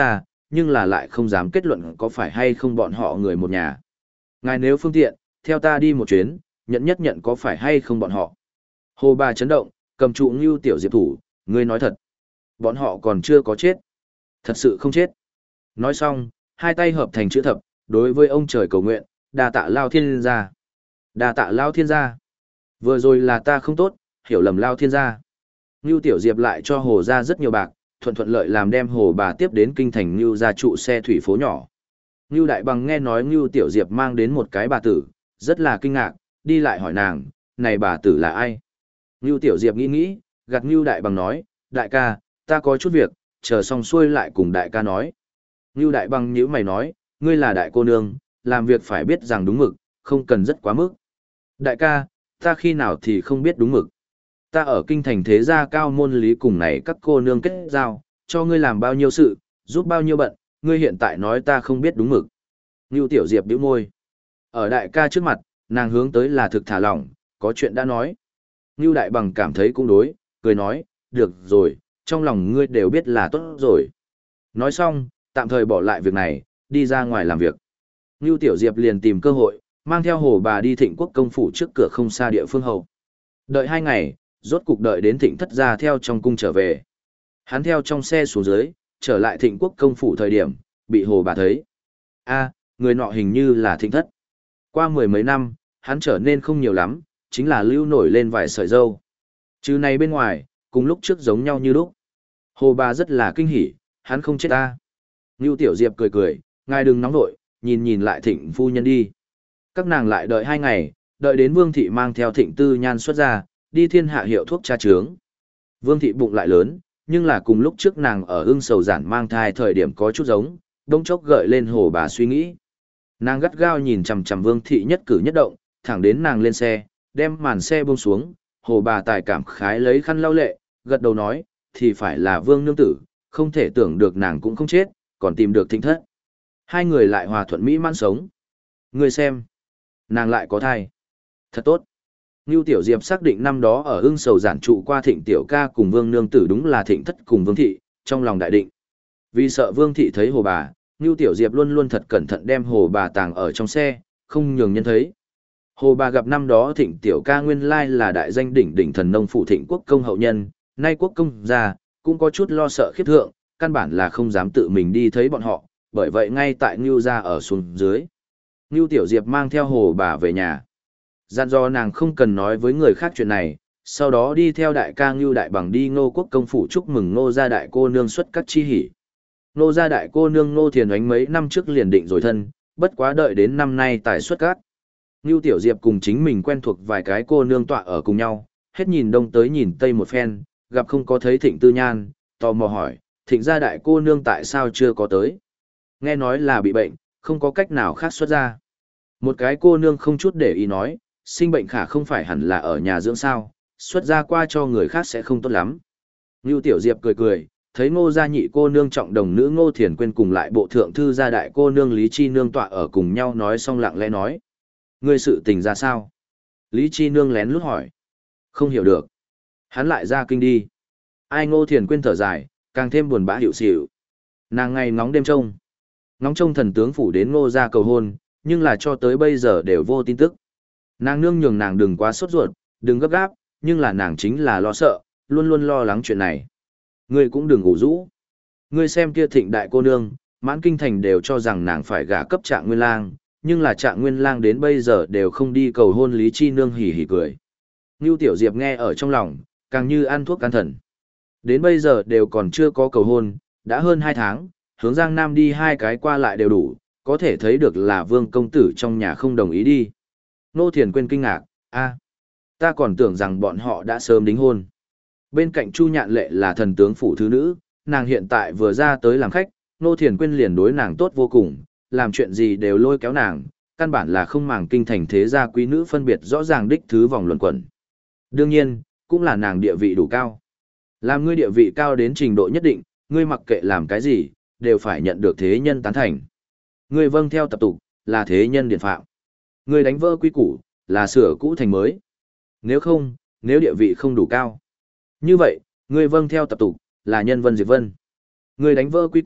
nhưng là lại không dám kết luận có phải hay không bọn họ người một nhà. Ngài nếu phương tiện, theo ta đi một chuyến, nhận nhất nhận có phải hay không bọn họ. Hồ bà chấn động, cầm trụ Ngưu Tiểu Diệp thủ, ngươi nói thật. Bọn họ còn chưa có chết. Thật sự không chết. Nói xong, hai tay hợp thành chữ thập, đối với ông trời cầu nguyện, đa tạ Lao Thiên gia. Đa tạ Lao Thiên gia. Vừa rồi là ta không tốt, hiểu lầm Lao Thiên gia. Ngưu Tiểu Diệp lại cho Hồ ra rất nhiều bạc, thuận thuận lợi làm đem Hồ bà tiếp đến kinh thành Ngưu ra trụ xe thủy phố nhỏ. Ngưu Đại Bằng nghe nói Ngưu Tiểu Diệp mang đến một cái bà tử, rất là kinh ngạc, đi lại hỏi nàng, này bà tử là ai? Ngưu Tiểu Diệp nghĩ nghĩ, gạt Ngưu Đại Bằng nói, đại ca, ta có chút việc, chờ xong xuôi lại cùng đại ca nói. Ngưu Đại Bằng nhíu mày nói, ngươi là đại cô nương, làm việc phải biết rằng đúng mực, không cần rất quá mức. Đại ca, ta khi nào thì không biết đúng mực. Ta ở kinh thành thế gia cao môn lý cùng này các cô nương kết giao, cho ngươi làm bao nhiêu sự, giúp bao nhiêu bận, ngươi hiện tại nói ta không biết đúng mực. Ngưu Tiểu Diệp bĩu môi. Ở đại ca trước mặt, nàng hướng tới là thực thả lỏng, có chuyện đã nói. Ngưu Đại Bằng cảm thấy cũng đối, cười nói, được rồi, trong lòng ngươi đều biết là tốt rồi. Nói xong, tạm thời bỏ lại việc này, đi ra ngoài làm việc. Ngưu Tiểu Diệp liền tìm cơ hội, mang theo Hồ bà đi Thịnh Quốc công phủ trước cửa không xa địa phương hậu. Đợi hai ngày, rốt cục đợi đến Thịnh Thất gia theo trong cung trở về. Hắn theo trong xe xuống dưới, trở lại Thịnh Quốc công phủ thời điểm, bị Hồ bà thấy. A, người nọ hình như là Thịnh Thất. Qua mười mấy năm, hắn trở nên không nhiều lắm, chính là lưu nổi lên vài sợi râu. Chứ này bên ngoài, cùng lúc trước giống nhau như lúc. Hồ bà rất là kinh hỉ, hắn không chết ta. Ngưu Tiểu Diệp cười cười, ngài đừng nóng nội, nhìn nhìn lại Thịnh phu nhân đi. Các nàng lại đợi hai ngày, đợi đến Vương thị mang theo Thịnh Tư Nhan xuất ra, đi thiên hạ hiệu thuốc tra trướng. Vương thị bụng lại lớn, nhưng là cùng lúc trước nàng ở ưng sầu giản mang thai thời điểm có chút giống, đông chốc gợi lên Hồ bà suy nghĩ. Nàng gắt gao nhìn chằm chằm Vương thị nhất cử nhất động, thẳng đến nàng lên xe, đem màn xe buông xuống, Hồ bà tài cảm khái lấy khăn lau lệ, gật đầu nói, thì phải là Vương nương tử, không thể tưởng được nàng cũng không chết, còn tìm được Thịnh Thất. Hai người lại hòa thuận mỹ mãn sống. Ngươi xem, nàng lại có thai. Thật tốt. Ngưu Tiểu Diệp xác định năm đó ở ưng sầu giản trụ qua Thịnh Tiểu ca cùng Vương nương tử đúng là Thịnh Thất cùng Vương thị, trong lòng đại định. Vì sợ Vương thị thấy Hồ bà, Ngưu Tiểu Diệp luôn luôn thật cẩn thận đem Hồ bà tàng ở trong xe, không nhường nhân thấy. Hồ bà gặp năm đó Thịnh Tiểu ca nguyên lai là đại danh đỉnh đỉnh thần nông phụ Thịnh Quốc công hậu nhân, nay quốc công gia cũng có chút lo sợ khiếp thượng, căn bản là không dám tự mình đi thấy bọn họ, bởi vậy ngay tại Ngưu gia ở xuống dưới. Ngưu Tiểu Diệp mang theo Hồ bà về nhà. Dặn dò nàng không cần nói với người khác chuyện này, sau đó đi theo đại ca Ngưu Đại Bằng đi Ngô quốc công phủ chúc mừng Ngô gia đại cô nương xuất các chi hỉ. Ngô gia đại cô nương Ngô Thiền Oánh mấy năm trước liền định rồi thân, bất quá đợi đến năm nay tài xuất các. Ngưu Tiểu Diệp cùng chính mình quen thuộc vài cái cô nương tọa ở cùng nhau, hết nhìn đông tới nhìn tây một phen, gặp không có thấy Thịnh Tư Nhan, tò mò hỏi, Thịnh gia đại cô nương tại sao chưa có tới? Nghe nói là bị bệnh, không có cách nào khác xuất ra. Một cái cô nương không chút để ý nói, sinh bệnh khả không phải hẳn là ở nhà dưỡng sao, xuất ra qua cho người khác sẽ không tốt lắm. Ngưu Tiểu Diệp cười cười, thấy Ngô gia nhị cô nương trọng đồng nữ Ngô Thiền Quyên cùng lại bộ thượng thư gia đại cô nương Lý Chi Nương tọa ở cùng nhau nói xong lặng lẽ nói. Ngươi sự tình ra sao? Lý Chi Nương lén lút hỏi. Không hiểu được. Hắn lại ra kinh đi. Ai Ngô Thiền Quyên thở dài, càng thêm buồn bã hiểu xỉu. Nàng ngày ngóng đêm trông. Ngóng trông thần tướng phủ đến Ngô gia cầu hôn, nhưng là cho tới bây giờ đều vô tin tức. Nàng nương nhường nàng đừng quá sốt ruột, đừng gấp gáp, nhưng là nàng chính là lo sợ, luôn luôn lo lắng chuyện này. Ngươi cũng đừng ngủ rũ. Ngươi xem kia Thịnh đại cô nương, mãn kinh thành đều cho rằng nàng phải gả cấp Trạng Nguyên Lang, nhưng là Trạng Nguyên Lang đến bây giờ đều không đi cầu hôn Lý Chi Nương hỉ hỉ cười. Ngưu Tiểu Diệp nghe ở trong lòng, càng như ăn thuốc can thần. Đến bây giờ đều còn chưa có cầu hôn, đã hơn hai tháng, hướng Giang Nam đi hai cái qua lại đều đủ, có thể thấy được là Vương công tử trong nhà không đồng ý đi. Nô Thiền Quyên kinh ngạc, a, ta còn tưởng rằng bọn họ đã sớm đính hôn. Bên cạnh Chu Nhạn Lệ là thần tướng phủ thứ nữ, nàng hiện tại vừa ra tới làm khách, Nô Thiền Quyên liền đối nàng tốt vô cùng, làm chuyện gì đều lôi kéo nàng, căn bản là không màng kinh thành thế gia quý nữ phân biệt rõ ràng đích thứ vòng luẩn quẩn. Đương nhiên, cũng là nàng địa vị đủ cao. Làm ngươi địa vị cao đến trình độ nhất định, ngươi mặc kệ làm cái gì, đều phải nhận được thế nhân tán thành. Ngươi vâng theo tập tục, là thế nhân điển phạm. Ngươi đánh vỡ quy củ, là sửa cũ thành mới. Nếu không, nếu địa vị không đủ cao. Như vậy, ngươi vâng theo tập tục, là nhân vân diệt vân. Ngươi đánh vỡ quy củ,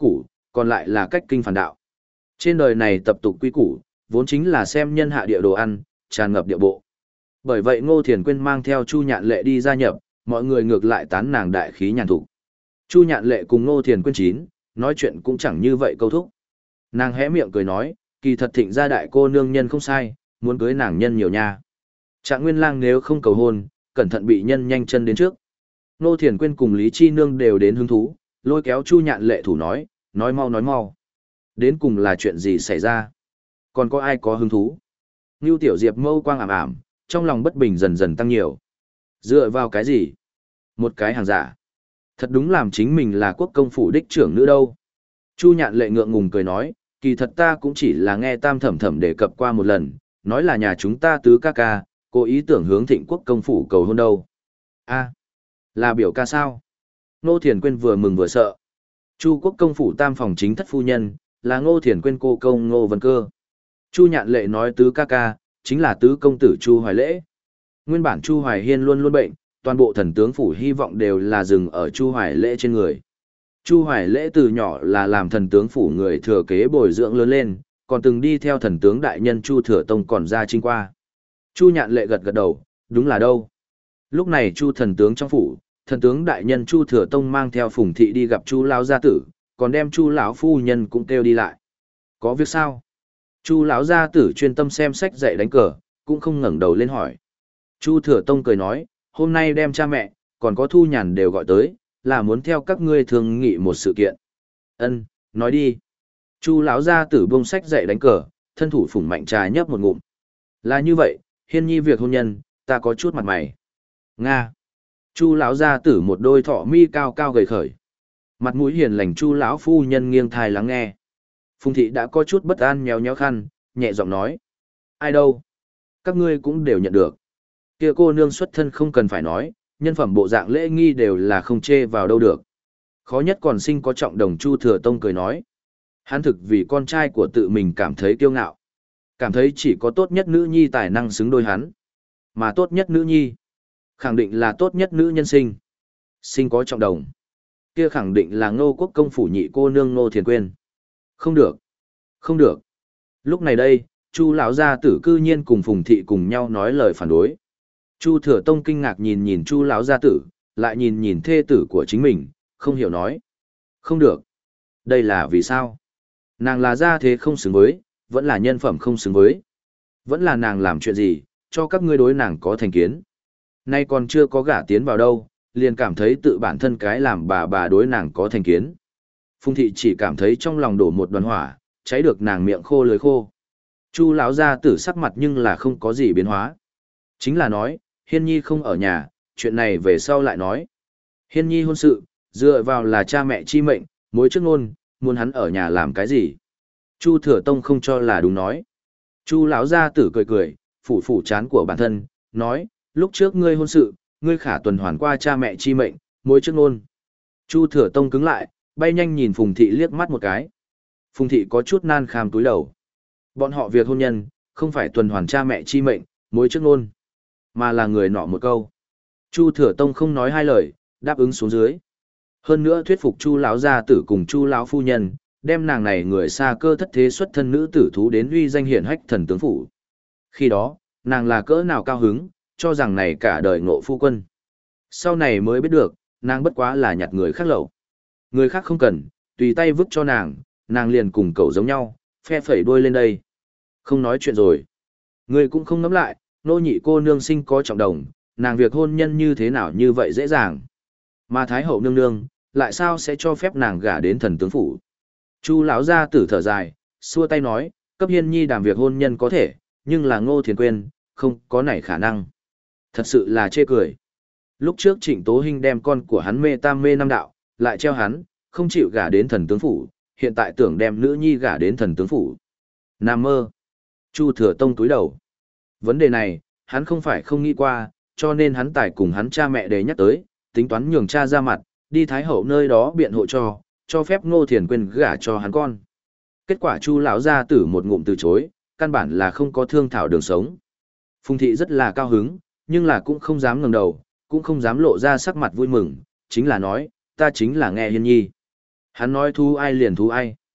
còn lại là cách kinh phản đạo. Trên đời này tập tục quy củ, vốn chính là xem nhân hạ địa đồ ăn, tràn ngập địa bộ. Bởi vậy Ngô Thiền Quyên mang theo Chu Nhạn Lệ đi gia nhập, mọi người ngược lại tán nàng đại khí nhàn thục. Chu Nhạn Lệ cùng Ngô Thiền Quyên chín, nói chuyện cũng chẳng như vậy câu thúc. Nàng hé miệng cười nói, kỳ thật Thịnh gia đại cô nương nhân không sai, muốn cưới nàng nhân nhiều nha. Trạng Nguyên Lang nếu không cầu hôn, cẩn thận bị nhân nhanh chân đến trước. Ngô Thiền Quyên cùng Lý Chi Nương đều đến hứng thú, lôi kéo Chu Nhạn Lệ thủ nói, nói mau nói mau. Đến cùng là chuyện gì xảy ra? Còn có ai có hứng thú? Ngưu Tiểu Diệp mâu quang ảm ảm, trong lòng bất bình dần dần tăng nhiều. Dựa vào cái gì? Một cái hàng giả. Thật đúng làm chính mình là quốc công phủ đích trưởng nữ đâu. Chu Nhạn Lệ ngượng ngùng cười nói, kỳ thật ta cũng chỉ là nghe Tam Thẩm Thẩm đề cập qua một lần, nói là nhà chúng ta tứ ca ca, cô ý tưởng hướng Thịnh quốc công phủ cầu hôn đâu. A, là biểu ca sao? Ngô Thiền Quyên vừa mừng vừa sợ. Chu quốc công phủ tam phòng chính thất phu nhân, là Ngô Thiền Quyên cô công Ngô Vân Cơ. Chu Nhạn Lệ nói tứ ca ca, chính là tứ công tử Chu Hoài Lễ. Nguyên bản Chu Hoài Hiên luôn luôn bệnh, toàn bộ thần tướng phủ hy vọng đều là dừng ở Chu Hoài Lễ trên người. Chu Hoài Lễ từ nhỏ là làm thần tướng phủ người thừa kế bồi dưỡng lớn lên, còn từng đi theo thần tướng đại nhân Chu Thừa Tông còn ra chinh qua. Chu Nhạn Lệ gật gật đầu, đúng là đâu. Lúc này Chu thần tướng trong phủ, thần tướng đại nhân Chu Thừa Tông mang theo Phùng thị đi gặp Chu lão gia tử, còn đem Chu lão phu nhân cũng kêu đi lại. Có việc sao? Chu lão gia tử chuyên tâm xem sách dạy đánh cờ, cũng không ngẩng đầu lên hỏi. Chu Thừa Tông cười nói, hôm nay đem cha mẹ, còn có Thu Nhàn đều gọi tới, là muốn theo các ngươi thương nghị một sự kiện. Ân, nói đi. Chu lão gia tử buông sách dạy đánh cờ, thân thủ phủng mạnh trà nhấp một ngụm. Là như vậy, Hiên nhi việc hôn nhân, ta có chút mặt mày. Nga. Chu lão gia tử một đôi thọ mi cao cao gầy khởi. Mặt mũi hiền lành Chu lão phu nhân nghiêng thai lắng nghe. Phùng thị đã có chút bất an nhéo nhéo khăn, nhẹ giọng nói. Ai đâu? Các ngươi cũng đều nhận được. Kia cô nương xuất thân không cần phải nói, nhân phẩm bộ dạng lễ nghi đều là không chê vào đâu được. Khó nhất còn sinh có trọng đồng Chu Thừa Tông cười nói. Hắn thực vì con trai của tự mình cảm thấy kiêu ngạo. Cảm thấy chỉ có tốt nhất nữ nhi tài năng xứng đôi hắn. Mà tốt nhất nữ nhi, khẳng định là tốt nhất nữ nhân sinh. Sinh có trọng đồng. Kia khẳng định là Ngô quốc công phủ nhị cô nương Ngô Thiền Quyên. Không được. Không được. Lúc này đây, Chu lão gia tử cư nhiên cùng Phùng thị cùng nhau nói lời phản đối. Chu Thừa Tông kinh ngạc nhìn nhìn Chu lão gia tử, lại nhìn nhìn thê tử của chính mình, không hiểu nói. Không được. Đây là vì sao? Nàng là gia thế không xứng với, vẫn là nhân phẩm không xứng với. Vẫn là nàng làm chuyện gì, cho các ngươi đối nàng có thành kiến. Nay còn chưa có gả tiến vào đâu, liền cảm thấy tự bản thân cái làm bà bà đối nàng có thành kiến. Phùng thị chỉ cảm thấy trong lòng đổ một đoàn hỏa, cháy được nàng miệng khô lưỡi khô. Chu lão gia tử sắc mặt nhưng là không có gì biến hóa. Chính là nói, Hiên nhi không ở nhà, chuyện này về sau lại nói. Hiên nhi hôn sự, dựa vào là cha mẹ chi mệnh, mối trước ngôn, muốn hắn ở nhà làm cái gì. Chu Thừa Tông không cho là đúng nói. Chu lão gia tử cười cười, phủ phủ chán của bản thân, nói, lúc trước ngươi hôn sự, ngươi khả tuần hoàn qua cha mẹ chi mệnh, mối trước ngôn. Chu Thừa Tông cứng lại, bay nhanh nhìn Phùng thị liếc mắt một cái. Phùng thị có chút nan kham túi đầu. Bọn họ việc hôn nhân, không phải tuần hoàn cha mẹ chi mệnh, mối trước ngôn, mà là người nọ một câu. Chu Thừa Tông không nói hai lời, đáp ứng xuống dưới. Hơn nữa thuyết phục Chu lão gia tử cùng Chu lão phu nhân, đem nàng này người xa cơ thất thế xuất thân nữ tử thú đến uy danh hiển hách thần tướng phủ. Khi đó, nàng là cỡ nào cao hứng, cho rằng này cả đời ngộ phu quân. Sau này mới biết được, nàng bất quá là nhặt người khác lẩu. Người khác không cần, tùy tay vứt cho nàng, nàng liền cùng cậu giống nhau, phe phẩy đuôi lên đây. Không nói chuyện rồi. Người cũng không ngẫm lại, nô nhị cô nương sinh có trọng đồng, nàng việc hôn nhân như thế nào như vậy dễ dàng. Mà Thái hậu nương nương, lại sao sẽ cho phép nàng gả đến thần tướng phủ. Chu lão gia tử thở dài, xua tay nói, cấp Hiên nhi đàm việc hôn nhân có thể, nhưng là Ngô Thiền Quyên, không có nảy khả năng. Thật sự là chê cười. Lúc trước Trịnh Tố Hinh đem con của hắn mê tam mê năm đạo, lại treo hắn, không chịu gả đến thần tướng phủ, hiện tại tưởng đem nữ nhi gả đến thần tướng phủ. Nam mơ. Chu Thừa Tông túi đầu. Vấn đề này, hắn không phải không nghĩ qua, cho nên hắn tài cùng hắn cha mẹ để nhắc tới, tính toán nhường cha ra mặt, đi Thái hậu nơi đó biện hộ cho, cho phép Ngô Thiền Quyên gả cho hắn con. Kết quả Chu lão gia tử một ngụm từ chối, căn bản là không có thương thảo đường sống. Phùng thị rất là cao hứng, nhưng là cũng không dám ngẩng đầu, cũng không dám lộ ra sắc mặt vui mừng, chính là nói, ta chính là nghe Hiên nhi. Hắn nói thú ai liền thú ai.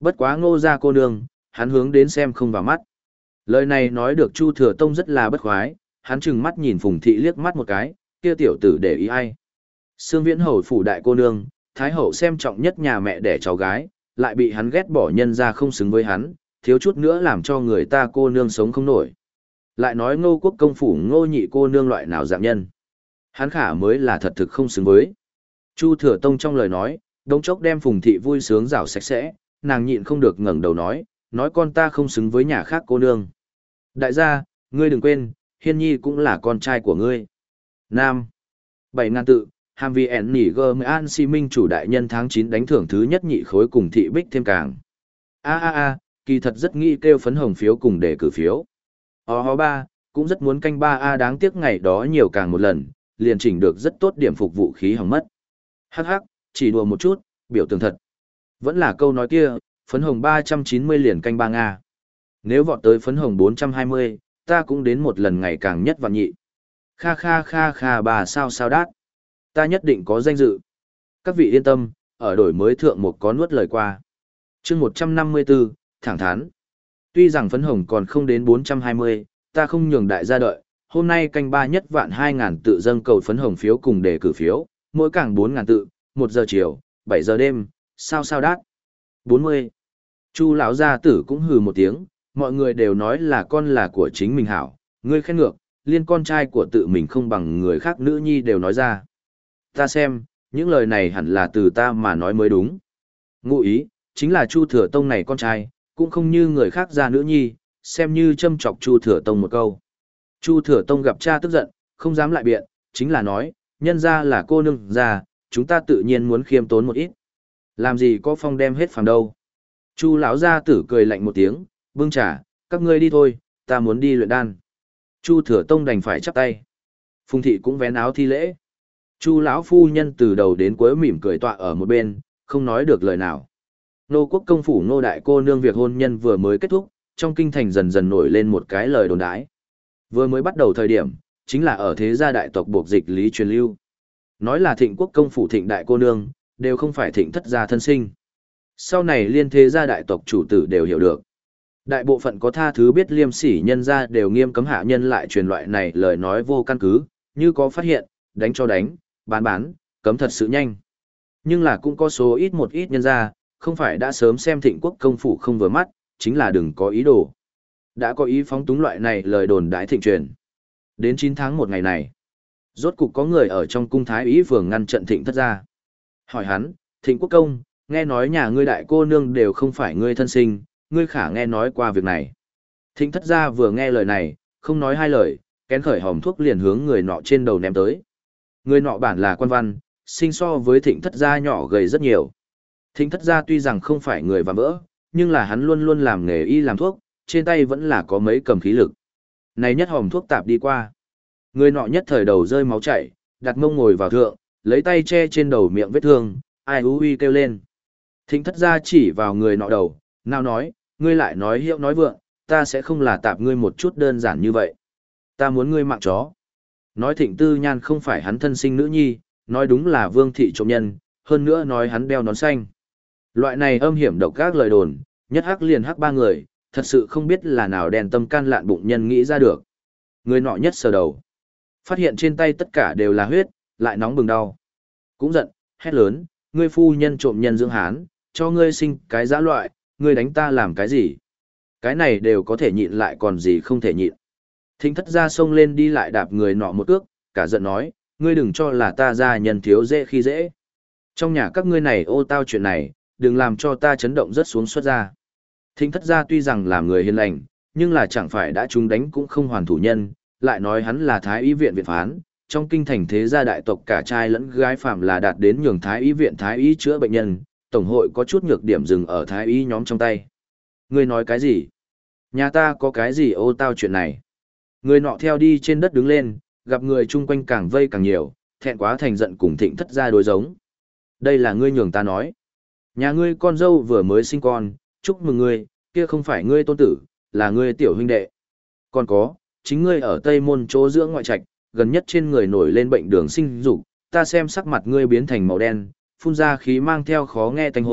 Bất quá Ngô gia cô nương, hắn hướng đến xem không vào mắt. Lời này nói được Chu Thừa Tông rất là bất khoái, hắn trừng mắt nhìn Phùng Thị liếc mắt một cái, kia tiểu tử để ý ai. Sương Viễn Hầu phủ đại cô nương, Thái hậu xem trọng nhất nhà mẹ đẻ cháu gái, lại bị hắn ghét bỏ nhân ra không xứng với hắn, thiếu chút nữa làm cho người ta cô nương sống không nổi. Lại nói Ngô Quốc công phủ Ngô nhị cô nương loại nào dạng nhân. Hắn khả mới là thật thực không xứng với. Chu Thừa Tông trong lời nói, đống chốc đem Phùng Thị vui sướng rảo sạch sẽ, nàng nhịn không được ngẩng đầu nói, nói con ta không xứng với nhà khác cô nương. Đại gia, ngươi đừng quên, Hiên Nhi cũng là con trai của ngươi. Nam. Bảy ngàn tự, hàm vì ẻn nỉ gơ mới an si minh chủ đại nhân tháng chín đánh thưởng thứ nhất nhị khối cùng thị bích thêm càng. A a a, kỳ thật rất nghĩ kêu phấn hồng phiếu cùng để cử phiếu. Ó hó ba, cũng rất muốn canh ba a đáng tiếc ngày đó nhiều càng một lần, liền chỉnh được rất tốt điểm phục vụ khí hỏng mất. Hắc hắc, chỉ đùa một chút, biểu tường thật. Vẫn là câu nói kia, phấn hồng ba trăm chín mươi liền canh ba Nga. Nếu vọt tới phấn hồng bốn trăm hai mươi, ta cũng đến một lần ngày càng nhất vạn nhị. Kha kha kha kha bà sao sao đát. Ta nhất định có danh dự. Các vị yên tâm, ở đổi mới thượng một có nuốt lời qua. chương một trăm năm mươi tư, thẳng thắn. Tuy rằng phấn hồng còn không đến bốn trăm hai mươi, ta không nhường đại gia đợi. Hôm nay canh ba nhất vạn hai ngàn tự dâng cầu phấn hồng phiếu cùng đề cử phiếu, mỗi càng bốn ngàn tự, một giờ chiều, bảy giờ đêm, sao sao đát. bốn mươi. Chu lão gia tử cũng hừ một tiếng, mọi người đều nói là con là của chính mình hảo, ngươi khen ngược, liên con trai của tự mình không bằng người khác nữ nhi đều nói ra. Ta xem, những lời này hẳn là từ ta mà nói mới đúng. Ngụ ý, chính là Chu Thừa Tông này con trai, cũng không như người khác ra nữ nhi, xem như châm chọc Chu Thừa Tông một câu. Chu Thừa Tông gặp cha tức giận, không dám lại biện, chính là nói, nhân ra là cô nương ra, chúng ta tự nhiên muốn khiêm tốn một ít. Làm gì có phong đem hết phàm đâu. Chu lão gia tử cười lạnh một tiếng, bưng trà, các ngươi đi thôi, ta muốn đi luyện đan. Chu Thừa Tông đành phải chắp tay. Phùng Thị cũng vén áo thi lễ. Chu lão phu nhân từ đầu đến cuối mỉm cười tọa ở một bên, không nói được lời nào. Nô quốc công phủ Nô đại cô nương việc hôn nhân vừa mới kết thúc, trong kinh thành dần dần nổi lên một cái lời đồn đãi. Vừa mới bắt đầu thời điểm, chính là ở thế gia đại tộc buộc dịch lý truyền lưu. Nói là Thịnh quốc công phủ Thịnh đại cô nương, đều không phải Thịnh thất gia thân sinh. Sau này liên thế gia đại tộc chủ tử đều hiểu được. Đại bộ phận có tha thứ biết liêm sỉ nhân gia đều nghiêm cấm hạ nhân lại truyền loại này lời nói vô căn cứ, như có phát hiện, đánh cho đánh, bán bán, cấm thật sự nhanh. Nhưng là cũng có số ít một ít nhân gia, không phải đã sớm xem Thịnh quốc công phủ không vừa mắt, chính là đừng có ý đồ. Đã có ý phóng túng loại này lời đồn đãi thịnh truyền. Đến chín tháng một ngày này, rốt cục có người ở trong cung thái ý phường ngăn trận Thịnh thất gia. Hỏi hắn, Thịnh quốc công, nghe nói nhà ngươi đại cô nương đều không phải ngươi thân sinh, ngươi khả nghe nói qua việc này. Thịnh thất gia vừa nghe lời này, không nói hai lời, kén khởi hòm thuốc liền hướng người nọ trên đầu ném tới. Người nọ bản là quan văn, sinh so với thịnh thất gia nhỏ gầy rất nhiều. Thịnh thất gia tuy rằng không phải người và vỡ, nhưng là hắn luôn luôn làm nghề y làm thuốc, trên tay vẫn là có mấy cầm khí lực. Này nhất hòm thuốc tạp đi qua. Người nọ nhất thời đầu rơi máu chảy, đặt mông ngồi vào thượng, lấy tay che trên đầu miệng vết thương, ai hú huy kêu lên. Thịnh thất gia chỉ vào người nọ đầu, nào nói, ngươi lại nói hiệu nói vượng, ta sẽ không là tạp ngươi một chút đơn giản như vậy. Ta muốn ngươi mạng chó. Nói Thịnh Tư Nhan không phải hắn thân sinh nữ nhi, nói đúng là vương thị trộm nhân, hơn nữa nói hắn đeo nón xanh. Loại này âm hiểm độc các lời đồn, nhất hắc liền hắc ba người, thật sự không biết là nào đèn tâm can lạn bụng nhân nghĩ ra được. Người nọ nhất sờ đầu. Phát hiện trên tay tất cả đều là huyết, lại nóng bừng đau. Cũng giận, hét lớn, ngươi phu nhân trộm nhân dưỡng hán, cho ngươi sinh cái dã loại, ngươi đánh ta làm cái gì? Cái này đều có thể nhịn lại còn gì không thể nhịn. Thịnh thất ra xông lên đi lại đạp người nọ một cước, cả giận nói, ngươi đừng cho là ta ra nhân thiếu dễ khi dễ. Trong nhà các ngươi này ô tao chuyện này, đừng làm cho ta chấn động rất xuống xuất ra. Thịnh thất ra tuy rằng là người hiền lành, nhưng là chẳng phải đã chúng đánh cũng không hoàn thủ nhân, lại nói hắn là thái y viện viện phán, trong kinh thành thế gia đại tộc cả trai lẫn gái phạm là đạt đến nhường thái y viện thái y chữa bệnh nhân, tổng hội có chút nhược điểm dừng ở thái y nhóm trong tay. Ngươi nói cái gì? Nhà ta có cái gì ô tao chuyện này? Người nọ theo đi trên đất đứng lên, gặp người chung quanh càng vây càng nhiều, thẹn quá thành giận cùng thịnh thất ra đối giống. Đây là ngươi nhường ta nói. Nhà ngươi con dâu vừa mới sinh con, chúc mừng ngươi, kia không phải ngươi tôn tử, là ngươi tiểu huynh đệ. Còn có, chính ngươi ở Tây Môn chỗ dưỡng ngoại trạch, gần nhất trên người nổi lên bệnh đường sinh dục, ta xem sắc mặt ngươi biến thành màu đen, phun ra khí mang theo khó nghe tanh hôi,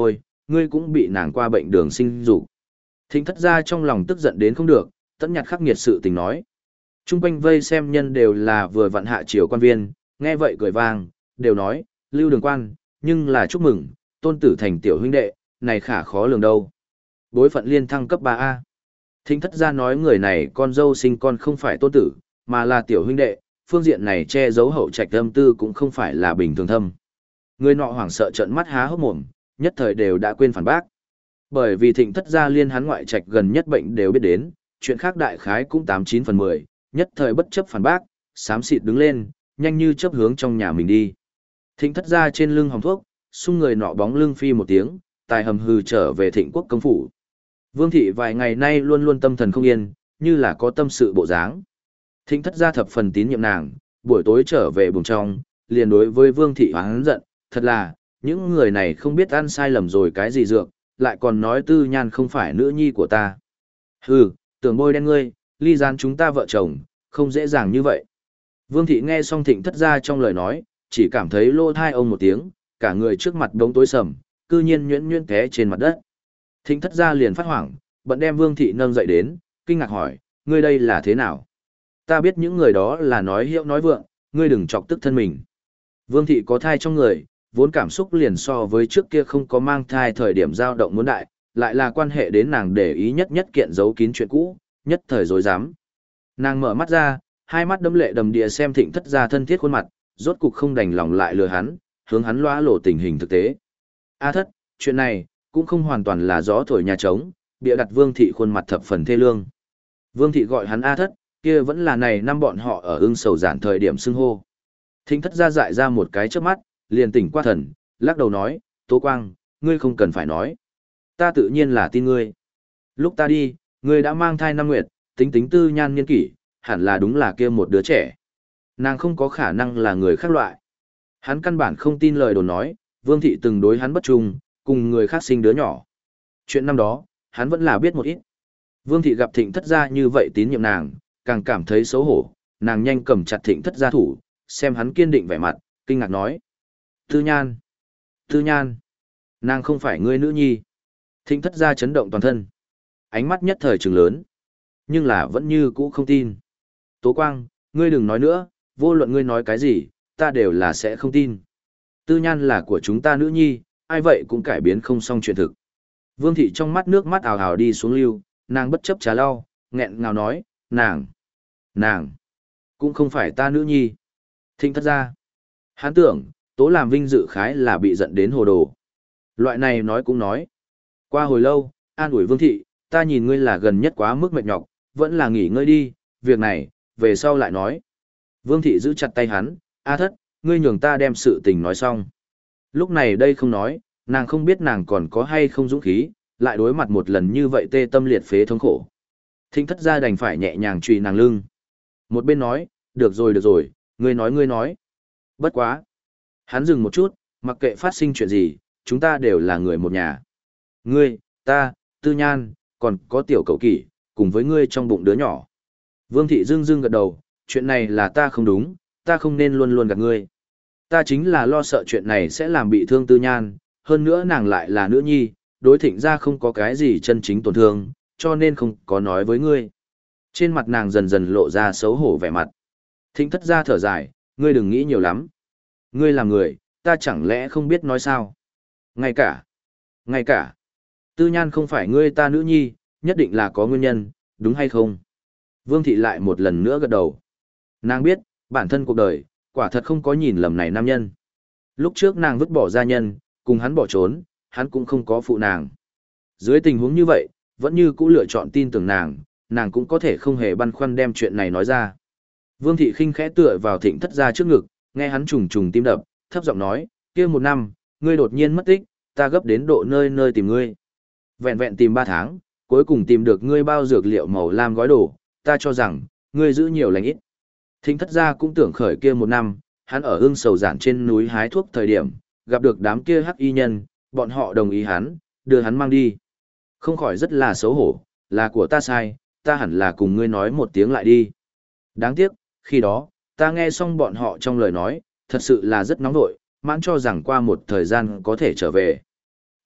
ngươi cũng bị nàng qua bệnh đường sinh dục. Thịnh thất gia trong lòng tức giận đến không được, tẫn nhặt khắc nghiệt sự tình nói. Trung quanh vây xem nhân đều là vừa vặn hạ triều quan viên, nghe vậy cười vang, đều nói, lưu đường quan, nhưng là chúc mừng, tôn tử thành tiểu huynh đệ, này khả khó lường đâu. Bối phận liên thăng cấp ba A. Thịnh thất gia nói người này con dâu sinh con không phải tôn tử, mà là tiểu huynh đệ, phương diện này che giấu hậu trạch âm tư cũng không phải là bình thường thâm. Người nọ hoảng sợ trợn mắt há hốc mồm, nhất thời đều đã quên phản bác. Bởi vì thịnh thất gia liên hắn ngoại trạch gần nhất bệnh đều biết đến, chuyện khác đại khái cũng tám chín phần mười, nhất thời bất chấp phản bác, xám xịt đứng lên, nhanh như chớp hướng trong nhà mình đi. Thịnh thất gia trên lưng hòng thuốc, xung người nọ bóng lưng phi một tiếng, tài hầm hừ trở về thịnh quốc công phủ. Vương thị vài ngày nay luôn luôn tâm thần không yên, như là có tâm sự bộ dáng. Thịnh thất gia thập phần tín nhiệm nàng, buổi tối trở về buồng trong, liền đối với Vương thị oán giận, thật là, những người này không biết ăn sai lầm rồi cái gì dược, lại còn nói tư nhan không phải nữ nhi của ta. Hừ, tưởng bôi đen ngươi, ly gián chúng ta vợ chồng, không dễ dàng như vậy. Vương thị nghe xong thịnh thất gia trong lời nói, chỉ cảm thấy lô thai ông một tiếng, cả người trước mặt đống tối sầm, cư nhiên nhuyễn nhuyễn té trên mặt đất. Thịnh thất gia liền phát hoảng, bận đem Vương thị nâng dậy đến, kinh ngạc hỏi, ngươi đây là thế nào? Ta biết những người đó là nói hiệu nói vượng, ngươi đừng chọc tức thân mình. Vương thị có thai trong người, vốn cảm xúc liền so với trước kia không có mang thai thời điểm dao động muốn đại, lại là quan hệ đến nàng để ý nhất nhất kiện giấu kín chuyện cũ, nhất thời dối dám. Nàng mở mắt ra, hai mắt đấm lệ đầm địa xem thịnh thất gia thân thiết khuôn mặt, rốt cục không đành lòng lại lừa hắn, hướng hắn loa lộ tình hình thực tế. A thất, chuyện này, cũng không hoàn toàn là gió thổi nhà trống, bịa đặt Vương thị khuôn mặt thập phần thê lương. Vương thị gọi hắn A thất, kia vẫn là này năm bọn họ ở ưng sầu giản thời điểm xưng hô. Thịnh thất gia dại ra một cái trước mắt, liền tỉnh qua thần, lắc đầu nói, Tố Quang, ngươi không cần phải nói. Ta tự nhiên là tin ngươi. Lúc ta đi, ngươi đã mang thai năm nguyệt, tính tính tư nhan niên kỷ, hẳn là đúng là kia một đứa trẻ. Nàng không có khả năng là người khác loại. Hắn căn bản không tin lời đồn nói, Vương thị từng đối hắn bất trung, cùng người khác sinh đứa nhỏ. Chuyện năm đó, hắn vẫn là biết một ít. Vương thị gặp thịnh thất gia như vậy tín nhiệm nàng, càng cảm thấy xấu hổ, nàng nhanh cầm chặt thịnh thất gia thủ, xem hắn kiên định vẻ mặt, kinh ngạc nói. Tư nhan! Tư nhan! Nàng không phải ngươi nữ nhi. Thịnh thất gia chấn động toàn thân. Ánh mắt nhất thời trừng lớn. Nhưng là vẫn như cũ không tin. Tố Quang, ngươi đừng nói nữa, vô luận ngươi nói cái gì, ta đều là sẽ không tin. Tư nhan là của chúng ta nữ nhi, ai vậy cũng cải biến không xong chuyện thực. Vương thị trong mắt nước mắt ào ào đi xuống lưu, nàng bất chấp trà lau, nghẹn ngào nói, nàng, nàng, cũng không phải ta nữ nhi. Thịnh thất gia. Hắn tưởng, Tố làm vinh dự khái là bị giận đến hồ đồ. Loại này nói cũng nói. Qua hồi lâu, an ủi Vương thị, ta nhìn ngươi là gần nhất quá mức mệt nhọc, vẫn là nghỉ ngơi đi, việc này, về sau lại nói. Vương thị giữ chặt tay hắn, A thất, ngươi nhường ta đem sự tình nói xong. Lúc này đây không nói, nàng không biết nàng còn có hay không dũng khí, lại đối mặt một lần như vậy tê tâm liệt phế thống khổ. Thịnh thất gia đành phải nhẹ nhàng trùy nàng lưng. Một bên nói, được rồi được rồi, ngươi nói ngươi nói. Bất quá. Hắn dừng một chút, mặc kệ phát sinh chuyện gì, chúng ta đều là người một nhà. Ngươi, ta, Tư Nhan, còn có tiểu cậu kỷ, cùng với ngươi trong bụng đứa nhỏ. Vương thị dương dương gật đầu, chuyện này là ta không đúng, ta không nên luôn luôn gạt ngươi. Ta chính là lo sợ chuyện này sẽ làm bị thương Tư Nhan, hơn nữa nàng lại là nữ nhi, đối thịnh ra không có cái gì chân chính tổn thương, cho nên không có nói với ngươi. Trên mặt nàng dần dần lộ ra xấu hổ vẻ mặt. Thịnh thất ra thở dài, ngươi đừng nghĩ nhiều lắm. Ngươi là người, ta chẳng lẽ không biết nói sao? Ngay cả, ngay cả, Tư Nhan không phải ngươi ta nữ nhi, nhất định là có nguyên nhân, đúng hay không? Vương thị lại một lần nữa gật đầu. Nàng biết, bản thân cuộc đời, quả thật không có nhìn lầm này nam nhân. Lúc trước nàng vứt bỏ gia nhân, cùng hắn bỏ trốn, hắn cũng không có phụ nàng. Dưới tình huống như vậy, vẫn như cũ lựa chọn tin tưởng nàng, nàng cũng có thể không hề băn khoăn đem chuyện này nói ra. Vương thị khinh khẽ tựa vào thịnh thất gia trước ngực, nghe hắn trùng trùng tim đập, thấp giọng nói, kia một năm, ngươi đột nhiên mất tích, ta gấp đến độ nơi nơi tìm ngươi. Vẹn vẹn tìm ba tháng, cuối cùng tìm được ngươi bao dược liệu màu lam gói đồ, ta cho rằng, ngươi giữ nhiều lành ít. Thịnh thất gia cũng tưởng khởi kia một năm, hắn ở hương sầu giản trên núi hái thuốc thời điểm, gặp được đám kia hắc y nhân, bọn họ đồng ý hắn, đưa hắn mang đi. Không khỏi rất là xấu hổ, là của ta sai, ta hẳn là cùng ngươi nói một tiếng lại đi. Đáng tiếc, khi đó, ta nghe xong bọn họ trong lời nói, thật sự là rất nóng vội, mãn cho rằng qua một thời gian có thể trở về.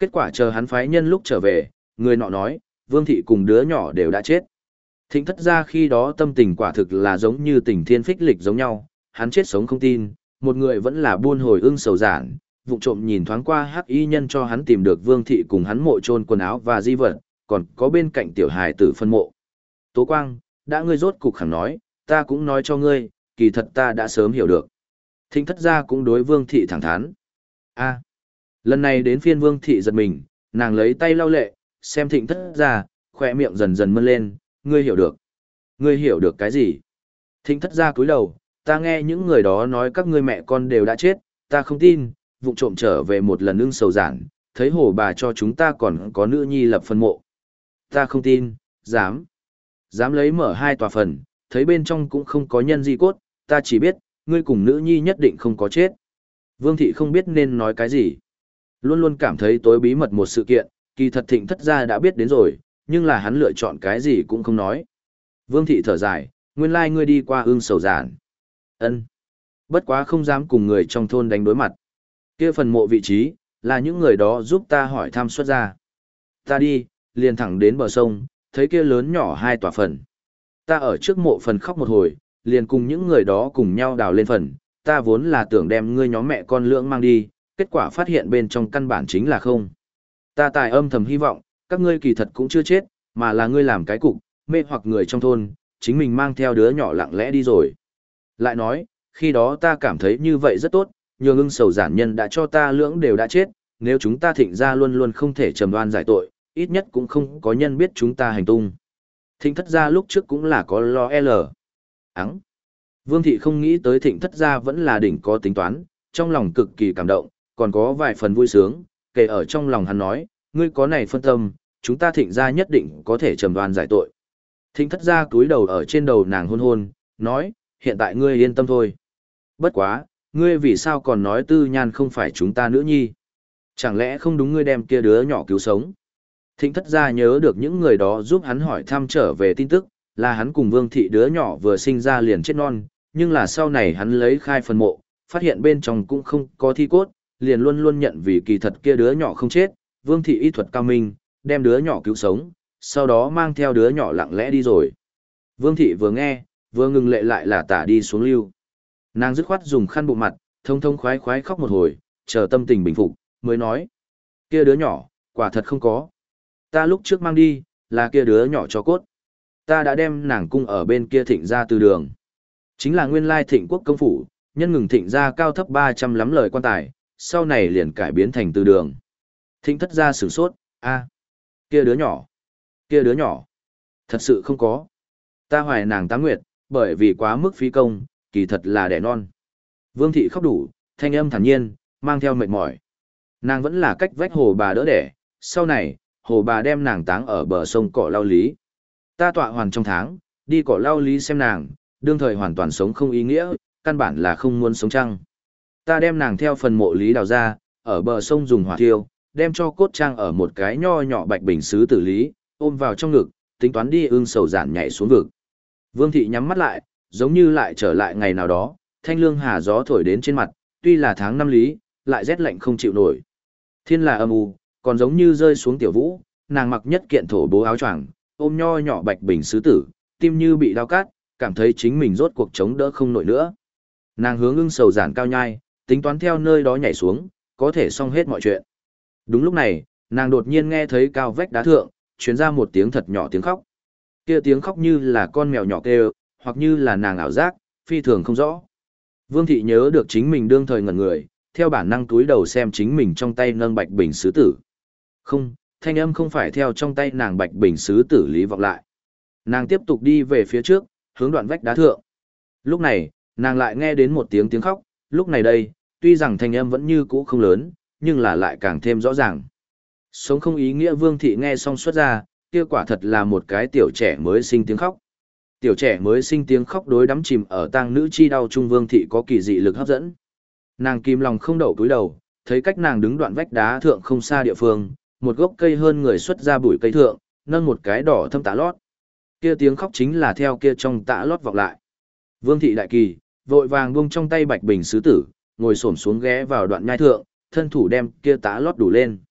Kết quả chờ hắn phái nhân lúc trở về, người nọ nói, Vương thị cùng đứa nhỏ đều đã chết. Thịnh thất ra khi đó tâm tình quả thực là giống như tình thiên phích lịch giống nhau, hắn chết sống không tin, một người vẫn là buôn hồi ưng sầu giản, vụng trộm nhìn thoáng qua hắc y nhân cho hắn tìm được Vương thị cùng hắn mộ chôn quần áo và di vật, còn có bên cạnh tiểu hài tử phân mộ. Tố Quang, đã ngươi rốt cục khẳng nói, ta cũng nói cho ngươi, kỳ thật ta đã sớm hiểu được. Thịnh thất gia cũng đối Vương thị thẳng thắn. A, lần này đến phiên Vương thị giật mình, nàng lấy tay lau lệ, xem thịnh thất gia, khỏe miệng dần dần mơn lên, ngươi hiểu được. Ngươi hiểu được cái gì? Thịnh thất gia cúi đầu, ta nghe những người đó nói các ngươi mẹ con đều đã chết, ta không tin, vụng trộm trở về một lần ưng sầu giản, thấy hồ bà cho chúng ta còn có nữ nhi lập phân mộ. Ta không tin, dám. Dám lấy mở hai tòa phần, thấy bên trong cũng không có nhân di cốt, ta chỉ biết, ngươi cùng nữ nhi nhất định không có chết. Vương thị không biết nên nói cái gì. Luôn luôn cảm thấy tối bí mật một sự kiện, kỳ thật thịnh thất gia đã biết đến rồi, nhưng là hắn lựa chọn cái gì cũng không nói. Vương thị thở dài, nguyên lai ngươi đi qua ưng sầu giản. Ân, bất quá không dám cùng người trong thôn đánh đối mặt. Kia phần mộ vị trí, là những người đó giúp ta hỏi thăm xuất ra. Ta đi, liền thẳng đến bờ sông, thấy kia lớn nhỏ hai tòa phần. Ta ở trước mộ phần khóc một hồi, liền cùng những người đó cùng nhau đào lên phần. Ta vốn là tưởng đem ngươi nhóm mẹ con lưỡng mang đi, kết quả phát hiện bên trong căn bản chính là không. Ta tài âm thầm hy vọng, các ngươi kỳ thật cũng chưa chết, mà là ngươi làm cái cục, mê hoặc người trong thôn, chính mình mang theo đứa nhỏ lặng lẽ đi rồi. Lại nói, khi đó ta cảm thấy như vậy rất tốt, nhường ưng sầu giản nhân đã cho ta lưỡng đều đã chết, nếu chúng ta thịnh ra luôn luôn không thể trầm đoan giải tội, ít nhất cũng không có nhân biết chúng ta hành tung. Thịnh thất gia lúc trước cũng là có lo L. Ắng. Vương thị không nghĩ tới thịnh thất gia vẫn là đỉnh có tính toán, trong lòng cực kỳ cảm động, còn có vài phần vui sướng, kể ở trong lòng hắn nói, ngươi có này phân tâm, chúng ta thịnh gia nhất định có thể trầm đoan giải tội. Thịnh thất gia cúi đầu ở trên đầu nàng hôn hôn, nói, hiện tại ngươi yên tâm thôi. Bất quá, ngươi vì sao còn nói tư nhan không phải chúng ta nữ nhi? Chẳng lẽ không đúng ngươi đem kia đứa nhỏ cứu sống? Thịnh thất gia nhớ được những người đó giúp hắn hỏi thăm trở về tin tức, là hắn cùng Vương thị đứa nhỏ vừa sinh ra liền chết non, nhưng là sau này hắn lấy khai phần mộ, phát hiện bên trong cũng không có thi cốt, liền luôn luôn nhận vì kỳ thật kia đứa nhỏ không chết, Vương thị y thuật cao minh, đem đứa nhỏ cứu sống, sau đó mang theo đứa nhỏ lặng lẽ đi rồi. Vương thị vừa nghe, vừa ngừng lệ lại là tả đi xuống lưu. Nàng dứt khoát dùng khăn bụng mặt, thông thông khoái khoái khóc một hồi, chờ tâm tình bình phục, mới nói. Kia đứa nhỏ, quả thật không có. Ta lúc trước mang đi, là kia đứa nhỏ cho cốt. Ta đã đem nàng cung ở bên kia thịnh ra từ đường. Chính là nguyên lai thịnh quốc công phủ, nhân ngừng thịnh ra cao thấp ba trăm lắm lời quan tài, sau này liền cải biến thành từ đường. Thịnh thất ra sửng sốt, a, kia đứa nhỏ, kia đứa nhỏ. Thật sự không có. Ta hoài nàng tá nguyệt, bởi vì quá mức phí công, kỳ thật là đẻ non. Vương thị khóc đủ, thanh âm thản nhiên, mang theo mệt mỏi. Nàng vẫn là cách vách hồ bà đỡ đẻ, sau này, hồ bà đem nàng táng ở bờ sông cỏ lao lý. Ta tọa hoàn trong tháng, đi cỏ lao lý xem nàng, đương thời hoàn toàn sống không ý nghĩa, căn bản là không muốn sống chăng. Ta đem nàng theo phần mộ lý đào ra, ở bờ sông dùng hỏa thiêu, đem cho cốt trang ở một cái nho nhỏ bạch bình sứ tử lý, ôm vào trong ngực, tính toán đi ương sầu giản nhảy xuống vực. Vương thị nhắm mắt lại, giống như lại trở lại ngày nào đó, thanh lương hà gió thổi đến trên mặt, tuy là tháng năm lý, lại rét lạnh không chịu nổi. Thiên là âm u, còn giống như rơi xuống tiểu vũ, nàng mặc nhất kiện thổ bố áo choàng, ôm nho nhỏ bạch bình sứ tử, tim như bị đau cát, cảm thấy chính mình rốt cuộc chống đỡ không nổi nữa. Nàng hướng ưng sầu giản cao nhai, tính toán theo nơi đó nhảy xuống, có thể xong hết mọi chuyện. Đúng lúc này, nàng đột nhiên nghe thấy cao vách đá thượng, truyền ra một tiếng thật nhỏ tiếng khóc. Kia tiếng khóc như là con mèo nhỏ kêu, hoặc như là nàng ảo giác, phi thường không rõ. Vương thị nhớ được chính mình đương thời ngẩn người, theo bản năng túi đầu xem chính mình trong tay nâng bạch bình sứ tử. Không, thanh âm không phải theo trong tay nàng bạch bình sứ tử lý vọng lại. Nàng tiếp tục đi về phía trước, hướng đoạn vách đá thượng. Lúc này, nàng lại nghe đến một tiếng tiếng khóc, lúc này đây, tuy rằng thanh âm vẫn như cũ không lớn, nhưng là lại càng thêm rõ ràng. Sống không ý nghĩa Vương thị nghe xong xuất ra, kia quả thật là một cái tiểu trẻ mới sinh tiếng khóc. Tiểu trẻ mới sinh tiếng khóc đối đắm chìm ở tang nữ chi đau trung Vương thị có kỳ dị lực hấp dẫn. Nàng kim lòng không đậu túi đầu, thấy cách nàng đứng đoạn vách đá thượng không xa địa phương, một gốc cây hơn người xuất ra bụi cây thượng, nâng một cái đỏ thâm tạ lót. Kia tiếng khóc chính là theo kia trong tạ lót vọng lại. Vương thị đại kỳ, vội vàng buông trong tay bạch bình sứ tử, ngồi xổm xuống ghé vào đoạn nhai thượng, thân thủ đem kia tạ lót đủ lên.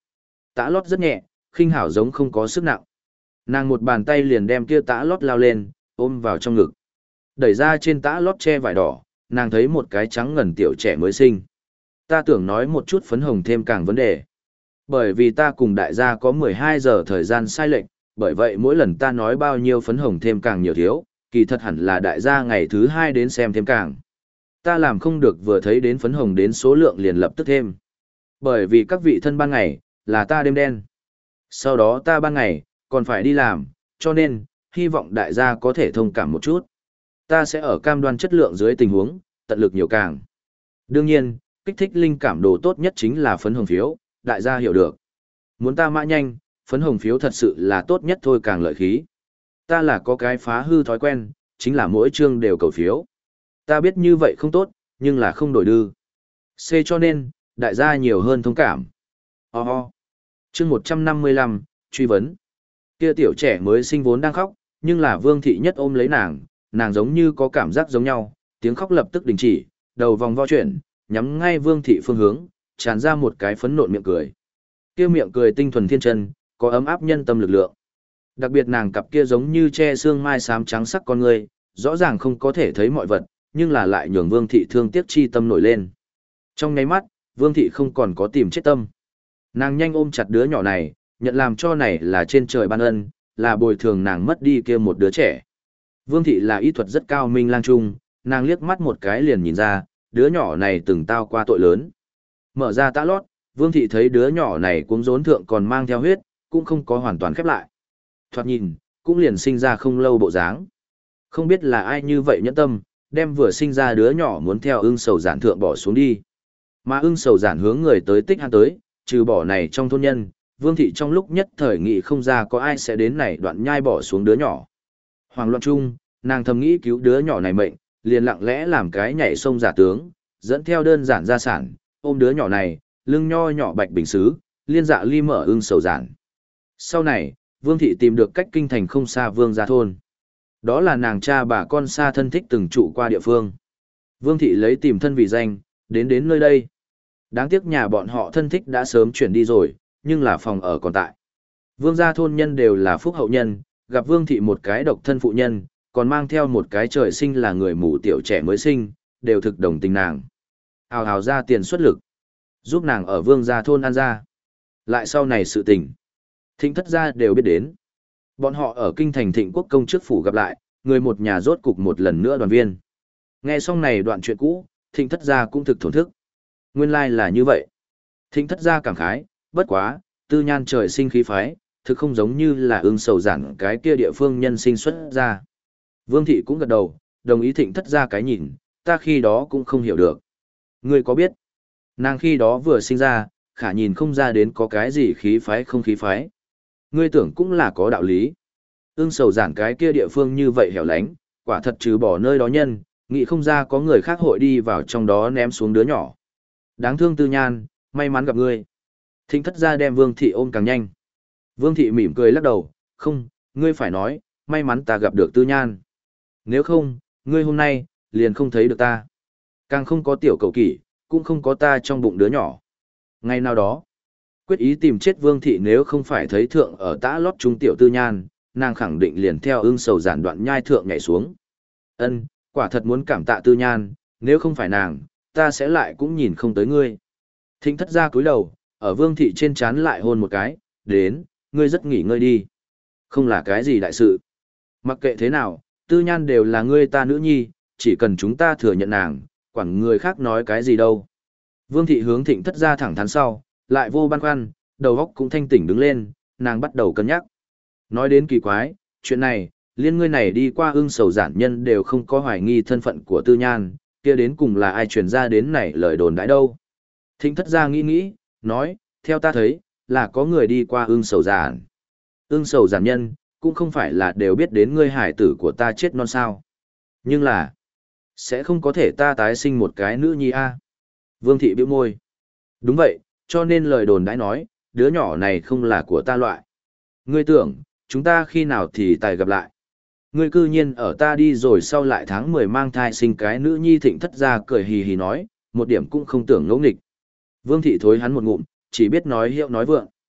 Tã lót rất nhẹ, khinh hảo giống không có sức nặng. Nàng một bàn tay liền đem kia tã lót lao lên, ôm vào trong ngực. Đẩy ra trên tã lót che vải đỏ, nàng thấy một cái trắng ngần tiểu trẻ mới sinh. Ta tưởng nói một chút phấn hồng thêm càng vấn đề. Bởi vì ta cùng đại gia có mười hai giờ thời gian sai lệch, bởi vậy mỗi lần ta nói bao nhiêu phấn hồng thêm càng nhiều thiếu, kỳ thật hẳn là đại gia ngày thứ hai đến xem thêm càng. Ta làm không được vừa thấy đến phấn hồng đến số lượng liền lập tức thêm. Bởi vì các vị thân ban ngày, là ta đêm đen. Sau đó ta ban ngày, còn phải đi làm, cho nên, hy vọng đại gia có thể thông cảm một chút. Ta sẽ ở cam đoan chất lượng dưới tình huống, tận lực nhiều càng. Đương nhiên, kích thích linh cảm đồ tốt nhất chính là phấn hồng phiếu, đại gia hiểu được. Muốn ta mã nhanh, phấn hồng phiếu thật sự là tốt nhất thôi càng lợi khí. Ta là có cái phá hư thói quen, chính là mỗi chương đều cầu phiếu. Ta biết như vậy không tốt, nhưng là không đổi đư. C cho nên, đại gia nhiều hơn thông cảm. Ho ho. Chương một trăm năm mươi lăm, truy vấn. Kia tiểu trẻ mới sinh vốn đang khóc, nhưng là Vương Thị Nhất ôm lấy nàng, nàng giống như có cảm giác giống nhau, tiếng khóc lập tức đình chỉ, đầu vòng vo chuyển, nhắm ngay Vương Thị phương hướng, tràn ra một cái phấn nộn miệng cười. Kia miệng cười tinh thuần thiên chân, có ấm áp nhân tâm lực lượng. Đặc biệt nàng cặp kia giống như che xương mai xám trắng sắc con người, rõ ràng không có thể thấy mọi vật, nhưng là lại nhường Vương Thị thương tiếc chi tâm nổi lên. Trong nháy mắt, Vương Thị không còn có tìm chết tâm. Nàng nhanh ôm chặt đứa nhỏ này, nhận làm cho này là trên trời ban ân, là bồi thường nàng mất đi kia một đứa trẻ. Vương Thị là y thuật rất cao minh lang trung, nàng liếc mắt một cái liền nhìn ra, đứa nhỏ này từng tao qua tội lớn. Mở ra tã lót, Vương Thị thấy đứa nhỏ này cuống rốn thượng còn mang theo huyết, cũng không có hoàn toàn khép lại. Thoạt nhìn, cũng liền sinh ra không lâu bộ dáng. Không biết là ai như vậy nhẫn tâm, đem vừa sinh ra đứa nhỏ muốn theo ưng sầu giản thượng bỏ xuống đi. Mà ưng sầu giản hướng người tới tích han tới, trừ bỏ này trong thôn nhân, Vương Thị trong lúc nhất thời nghị không ra có ai sẽ đến này đoạn nhai bỏ xuống đứa nhỏ. Hoàng loạn chung, nàng thầm nghĩ cứu đứa nhỏ này mệnh, liền lặng lẽ làm cái nhảy sông giả tướng, dẫn theo đơn giản gia sản, ôm đứa nhỏ này, lưng nho nhỏ bạch bình xứ, liên dạ ly mở ưng sầu giản. Sau này, Vương Thị tìm được cách kinh thành không xa Vương gia thôn. Đó là nàng cha bà con xa thân thích từng trụ qua địa phương. Vương Thị lấy tìm thân vì danh, đến đến nơi đây. Đáng tiếc nhà bọn họ thân thích đã sớm chuyển đi rồi, nhưng là phòng ở còn tại. Vương gia thôn nhân đều là phúc hậu nhân, gặp Vương Thị một cái độc thân phụ nhân, còn mang theo một cái trời sinh là người mù tiểu trẻ mới sinh, đều thực đồng tình nàng. Hào hào ra tiền xuất lực, giúp nàng ở Vương gia thôn ăn ra. Lại sau này sự tình, Thịnh thất gia đều biết đến. Bọn họ ở kinh thành Thịnh quốc công trước phủ gặp lại, người một nhà rốt cục một lần nữa đoàn viên. Nghe xong này đoạn chuyện cũ, Thịnh thất gia cũng thực thổn thức. Nguyên lai là như vậy. Thịnh thất gia cảm khái, bất quá, tư nhan trời sinh khí phái, thực không giống như là ưng sầu giản cái kia địa phương nhân sinh xuất ra. Vương Thị cũng gật đầu, đồng ý Thịnh thất gia cái nhìn, ta khi đó cũng không hiểu được. Ngươi có biết, nàng khi đó vừa sinh ra, khả nhìn không ra đến có cái gì khí phái không khí phái. Ngươi tưởng cũng là có đạo lý. Ưng sầu giản cái kia địa phương như vậy hẻo lánh, quả thật trừ bỏ nơi đó nhân, nghĩ không ra có người khác hội đi vào trong đó ném xuống đứa nhỏ. Đáng thương tư nhan, may mắn gặp ngươi. Thịnh thất gia đem Vương Thị ôm càng nhanh. Vương Thị mỉm cười lắc đầu, không, ngươi phải nói, may mắn ta gặp được tư nhan. Nếu không, ngươi hôm nay, liền không thấy được ta. Càng không có tiểu cầu kỷ, cũng không có ta trong bụng đứa nhỏ. Ngày nào đó, quyết ý tìm chết Vương Thị nếu không phải thấy thượng ở tã lót trung tiểu tư nhan, nàng khẳng định liền theo ưng sầu giản đoạn nhai thượng nhảy xuống. Ân, quả thật muốn cảm tạ tư nhan, nếu không phải nàng, ta sẽ lại cũng nhìn không tới ngươi. Thịnh thất gia cúi đầu, ở Vương Thị trên trán lại hôn một cái, đến, ngươi rất nghỉ ngơi đi. Không là cái gì đại sự. Mặc kệ thế nào, tư nhan đều là ngươi ta nữ nhi, chỉ cần chúng ta thừa nhận nàng, quản người khác nói cái gì đâu. Vương Thị hướng Thịnh thất gia thẳng thắn sau, lại vô băn khoăn, đầu óc cũng thanh tỉnh đứng lên, nàng bắt đầu cân nhắc. Nói đến kỳ quái, chuyện này, liên ngươi này đi qua ưng sầu giản nhân đều không có hoài nghi thân phận của tư nhan, kia đến cùng là ai truyền ra đến này lời đồn đãi đâu. Thịnh thất gia nghĩ nghĩ, nói, theo ta thấy, là có người đi qua ưng sầu giản. Ưng sầu giản nhân, cũng không phải là đều biết đến ngươi hải tử của ta chết non sao. Nhưng là, sẽ không có thể ta tái sinh một cái nữ nhi a. Vương Thị bĩu môi. Đúng vậy, cho nên lời đồn đãi nói, đứa nhỏ này không là của ta loại. Ngươi tưởng, chúng ta khi nào thì tài gặp lại. Ngươi cư nhiên ở ta đi rồi sau lại tháng mười mang thai sinh cái nữ nhi. Thịnh thất gia cười hì hì nói, một điểm cũng không tưởng ngẫu nghịch. Vương Thị thối hắn một ngụm, chỉ biết nói hiệu nói vượng.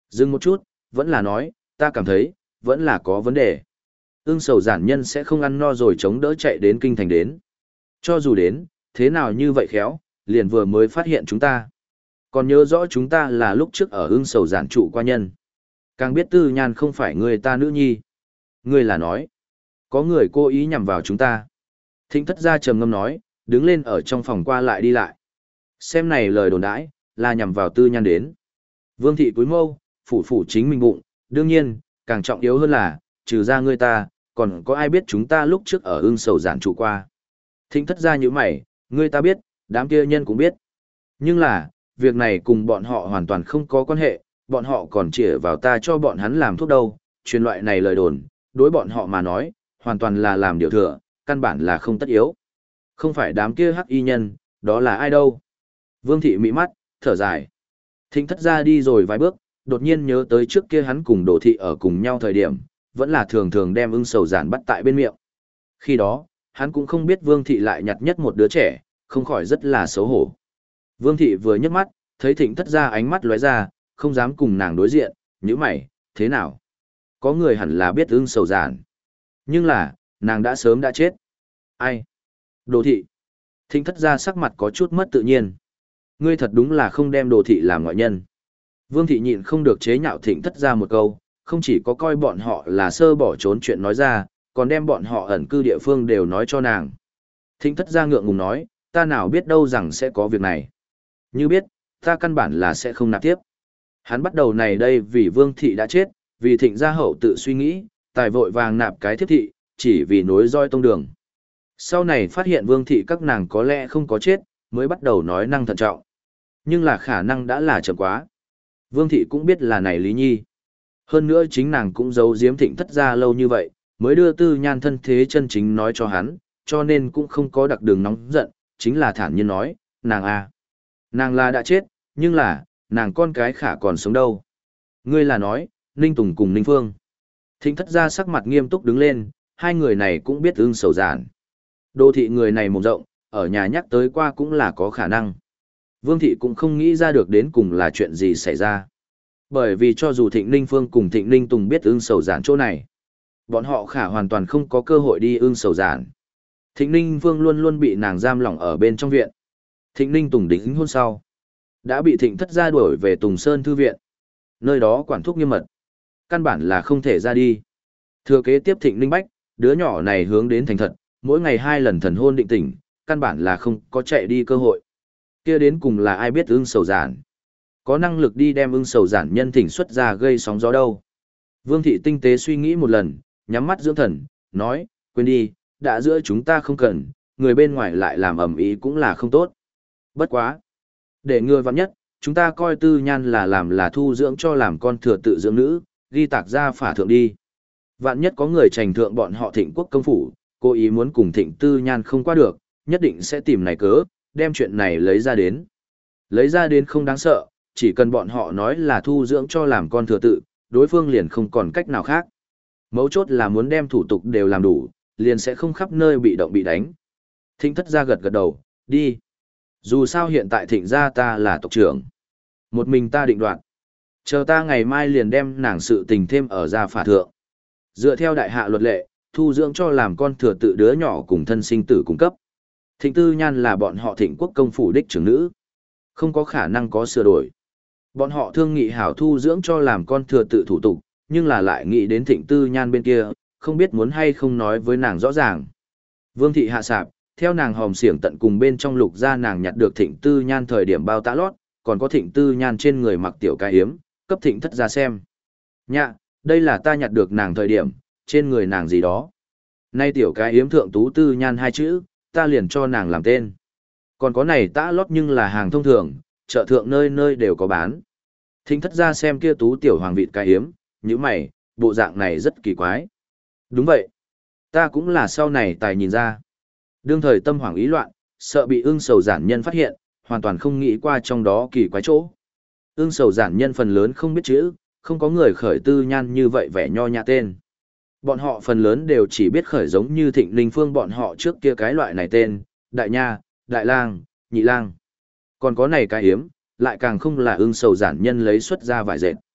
Dừng một chút, vẫn là nói, ta cảm thấy, vẫn là có vấn đề. Ưng sầu giản nhân sẽ không ăn no rồi chống đỡ chạy đến kinh thành đến. Cho dù đến, thế nào như vậy khéo, liền vừa mới phát hiện chúng ta. Còn nhớ rõ chúng ta là lúc trước ở ưng sầu giản trụ qua nhân. Càng biết tư nhan không phải người ta nữ nhi. Ngươi là nói, có người cố ý nhằm vào chúng ta. Thịnh thất gia trầm ngâm nói, đứng lên ở trong phòng qua lại đi lại. Xem này lời đồn đãi, là nhằm vào tư nhan đến. Vương thị cúi mâu, phủ phủ chính mình bụng, đương nhiên, càng trọng yếu hơn là, trừ ra ngươi ta, còn có ai biết chúng ta lúc trước ở ưng sầu giản trụ qua. Thịnh thất gia như mày, ngươi ta biết, đám kia nhân cũng biết. Nhưng là, việc này cùng bọn họ hoàn toàn không có quan hệ, bọn họ còn chĩa vào ta cho bọn hắn làm thuốc đâu, truyền loại này lời đồn, đối bọn họ mà nói, hoàn toàn là làm điều thừa, căn bản là không tất yếu. Không phải đám kia hắc y nhân, đó là ai đâu. Vương thị mỹ mắt, thở dài. Thịnh thất gia đi rồi vài bước, đột nhiên nhớ tới trước kia hắn cùng Đỗ thị ở cùng nhau thời điểm, vẫn là thường thường đem ưng sầu giản bắt tại bên miệng. Khi đó, hắn cũng không biết Vương thị lại nhặt nhất một đứa trẻ, không khỏi rất là xấu hổ. Vương thị vừa nhấc mắt, thấy Thịnh thất gia ánh mắt lóe ra, không dám cùng nàng đối diện, nhíu mày, thế nào? Có người hẳn là biết ưng sầu giản. Nhưng là, nàng đã sớm đã chết. Ai? Đỗ thị. Thịnh thất gia sắc mặt có chút mất tự nhiên. Ngươi thật đúng là không đem Đỗ thị làm ngoại nhân. Vương thị nhịn không được chế nhạo Thịnh thất gia một câu, không chỉ có coi bọn họ là sơ bỏ trốn chuyện nói ra, còn đem bọn họ ẩn cư địa phương đều nói cho nàng. Thịnh thất gia ngượng ngùng nói, ta nào biết đâu rằng sẽ có việc này. Như biết, ta căn bản là sẽ không nạp tiếp. Hắn bắt đầu này đây vì Vương thị đã chết, vì Thịnh gia hậu tự suy nghĩ, tài vội vàng nạp cái thiếp thị, chỉ vì nối roi tông đường. Sau này phát hiện Vương thị các nàng có lẽ không có chết, mới bắt đầu nói năng thận trọng. Nhưng là khả năng đã là chậm quá. Vương thị cũng biết là này Lý Nhi. Hơn nữa chính nàng cũng giấu giếm Thịnh thất gia lâu như vậy, mới đưa tư nhan thân thế chân chính nói cho hắn, cho nên cũng không có đặc đường nóng giận, chính là thản nhiên nói, nàng à. Nàng là đã chết, nhưng là, nàng con cái khả còn sống đâu. Ngươi là nói, Ninh Tùng cùng Ninh Phương. Thịnh thất gia sắc mặt nghiêm túc đứng lên, hai người này cũng biết ưng sầu giản. Đô thị người này mồm rộng, ở nhà nhắc tới qua cũng là có khả năng. Vương thị cũng không nghĩ ra được đến cùng là chuyện gì xảy ra. Bởi vì cho dù Thịnh Ninh Phương cùng Thịnh Ninh Tùng biết ưng sầu giản chỗ này, bọn họ khả hoàn toàn không có cơ hội đi ưng sầu giản. Thịnh Ninh Phương luôn luôn bị nàng giam lỏng ở bên trong viện. Thịnh Ninh Tùng đính hôn sau, đã bị Thịnh thất gia đuổi về Tùng Sơn Thư Viện. Nơi đó quản thúc nghiêm mật, căn bản là không thể ra đi. Thừa kế tiếp Thịnh Ninh Bách, đứa nhỏ này hướng đến thành thật, mỗi ngày hai lần thần hôn định tỉnh, căn bản là không có chạy đi cơ hội. Kia đến cùng là ai biết ưng sầu giản, có năng lực đi đem ưng sầu giản nhân thỉnh xuất ra gây sóng gió đâu. Vương thị tinh tế suy nghĩ một lần, nhắm mắt dưỡng thần, nói, quên đi, đã giữa chúng ta không cần, người bên ngoài lại làm ầm ĩ cũng là không tốt. Bất quá. Để ngừa vặn nhất, chúng ta coi tư nhan là làm là thu dưỡng cho làm con thừa tự dưỡng nữ, ghi tạc ra phả thượng đi. Vạn nhất có người trành thượng bọn họ Thịnh quốc công phủ, cố ý muốn cùng Thịnh tư nhan không qua được, nhất định sẽ tìm này cớ, đem chuyện này lấy ra đến. Lấy ra đến không đáng sợ, chỉ cần bọn họ nói là thu dưỡng cho làm con thừa tự, đối phương liền không còn cách nào khác. Mấu chốt là muốn đem thủ tục đều làm đủ, liền sẽ không khắp nơi bị động bị đánh. Thịnh thất gia gật gật đầu, đi. Dù sao hiện tại Thịnh gia ta là tộc trưởng. Một mình ta định đoạt. Chờ ta ngày mai liền đem nàng sự tình thêm ở gia phả thượng. Dựa theo đại hạ luật lệ, thu dưỡng cho làm con thừa tự đứa nhỏ cùng thân sinh tử cung cấp. Thịnh tư nhan là bọn họ Thịnh quốc công phủ đích trưởng nữ. Không có khả năng có sửa đổi. Bọn họ thương nghị hảo thu dưỡng cho làm con thừa tự thủ tục, nhưng là lại nghĩ đến Thịnh tư nhan bên kia, không biết muốn hay không nói với nàng rõ ràng. Vương thị hạ sạp, theo nàng hòm xiển tận cùng bên trong lục ra nàng nhặt được Thịnh tư nhan thời điểm bao tã lót, còn có Thịnh tư nhan trên người mặc tiểu cái hiếm, cấp Thịnh thất ra xem. Nhạ, đây là ta nhặt được nàng thời điểm, trên người nàng gì đó. Nay tiểu cái hiếm thượng tú tư nhan hai chữ, ta liền cho nàng làm tên. Còn có này tã lót nhưng là hàng thông thường, chợ thượng nơi nơi đều có bán. Thịnh thất ra xem kia tú tiểu hoàng vịt cái hiếm, như mày, bộ dạng này rất kỳ quái. Đúng vậy. Ta cũng là sau này tài nhìn ra. Đương thời tâm hoảng ý loạn, sợ bị ưng sầu giản nhân phát hiện, hoàn toàn không nghĩ qua trong đó kỳ quái chỗ. Ưng sầu giản nhân phần lớn không biết chữ, không có người khởi tư nhan như vậy vẻ nho nhã tên. Bọn họ phần lớn đều chỉ biết khởi giống như Thịnh Linh Phương bọn họ trước kia cái loại này tên, Đại Nha, Đại Lang, Nhị Lang. Còn có này cái hiếm, lại càng không là ưng sầu giản nhân lấy xuất ra vài dệt.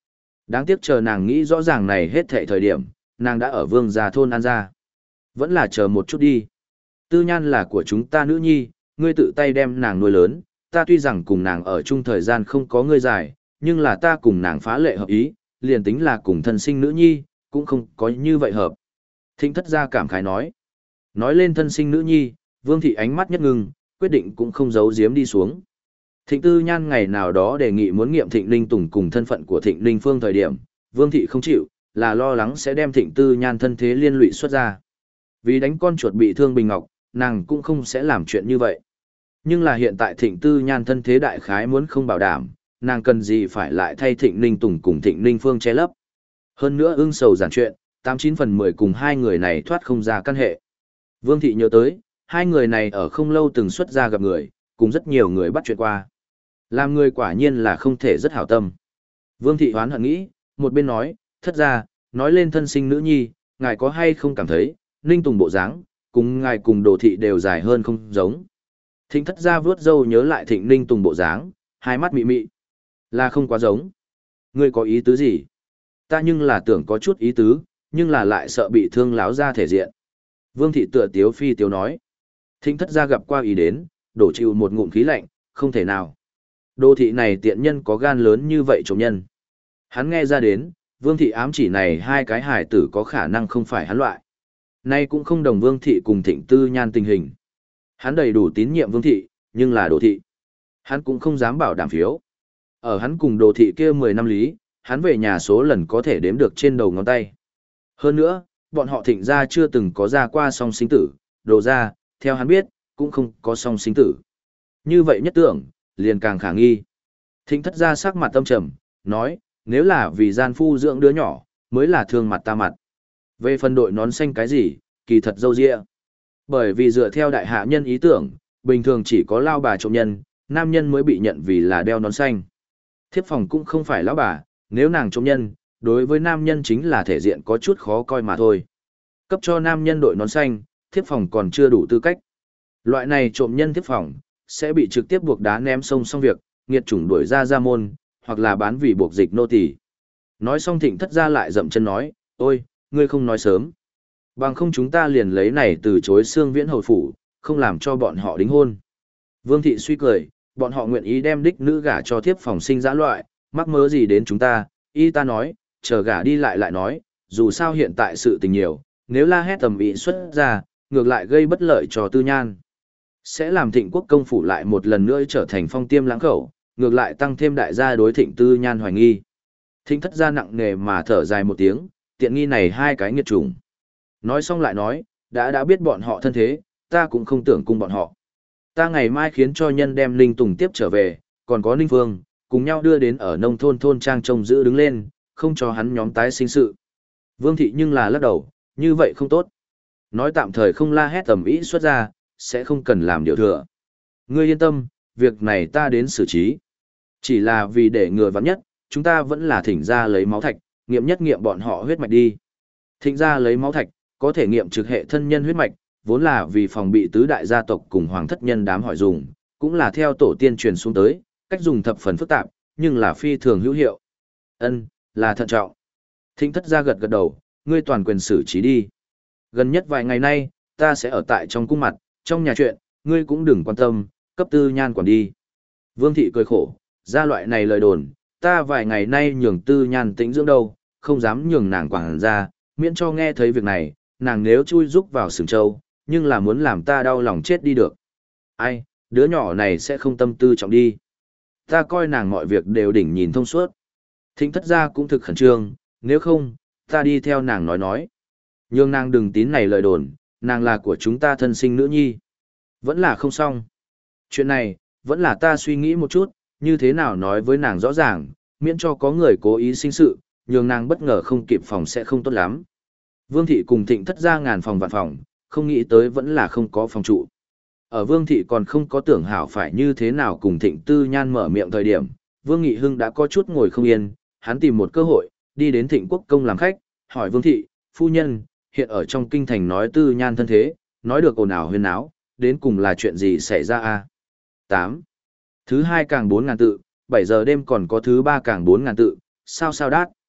Đáng tiếc chờ nàng nghĩ rõ ràng này hết thệ thời điểm, nàng đã ở vương gia thôn An gia. Vẫn là chờ một chút đi. Tư Nhan là của chúng ta nữ nhi, ngươi tự tay đem nàng nuôi lớn, ta tuy rằng cùng nàng ở chung thời gian không có ngươi dài, nhưng là ta cùng nàng phá lệ hợp ý, liền tính là cùng thân sinh nữ nhi, cũng không có như vậy hợp. Thịnh thất gia cảm khái nói. Nói lên thân sinh nữ nhi, Vương thị ánh mắt nhất ngưng, quyết định cũng không giấu giếm đi xuống. Thịnh Tư Nhan ngày nào đó đề nghị muốn nghiệm Thịnh Ninh Tùng cùng thân phận của Thịnh Ninh Phương thời điểm, Vương thị không chịu, là lo lắng sẽ đem Thịnh Tư Nhan thân thế liên lụy xuất ra. Vì đánh con chuột bị thương Bình Ngọc, nàng cũng không sẽ làm chuyện như vậy. Nhưng là hiện tại Thịnh Tư Nhan thân thế đại khái muốn không bảo đảm, nàng cần gì phải lại thay Thịnh Ninh Tùng cùng Thịnh Ninh Phương che lấp. Hơn nữa ưng sầu giản chuyện, tám chín phần mười cùng hai người này thoát không ra căn hệ. Vương thị nhớ tới, hai người này ở không lâu từng xuất ra gặp người, cùng rất nhiều người bắt chuyện qua. Làm người quả nhiên là không thể rất hảo tâm. Vương thị hoán hận nghĩ, một bên nói, thất ra, nói lên thân sinh nữ nhi, ngài có hay không cảm thấy, Ninh Tùng bộ dáng, cùng ngài cùng Đồ thị đều dài hơn không giống. Thịnh thất ra vướt râu nhớ lại Thịnh Ninh Tùng bộ dáng, hai mắt mị mị. Là không quá giống. Ngươi có ý tứ gì? Ta nhưng là tưởng có chút ý tứ, nhưng là lại sợ bị thương láo ra thể diện. Vương thị tựa tiếu phi tiếu nói. Thịnh thất ra gặp qua ý đến, đổ chịu một ngụm khí lạnh, không thể nào. Đô thị này tiện nhân có gan lớn như vậy trộm nhân. Hắn nghe ra đến, Vương thị ám chỉ này hai cái hài tử có khả năng không phải hắn loại. Nay cũng không đồng Vương thị cùng Thịnh Tư Nhan tình hình. Hắn đầy đủ tín nhiệm Vương thị, nhưng là Đồ thị. Hắn cũng không dám bảo đảm phiếu. Ở hắn cùng Đồ thị kia mười năm lý, hắn về nhà số lần có thể đếm được trên đầu ngón tay. Hơn nữa, bọn họ Thịnh gia chưa từng có ra qua song sinh tử, Đồ gia, theo hắn biết, cũng không có song sinh tử. Như vậy nhất tưởng, liền càng khả nghi. Thịnh thất gia sắc mặt tâm trầm, nói, nếu là vì gian phu dưỡng đứa nhỏ, mới là thương mặt ta mặt. Về phần đội nón xanh cái gì, kỳ thật dâu dịa. Bởi vì dựa theo đại hạ nhân ý tưởng, bình thường chỉ có lao bà trộm nhân, nam nhân mới bị nhận vì là đeo nón xanh. Thiếp phòng cũng không phải lão bà, nếu nàng trộm nhân, đối với nam nhân chính là thể diện có chút khó coi mà thôi. Cấp cho nam nhân đội nón xanh, thiếp phòng còn chưa đủ tư cách. Loại này trộm nhân thiếp phòng, sẽ bị trực tiếp buộc đá ném sông xong việc, nghiệt chủng đuổi ra ra môn, hoặc là bán vì buộc dịch nô tỳ. Nói xong Thịnh thất ra lại dậm chân nói, ôi, ngươi không nói sớm. Bằng không chúng ta liền lấy này từ chối xương viễn hầu phủ, không làm cho bọn họ đính hôn. Vương thị suy cười, bọn họ nguyện ý đem đích nữ gả cho thiếp phòng sinh dã loại, mắc mớ gì đến chúng ta, y ta nói, chờ gả đi lại lại nói, dù sao hiện tại sự tình nhiều, nếu la hét tầm ý xuất ra, ngược lại gây bất lợi cho Tư Nhan. Sẽ làm Thịnh quốc công phủ lại một lần nữa trở thành phong tiêm lãng khẩu, ngược lại tăng thêm đại gia đối Thịnh Tư Nhan hoài nghi. Thịnh thất gia nặng nề mà thở dài một tiếng, tiện nghi này hai cái nghiệt chủng. Nói xong lại nói, đã đã biết bọn họ thân thế, ta cũng không tưởng cung bọn họ. Ta ngày mai khiến cho nhân đem Ninh Tùng tiếp trở về, còn có Ninh Phương, cùng nhau đưa đến ở nông thôn thôn trang trông giữ đứng lên, không cho hắn nhóm tái sinh sự. Vương thị nhưng là lắc đầu, như vậy không tốt. Nói tạm thời không la hét tầm ý xuất ra, sẽ không cần làm điều thừa. Ngươi yên tâm, việc này ta đến xử trí. Chỉ là vì để ngừa vắng nhất, chúng ta vẫn là thỉnh ra lấy máu thạch, nghiệm nhất nghiệm bọn họ huyết mạch đi. Thỉnh ra lấy máu thạch, có thể nghiệm trực hệ thân nhân huyết mạch, vốn là vì phòng bị tứ đại gia tộc cùng hoàng thất nhân đám hỏi dùng, cũng là theo tổ tiên truyền xuống tới, cách dùng thập phần phức tạp, nhưng là phi thường hữu hiệu. Ân, là thận trọng. Thịnh thất gia gật gật đầu, ngươi toàn quyền xử trí đi. Gần nhất vài ngày nay, ta sẽ ở tại trong cung mặt, trong nhà chuyện, ngươi cũng đừng quan tâm, cấp Tư Nhan quản đi. Vương thị cười khổ, ra loại này lời đồn, ta vài ngày nay nhường Tư Nhan tĩnh dưỡng đâu, không dám nhường nàng quản ra, miễn cho nghe thấy việc này, nàng nếu chui rúc vào sừng châu, nhưng là muốn làm ta đau lòng chết đi được. Ai, đứa nhỏ này sẽ không tâm tư trọng đi. Ta coi nàng mọi việc đều đỉnh nhìn thông suốt. Thịnh thất gia cũng thực khẩn trương, nếu không, ta đi theo nàng nói nói. Nhưng nàng đừng tín này lời đồn, nàng là của chúng ta thân sinh nữ nhi. Vẫn là không xong. Chuyện này, vẫn là ta suy nghĩ một chút, như thế nào nói với nàng rõ ràng, miễn cho có người cố ý sinh sự, nhường nàng bất ngờ không kịp phòng sẽ không tốt lắm. Vương thị cùng Thịnh thất gia ngàn phòng vạn phòng, không nghĩ tới vẫn là không có phòng trụ. Ở Vương thị còn không có tưởng hảo phải như thế nào cùng Thịnh Tư Nhan mở miệng thời điểm, Vương Nghị Hưng đã có chút ngồi không yên, hắn tìm một cơ hội, đi đến Thịnh Quốc công làm khách, hỏi Vương thị, phu nhân, hiện ở trong kinh thành nói Tư Nhan thân thế, nói được ồn ào huyên náo, đến cùng là chuyện gì xảy ra a? tám. Thứ hai càng bốn ngàn tự, bảy giờ đêm còn có thứ ba càng bốn ngàn tự, sao sao đát.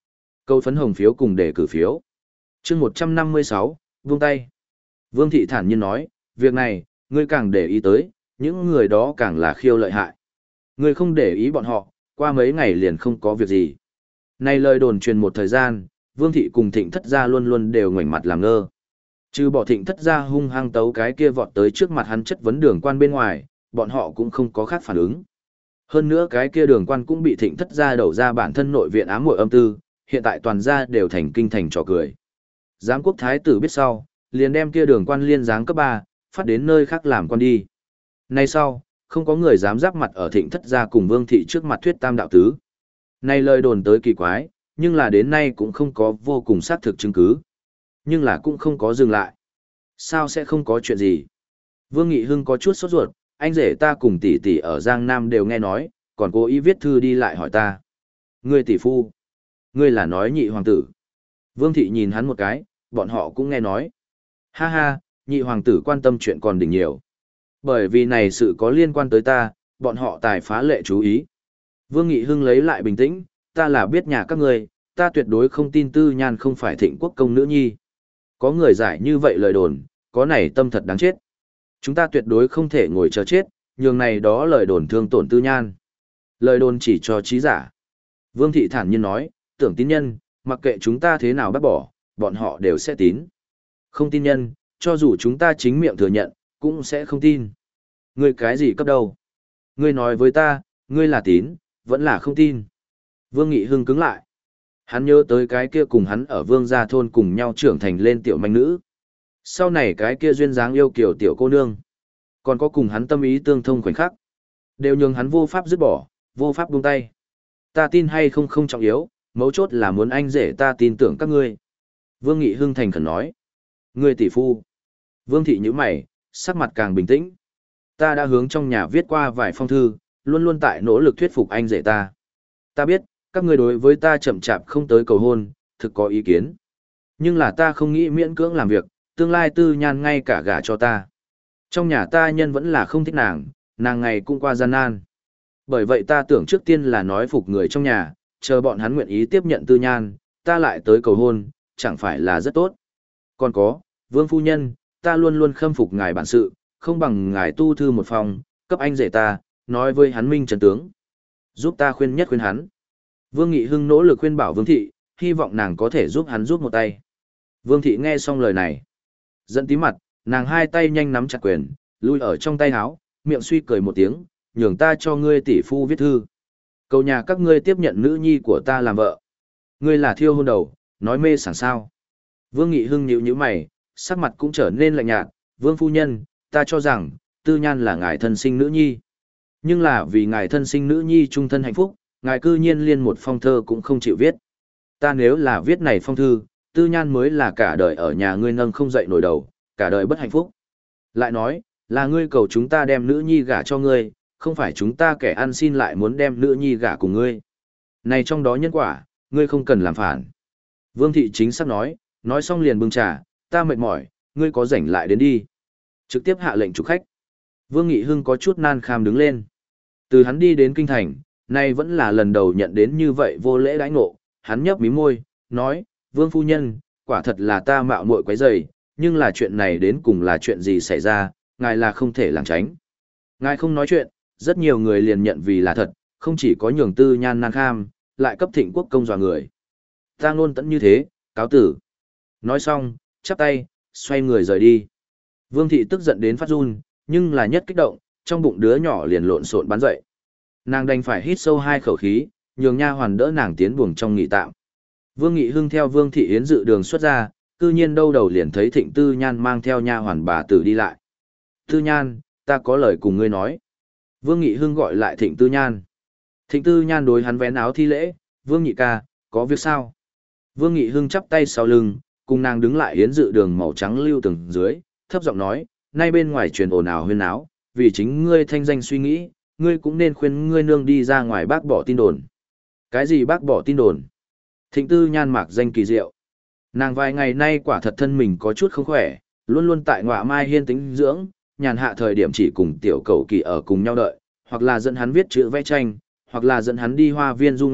Câu phấn hồng phiếu cùng để cử phiếu. chương một trăm năm mươi sáu, vung tay. Vương Thị thản nhiên nói, việc này, ngươi càng để ý tới, những người đó càng là khiêu lợi hại. Ngươi không để ý bọn họ, qua mấy ngày liền không có việc gì. Này lời đồn truyền một thời gian, Vương Thị cùng Thịnh Thất Gia luôn luôn đều ngoảnh mặt làm ngơ. Trừ bỏ Thịnh Thất Gia hung hăng tấu cái kia vọt tới trước mặt hắn chất vấn Đường Quan bên ngoài, bọn họ cũng không có khác phản ứng. Hơn nữa cái kia Đường Quan cũng bị Thịnh Thất Gia đẩu ra bản thân nội viện ám muội âm tư, hiện tại toàn gia đều thành kinh thành trò cười. Giám quốc thái tử biết sau, liền đem kia Đường Quan liên giáng cấp ba, phát đến nơi khác làm quan đi. Nay sau, không có người dám giáp mặt ở Thịnh Thất Gia cùng Vương Thị trước mặt thuyết tam đạo tứ. Nay lời đồn tới kỳ quái, nhưng là đến nay cũng không có vô cùng xác thực chứng cứ. Nhưng là cũng không có dừng lại. Sao sẽ không có chuyện gì? Vương Nghị Hưng có chút sốt ruột, anh rể ta cùng tỷ tỷ ở Giang Nam đều nghe nói, còn cố ý viết thư đi lại hỏi ta. Ngươi tỷ phu, ngươi là nói nhị hoàng tử. Vương Thị nhìn hắn một cái, bọn họ cũng nghe nói. Ha ha, nhị hoàng tử quan tâm chuyện còn đỉnh nhiều. Bởi vì này sự có liên quan tới ta, bọn họ tài phá lệ chú ý. Vương Nghị Hưng lấy lại bình tĩnh, ta là biết nhà các ngươi, ta tuyệt đối không tin Tư Nhan không phải Thịnh Quốc công nữ nhi. Có người giải như vậy lời đồn, có này tâm thật đáng chết. Chúng ta tuyệt đối không thể ngồi chờ chết, nhường này đó lời đồn thương tổn Tư Nhan. Lời đồn chỉ cho trí giả. Vương Thị thản nhiên nói, tưởng tín nhân, mặc kệ chúng ta thế nào bắt bỏ, bọn họ đều sẽ tín. Không tin nhân, cho dù chúng ta chính miệng thừa nhận, cũng sẽ không tin. Ngươi cái gì cấp đâu? Ngươi nói với ta, ngươi là tín, vẫn là không tin. Vương Nghị Hưng cứng lại. Hắn nhớ tới cái kia cùng hắn ở Vương Gia Thôn cùng nhau trưởng thành lên tiểu manh nữ. Sau này cái kia duyên dáng yêu kiều tiểu cô nương. Còn có cùng hắn tâm ý tương thông khoảnh khắc. Đều nhường hắn vô pháp dứt bỏ, vô pháp buông tay. Ta tin hay không không trọng yếu, mấu chốt là muốn anh rể ta tin tưởng các ngươi. Vương Nghị Hưng thành khẩn nói. Ngươi tỷ phu. Vương Thị nhíu mày, sắc mặt càng bình tĩnh. Ta đã hướng trong nhà viết qua vài phong thư, luôn luôn tại nỗ lực thuyết phục anh rể ta. Ta biết, các ngươi đối với ta chậm chạp không tới cầu hôn, thực có ý kiến. Nhưng là ta không nghĩ miễn cưỡng làm việc, tương lai Tư Nhan ngay cả gả cho ta. Trong nhà ta nhân vẫn là không thích nàng, nàng ngày cũng qua gian nan. Bởi vậy ta tưởng trước tiên là nói phục người trong nhà, chờ bọn hắn nguyện ý tiếp nhận Tư Nhan, ta lại tới cầu hôn, chẳng phải là rất tốt. Còn có, Vương Phu Nhân, ta luôn luôn khâm phục ngài bản sự, không bằng ngài tu thư một phòng, cấp anh rể ta, nói với hắn minh trần tướng. Giúp ta khuyên nhất khuyên hắn. Vương Nghị Hưng nỗ lực khuyên bảo Vương Thị, hy vọng nàng có thể giúp hắn giúp một tay. Vương Thị nghe xong lời này. Giận tí mặt, nàng hai tay nhanh nắm chặt quyền, lui ở trong tay áo, miệng suy cười một tiếng, nhường ta cho ngươi tỷ phu viết thư. Cầu nhà các ngươi tiếp nhận nữ nhi của ta làm vợ. Ngươi là thiêu hôn đầu, nói mê sảng sao. Vương Nghị Hưng nhíu nhíu mày, sắc mặt cũng trở nên lạnh nhạt. Vương Phu Nhân, ta cho rằng, Tư Nhan là ngài thân sinh nữ nhi. Nhưng là vì ngài thân sinh nữ nhi trung thân hạnh phúc, ngài cư nhiên liên một phong thơ cũng không chịu viết. Ta nếu là viết này phong thư, Tư Nhan mới là cả đời ở nhà ngươi nâng không dậy nổi đầu, cả đời bất hạnh phúc. Lại nói, là ngươi cầu chúng ta đem nữ nhi gả cho ngươi, không phải chúng ta kẻ ăn xin lại muốn đem nữ nhi gả cùng ngươi. Này trong đó nhân quả, ngươi không cần làm phản. Vương Thị chính xác nói, nói xong liền bưng trà, ta mệt mỏi, ngươi có rảnh lại đến đi. Trực tiếp hạ lệnh chủ khách. Vương Nghị Hưng có chút nan kham đứng lên. Từ hắn đi đến kinh thành, nay vẫn là lần đầu nhận đến như vậy vô lễ đãi ngộ, hắn nhấp mí môi, nói, Vương Phu Nhân, quả thật là ta mạo muội quấy rầy, nhưng là chuyện này đến cùng là chuyện gì xảy ra, ngài là không thể lảng tránh. Ngài không nói chuyện, rất nhiều người liền nhận vì là thật, không chỉ có nhường Tư Nhan nan kham, lại cấp Thịnh Quốc công dọa người. Ta ngôn tẫn như thế, cáo tử. Nói xong, chắp tay, xoay người rời đi. Vương Thị tức giận đến phát run, nhưng là nhất kích động, trong bụng đứa nhỏ liền lộn xộn bắn dậy. Nàng đành phải hít sâu hai khẩu khí, nhường nha hoàn đỡ nàng tiến buồng trong nghỉ tạm. Vương Nghị Hưng theo Vương Thị Yến dự đường xuất ra, cư nhiên đâu đầu liền thấy Thịnh Tư Nhan mang theo nha hoàn bà tử đi lại. Tư Nhan, ta có lời cùng ngươi nói. Vương Nghị Hưng gọi lại Thịnh Tư Nhan. Thịnh Tư Nhan đối hắn vén áo thi lễ, Vương Nhị ca, có việc sao? Vương Nghị Hưng chắp tay sau lưng, cùng nàng đứng lại Yến dự đường màu trắng lưu từng dưới, thấp giọng nói, nay bên ngoài truyền ồn ào huyên áo, vì chính ngươi thanh danh suy nghĩ, ngươi cũng nên khuyên ngươi nương đi ra ngoài bác bỏ tin đồn. Cái gì bác bỏ tin đồn? Thịnh Tư Nhan mạc danh kỳ diệu. Nàng vài ngày nay quả thật thân mình có chút không khỏe, luôn luôn tại Ngọa Mai Hiên tính dưỡng, nhàn hạ thời điểm chỉ cùng tiểu cầu kỳ ở cùng nhau đợi, hoặc là dẫn hắn viết chữ vẽ tranh, hoặc là dẫn hắn đi hoa viên du ngoạn,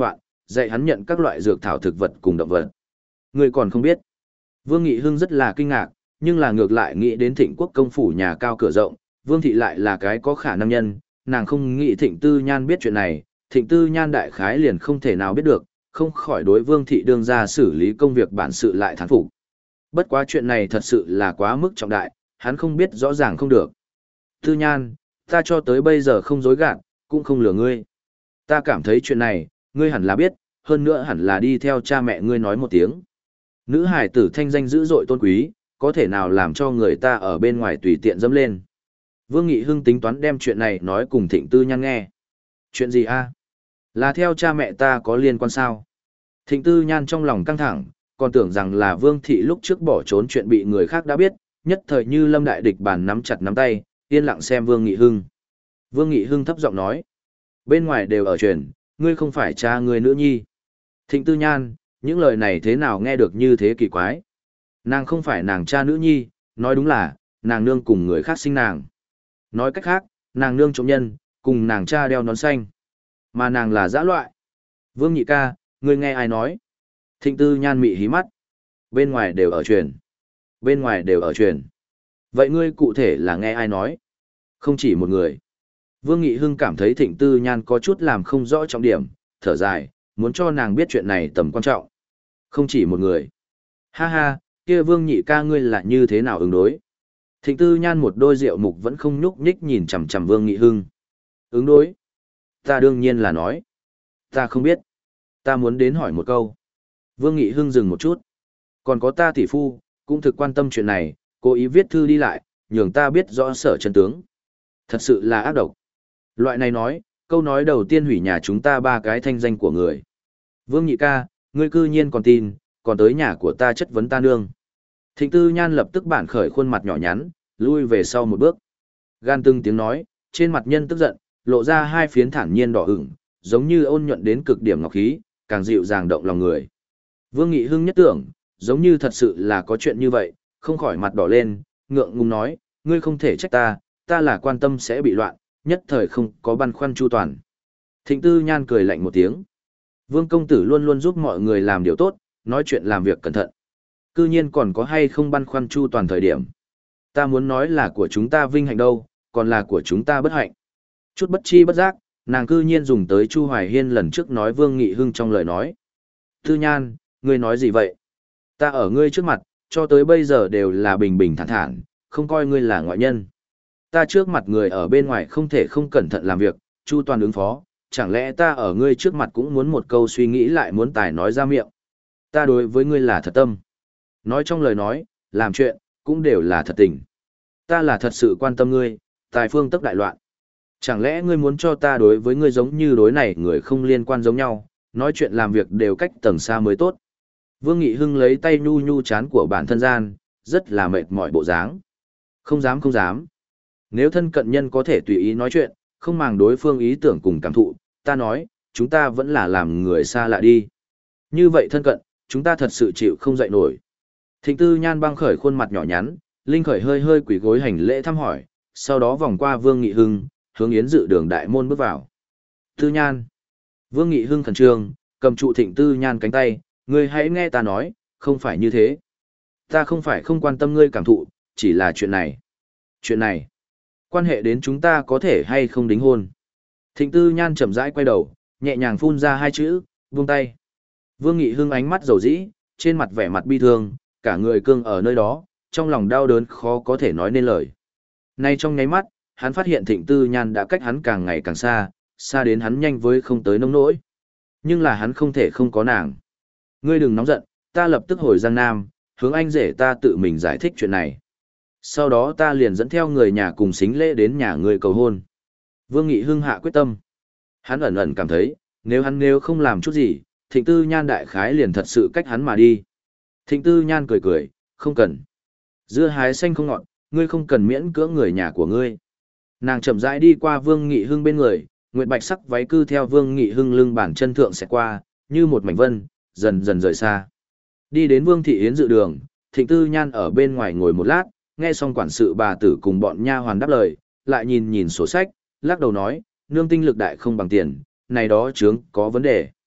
dạy hắn nhận các loại dược thảo thực vật cùng động vật. Ngươi còn không biết. Vương Nghị Hưng rất là kinh ngạc, nhưng là ngược lại nghĩ đến Thịnh Quốc công phủ nhà cao cửa rộng, Vương thị lại là cái có khả năng nhân, nàng không nghĩ Thịnh Tư Nhan biết chuyện này, Thịnh Tư Nhan đại khái liền không thể nào biết được, không khỏi đối Vương thị đương ra xử lý công việc bản sự lại thán phục. Bất quá chuyện này thật sự là quá mức trọng đại, hắn không biết rõ ràng không được. Tư Nhan, ta cho tới bây giờ không dối gạt, cũng không lừa ngươi. Ta cảm thấy chuyện này, ngươi hẳn là biết, hơn nữa hẳn là đi theo cha mẹ ngươi nói một tiếng. Nữ hải tử thanh danh dữ dội tôn quý, có thể nào làm cho người ta ở bên ngoài tùy tiện dẫm lên. Vương Nghị Hưng tính toán đem chuyện này nói cùng Thịnh Tư Nhan nghe. Chuyện gì a? Là theo cha mẹ ta có liên quan sao? Thịnh Tư Nhan trong lòng căng thẳng, còn tưởng rằng là Vương Thị lúc trước bỏ trốn chuyện bị người khác đã biết, nhất thời như lâm đại địch bàn nắm chặt nắm tay, yên lặng xem Vương Nghị Hưng. Vương Nghị Hưng thấp giọng nói. Bên ngoài đều ở truyền, ngươi không phải cha ngươi nữ nhi. Thịnh Tư Nhan, những lời này thế nào nghe được như thế kỳ quái. Nàng không phải nàng cha nữ nhi, nói đúng là, nàng nương cùng người khác sinh nàng. Nói cách khác, nàng nương trộm nhân, cùng nàng cha đeo nón xanh. Mà nàng là dã loại. Vương Nhị ca, ngươi nghe ai nói? Thịnh Tư Nhan mị hí mắt. Bên ngoài đều ở truyền. Bên ngoài đều ở truyền. Vậy ngươi cụ thể là nghe ai nói? Không chỉ một người. Vương Nghị Hưng cảm thấy Thịnh Tư Nhan có chút làm không rõ trọng điểm, thở dài, muốn cho nàng biết chuyện này tầm quan trọng. Không chỉ một người. Ha ha, kia Vương Nhị ca ngươi là như thế nào ứng đối? Thịnh Tư Nhan một đôi rượu mục vẫn không nhúc nhích nhìn chằm chằm Vương Nghị Hưng. Ứng đối? Ta đương nhiên là nói. Ta không biết. Ta muốn đến hỏi một câu. Vương Nghị Hưng dừng một chút. Còn có ta tỷ phu, cũng thực quan tâm chuyện này, cố ý viết thư đi lại, nhường ta biết rõ sở chân tướng. Thật sự là ác độc. Loại này nói, câu nói đầu tiên hủy nhà chúng ta ba cái thanh danh của người. Vương Nhị ca, ngươi cư nhiên còn tin, còn tới nhà của ta chất vấn ta nương. Thịnh Tư Nhan lập tức bản khởi khuôn mặt nhỏ nhắn, lui về sau một bước. Gan từng tiếng nói, trên mặt nhân tức giận, lộ ra hai phiến thản nhiên đỏ ửng, giống như ôn nhuận đến cực điểm ngọc khí, càng dịu dàng động lòng người. Vương Nghị Hưng nhất tưởng, giống như thật sự là có chuyện như vậy, không khỏi mặt đỏ lên, ngượng ngùng nói, ngươi không thể trách ta, ta là quan tâm sẽ bị loạn, nhất thời không có băn khoăn chu toàn. Thịnh Tư Nhan cười lạnh một tiếng. Vương công tử luôn luôn giúp mọi người làm điều tốt, nói chuyện làm việc cẩn thận. Cư nhiên còn có hay không băn khoăn chu toàn thời điểm. Ta muốn nói là của chúng ta vinh hạnh đâu, còn là của chúng ta bất hạnh. Chút bất chi bất giác, nàng cư nhiên dùng tới Chu Hoài Hiên lần trước nói Vương Nghị Hưng trong lời nói. Tư Nhan, ngươi nói gì vậy? Ta ở ngươi trước mặt, cho tới bây giờ đều là bình bình thản thản, không coi ngươi là ngoại nhân. Ta trước mặt người ở bên ngoài không thể không cẩn thận làm việc, chu toàn ứng phó, chẳng lẽ ta ở ngươi trước mặt cũng muốn một câu suy nghĩ lại muốn tài nói ra miệng. Ta đối với ngươi là thật tâm. Nói trong lời nói, làm chuyện, cũng đều là thật tình. Ta là thật sự quan tâm ngươi, tài phương tức đại loạn. Chẳng lẽ ngươi muốn cho ta đối với ngươi giống như đối này người không liên quan giống nhau, nói chuyện làm việc đều cách tầng xa mới tốt. Vương Nghị Hưng lấy tay nhu nhu chán của bản thân gian, rất là mệt mỏi bộ dáng. Không dám không dám. Nếu thân cận nhân có thể tùy ý nói chuyện, không màng đối phương ý tưởng cùng cảm thụ, ta nói, chúng ta vẫn là làm người xa lạ đi. Như vậy thân cận, chúng ta thật sự chịu không dậy nổi. Thịnh Tư Nhan băng khởi khuôn mặt nhỏ nhắn, Linh khởi hơi hơi quỳ gối hành lễ thăm hỏi, sau đó vòng qua Vương Nghị Hưng, hướng Yến Dự Đường đại môn bước vào. Tư Nhan. Vương Nghị Hưng khẩn trương, cầm trụ Thịnh Tư Nhan cánh tay, ngươi hãy nghe ta nói, không phải như thế. Ta không phải không quan tâm ngươi cảm thụ, chỉ là chuyện này. Chuyện này, quan hệ đến chúng ta có thể hay không đính hôn. Thịnh Tư Nhan chậm rãi quay đầu, nhẹ nhàng phun ra hai chữ, buông tay. Vương Nghị Hưng ánh mắt dầu dĩ, trên mặt vẻ mặt bi thương, cả người cương ở nơi đó, trong lòng đau đớn khó có thể nói nên lời. Nay trong nháy mắt, hắn phát hiện Thịnh Tư Nhan đã cách hắn càng ngày càng xa, xa đến hắn nhanh với không tới nông nỗi. Nhưng là hắn không thể không có nàng. Ngươi đừng nóng giận, ta lập tức hồi Giang Nam, hướng anh rể ta tự mình giải thích chuyện này. Sau đó ta liền dẫn theo người nhà cùng xính lễ đến nhà ngươi cầu hôn. Vương Nghị Hưng hạ quyết tâm. Hắn ẩn ẩn cảm thấy, nếu hắn nếu không làm chút gì, Thịnh Tư Nhan đại khái liền thật sự cách hắn mà đi. Thịnh Tư Nhan cười cười, không cần. Dưa hái xanh không ngọt, ngươi không cần miễn cưỡng người nhà của ngươi. Nàng chậm rãi đi qua Vương Nghị Hưng bên người, nguyệt bạch sắc váy cư theo Vương Nghị Hưng lưng bản chân thượng sẽ qua, như một mảnh vân, dần dần rời xa. Đi đến Vương Thị Yến Dự Đường, Thịnh Tư Nhan ở bên ngoài ngồi một lát, nghe xong quản sự bà tử cùng bọn nha hoàn đáp lời, lại nhìn nhìn sổ sách, lắc đầu nói, nương tinh lực đại không bằng tiền, này đó chướng có vấn đề.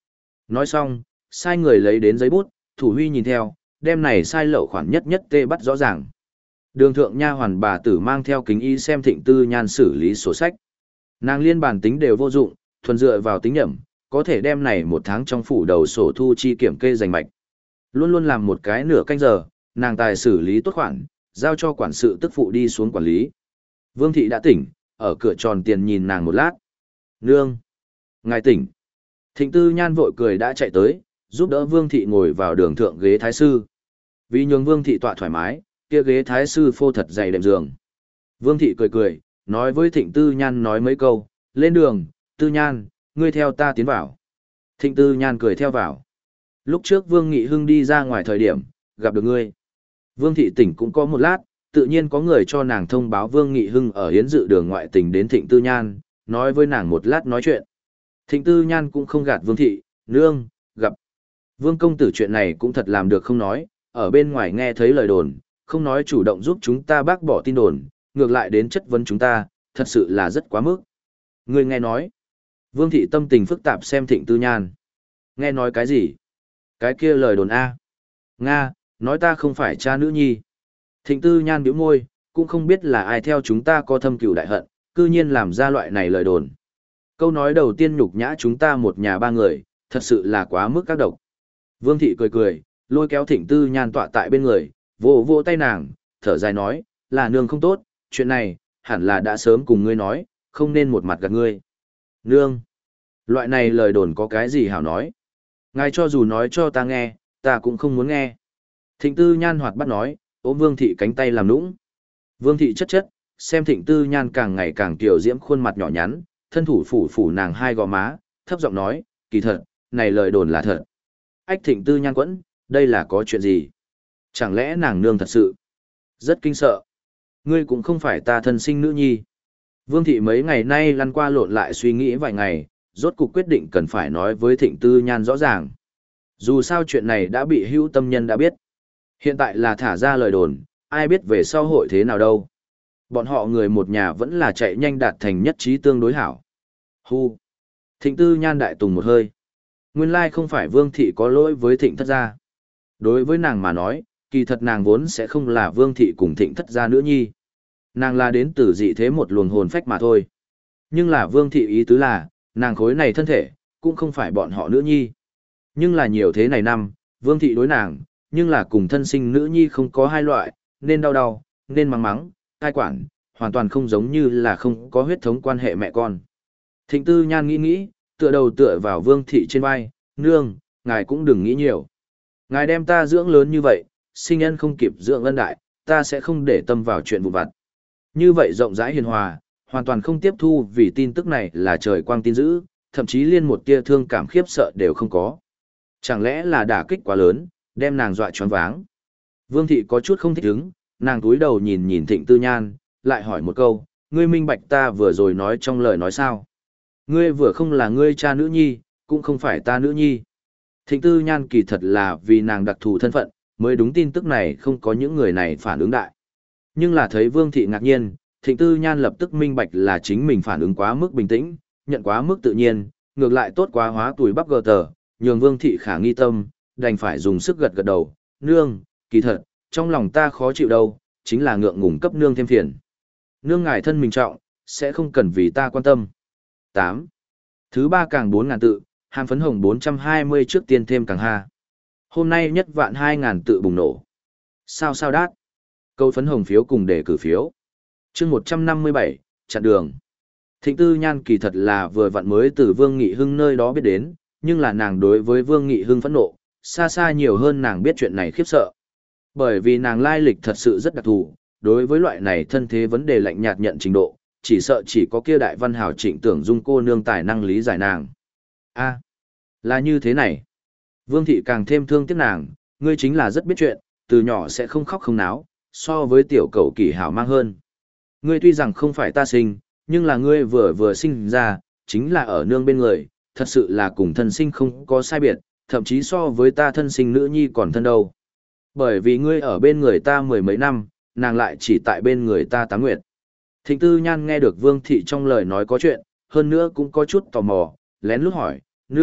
Nói xong, sai người lấy đến giấy bút, thủ huy nhìn theo, đem này sai lậu khoản nhất nhất tê bắt rõ ràng. Đường thượng nha hoàn bà tử mang theo kính y xem Thịnh Tư Nhan xử lý sổ sách. Nàng liên bản tính đều vô dụng, thuần dựa vào tính nhẩm, có thể đem này một tháng trong phủ đầu sổ thu chi kiểm kê giành mạch. Luôn luôn làm một cái nửa canh giờ, nàng tài xử lý tốt khoản, giao cho quản sự tức phụ đi xuống quản lý. Vương thị đã tỉnh, ở cửa tròn tiền nhìn nàng một lát. Nương! Ngài tỉnh! Thịnh Tư Nhan vội cười đã chạy tới, giúp đỡ Vương thị ngồi vào đường thượng ghế thái sư. Vì nhường Vương thị tọa thoải mái, kia ghế thái sư phô thật dày đệm giường. Vương thị cười cười, nói với Thịnh Tư Nhan nói mấy câu, lên đường, Tư Nhan, ngươi theo ta tiến vào. Thịnh Tư Nhan cười theo vào. Lúc trước Vương Nghị Hưng đi ra ngoài thời điểm, gặp được ngươi. Vương thị tỉnh cũng có một lát, tự nhiên có người cho nàng thông báo Vương Nghị Hưng ở hiến dự đường ngoại tỉnh đến Thịnh Tư Nhan, nói với nàng một lát nói chuyện. Thịnh Tư Nhan cũng không gạt Vương thị, nương, gặp. Vương công tử chuyện này cũng thật làm được không nói, ở bên ngoài nghe thấy lời đồn, không nói chủ động giúp chúng ta bác bỏ tin đồn, ngược lại đến chất vấn chúng ta, thật sự là rất quá mức. Ngươi nghe nói. Vương thị tâm tình phức tạp xem Thịnh Tư Nhan. Nghe nói cái gì? Cái kia lời đồn A. Nga, nói ta không phải cha nữ nhi. Thịnh Tư Nhan bĩu môi, cũng không biết là ai theo chúng ta có thâm cừu đại hận, cư nhiên làm ra loại này lời đồn. Câu nói đầu tiên nhục nhã chúng ta một nhà ba người, thật sự là quá mức các độc. Vương thị cười cười, lôi kéo Thịnh Tư Nhan tọa tại bên người, vỗ vỗ tay nàng, thở dài nói, là nương không tốt, chuyện này, hẳn là đã sớm cùng ngươi nói, không nên một mặt gạt ngươi. Nương, loại này lời đồn có cái gì hảo nói. Ngài cho dù nói cho ta nghe, ta cũng không muốn nghe. Thịnh Tư Nhan hoạt bắt nói, ôm Vương thị cánh tay làm nũng. Vương thị chất chất, xem Thịnh Tư Nhan càng ngày càng tiểu diễm khuôn mặt nhỏ nhắn, thân thủ phủ phủ nàng hai gò má, thấp giọng nói, kỳ thật, này lời đồn là thật. Ách Thịnh Tư Nhan quẫn, đây là có chuyện gì? Chẳng lẽ nàng nương thật sự? Rất kinh sợ. Ngươi cũng không phải ta thân sinh nữ nhi. Vương thị mấy ngày nay lăn qua lộn lại suy nghĩ vài ngày, rốt cuộc quyết định cần phải nói với Thịnh Tư Nhan rõ ràng. Dù sao chuyện này đã bị hữu tâm nhân đã biết. Hiện tại là thả ra lời đồn, ai biết về sau hội thế nào đâu. Bọn họ người một nhà vẫn là chạy nhanh đạt thành nhất trí tương đối hảo. Hu. Thịnh Tư Nhan đại tùng một hơi. Nguyên lai không phải Vương thị có lỗi với Thịnh thất gia. Đối với nàng mà nói, kỳ thật nàng vốn sẽ không là Vương thị cùng Thịnh thất gia nữa nhi. Nàng là đến từ dị thế một luồng hồn phách mà thôi. Nhưng là Vương thị ý tứ là, nàng khối này thân thể, cũng không phải bọn họ nữ nhi. Nhưng là nhiều thế này năm, Vương thị đối nàng, nhưng là cùng thân sinh nữ nhi không có hai loại, nên đau đau, nên mắng mắng, cai quản, hoàn toàn không giống như là không có huyết thống quan hệ mẹ con. Thịnh Tư Nhan nghĩ nghĩ, tựa đầu tựa vào Vương thị trên vai, nương, ngài cũng đừng nghĩ nhiều. Ngài đem ta dưỡng lớn như vậy, sinh nhân không kịp dưỡng ân đại, ta sẽ không để tâm vào chuyện vụ vặt. Như vậy rộng rãi hiền hòa, hoàn toàn không tiếp thu vì tin tức này là trời quang tin dữ, thậm chí liên một tia thương cảm khiếp sợ đều không có. Chẳng lẽ là đả kích quá lớn, đem nàng dọa choáng váng. Vương thị có chút không thích ứng, nàng túi đầu nhìn nhìn Thịnh Tư Nhan, lại hỏi một câu, ngươi minh bạch ta vừa rồi nói trong lời nói sao? Ngươi vừa không là ngươi cha nữ nhi, cũng không phải ta nữ nhi. Thịnh Tư Nhan kỳ thật là vì nàng đặc thù thân phận, mới đúng tin tức này không có những người này phản ứng đại. Nhưng là thấy Vương thị ngạc nhiên, Thịnh Tư Nhan lập tức minh bạch là chính mình phản ứng quá mức bình tĩnh, nhận quá mức tự nhiên, ngược lại tốt quá hóa tuổi bắp gờ tờ, nhường Vương thị khả nghi tâm, đành phải dùng sức gật gật đầu, nương, kỳ thật, trong lòng ta khó chịu đâu, chính là ngượng ngùng cấp nương thêm phiền. Nương ngài thân mình trọng, sẽ không cần vì ta quan tâm. tám. Thứ ba càng bốn ngàn tự, hàm phấn hồng bốn trăm hai mươi trước tiên thêm càng ha. Hôm nay nhất vạn hai ngàn tự bùng nổ. Sao sao đát. Câu phấn hồng phiếu cùng để cử phiếu. chương một trăm năm mươi bảy, chặn đường. Thịnh Tư Nhan kỳ thật là vừa vặn mới từ Vương Nghị Hưng nơi đó biết đến, nhưng là nàng đối với Vương Nghị Hưng phẫn nộ, xa xa nhiều hơn nàng biết chuyện này khiếp sợ. Bởi vì nàng lai lịch thật sự rất đặc thù, đối với loại này thân thế vấn đề lạnh nhạt nhận trình độ, chỉ sợ chỉ có kia đại văn hào Trịnh Tưởng Dung cô nương tài năng lý giải nàng. A, là như thế này. Vương thị càng thêm thương tiếc nàng, ngươi chính là rất biết chuyện, từ nhỏ sẽ không khóc không náo, so với tiểu cậu kỳ hảo mang hơn. Ngươi tuy rằng không phải ta sinh, nhưng là ngươi vừa vừa sinh ra, chính là ở nương bên người, thật sự là cùng thân sinh không có sai biệt, thậm chí so với ta thân sinh nữ nhi còn thân đâu. Bởi vì ngươi ở bên người ta mười mấy năm, nàng lại chỉ tại bên người ta tám nguyệt. Thịnh Tư Nhan nghe được Vương thị trong lời nói có chuyện, hơn nữa cũng có chút tò mò, lén lút hỏi, nương,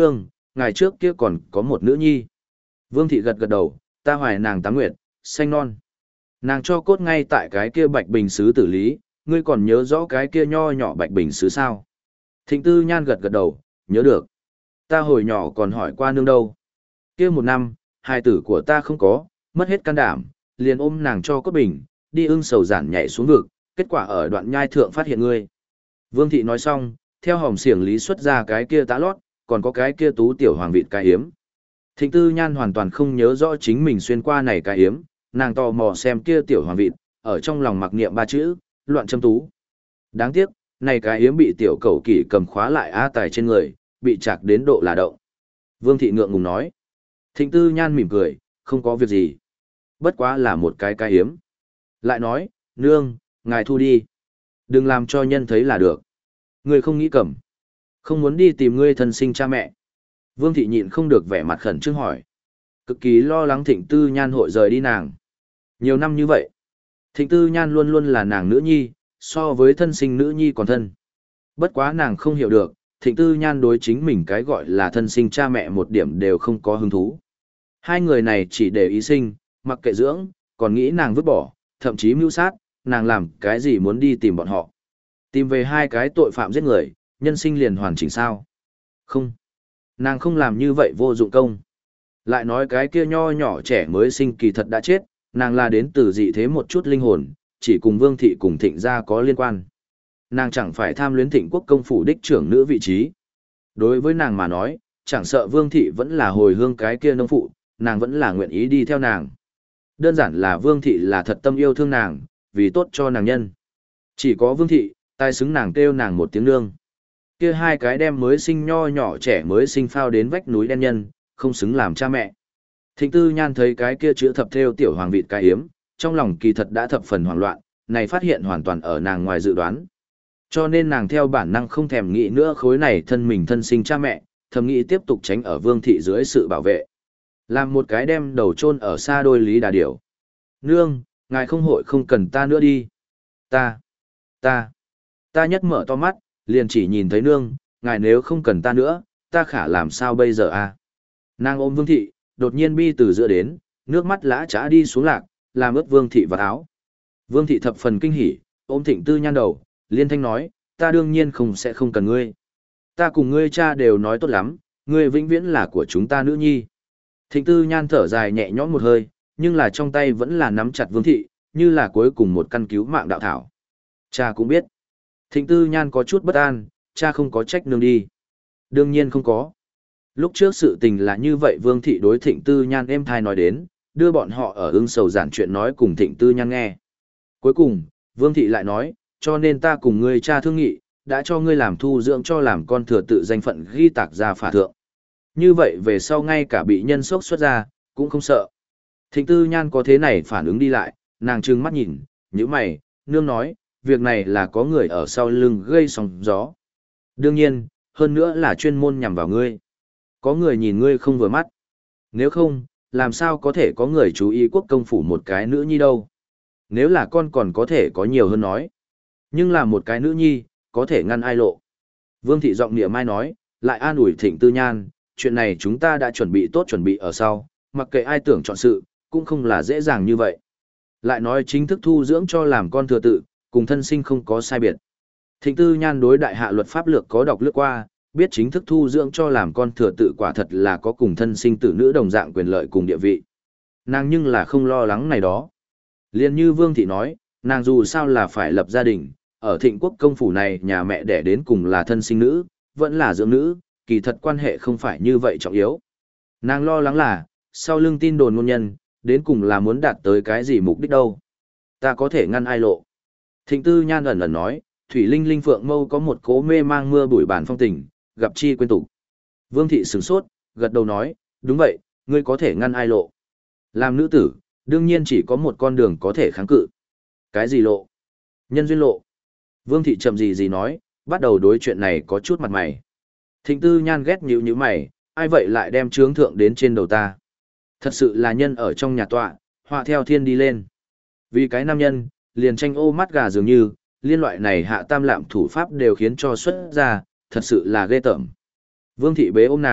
ngài trước kia còn có một nữ nhi. Vương thị gật gật đầu, ta hoài nàng tám nguyệt, xanh non. Nàng cho cốt ngay tại cái kia bạch bình sứ tử lý, ngươi còn nhớ rõ cái kia nho nhỏ bạch bình sứ sao? Thịnh Tư Nhan gật gật đầu, nhớ được. Ta hồi nhỏ còn hỏi qua nương đâu. Kia một năm, hài tử của ta không có, mất hết can đảm, liền ôm nàng cho cốt bình, đi ưng sầu giản nhảy xuống vực, kết quả ở đoạn nhai thượng phát hiện ngươi. Vương thị nói xong, theo hòm xiềng lý xuất ra cái kia tã lót, còn có cái kia tú tiểu hoàng vịt cái hiếm. Thịnh Tư Nhan hoàn toàn không nhớ rõ chính mình xuyên qua này cái hiếm, nàng tò mò xem kia tiểu hoàng vịt, ở trong lòng mặc niệm ba chữ, loạn châm tú. Đáng tiếc, này cái hiếm bị tiểu cẩu kỷ cầm khóa lại a tài trên người, bị chạc đến độ là động. Vương thị ngượng ngùng nói. Thịnh Tư Nhan mỉm cười, không có việc gì. Bất quá là một cái cái hiếm. Lại nói, nương, ngài thu đi. Đừng làm cho nhân thấy là được. Ngươi không nghĩ cầm. Không muốn đi tìm ngươi thân sinh cha mẹ. Vương thị nhịn không được vẻ mặt khẩn trương hỏi. Cực kỳ lo lắng Thịnh Tư Nhan hội rời đi nàng. Nhiều năm như vậy, Thịnh Tư Nhan luôn luôn là nàng nữ nhi, so với thân sinh nữ nhi còn thân. Bất quá nàng không hiểu được, Thịnh Tư Nhan đối chính mình cái gọi là thân sinh cha mẹ một điểm đều không có hứng thú. Hai người này chỉ để ý sinh, mặc kệ dưỡng, còn nghĩ nàng vứt bỏ, thậm chí mưu sát, nàng làm cái gì muốn đi tìm bọn họ. Tìm về hai cái tội phạm giết người, nhân sinh liền hoàn chỉnh sao? Không. Nàng không làm như vậy vô dụng công. Lại nói cái kia nho nhỏ trẻ mới sinh kỳ thật đã chết, nàng là đến từ dị thế một chút linh hồn, chỉ cùng Vương thị cùng Thịnh gia có liên quan. Nàng chẳng phải tham luyến Thịnh quốc công phủ đích trưởng nữ vị trí. Đối với nàng mà nói, chẳng sợ Vương thị vẫn là hồi hương cái kia nông phụ, nàng vẫn là nguyện ý đi theo nàng. Đơn giản là Vương thị là thật tâm yêu thương nàng, vì tốt cho nàng nhân. Chỉ có Vương thị, tai xứng nàng kêu nàng một tiếng nương. Kia hai cái đem mới sinh nho nhỏ trẻ mới sinh phao đến vách núi đen nhân, không xứng làm cha mẹ. Thịnh Tư Nhan thấy cái kia chữ thập theo tiểu hoàng vịt cái hiếm, trong lòng kỳ thật đã thập phần hoảng loạn, này phát hiện hoàn toàn ở nàng ngoài dự đoán. Cho nên nàng theo bản năng không thèm nghĩ nữa khối này thân mình thân sinh cha mẹ, thầm nghĩ tiếp tục tránh ở Vương thị dưới sự bảo vệ. Làm một cái đem đầu chôn ở xa đôi lý đà điểu. Nương, ngài không hội không cần ta nữa đi. Ta, ta, ta nhất mở to mắt, liền chỉ nhìn thấy nương, ngài nếu không cần ta nữa, ta khả làm sao bây giờ à? Nàng ôm Vương thị, đột nhiên bi từ giữa đến, nước mắt lã chã đi xuống lạc, làm ướt Vương thị vào áo. Vương thị thập phần kinh hỉ, ôm Thịnh Tư Nhan đầu, liên thanh nói, ta đương nhiên không sẽ không cần ngươi. Ta cùng ngươi cha đều nói tốt lắm, ngươi vĩnh viễn là của chúng ta nữ nhi. Thịnh Tư Nhan thở dài nhẹ nhõm một hơi, nhưng là trong tay vẫn là nắm chặt Vương thị, như là cuối cùng một căn cứu mạng đạo thảo. Cha cũng biết. Thịnh Tư Nhan có chút bất an, cha không có trách nương đi. Đương nhiên không có. Lúc trước sự tình là như vậy Vương thị đối Thịnh Tư Nhan êm thai nói đến, đưa bọn họ ở ưng sầu giản chuyện nói cùng Thịnh Tư Nhan nghe. Cuối cùng, Vương thị lại nói, cho nên ta cùng ngươi cha thương nghị, đã cho ngươi làm thu dưỡng cho làm con thừa tự danh phận ghi tạc ra phả thượng. Như vậy về sau ngay cả bị nhân sốc xuất ra, cũng không sợ. Thịnh Tư Nhan có thế này phản ứng đi lại, nàng trừng mắt nhìn, như mày, nương nói, việc này là có người ở sau lưng gây sóng gió. Đương nhiên, hơn nữa là chuyên môn nhằm vào ngươi. Có người nhìn ngươi không vừa mắt. Nếu không, làm sao có thể có người chú ý quốc công phủ một cái nữ nhi đâu. Nếu là con còn có thể có nhiều hơn nói. Nhưng là một cái nữ nhi, có thể ngăn ai lộ. Vương thị giọng niệm mai nói, lại an ủi Thịnh Tư Nhan, chuyện này chúng ta đã chuẩn bị tốt chuẩn bị ở sau, mặc kệ ai tưởng chọn sự, cũng không là dễ dàng như vậy. Lại nói chính thức thu dưỡng cho làm con thừa tự, cùng thân sinh không có sai biệt. Thịnh Tư Nhan đối đại hạ luật pháp lược có đọc lướt qua, biết chính thức thu dưỡng cho làm con thừa tự quả thật là có cùng thân sinh tử nữ đồng dạng quyền lợi cùng địa vị. Nàng nhưng là không lo lắng này đó. Liên như Vương thị nói, nàng dù sao là phải lập gia đình, ở Thịnh quốc công phủ này nhà mẹ đẻ đến cùng là thân sinh nữ, vẫn là dưỡng nữ, kỳ thật quan hệ không phải như vậy trọng yếu. Nàng lo lắng là, sau lưng tin đồn ngôn nhân, đến cùng là muốn đạt tới cái gì mục đích đâu. Ta có thể ngăn ai lộ. Thịnh Tư Nhan ẩn ẩn nói, Thủy Linh Linh Phượng Mâu có một cố mê mang mưa bụi bản phong tình, gặp chi quên tục. Vương thị sửng sốt, gật đầu nói, đúng vậy, ngươi có thể ngăn ai lộ. Làm nữ tử, đương nhiên chỉ có một con đường có thể kháng cự. Cái gì lộ? Nhân duyên lộ. Vương thị chậm gì gì nói, bắt đầu đối chuyện này có chút mặt mày. Thịnh Tư Nhan ghét nhíu nhíu mày, ai vậy lại đem trướng thượng đến trên đầu ta. Thật sự là nhân ở trong nhà tọa, họa theo thiên đi lên. Vì cái nam nhân, liền tranh ô mắt gà dường như, liên loại này hạ tam lạm thủ pháp đều khiến cho xuất ra, thật sự là ghê tởm. Vương thị bế ôm nàng,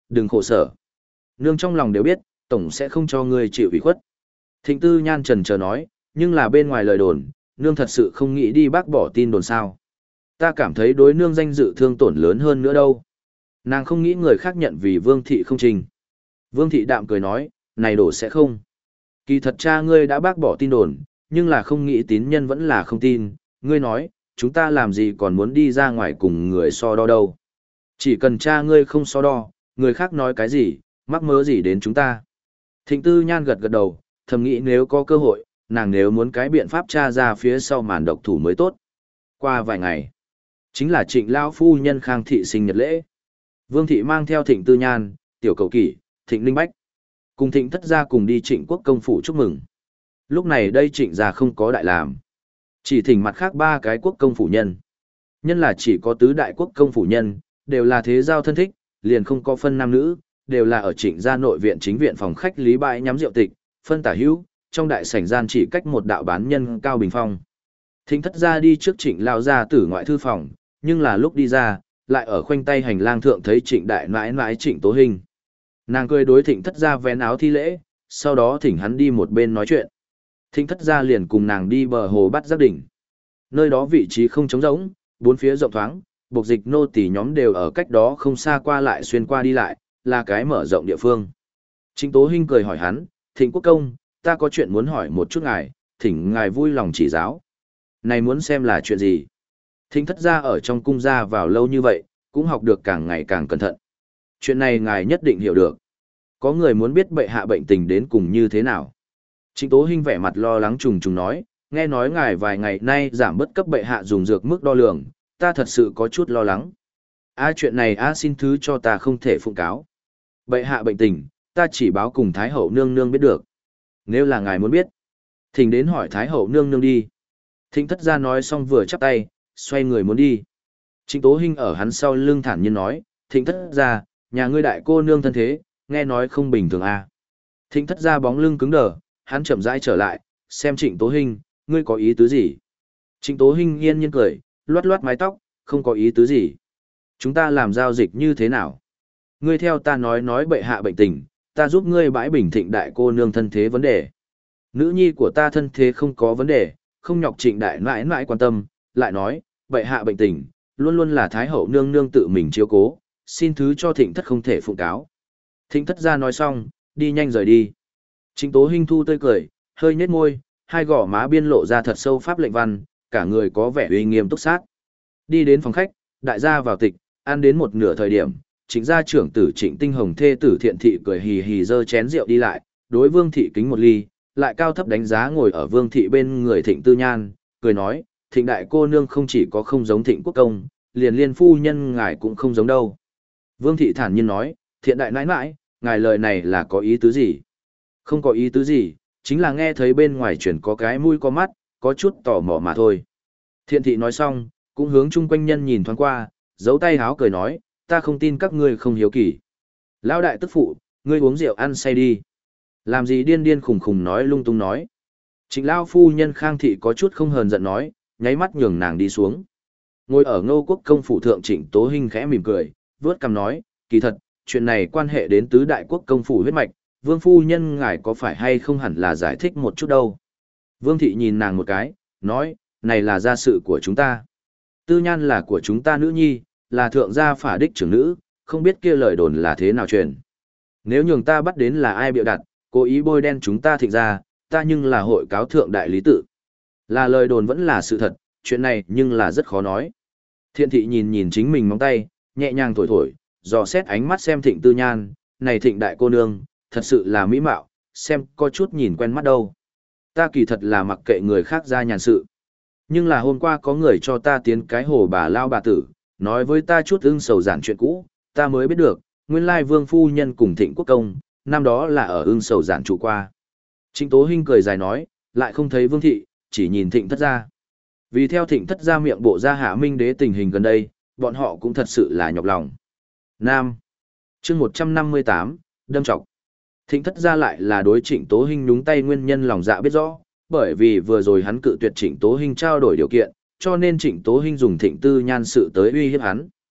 đừng khổ sở. Nương trong lòng đều biết, tổng sẽ không cho ngươi chịu ủy khuất. Thịnh Tư Nhan trần chờ nói, nhưng là bên ngoài lời đồn, nương thật sự không nghĩ đi bác bỏ tin đồn sao. Ta cảm thấy đối nương danh dự thương tổn lớn hơn nữa đâu. Nàng không nghĩ người khác nhận vì Vương Thị không trình. Vương Thị đạm cười nói, này đổ sẽ không. Kỳ thật cha ngươi đã bác bỏ tin đồn, nhưng là không nghĩ tín nhân vẫn là không tin. Ngươi nói, chúng ta làm gì còn muốn đi ra ngoài cùng người so đo đâu. Chỉ cần cha ngươi không so đo, người khác nói cái gì, mắc mớ gì đến chúng ta. Thịnh Tư Nhan gật gật đầu, thầm nghĩ nếu có cơ hội, nàng nếu muốn cái biện pháp tra ra phía sau màn độc thủ mới tốt. Qua vài ngày, chính là Trịnh lão phu nhân Khang thị sinh nhật lễ. Vương thị mang theo Thịnh Tư Nhan, Tiểu Cầu Kỷ, Thịnh Linh Bách, cùng Thịnh thất gia cùng đi Trịnh quốc công phủ chúc mừng. Lúc này đây Trịnh gia không có đại làm, chỉ thỉnh mặt khác ba cái quốc công phủ nhân. Nhân là chỉ có tứ đại quốc công phủ nhân, đều là thế giao thân thích, liền không có phân nam nữ, đều là ở Trịnh gia nội viện chính viện phòng khách lý bãi nhắm rượu tịch, phân tả hữu, trong đại sảnh gian chỉ cách một đạo bán nhân cao bình phong. Thịnh thất gia đi trước Trịnh lao ra tử ngoại thư phòng, nhưng là lúc đi ra, lại ở khoanh tay hành lang thượng thấy Trịnh đại nãi nãi Trịnh Tố Hinh. Nàng cười đối Thịnh thất gia vén áo thi lễ, sau đó thỉnh hắn đi một bên nói chuyện. Thịnh thất gia liền cùng nàng đi bờ hồ bắt giác đỉnh. Nơi đó vị trí không trống rỗng, bốn phía rộng thoáng, buộc dịch nô tỳ nhóm đều ở cách đó không xa qua lại xuyên qua đi lại, là cái mở rộng địa phương. Trịnh Tố Hinh cười hỏi hắn, Thịnh quốc công, ta có chuyện muốn hỏi một chút ngài, thỉnh ngài vui lòng chỉ giáo. Này muốn xem là chuyện gì? Thịnh thất gia ở trong cung gia vào lâu như vậy, cũng học được càng ngày càng cẩn thận. Chuyện này ngài nhất định hiểu được. Có người muốn biết bệ hạ bệnh tình đến cùng như thế nào. Trịnh Tố Hinh vẻ mặt lo lắng trùng trùng nói, nghe nói ngài vài ngày nay giảm bất cấp bệ hạ dùng dược mức đo lường, ta thật sự có chút lo lắng. A chuyện này a xin thứ cho ta không thể phụng cáo. Bệ hạ bệnh tình, ta chỉ báo cùng Thái hậu nương nương biết được. Nếu là ngài muốn biết, thỉnh đến hỏi Thái hậu nương nương đi. Thịnh thất gia nói xong vừa chắp tay, xoay người muốn đi. Trịnh Tố Hinh ở hắn sau lưng thản nhiên nói, Thịnh thất gia, nhà ngươi đại cô nương thân thế, nghe nói không bình thường à. Thịnh thất gia bóng lưng cứng đờ, hắn chậm rãi trở lại, xem Trịnh Tố Hinh, ngươi có ý tứ gì? Trịnh Tố Hinh yên nhiên cười, loát loát mái tóc, không có ý tứ gì. Chúng ta làm giao dịch như thế nào? Ngươi theo ta nói nói bệ hạ bệnh tình, ta giúp ngươi bãi bình thịnh đại cô nương thân thế vấn đề. Nữ nhi của ta thân thế không có vấn đề, không nhọc Trịnh đại mãi mãi quan tâm, lại nói, bệ hạ bệnh tình, luôn luôn là Thái hậu nương nương tự mình chiếu cố, xin thứ cho Thịnh thất không thể phụng cáo. Thịnh thất gia nói xong, đi nhanh rời đi. Trịnh Tố Hinh thu tươi cười, hơi nhếch môi, hai gò má biên lộ ra thật sâu pháp lệnh văn, cả người có vẻ uy nghiêm túc sát. Đi đến phòng khách, đại gia vào tịch, ăn đến một nửa thời điểm, Trịnh gia trưởng tử Trịnh Tinh Hồng thê tử Thiện thị cười hì hì giơ chén rượu đi lại, đối Vương thị kính một ly, lại cao thấp đánh giá ngồi ở Vương thị bên người Thịnh Tư Nhan, cười nói, Thịnh đại cô nương không chỉ có không giống Thịnh quốc công, liền liên phu nhân ngài cũng không giống đâu. Vương thị thản nhiên nói, Thiện đại nãi nãi, ngài lời này là có ý tứ gì? Không có ý tứ gì, chính là nghe thấy bên ngoài chuyển có cái mũi có mắt, có chút tò mò mà thôi. Thiện thị nói xong, cũng hướng chung quanh nhân nhìn thoáng qua, giấu tay háo cười nói, ta không tin các ngươi không hiếu kỳ. Lão đại tức phụ, ngươi uống rượu ăn say đi. Làm gì điên điên khùng khùng nói lung tung nói. Trịnh Lao phu nhân Khang thị có chút không hờn giận nói, nháy mắt nhường nàng đi xuống. Ngồi ở Ngô Quốc công phủ thượng Trịnh Tố Hinh khẽ mỉm cười, vớt cằm nói, kỳ thật, chuyện này quan hệ đến tứ đại quốc công phủ huyết mạch, Vương phu nhân ngài có phải hay không hẳn là giải thích một chút đâu. Vương thị nhìn nàng một cái, nói, này là gia sự của chúng ta. Tư Nhan là của chúng ta nữ nhi, là thượng gia phả đích trưởng nữ, không biết kia lời đồn là thế nào truyền. Nếu nhường ta bắt đến là ai bịa đặt, cố ý bôi đen chúng ta Thịnh gia, ta nhưng là hội cáo thượng đại lý tự. Là lời đồn vẫn là sự thật, chuyện này nhưng là rất khó nói. Thiện thị nhìn nhìn chính mình móng tay, nhẹ nhàng thổi thổi, dò xét ánh mắt xem Thịnh Tư Nhan, này Thịnh đại cô nương, thật sự là mỹ mạo, xem có chút nhìn quen mắt đâu. Ta kỳ thật là mặc kệ người khác ra nhàn sự. Nhưng là hôm qua có người cho ta tiến cái hồ bà lao bà tử, nói với ta chút ưng sầu giản chuyện cũ, ta mới biết được, nguyên lai Vương phu nhân cùng Thịnh quốc công, năm đó là ở ưng sầu giản trụ qua. Trịnh Tố Hinh cười dài nói, lại không thấy Vương thị, chỉ nhìn Thịnh thất gia. Vì theo Thịnh thất gia miệng bộ ra Hạ Minh đế tình hình gần đây, bọn họ cũng thật sự là nhọc lòng. Nam. Chương một trăm năm mươi tám, đâm trọc. Thịnh thất gia lại là đối Trịnh Tố Hinh nhúng tay nguyên nhân lòng dạ biết rõ, bởi vì vừa rồi hắn cự tuyệt Trịnh Tố Hinh trao đổi điều kiện, cho nên Trịnh Tố Hinh dùng Thịnh Tư Nhan sự tới uy hiếp hắn.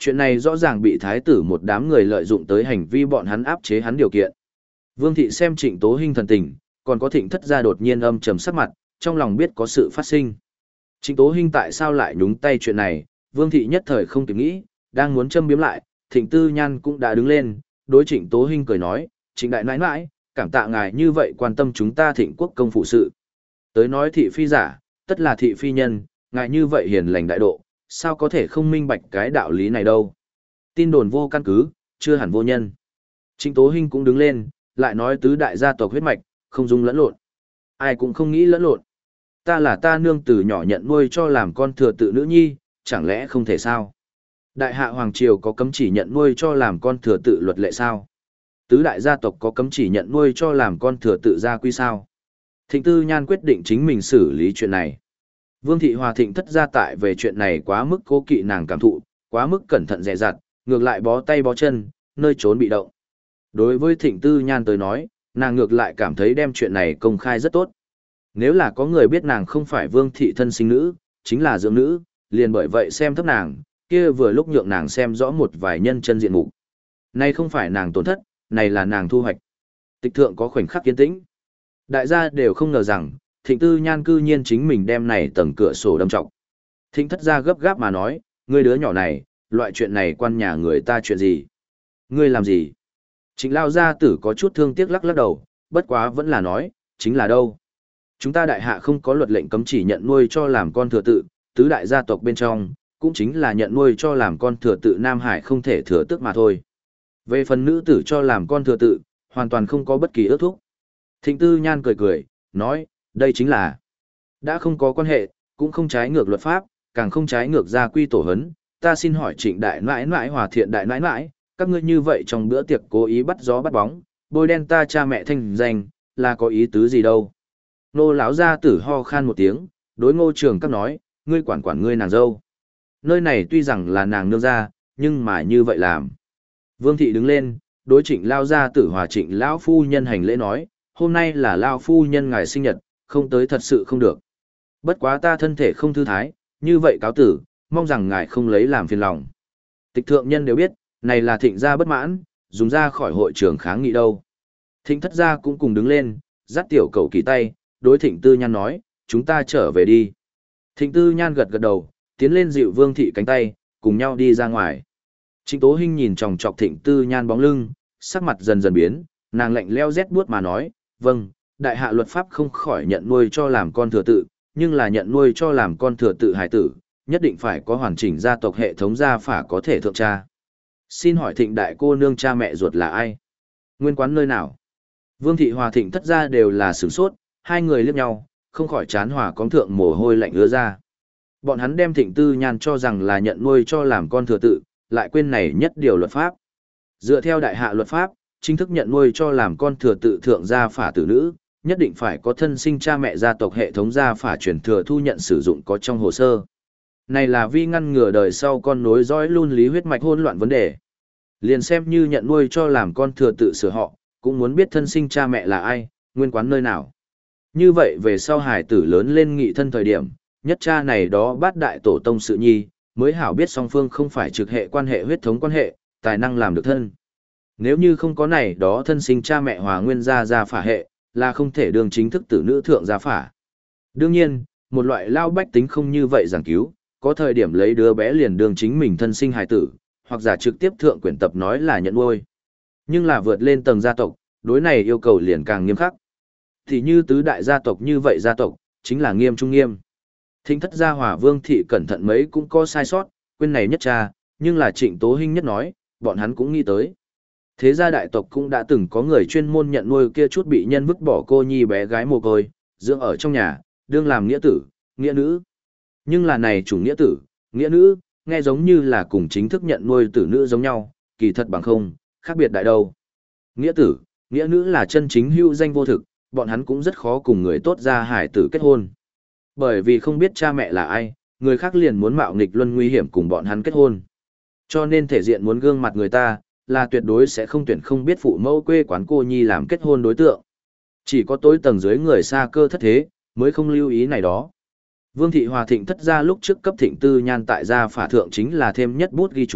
Chuyện này rõ ràng bị thái tử một đám người lợi dụng tới hành vi bọn hắn áp chế hắn điều kiện. Vương thị xem Trịnh Tố Hinh thần tình, còn có Thịnh thất gia đột nhiên âm trầm sắc mặt, trong lòng biết có sự phát sinh. Trịnh Tố Hinh tại sao lại nhúng tay chuyện này, Vương thị nhất thời không kịp nghĩ, đang muốn châm biếm lại, Thịnh Tư Nhan cũng đã đứng lên, đối Trịnh Tố Hinh cười nói, Trịnh đại nãi nãi, cảm tạ ngài như vậy quan tâm chúng ta Thịnh quốc công phụ sự. Tới nói thị phi giả, tất là thị phi nhân, ngài như vậy hiền lành đại độ, sao có thể không minh bạch cái đạo lý này đâu. Tin đồn vô căn cứ, chưa hẳn vô nhân. Trịnh Tố Hinh cũng đứng lên, lại nói tứ đại gia tộc huyết mạch, không dung lẫn lộn. Ai cũng không nghĩ lẫn lộn. Ta là ta nương từ nhỏ nhận nuôi cho làm con thừa tự nữ nhi, chẳng lẽ không thể sao? Đại hạ Hoàng Triều có cấm chỉ nhận nuôi cho làm con thừa tự luật lệ sao? Tứ đại gia tộc có cấm chỉ nhận nuôi cho làm con thừa tự gia quy sao? Thịnh Tư Nhan quyết định chính mình xử lý chuyện này. Vương thị Hòa Thịnh thất gia tại về chuyện này quá mức cố kỵ nàng cảm thụ, quá mức cẩn thận dè dặt, ngược lại bó tay bó chân, nơi trốn bị động. Đối với Thịnh Tư Nhan tới nói, nàng ngược lại cảm thấy đem chuyện này công khai rất tốt. Nếu là có người biết nàng không phải Vương thị thân sinh nữ, chính là dưỡng nữ, liền bởi vậy xem thấp nàng, kia vừa lúc nhượng nàng xem rõ một vài nhân chân diện mục. Này không phải nàng tổn thất, này là nàng thu hoạch. Tịch thượng có khoảnh khắc yên tĩnh. Đại gia đều không ngờ rằng, Thịnh Tư Nhan cư nhiên chính mình đem này tầng cửa sổ đâm trọng. Thịnh thất gia gấp gáp mà nói, ngươi đứa nhỏ này, loại chuyện này quan nhà người ta chuyện gì? Ngươi làm gì? Trịnh lao gia tử có chút thương tiếc lắc lắc đầu, bất quá vẫn là nói, chính là đâu? Chúng ta đại hạ không có luật lệnh cấm chỉ nhận nuôi cho làm con thừa tự, tứ đại gia tộc bên trong, cũng chính là nhận nuôi cho làm con thừa tự Nam Hải không thể thừa tước mà thôi. Về phần nữ tử cho làm con thừa tự, hoàn toàn không có bất kỳ ước thúc. Thịnh Tư Nhan cười cười, nói, đây chính là đã không có quan hệ, cũng không trái ngược luật pháp, càng không trái ngược gia quy tổ hấn. Ta xin hỏi Trịnh đại nãi nãi Hòa Thiện đại nãi nãi, các ngươi như vậy trong bữa tiệc cố ý bắt gió bắt bóng, bôi đen ta cha mẹ thanh danh, là có ý tứ gì đâu? Nô lão gia tử ho khan một tiếng, đối Ngô Trường Các nói, ngươi quản quản ngươi nàng dâu. Nơi này tuy rằng là nàng nương gia, nhưng mà như vậy làm. Vương thị đứng lên, đối Trịnh lao gia tử Hòa Trịnh lão phu nhân hành lễ nói, hôm nay là lao phu nhân ngài sinh nhật, không tới thật sự không được. Bất quá ta thân thể không thư thái, như vậy cáo tử, mong rằng ngài không lấy làm phiền lòng. Tịch thượng nhân đều biết, này là Thịnh gia bất mãn, dùng ra khỏi hội trường kháng nghị đâu. Thịnh thất gia cũng cùng đứng lên, dắt tiểu cầu kỳ tay, đối Thịnh Tư Nhan nói, chúng ta trở về đi. Thịnh Tư Nhan gật gật đầu, tiến lên dịu Vương thị cánh tay, cùng nhau đi ra ngoài. Trịnh Tố Hinh nhìn chòng chọc Thịnh Tư Nhan bóng lưng, sắc mặt dần dần biến, nàng lạnh lẽo rét buốt mà nói, vâng, đại hạ luật pháp không khỏi nhận nuôi cho làm con thừa tự, nhưng là nhận nuôi cho làm con thừa tự hải tử, nhất định phải có hoàn chỉnh gia tộc hệ thống gia phả có thể thượng tra. Xin hỏi Thịnh đại cô nương cha mẹ ruột là ai? Nguyên quán nơi nào? Vương thị Hòa Thịnh thất gia đều là sửng sốt, hai người liếc nhau, không khỏi chán hòa có thượng mồ hôi lạnh ứa ra. Bọn hắn đem Thịnh Tư Nhan cho rằng là nhận nuôi cho làm con thừa tự, lại quên này nhất điều luật pháp. Dựa theo đại hạ luật pháp, chính thức nhận nuôi cho làm con thừa tự thượng gia phả tử nữ, nhất định phải có thân sinh cha mẹ gia tộc hệ thống gia phả truyền thừa thu nhận sử dụng có trong hồ sơ. Này là vì ngăn ngừa đời sau con nối dõi luôn lý huyết mạch hỗn loạn vấn đề. Liền xem như nhận nuôi cho làm con thừa tự sửa họ, cũng muốn biết thân sinh cha mẹ là ai, nguyên quán nơi nào. Như vậy về sau hải tử lớn lên nghị thân thời điểm, nhất cha này đó bát đại tổ tông sự nhi, mới hảo biết song phương không phải trực hệ quan hệ huyết thống quan hệ, tài năng làm được thân. Nếu như không có này đó thân sinh cha mẹ hòa nguyên gia gia phả hệ, là không thể đương chính thức tử nữ thượng gia phả. Đương nhiên, một loại lao bách tính không như vậy giảng cứu, có thời điểm lấy đứa bé liền đương chính mình thân sinh hài tử, hoặc giả trực tiếp thượng quyển tập nói là nhận nuôi. Nhưng là vượt lên tầng gia tộc, đối này yêu cầu liền càng nghiêm khắc. Thì như tứ đại gia tộc như vậy gia tộc, chính là nghiêm trung nghiêm. Thính thất gia Hòa Vương thị cẩn thận mấy cũng có sai sót, quên này nhất cha, nhưng là Trịnh Tố Hinh nhất nói, bọn hắn cũng nghĩ tới. Thế gia đại tộc cũng đã từng có người chuyên môn nhận nuôi kia chút bị nhân vứt bỏ cô nhi bé gái mồ côi, dưỡng ở trong nhà, đương làm nghĩa tử, nghĩa nữ. Nhưng là này chủ nghĩa tử, nghĩa nữ, nghe giống như là cùng chính thức nhận nuôi tử nữ giống nhau, kỳ thật bằng không, khác biệt đại đâu. Nghĩa tử, nghĩa nữ là chân chính hữu danh vô thực, bọn hắn cũng rất khó cùng người tốt ra hải tử kết hôn. Bởi vì không biết cha mẹ là ai, người khác liền muốn mạo nghịch luân nguy hiểm cùng bọn hắn kết hôn. Cho nên thể diện muốn gương mặt người ta, là tuyệt đối sẽ không tuyển không biết phụ mẫu quê quán cô nhi làm kết hôn đối tượng. Chỉ có tối tầng dưới người xa cơ thất thế, mới không lưu ý này đó. Vương thị Hòa Thịnh thất gia lúc trước cấp Thịnh Tư Nhan tại gia phả thượng chính là thêm nhất bút ghi chú,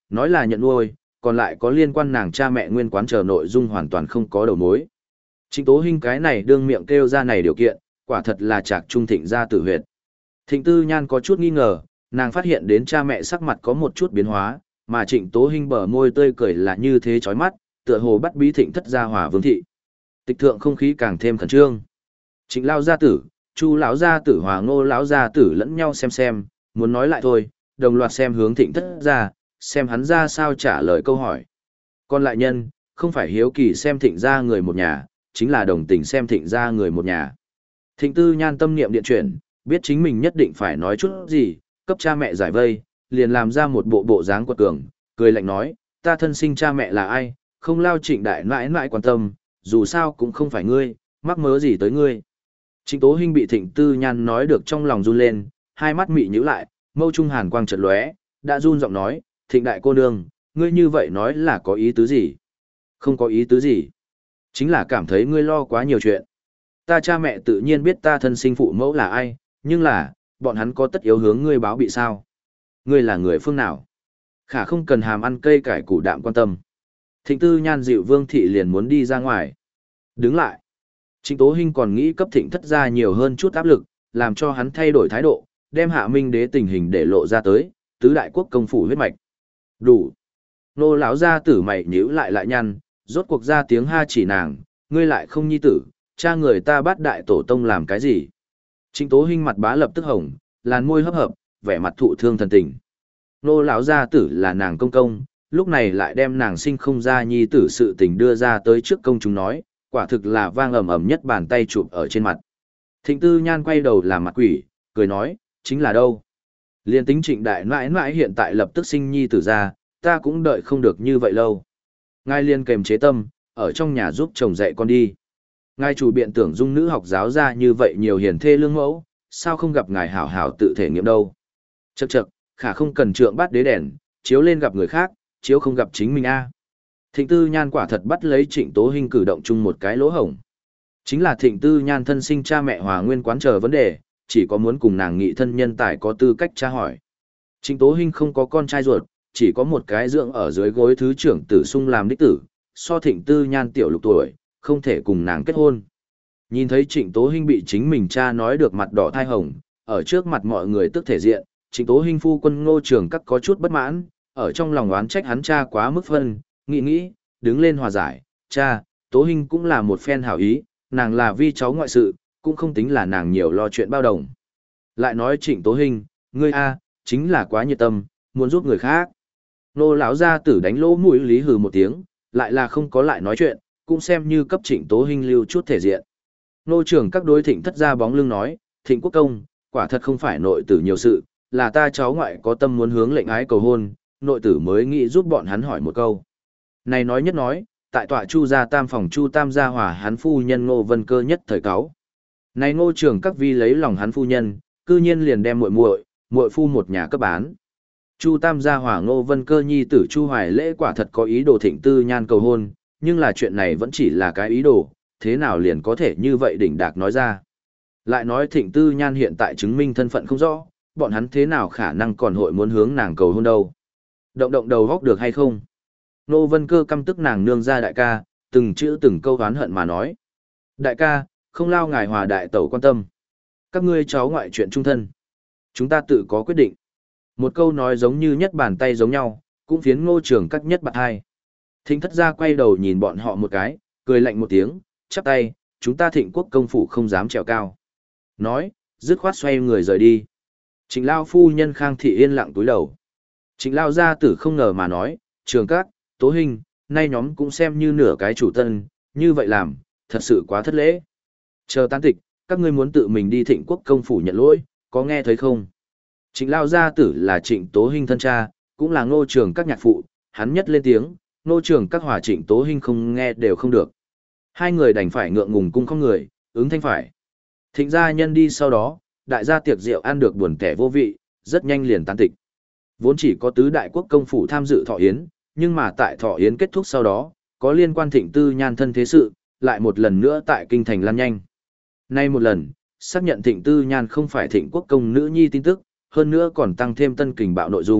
nói là nhận nuôi, còn lại có liên quan nàng cha mẹ nguyên quán chờ nội dung hoàn toàn không có đầu mối. Trịnh Tố Hinh cái này đương miệng kêu ra này điều kiện, quả thật là Trạc Trung Thịnh gia tử huyệt. Thịnh Tư Nhan có chút nghi ngờ, nàng phát hiện đến cha mẹ sắc mặt có một chút biến hóa, mà Trịnh Tố Hinh bờ môi tươi cười là như thế chói mắt, tựa hồ bắt bí Thịnh thất gia hòa vương thị. Tịch thượng không khí càng thêm khẩn trương. Trịnh lão gia tử, Chu lão gia tử hòa Ngô lão gia tử lẫn nhau xem xem, muốn nói lại thôi, đồng loạt xem hướng Thịnh thất gia, xem hắn ra sao trả lời câu hỏi. Còn lại nhân, không phải hiếu kỳ xem Thịnh gia người một nhà, chính là đồng tình xem Thịnh gia người một nhà. Thịnh Tư Nhan tâm niệm điện chuyển, biết chính mình nhất định phải nói chút gì, cấp cha mẹ giải vây, liền làm ra một bộ bộ dáng quật cường, cười lạnh nói, ta thân sinh cha mẹ là ai, không lao Trịnh đại nãi nãi quan tâm, dù sao cũng không phải ngươi, mắc mớ gì tới ngươi. Trịnh Tố Hinh bị Thịnh Tư Nhan nói được trong lòng run lên, hai mắt mị nhíu lại, mâu trung hàn quang chợt lóe, đã run giọng nói, Thịnh đại cô nương, ngươi như vậy nói là có ý tứ gì? Không có ý tứ gì. Chính là cảm thấy ngươi lo quá nhiều chuyện. Ta cha mẹ tự nhiên biết ta thân sinh phụ mẫu là ai, nhưng là, bọn hắn có tất yếu hướng ngươi báo bị sao? Ngươi là người phương nào? Khả không cần hàm ăn cây cải củ đạm quan tâm. Thịnh Tư Nhan dịu Vương thị liền muốn đi ra ngoài. Đứng lại. Trịnh Tố Hinh còn nghĩ cấp Thịnh thất gia nhiều hơn chút áp lực, làm cho hắn thay đổi thái độ, đem Hạ Minh đế tình hình để lộ ra tới, tứ đại quốc công phủ huyết mạch. Đủ. Nô lão gia tử mày nhíu lại lại nhăn, rốt cuộc ra tiếng ha chỉ nàng, ngươi lại không nhi tử, cha người ta bắt đại tổ tông làm cái gì? Trịnh Tố Hinh mặt bá lập tức hồng, làn môi hấp hợp, vẻ mặt thụ thương thần tình. Nô lão gia tử là nàng công công, lúc này lại đem nàng sinh không ra nhi tử sự tình đưa ra tới trước công chúng nói, quả thực là vang ầm ầm nhất bàn tay chụp ở trên mặt. Thịnh Tư Nhan quay đầu làm mặt quỷ, cười nói, chính là đâu? Liên tính Trịnh đại nãi nãi hiện tại lập tức sinh nhi tử ra, ta cũng đợi không được như vậy lâu. Ngài liên kềm chế tâm, ở trong nhà giúp chồng dạy con đi. Ngài chủ biện tưởng dung nữ học giáo ra như vậy nhiều hiền thê lương mẫu, sao không gặp ngài hảo hảo tự thể nghiệm đâu. Chậc chậc, khả không cần trượng bát đế đèn, chiếu lên gặp người khác, chiếu không gặp chính mình a. Thịnh Tư Nhan quả thật bắt lấy Trịnh Tố Hinh cử động chung một cái lỗ hổng. Chính là Thịnh Tư Nhan thân sinh cha mẹ hòa nguyên quán chờ vấn đề, chỉ có muốn cùng nàng nghị thân nhân tài có tư cách tra hỏi. Trịnh Tố Hinh không có con trai ruột, chỉ có một cái dưỡng ở dưới gối thứ trưởng tử sung làm đích tử, so Thịnh Tư Nhan tiểu lục tuổi, không thể cùng nàng kết hôn. Nhìn thấy Trịnh Tố Hinh bị chính mình cha nói được mặt đỏ thai hồng, ở trước mặt mọi người tức thể diện, Trịnh Tố Hinh phu quân Ngô Trường Các có chút bất mãn, ở trong lòng oán trách hắn cha quá mức phân, nghĩ nghĩ, đứng lên hòa giải, cha, Tố Hinh cũng là một phen hảo ý, nàng là vi cháu ngoại sự, cũng không tính là nàng nhiều lo chuyện bao đồng. Lại nói Trịnh Tố Hinh, ngươi a, chính là quá nhiệt tâm, muốn giúp người khác. Nô lão gia tử đánh lỗ mũi lý hừ một tiếng, lại là không có lại nói chuyện, cũng xem như cấp Trịnh Tố Hinh lưu chút thể diện. Nô trưởng các đối Thịnh thất gia bóng lưng nói, Thịnh quốc công, quả thật không phải nội tử nhiều sự, là ta cháu ngoại có tâm muốn hướng lệnh ái cầu hôn, nội tử mới nghĩ giúp bọn hắn hỏi một câu. Này nói nhất nói, tại tọa Chu gia tam phòng Chu tam gia hòa hắn phu nhân Ngô Vân Cơ nhất thời cáo. Này Ngô trưởng các vi lấy lòng hắn phu nhân, cư nhiên liền đem muội muội, muội phu một nhà cấp bán. Chu tam gia hòa Ngô Vân Cơ nhi tử Chu Hoài Lễ quả thật có ý đồ Thịnh Tư Nhan cầu hôn, nhưng là chuyện này vẫn chỉ là cái ý đồ, thế nào liền có thể như vậy đỉnh đạc nói ra. Lại nói Thịnh Tư Nhan hiện tại chứng minh thân phận không rõ, bọn hắn thế nào khả năng còn hội muốn hướng nàng cầu hôn đâu. Động động đầu góc được hay không? Ngô Vân Cơ căm tức nàng nương ra đại ca, từng chữ từng câu oán hận mà nói. Đại ca, không lao ngài hòa đại tẩu quan tâm. Các ngươi cháu ngoại chuyện trung thân. Chúng ta tự có quyết định. Một câu nói giống như nhất bàn tay giống nhau, cũng phiến Ngô Trường Các nhất bạn hai. Thịnh thất gia quay đầu nhìn bọn họ một cái, cười lạnh một tiếng, chắp tay, chúng ta Thịnh quốc công phủ không dám trèo cao. Nói, dứt khoát xoay người rời đi. Trịnh Lao phu nhân Khang Thị yên lặng túi đầu. Trịnh Lao gia tử không ngờ mà nói, Trường Các, Tố Hinh, nay nhóm cũng xem như nửa cái chủ tân, như vậy làm, thật sự quá thất lễ. Chờ tán tịch, các ngươi muốn tự mình đi Thịnh quốc công phủ nhận lỗi, có nghe thấy không? Trịnh Lao gia tử là Trịnh Tố Hinh thân cha, cũng là Ngô Trường Các nhạc phụ, hắn nhất lên tiếng, Ngô Trường Các hòa Trịnh Tố Hinh không nghe đều không được. Hai người đành phải ngượng ngùng cung không người, ứng thanh phải. Thịnh gia nhân đi sau đó, đại gia tiệc rượu ăn được buồn tẻ vô vị, rất nhanh liền tán tịch. Vốn chỉ có tứ đại quốc công phủ tham dự thọ yến, nhưng mà tại thọ yến kết thúc sau đó, có liên quan Thịnh Tư Nhan thân thế sự, lại một lần nữa tại kinh thành lan nhanh. Nay một lần, xác nhận Thịnh Tư Nhan không phải Thịnh quốc công nữ nhi tin tức, hơn nữa còn tăng thêm tân kình bạo nội dung,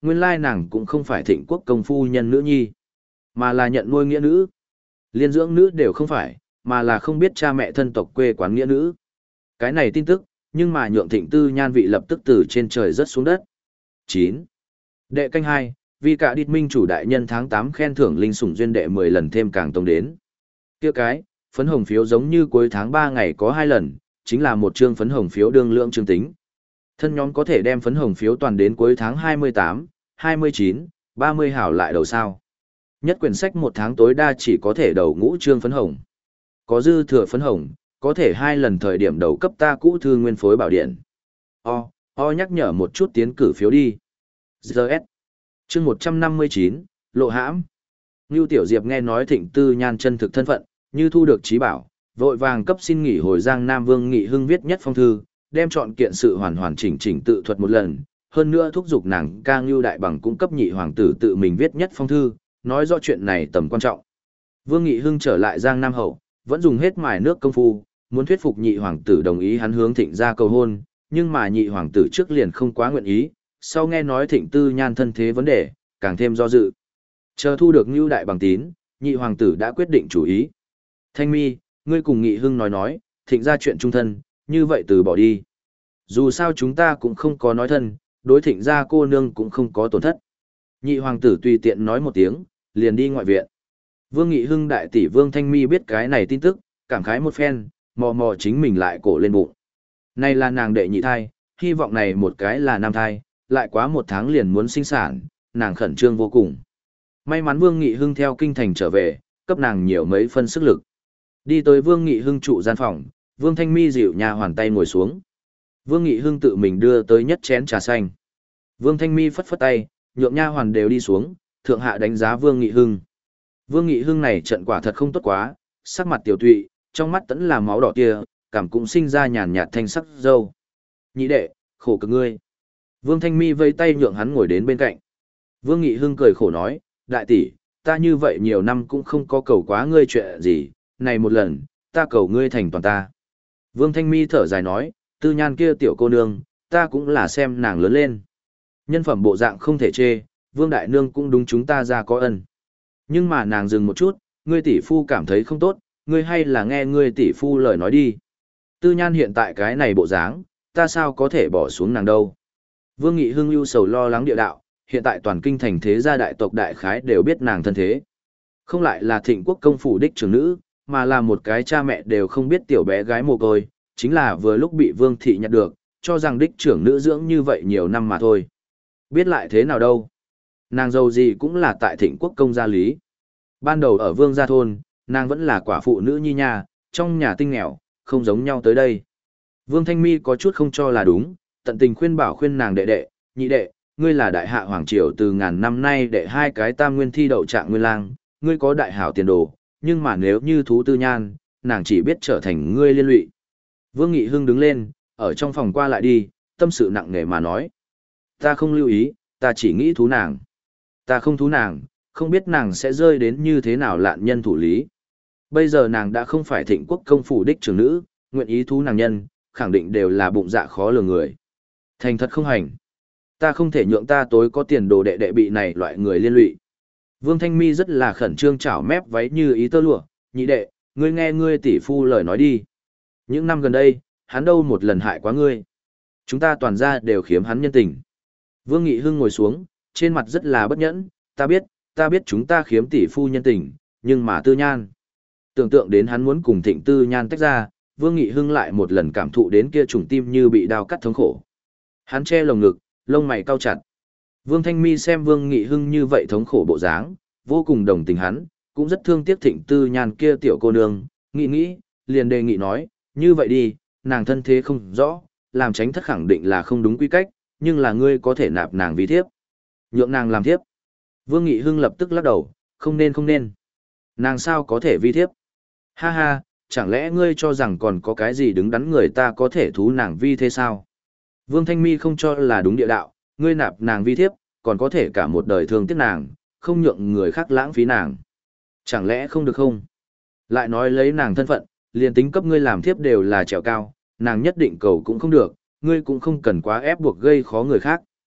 nguyên lai nàng cũng không phải Thịnh Quốc công phu nhân nữ nhi, mà là nhận nuôi nghĩa nữ. Liên dưỡng nữ đều không phải, mà là không biết cha mẹ thân tộc quê quán nghĩa nữ. Cái này tin tức, nhưng mà nhượng Thịnh Tư Nhan vị lập tức từ trên trời rớt xuống đất. chín. Đệ canh hai, vì cả đít minh chủ đại nhân tháng tám khen thưởng linh sủng duyên đệ mười lần thêm càng tông đến. Kia cái, phấn hồng phiếu giống như cuối tháng ba ngày có hai lần, chính là một chương phấn hồng phiếu đương lượng chương tính. Thân nhóm có thể đem phấn hồng phiếu toàn đến cuối tháng hai mươi tám, hai mươi chín, ba mươi hảo lại đầu sao. Nhất quyển sách một tháng tối đa chỉ có thể đầu ngũ chương phấn hồng. Có dư thừa phấn hồng, có thể hai lần thời điểm đầu cấp ta cũ thư nguyên phối bảo điện. O, O nhắc nhở một chút tiến cử phiếu đi. giê ét. Chương một trăm năm mươi chín, Lộ hãm. Ngưu Tiểu Diệp nghe nói Thịnh Tư Nhan chân thực thân phận, như thu được trí bảo, vội vàng cấp xin nghỉ hồi Giang Nam Vương Nghị Hưng viết nhất phong thư, đem chọn kiện sự hoàn hoàn chỉnh chỉnh tự thuật một lần, hơn nữa thúc giục nàng ca Ngưu Đại Bằng cung cấp nhị hoàng tử tự mình viết nhất phong thư, nói rõ chuyện này tầm quan trọng. Vương Nghị Hưng trở lại Giang Nam hậu, vẫn dùng hết mài nước công phu, muốn thuyết phục nhị hoàng tử đồng ý hắn hướng Thịnh gia cầu hôn, nhưng mà nhị hoàng tử trước liền không quá nguyện ý, sau nghe nói Thịnh Tư Nhan thân thế vấn đề, càng thêm do dự. Chờ thu được Ngưu Đại Bằng tín, nhị hoàng tử đã quyết định chủ ý. Thanh Mi, ngươi cùng Nghị Hưng nói nói, Thịnh gia chuyện trung thân, như vậy từ bỏ đi. Dù sao chúng ta cũng không có nói thân, đối Thịnh gia cô nương cũng không có tổn thất. Nhị hoàng tử tùy tiện nói một tiếng, liền đi ngoại viện. Vương Nghị Hưng đại tỷ Vương Thanh Mi biết cái này tin tức, cảm khái một phen, mò mò chính mình lại cổ lên bụng. Này là nàng đệ nhị thai, hy vọng này một cái là nam thai, lại quá một tháng liền muốn sinh sản, nàng khẩn trương vô cùng. May mắn Vương Nghị Hưng theo kinh thành trở về, cấp nàng nhiều mấy phân sức lực. Đi tới Vương Nghị Hưng trụ gian phòng, Vương Thanh Mi dịu nhà hoàn tay ngồi xuống. Vương Nghị Hưng tự mình đưa tới nhất chén trà xanh. Vương Thanh Mi phất phất tay, nhượng nha hoàn đều đi xuống, thượng hạ đánh giá Vương Nghị Hưng. Vương Nghị Hưng này trận quả thật không tốt quá, sắc mặt tiểu tụy, trong mắt tẫn là máu đỏ tia, cảm cũng sinh ra nhàn nhạt thanh sắc dâu. Nhị đệ, khổ cực ngươi. Vương Thanh Mi vây tay nhượng hắn ngồi đến bên cạnh. Vương Nghị Hưng cười khổ nói, đại tỷ, ta như vậy nhiều năm cũng không có cầu quá ngươi chuyện gì, này một lần, ta cầu ngươi thành toàn ta. Vương Thanh Mi thở dài nói, Tư Nhan kia tiểu cô nương, ta cũng là xem nàng lớn lên. Nhân phẩm bộ dạng không thể chê, Vương Đại Nương cũng đúng chúng ta ra có ân. Nhưng mà nàng dừng một chút, ngươi tỷ phu cảm thấy không tốt, ngươi hay là nghe ngươi tỷ phu lời nói đi. Tư Nhan hiện tại cái này bộ dáng, ta sao có thể bỏ xuống nàng đâu. Vương Nghị Hưng ưu sầu lo lắng địa đạo, hiện tại toàn kinh thành thế gia đại tộc đại khái đều biết nàng thân thế. Không lại là Thịnh Quốc công phủ đích trưởng nữ, mà là một cái cha mẹ đều không biết tiểu bé gái mồ côi, chính là vừa lúc bị Vương thị nhặt được, cho rằng đích trưởng nữ dưỡng như vậy nhiều năm mà thôi. Biết lại thế nào đâu. Nàng dâu gì cũng là tại Thịnh Quốc công gia lý. Ban đầu ở Vương gia thôn, nàng vẫn là quả phụ nữ nhi nha, trong nhà tinh nghèo, không giống nhau tới đây. Vương Thanh Mi có chút không cho là đúng, tận tình khuyên bảo khuyên nàng đệ đệ, nhị đệ, ngươi là đại hạ hoàng triều từ ngàn năm nay đệ hai cái tam nguyên thi đậu trạng nguyên lang, ngươi có đại hảo tiền đồ, nhưng mà nếu như thú Tư Nhan, nàng chỉ biết trở thành ngươi liên lụy. Vương Nghị Hưng đứng lên, ở trong phòng qua lại đi, tâm sự nặng nề mà nói. Ta không lưu ý, ta chỉ nghĩ thú nàng. Ta không thú nàng, không biết nàng sẽ rơi đến như thế nào lạn nhân thủ lý. Bây giờ nàng đã không phải Thịnh Quốc công phủ đích trưởng nữ, nguyện ý thú nàng nhân, khẳng định đều là bụng dạ khó lường người. Thành thật không hành. Ta không thể nhượng ta tối có tiền đồ đệ đệ bị này loại người liên lụy. Vương Thanh Mi rất là khẩn trương chảo mép váy như ý tơ lụa, nhị đệ, ngươi nghe ngươi tỷ phu lời nói đi. Những năm gần đây, hắn đâu một lần hại quá ngươi. Chúng ta toàn ra đều khiếm hắn nhân tình. Vương Nghị Hưng ngồi xuống, trên mặt rất là bất nhẫn, ta biết, ta biết chúng ta khiếm tỷ phu nhân tình, nhưng mà Tư Nhan. Tưởng tượng đến hắn muốn cùng Thịnh Tư Nhan tách ra, Vương Nghị Hưng lại một lần cảm thụ đến kia trùng tim như bị đao cắt thống khổ. Hắn che lồng ngực, lông mày cau chặt. Vương Thanh Mi xem Vương Nghị Hưng như vậy thống khổ bộ dáng, vô cùng đồng tình hắn, cũng rất thương tiếc Thịnh Tư Nhan kia tiểu cô nương, nghĩ nghĩ, liền đề nghị nói, như vậy đi, nàng thân thế không rõ, làm tránh thất khẳng định là không đúng quy cách, nhưng là ngươi có thể nạp nàng vì thiếp. Nhượng nàng làm thiếp. Vương Nghị Hưng lập tức lắc đầu, không nên không nên. Nàng sao có thể vi thiếp? Ha ha, chẳng lẽ ngươi cho rằng còn có cái gì đứng đắn người ta có thể thú nàng vi thế sao? Vương Thanh Mi không cho là đúng địa đạo, ngươi nạp nàng vi thiếp, còn có thể cả một đời thương tiếc nàng, không nhượng người khác lãng phí nàng. Chẳng lẽ không được không? Lại nói lấy nàng thân phận, liền tính cấp ngươi làm thiếp đều là trèo cao, nàng nhất định cầu cũng không được, ngươi cũng không cần quá ép buộc gây khó người khác.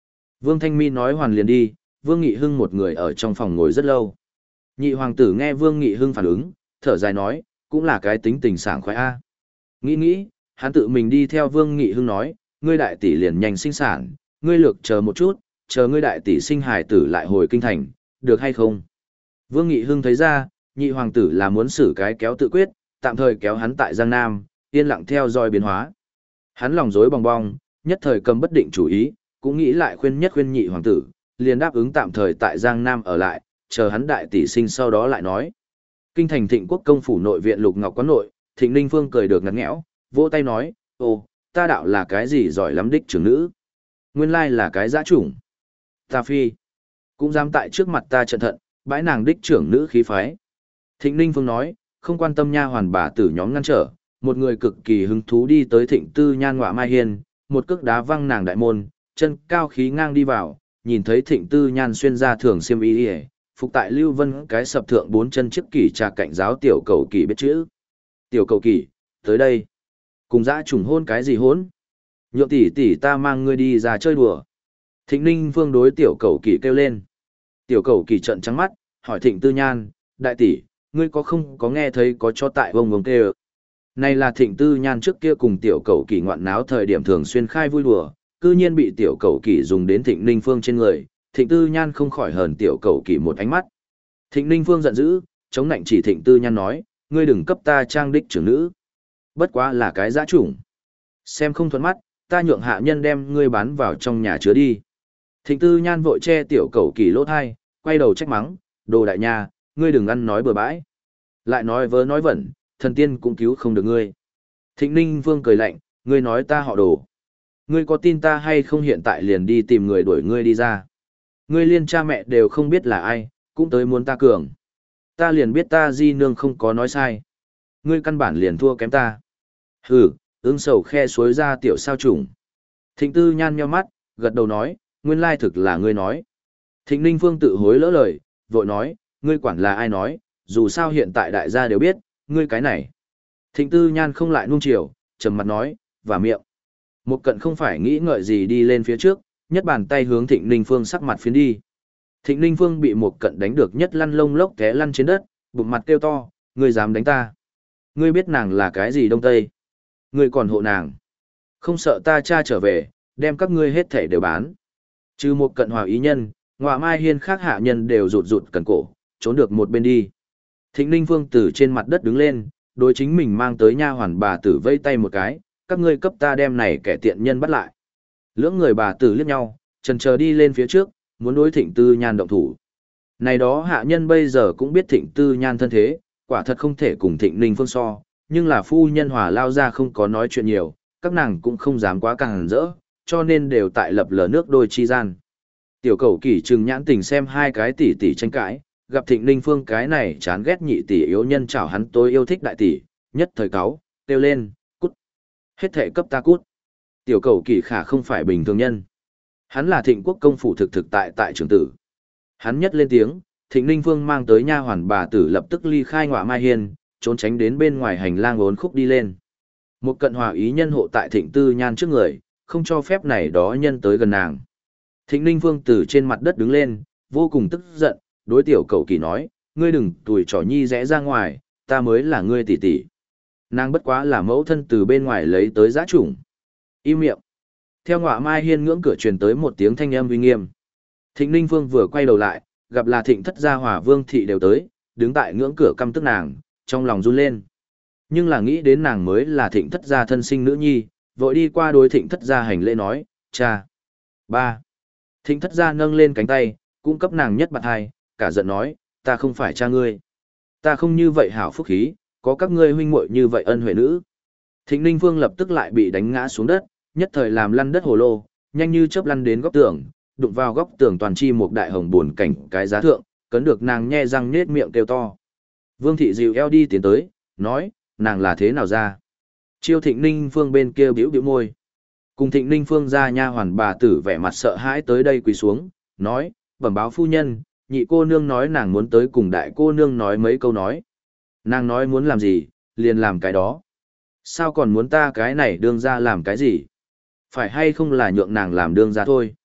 Vương Thanh Mi nói hoàn liền đi, Vương Nghị Hưng một người ở trong phòng ngồi rất lâu. Nhị hoàng tử nghe Vương Nghị Hưng phản ứng, thở dài nói, cũng là cái tính tình sảng khoái a. Nghĩ nghĩ, hắn tự mình đi theo Vương Nghị Hưng nói, ngươi đại tỷ liền nhanh sinh sản, ngươi lược chờ một chút, chờ ngươi đại tỷ sinh hài tử lại hồi kinh thành, được hay không? Vương Nghị Hưng thấy ra, nhị hoàng tử là muốn xử cái kéo tự quyết, tạm thời kéo hắn tại Giang Nam, yên lặng theo dõi biến hóa. Hắn lòng rối bong bong, nhất thời cầm bất định chủ ý, cũng nghĩ lại khuyên nhất khuyên nhị hoàng tử, liền đáp ứng tạm thời tại Giang Nam ở lại, chờ hắn đại tỷ sinh sau đó lại nói. Kinh thành Thịnh Quốc công phủ nội viện Lục Ngọc quán nội, Thịnh Ninh Phương cười được ngặt nghẽo, vỗ tay nói, ồ, ta đạo là cái gì giỏi lắm đích trưởng nữ. Nguyên lai là cái dã chủng. Ta phi, cũng dám tại trước mặt ta trận thận, bãi nàng đích trưởng nữ khí phái. Thịnh Ninh Phương nói, không quan tâm nha hoàn bà tử nhóm ngăn trở, một người cực kỳ hứng thú đi tới Thịnh Tư Nhan ngọa mai hiên, một cước đá văng nàng đại môn, chân cao khí ngang đi vào, nhìn thấy Thịnh Tư Nhan xuyên ra thường xiêm y, phục tại Lưu Vân cái sập thượng bốn chân chiếc kỷ trà cạnh giáo tiểu cầu kỳ biết chữ. Tiểu cầu kỳ, tới đây. Cùng dã trùng hôn cái gì hôn? Nhượng tỷ tỷ ta mang ngươi đi ra chơi đùa. Thịnh Ninh Phương đối tiểu cầu kỳ kêu lên. Tiểu cầu kỳ trợn trắng mắt, hỏi Thịnh Tư Nhan, đại tỷ, ngươi có không có nghe thấy có cho tại vông vông kêu? Này là Thịnh Tư Nhan trước kia cùng tiểu cầu kỳ ngoạn náo thời điểm thường xuyên khai vui đùa, cư nhiên bị tiểu cầu kỳ dùng đến Thịnh Ninh Phương trên người, Thịnh Tư Nhan không khỏi hờn tiểu cầu kỳ một ánh mắt. Thịnh Ninh Phương giận dữ, chống nạnh chỉ Thịnh Tư Nhan nói, ngươi đừng cấp ta trang đích trưởng nữ. Bất quá là cái dã chủng. Xem không thuận mắt, ta nhượng hạ nhân đem ngươi bán vào trong nhà chứa đi. Thịnh Tư Nhan vội che tiểu cầu kỳ lỗ thai, quay đầu trách mắng, đồ đại nha, ngươi đừng ăn nói bừa bãi. Lại nói vớ nói vẩn, thần tiên cũng cứu không được ngươi. Thịnh Ninh Vương cười lạnh, ngươi nói ta họ đồ. Ngươi có tin ta hay không hiện tại liền đi tìm người đuổi ngươi đi ra. Ngươi liên cha mẹ đều không biết là ai, cũng tới muốn ta cường. Ta liền biết ta di nương không có nói sai. Ngươi căn bản liền thua kém ta. Hừ, ương sầu khe suối ra tiểu sao trùng. Thịnh Tư Nhan nheo mắt, gật đầu nói, nguyên lai thực là ngươi nói. Thịnh Ninh Phương tự hối lỡ lời, vội nói, ngươi quản là ai nói, dù sao hiện tại đại gia đều biết, ngươi cái này. Thịnh Tư Nhan không lại nuông chiều, trầm mặt nói, và miệng. Một cận không phải nghĩ ngợi gì đi lên phía trước, nhất bàn tay hướng Thịnh Ninh Phương sắc mặt phiến đi. Thịnh Ninh Phương bị một cận đánh được nhất lăn lông lốc té lăn trên đất, bụng mặt kêu to, ngươi dám đánh ta. Ngươi biết nàng là cái gì đông tây. Ngươi còn hộ nàng. Không sợ ta cha trở về, đem các ngươi hết thể đều bán. Trừ một cận hòa ý nhân, ngọa mai hiên khác hạ nhân đều rụt rụt cần cổ, trốn được một bên đi. Thịnh Ninh Phương từ trên mặt đất đứng lên, đối chính mình mang tới nha hoàn bà tử vây tay một cái, các ngươi cấp ta đem này kẻ tiện nhân bắt lại. Lưỡng người bà tử liếc nhau, chần chờ đi lên phía trước, muốn đối Thịnh Tư Nhan động thủ. Này đó hạ nhân bây giờ cũng biết Thịnh Tư Nhan thân thế, quả thật không thể cùng Thịnh Ninh Phương so, nhưng là phu nhân hòa lao ra không có nói chuyện nhiều, các nàng cũng không dám quá càng rỡ, cho nên đều tại lập lờ nước đôi chi gian. Tiểu cầu kỳ trừng nhãn tình xem hai cái tỷ tỷ tranh cãi, gặp Thịnh Ninh Phương cái này chán ghét nhị tỷ yếu nhân chảo hắn tôi yêu thích đại tỷ, nhất thời cáo, kêu lên, cút. Hết thể cấp ta cút. Tiểu cầu kỳ khả không phải bình thường nhân. Hắn là Thịnh Quốc công phủ thực thực tại tại trưởng tử. Hắn nhất lên tiếng, Thịnh Ninh Phương mang tới nha hoàn bà tử lập tức ly khai ngọa mai hiên, trốn tránh đến bên ngoài hành lang ốn khúc đi lên. Một cận hòa ý nhân hộ tại Thịnh Tư Nhan trước người, không cho phép này đó nhân tới gần nàng. Thịnh Ninh Phương từ trên mặt đất đứng lên, vô cùng tức giận, đối tiểu cầu kỳ nói, ngươi đừng tuổi trò nhi rẽ ra ngoài, ta mới là ngươi tỷ tỷ. Nàng bất quá là mẫu thân từ bên ngoài lấy tới giã chủng. Im miệng. Theo ngọa mai hiên ngưỡng cửa truyền tới một tiếng thanh âm uy nghiêm. Thịnh Ninh Phương vừa quay đầu lại, gặp là Thịnh Thất Gia Hòa Vương thị đều tới, đứng tại ngưỡng cửa căm tức nàng, trong lòng run lên. Nhưng là nghĩ đến nàng mới là Thịnh Thất Gia thân sinh nữ nhi, vội đi qua đối Thịnh Thất Gia hành lễ nói, cha. Ba. Thịnh Thất Gia nâng lên cánh tay, cung cấp nàng nhất bạt hai, cả giận nói, ta không phải cha ngươi. Ta không như vậy hảo phúc khí, có các ngươi huynh muội như vậy ân huệ nữ. Thịnh Ninh Phương lập tức lại bị đánh ngã xuống đất, nhất thời làm lăn đất hồ lô, nhanh như chớp lăn đến góc tường, đụng vào góc tường toàn chi một đại hồng buồn cảnh cái giá thượng, cấn được nàng nhe răng nhết miệng kêu to. Vương thị dịu eo đi tiến tới, nói, nàng là thế nào ra? Chiêu Thịnh Ninh Phương bên kia bĩu bĩu môi. Cùng Thịnh Ninh Phương ra nha hoàn bà tử vẻ mặt sợ hãi tới đây quỳ xuống, nói, bẩm báo phu nhân, nhị cô nương nói nàng muốn tới cùng đại cô nương nói mấy câu nói. Nàng nói muốn làm gì, liền làm cái đó. Sao còn muốn ta cái này đương ra làm cái gì? Phải hay không là nhượng nàng làm đương ra thôi.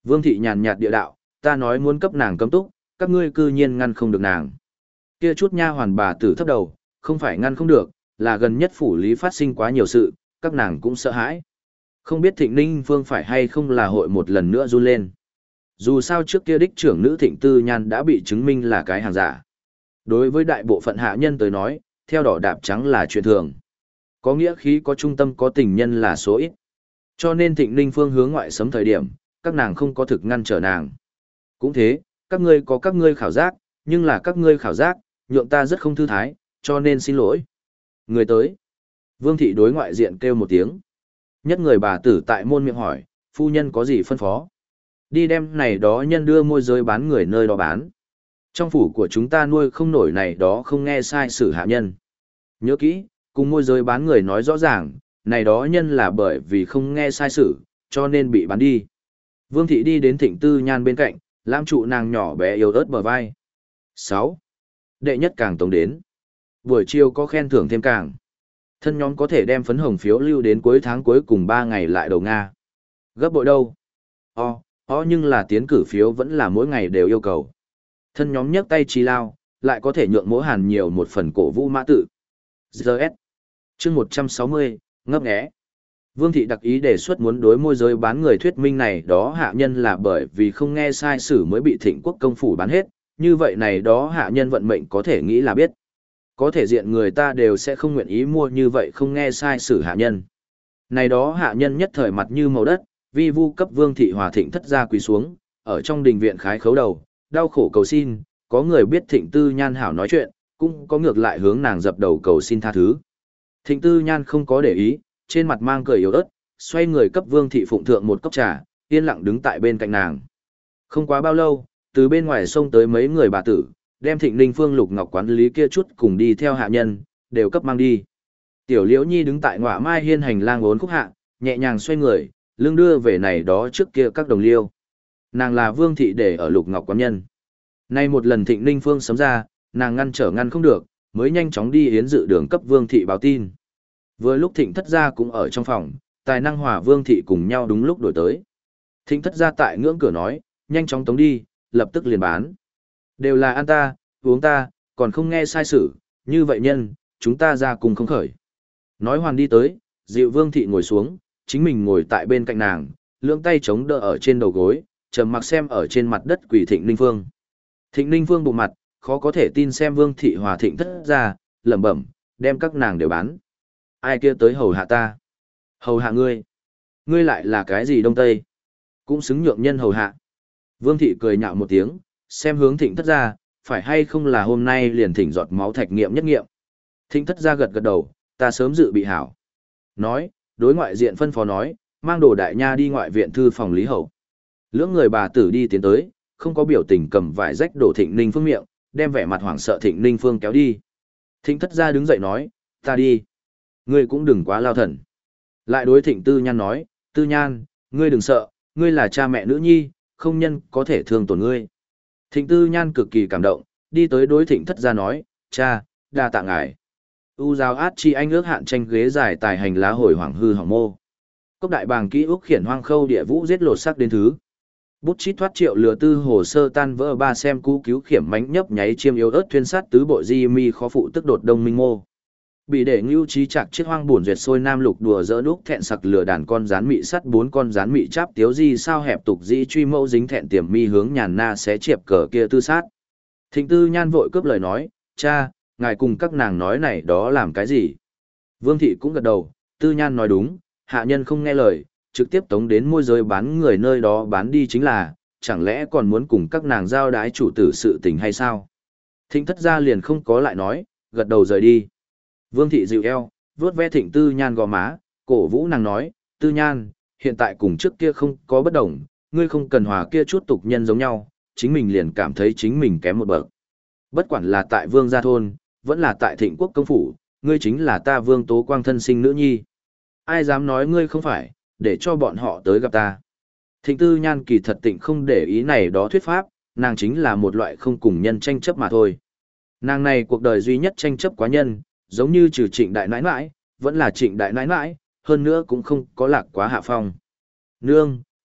Vương thị nhàn nhạt địa đạo, ta nói muốn cấp nàng cấm túc, các ngươi cư nhiên ngăn không được nàng. Kia chút nha hoàn bà tử thấp đầu, không phải ngăn không được, là gần nhất phủ lý phát sinh quá nhiều sự, các nàng cũng sợ hãi. Không biết Thịnh Ninh Phương phải hay không là hội một lần nữa run lên. Dù sao trước kia đích trưởng nữ Thịnh Tư Nhan đã bị chứng minh là cái hàng giả. Đối với đại bộ phận hạ nhân tới nói, theo đỏ đạp trắng là chuyện thường. Có nghĩa khí có trung tâm có tình nhân là số ít. Cho nên Thịnh Ninh Phương hướng ngoại sấm thời điểm, các nàng không có thực ngăn trở nàng. Cũng thế, các ngươi có các ngươi khảo giác, nhưng là các ngươi khảo giác, nhượng ta rất không thư thái, cho nên xin lỗi. Người tới. Vương thị đối ngoại diện kêu một tiếng. Nhất người bà tử tại môn miệng hỏi, phu nhân có gì phân phó? Đi đem này đó nhân đưa môi giới bán người nơi đó bán. Trong phủ của chúng ta nuôi không nổi này đó không nghe sai sử hạ nhân. Nhớ kỹ, cùng môi giới bán người nói rõ ràng, này đó nhân là bởi vì không nghe sai sử, cho nên bị bán đi. Vương thị đi đến Thịnh Tư Nhan bên cạnh, lãm trụ nàng nhỏ bé yếu ớt bờ vai. sáu. Đệ nhất càng tống đến. Buổi chiều có khen thưởng thêm càng. Thân nhóm có thể đem phấn hồng phiếu lưu đến cuối tháng cuối cùng ba ngày lại đầu Nga. Gấp bội đâu? O, o nhưng là tiến cử phiếu vẫn là mỗi ngày đều yêu cầu. Thân nhóm nhấc tay chi lao, lại có thể nhượng mỗi hàn nhiều một phần cổ vũ mã tự. giê ét. Chương một trăm sáu mươi, ngấp nghé. Vương thị đặc ý đề xuất muốn đối môi giới bán người thuyết minh này đó hạ nhân là bởi vì không nghe sai sử mới bị Thịnh quốc công phủ bán hết, như vậy này đó hạ nhân vận mệnh có thể nghĩ là biết. Có thể diện người ta đều sẽ không nguyện ý mua như vậy không nghe sai sử hạ nhân. Này đó hạ nhân nhất thời mặt như màu đất, vi vu cấp Vương thị hòa Thịnh thất gia quỳ xuống, ở trong đình viện khái khấu đầu, đau khổ cầu xin, có người biết Thịnh Tư Nhan hảo nói chuyện, cũng có ngược lại hướng nàng dập đầu cầu xin tha thứ. Thịnh Tư Nhan không có để ý, trên mặt mang cười yếu ớt, xoay người cấp Vương thị phụng thượng một cốc trà, yên lặng đứng tại bên cạnh nàng. Không quá bao lâu, từ bên ngoài xông tới mấy người bà tử, đem Thịnh Ninh Phương Lục Ngọc quán lý kia chút cùng đi theo hạ nhân, đều cấp mang đi. Tiểu Liễu Nhi đứng tại ngọa mai hiên hành lang ốn khúc hạ, nhẹ nhàng xoay người, lưng đưa về này đó trước kia các đồng liêu. Nàng là Vương thị để ở Lục Ngọc quán nhân. Nay một lần Thịnh Ninh Phương sớm ra, nàng ngăn trở ngăn không được, mới nhanh chóng đi yến dự đường cấp Vương thị báo tin. Vừa lúc Thịnh thất gia cũng ở trong phòng, tài năng hòa Vương thị cùng nhau đúng lúc đổi tới. Thịnh thất gia tại ngưỡng cửa nói, nhanh chóng tống đi, lập tức liền bán. Đều là ăn ta, uống ta, còn không nghe sai sử, như vậy nhân, chúng ta ra cùng không khởi. Nói hoàn đi tới, dịu Vương thị ngồi xuống, chính mình ngồi tại bên cạnh nàng, lưỡng tay chống đỡ ở trên đầu gối, trầm mặc xem ở trên mặt đất quỳ Thịnh Ninh Phương. Thịnh Ninh Phương bụng mặt, khó có thể tin xem Vương thị hòa Thịnh thất gia, lẩm bẩm, đem các nàng đều bán. Ai kia tới hầu hạ ta? Hầu hạ ngươi? Ngươi lại là cái gì đông tây? Cũng xứng nhượng nhân hầu hạ. Vương thị cười nhạo một tiếng, xem hướng Thịnh thất gia, phải hay không là hôm nay liền thỉnh giọt máu thạch nghiệm nhất nghiệm. Thịnh thất gia gật gật đầu, ta sớm dự bị hảo. Nói, đối ngoại diện phân phó nói, mang đồ đại nha đi ngoại viện thư phòng Lý Hậu. Lưỡng người bà tử đi tiến tới, không có biểu tình cầm vải rách đổ Thịnh Ninh Phương miệng, đem vẻ mặt hoảng sợ Thịnh Ninh Phương kéo đi. Thịnh thất gia đứng dậy nói, ta đi. Ngươi cũng đừng quá lao thần. Lại đối Thịnh Tư Nhan nói, Tư Nhan, ngươi đừng sợ, ngươi là cha mẹ nữ nhi, không nhân có thể thương tổn ngươi. Thịnh Tư Nhan cực kỳ cảm động, đi tới đối Thịnh thất gia nói, cha, đa tạ ngài. U giáo át chi anh ước hạn tranh ghế dài tài hành lá hồi hoàng hư hỏng mô. Cốc đại bàng kỹ úc khiển hoang khâu địa vũ giết lột sắc đến thứ. Bút chít thoát triệu lừa tư hồ sơ tan vỡ ba xem cú cứu khiểm mánh nhấp nháy chiêm yếu ớt thuyên sát tứ bộ di mi khó phụ tức đột đông minh mô. Bị để ngưu trí chạc chiết hoang buồn duyệt sôi nam lục đùa dỡ núc thẹn sặc lừa đàn con rán mị sắt bốn con rán mị cháp tiếu di sao hẹp tục dĩ truy mẫu dính thẹn tiềm mi hướng nhàn na xé chiệp cờ kia tư sát. Thịnh Tư Nhan vội cướp lời nói, cha, ngài cùng các nàng nói này đó làm cái gì? Vương thị cũng gật đầu, Tư Nhan nói đúng, hạ nhân không nghe lời, trực tiếp tống đến môi giới bán người nơi đó bán đi chính là, chẳng lẽ còn muốn cùng các nàng giao đái chủ tử sự tình hay sao? Thịnh thất gia liền không có lại nói, gật đầu rời đi. Vương thị dịu eo, vuốt ve Thịnh Tư Nhan gò má, cổ vũ nàng nói, Tư Nhan, hiện tại cùng trước kia không có bất đồng, ngươi không cần hòa kia chút tục nhân giống nhau, chính mình liền cảm thấy chính mình kém một bậc. Bất quản là tại Vương gia thôn, vẫn là tại Thịnh quốc công phủ, ngươi chính là ta Vương Tố Quang thân sinh nữ nhi. Ai dám nói ngươi không phải, để cho bọn họ tới gặp ta. Thịnh Tư Nhan kỳ thật tịnh không để ý này đó thuyết pháp, nàng chính là một loại không cùng nhân tranh chấp mà thôi. Nàng này cuộc đời duy nhất tranh chấp quá nhân, giống như trừ Trịnh đại nãi nãi, vẫn là Trịnh đại nãi nãi, hơn nữa cũng không có lạc quá hạ phong. Nương,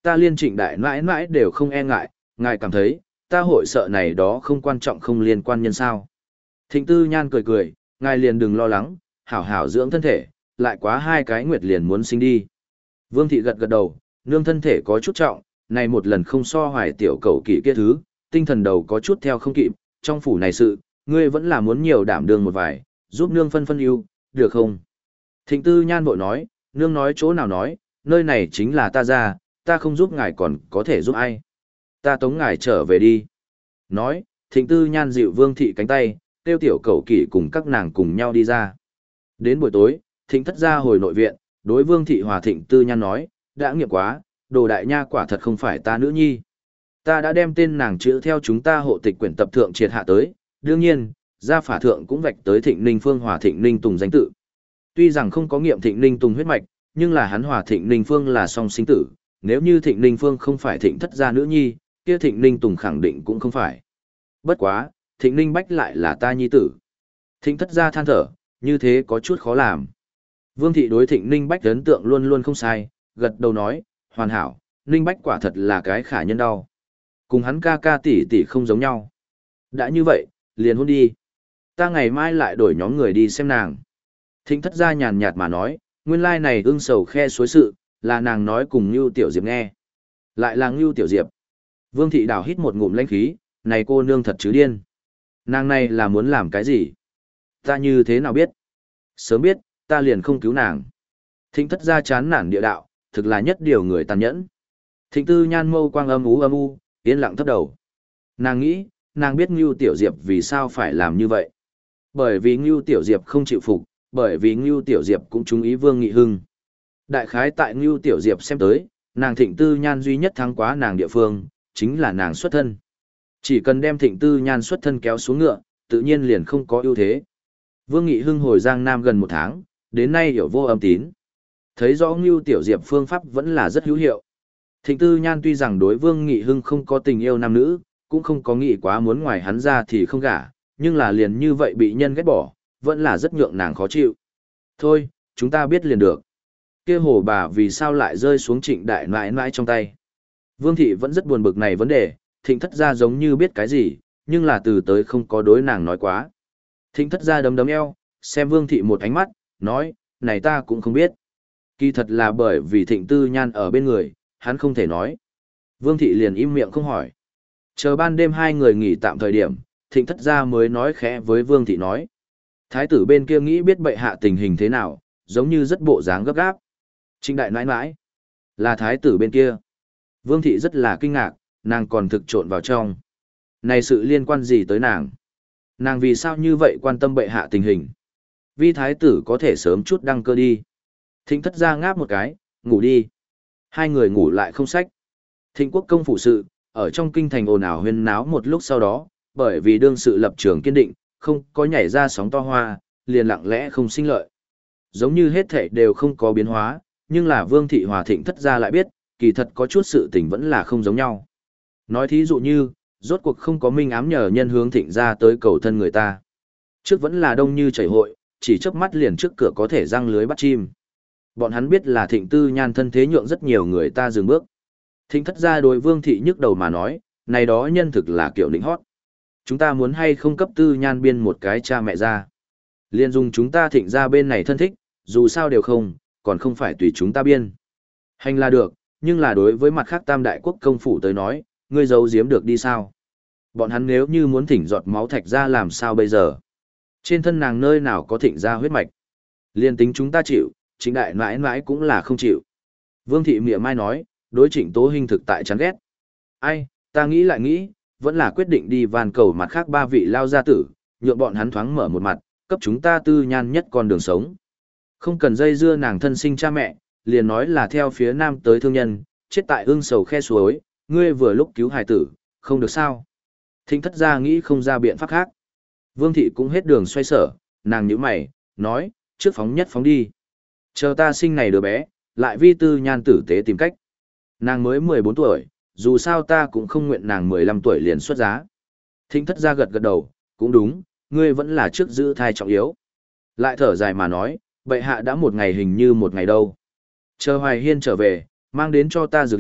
ta liên trịnh đại mãi mãi đều không e ngại, ngài cảm thấy, ta hội sợ này đó không quan trọng không liên quan nhân sao. Thịnh Tư Nhan cười cười, ngài liền đừng lo lắng, hảo hảo dưỡng thân thể, lại quá hai cái nguyệt liền muốn sinh đi. Vương thị gật gật đầu, nương thân thể có chút trọng, này một lần không so hoài tiểu cầu kỵ kia thứ, tinh thần đầu có chút theo không kịp, trong phủ này sự, ngươi vẫn là muốn nhiều đảm đương một vài, giúp nương phân phân ưu, được không? Thịnh Tư Nhan vội nói, nương nói chỗ nào nói, nơi này chính là ta ra, ta không giúp ngài còn có thể giúp ai. Ta tống ngài trở về đi. Nói, Thịnh Tư Nhan dịu Vương thị cánh tay, tiêu tiểu cầu kỵ cùng các nàng cùng nhau đi ra. Đến buổi tối, Thịnh thất gia hồi nội viện, đối Vương thị hòa Thịnh Tư Nhan nói, đã nghiệm quá, đồ đại nha quả thật không phải ta nữ nhi. Ta đã đem tên nàng chữ theo chúng ta hộ tịch quyển tập thượng triệt hạ tới, đương nhiên, gia phả thượng cũng vạch tới Thịnh Ninh Phương hòa Thịnh Ninh Tùng danh tự. Tuy rằng không có nghiệm Thịnh Ninh Tùng huyết mạch, nhưng là hắn hòa Thịnh Ninh Phương là song sinh tử, nếu như Thịnh Ninh Phương không phải Thịnh thất gia nữ nhi, kia Thịnh Ninh Tùng khẳng định cũng không phải. Bất quá, Thịnh Ninh Bách lại là ta nhi tử. Thịnh thất gia than thở, như thế có chút khó làm. Vương thị đối Thịnh Ninh Bách ấn tượng luôn luôn không sai, gật đầu nói, hoàn hảo, Ninh Bách quả thật là cái khả nhân đau. Cùng hắn ca ca tỷ tỷ không giống nhau. Đã như vậy, liền hôn đi. Ta ngày mai lại đổi nhóm người đi xem nàng. Thịnh thất gia nhàn nhạt mà nói, nguyên lai này ưng sầu khe suối sự, là nàng nói cùng Ngưu Tiểu Diệp nghe. Lại là Ngưu Tiểu Diệp. Vương thị đào hít một ngụm lãnh khí, này cô nương thật chứ điên. Nàng này là muốn làm cái gì? Ta như thế nào biết? Sớm biết, ta liền không cứu nàng. Thịnh thất gia chán nản địa đạo, thực là nhất điều người tàn nhẫn. Thịnh Tư Nhan mâu quang âm ú âm u, yên lặng thấp đầu. Nàng nghĩ, nàng biết Ngưu Tiểu Diệp vì sao phải làm như vậy. Bởi vì Ngưu Tiểu Diệp không chịu phục, bởi vì Ngưu Tiểu Diệp cũng chú ý Vương Nghị Hưng. Đại khái tại Ngưu Tiểu Diệp xem tới, nàng Thịnh Tư Nhan duy nhất thắng quá nàng địa phương, chính là nàng xuất thân. Chỉ cần đem Thịnh Tư Nhan xuất thân kéo xuống ngựa, tự nhiên liền không có ưu thế. Vương Nghị Hưng hồi Giang Nam gần một tháng, đến nay hiểu vô âm tín. Thấy rõ Ngưu Tiểu Diệp phương pháp vẫn là rất hữu hiệu. Thịnh Tư Nhan tuy rằng đối Vương Nghị Hưng không có tình yêu nam nữ, cũng không có nghĩ quá muốn ngoài hắn ra thì không gả, nhưng là liền như vậy bị nhân ghét bỏ, vẫn là rất nhượng nàng khó chịu. Thôi, chúng ta biết liền được. Kia hồ bà vì sao lại rơi xuống Trịnh đại nãi nãi trong tay. Vương thị vẫn rất buồn bực này vấn đề, Thịnh thất gia giống như biết cái gì, nhưng là từ tới không có đối nàng nói quá. Thịnh thất gia đấm đấm eo, xem Vương thị một ánh mắt, nói, này ta cũng không biết. Kỳ thật là bởi vì Thịnh Tư Nhan ở bên người, hắn không thể nói. Vương thị liền im miệng không hỏi. Chờ ban đêm hai người nghỉ tạm thời điểm, Thịnh thất gia mới nói khẽ với Vương thị nói. Thái tử bên kia nghĩ biết bệ hạ tình hình thế nào, giống như rất bộ dáng gấp gáp. Trịnh đại nãi nãi, là thái tử bên kia. Vương thị rất là kinh ngạc, nàng còn thực trộn vào trong. Này sự liên quan gì tới nàng? Nàng vì sao như vậy quan tâm bệ hạ tình hình? Vì thái tử có thể sớm chút đăng cơ đi. Thịnh thất gia ngáp một cái, ngủ đi. Hai người ngủ lại không sách. Thịnh quốc công phủ sự, ở trong kinh thành ồn ào huyên náo một lúc sau đó, bởi vì đương sự lập trường kiên định, không có nhảy ra sóng to hoa, liền lặng lẽ không sinh lợi. Giống như hết thảy đều không có biến hóa, nhưng là Vương thị hòa Thịnh thất gia lại biết, kỳ thật có chút sự tình vẫn là không giống nhau. Nói thí dụ như, rốt cuộc không có minh ám nhờ nhân hướng Thịnh ra tới cầu thân người ta. Trước vẫn là đông như chảy hội, chỉ chớp mắt liền trước cửa có thể răng lưới bắt chim. Bọn hắn biết là Thịnh Tư Nhan thân thế nhượng rất nhiều người ta dừng bước. Thịnh thất gia đối Vương thị nhức đầu mà nói, này đó nhân thực là kiểu lĩnh hót. Chúng ta muốn hay không cấp Tư Nhan biên một cái cha mẹ ra. Liên dùng chúng ta Thịnh ra bên này thân thích, dù sao đều không, còn không phải tùy chúng ta biên. Hành là được, nhưng là đối với mặt khác tam đại quốc công phủ tới nói, ngươi giấu giếm được đi sao? Bọn hắn nếu như muốn thỉnh giọt máu thạch ra làm sao bây giờ? Trên thân nàng nơi nào có thịnh ra huyết mạch? Liên tính chúng ta chịu, Trịnh đại mãi mãi cũng là không chịu. Vương thị mỉa mai nói, đối Trịnh Tố Hinh thực tại chán ghét. Ai, ta nghĩ lại nghĩ, vẫn là quyết định đi van cầu mặt khác ba vị lao gia tử, nhượng bọn hắn thoáng mở một mặt, cấp chúng ta Tư Nhan nhất con đường sống. Không cần dây dưa nàng thân sinh cha mẹ, liền nói là theo phía nam tới thương nhân, chết tại ương sầu khe suối, ngươi vừa lúc cứu hài tử, không được sao. Thịnh thất gia nghĩ không ra biện pháp khác. Vương thị cũng hết đường xoay sở, nàng nhíu mày, nói, trước phóng nhất phóng đi. Chờ ta sinh này đứa bé, lại vi Tư Nhan tử tế tìm cách. Nàng mới mười bốn tuổi, dù sao ta cũng không nguyện nàng mười lăm tuổi liền xuất giá. Thịnh thất gia gật gật đầu, cũng đúng, ngươi vẫn là trước giữ thai trọng yếu. Lại thở dài mà nói, bệ hạ đã một ngày hình như một ngày đâu. Chờ Hoài Hiên trở về, mang đến cho ta dược liệu,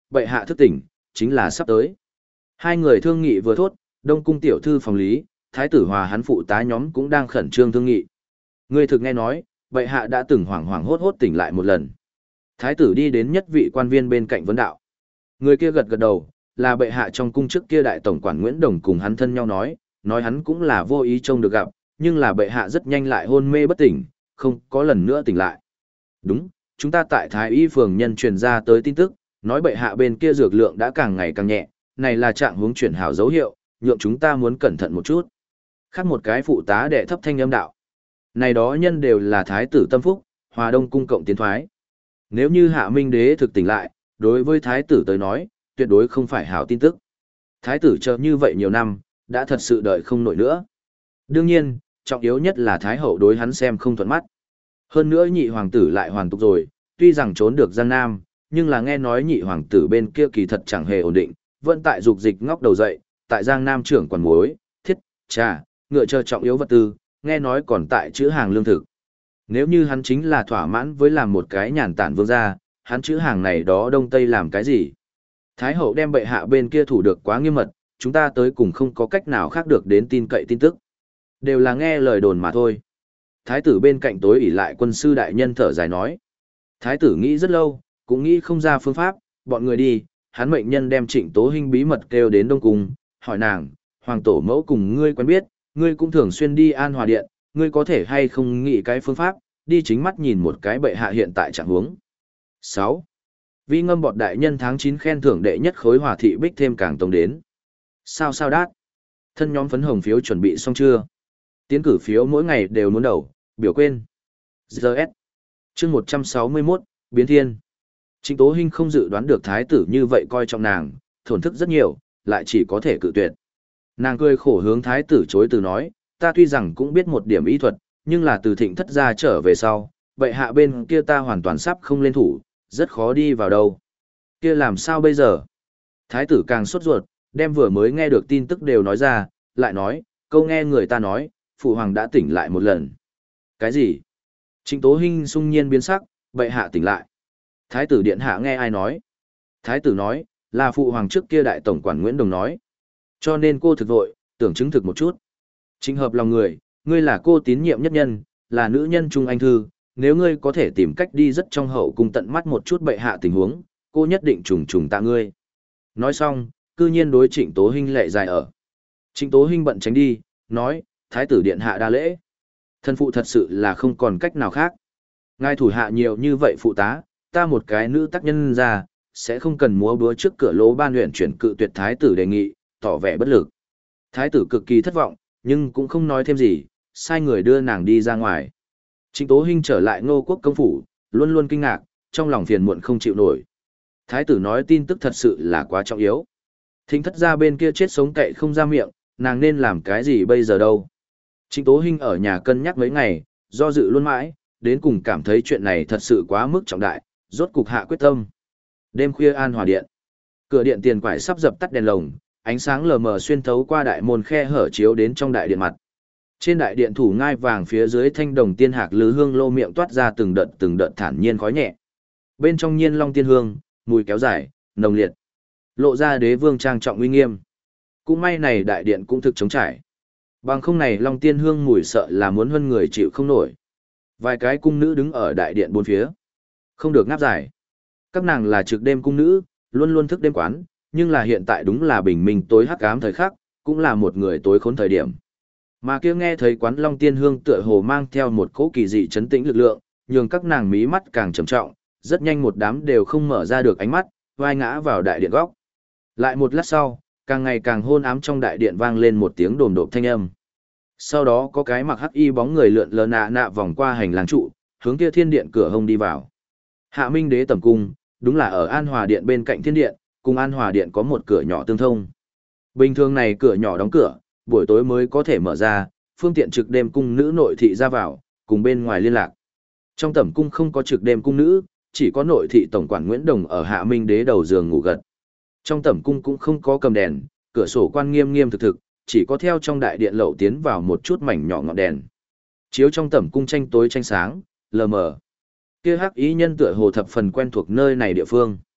bệ hạ thức tỉnh, chính là sắp tới. Hai người thương nghị vừa thốt, Đông cung tiểu thư phòng lý, thái tử hòa hắn phụ tá nhóm cũng đang khẩn trương thương nghị. Ngươi thực nghe nói, bệ hạ đã từng hoảng hoảng hốt hốt tỉnh lại một lần. Thái tử đi đến nhất vị quan viên bên cạnh vấn đạo. Người kia gật gật đầu, là bệ hạ trong cung trước kia đại tổng quản Nguyễn Đồng cùng hắn thân nhau nói, nói hắn cũng là vô ý trông được gặp, nhưng là bệ hạ rất nhanh lại hôn mê bất tỉnh, không có lần nữa tỉnh lại. Đúng, chúng ta tại Thái Y phường nhân truyền ra tới tin tức, nói bệ hạ bên kia dược lượng đã càng ngày càng nhẹ, này là trạng hướng chuyển hảo dấu hiệu, nhượng chúng ta muốn cẩn thận một chút. Khác một cái phụ tá đệ thấp thanh âm đạo. Này đó nhân đều là thái tử tâm phúc, hòa đông cung cộng tiến thoái. Nếu như hạ minh đế thực tỉnh lại, đối với thái tử tới nói, tuyệt đối không phải hảo tin tức. Thái tử chờ như vậy nhiều năm, đã thật sự đợi không nổi nữa. Đương nhiên, trọng yếu nhất là thái hậu đối hắn xem không thuận mắt. Hơn nữa nhị hoàng tử lại hoàn tục rồi, tuy rằng trốn được Giang Nam, nhưng là nghe nói nhị hoàng tử bên kia kỳ thật chẳng hề ổn định, vẫn tại dục dịch ngóc đầu dậy, tại Giang Nam trưởng quản mối, thiết, trà, ngựa chờ trọng yếu vật tư, nghe nói còn tại chữ hàng lương thực. Nếu như hắn chính là thỏa mãn với làm một cái nhàn tản vương gia, hắn chữ hàng này đó đông tây làm cái gì? Thái hậu đem bệ hạ bên kia thủ được quá nghiêm mật, chúng ta tới cùng không có cách nào khác được đến tin cậy tin tức. Đều là nghe lời đồn mà thôi. Thái tử bên cạnh tối ỷ lại quân sư đại nhân thở dài nói. Thái tử nghĩ rất lâu, cũng nghĩ không ra phương pháp, bọn người đi, hắn mệnh nhân đem Trịnh Tố Hinh bí mật kêu đến Đông Cung, hỏi nàng, hoàng tổ mẫu cùng ngươi quen biết, ngươi cũng thường xuyên đi An Hòa Điện, ngươi có thể hay không nghĩ cái phương pháp, đi chính mắt nhìn một cái bệ hạ hiện tại trạng huống. sáu. Vi ngâm bọt đại nhân tháng chín khen thưởng đệ nhất khối hòa thị bích thêm càng tông đến. Sao sao đát? Thân nhóm phấn hồng phiếu chuẩn bị xong chưa? Tiến cử phiếu mỗi ngày đều muốn đầu, biểu quên. giê ét. Chương một trăm sáu mươi mốt, Biến Thiên. Trịnh Tố Hinh không dự đoán được thái tử như vậy coi trọng nàng, thổn thức rất nhiều, lại chỉ có thể cự tuyệt. Nàng cười khổ hướng thái tử chối từ nói, ta tuy rằng cũng biết một điểm y thuật, nhưng là từ thịnh thất gia trở về sau, bệ hạ bên kia ta hoàn toàn sắp không lên thủ, rất khó đi vào đâu. Kia làm sao bây giờ? Thái tử càng sốt ruột, đem vừa mới nghe được tin tức đều nói ra, lại nói, câu nghe người ta nói, phụ hoàng đã tỉnh lại một lần. Cái gì? Trịnh Tố Hinh sung nhiên biến sắc, bệ hạ tỉnh lại. Thái tử điện hạ nghe ai nói? Thái tử nói, là phụ hoàng trước kia đại tổng quản Nguyễn Đồng nói. Cho nên cô thực vội, tưởng chứng thực một chút. Trịnh hợp lòng người, ngươi là cô tín nhiệm nhất nhân, là nữ nhân trung anh thư, nếu ngươi có thể tìm cách đi rất trong hậu cùng tận mắt một chút bệ hạ tình huống, cô nhất định trùng trùng tạ ngươi. Nói xong, cư nhiên đối Trịnh Tố Hinh lệ dài ở. Trịnh Tố Hinh bận tránh đi, nói, thái tử điện hạ đa lễ. Thân phụ thật sự là không còn cách nào khác. Ngài thủ hạ nhiều như vậy phụ tá, ta một cái nữ tác nhân ra, sẽ không cần múa búa trước cửa lỗ ban luyện chuyển cự tuyệt thái tử đề nghị, tỏ vẻ bất lực. Thái tử cực kỳ thất vọng, nhưng cũng không nói thêm gì, sai người đưa nàng đi ra ngoài. Trịnh Tố Hinh trở lại Ngô Quốc công phủ, luôn luôn kinh ngạc, trong lòng phiền muộn không chịu nổi. Thái tử nói tin tức thật sự là quá trọng yếu. Thính thất gia bên kia chết sống cậy không ra miệng, nàng nên làm cái gì bây giờ đâu. Trịnh Tố Hinh ở nhà cân nhắc mấy ngày, do dự luôn mãi, đến cùng cảm thấy chuyện này thật sự quá mức trọng đại, rốt cục hạ quyết tâm. Đêm khuya An Hòa Điện. Cửa điện tiền quải sắp dập tắt đèn lồng, ánh sáng lờ mờ xuyên thấu qua đại môn khe hở chiếu đến trong đại điện mặt. Trên đại điện thủ ngai vàng phía dưới thanh đồng tiên hạc lư hương lô miệng toát ra từng đợt từng đợt thản nhiên khói nhẹ. Bên trong nhiên long tiên hương, mùi kéo dài, nồng liệt. Lộ ra đế vương trang trọng uy nghiêm. Cũng may này đại điện cũng thực chống trải. Bằng không này long tiên hương mùi sợ là muốn hơn người chịu không nổi. Vài cái cung nữ đứng ở đại điện bốn phía. Không được ngáp dài. Các nàng là trực đêm cung nữ, luôn luôn thức đêm quán, nhưng là hiện tại đúng là bình minh tối hắc ám thời khắc, cũng là một người tối khốn thời điểm. Mà kia nghe thấy quán long tiên hương tựa hồ mang theo một cỗ kỳ dị chấn tĩnh lực lượng, nhường các nàng mí mắt càng trầm trọng, rất nhanh một đám đều không mở ra được ánh mắt, vai ngã vào đại điện góc. Lại một lát sau, càng ngày càng hôn ám trong đại điện vang lên một tiếng đồm đột thanh âm. Sau đó có cái mặc hắc y bóng người lượn lờ nạ nạ vòng qua hành lang trụ, hướng kia thiên điện cửa hông đi vào. Hạ Minh đế tẩm cung, đúng là ở An Hòa Điện bên cạnh thiên điện, cùng An Hòa Điện có một cửa nhỏ tương thông. Bình thường này cửa nhỏ đóng cửa, buổi tối mới có thể mở ra, phương tiện trực đêm cung nữ nội thị ra vào, cùng bên ngoài liên lạc. Trong tẩm cung không có trực đêm cung nữ, chỉ có nội thị tổng quản Nguyễn Đồng ở Hạ Minh đế đầu giường ngủ gật. Trong tẩm cung cũng không có cầm đèn, cửa sổ quan nghiêm nghiêm thực thực, chỉ có theo trong đại điện lậu tiến vào một chút mảnh nhỏ ngọn đèn. Chiếu trong tẩm cung tranh tối tranh sáng, lờ mờ. Kia hắc ý nhân tựa hồ thập phần quen thuộc nơi này địa phương.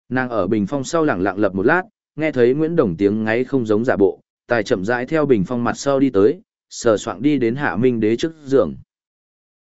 Nàng ở bình phong sau lẳng lặng lập một lát, nghe thấy Nguyễn Đồng tiếng ngáy không giống giả bộ, tài chậm rãi theo bình phong mặt sau đi tới, sờ soạng đi đến Hạ Minh Đế trước giường.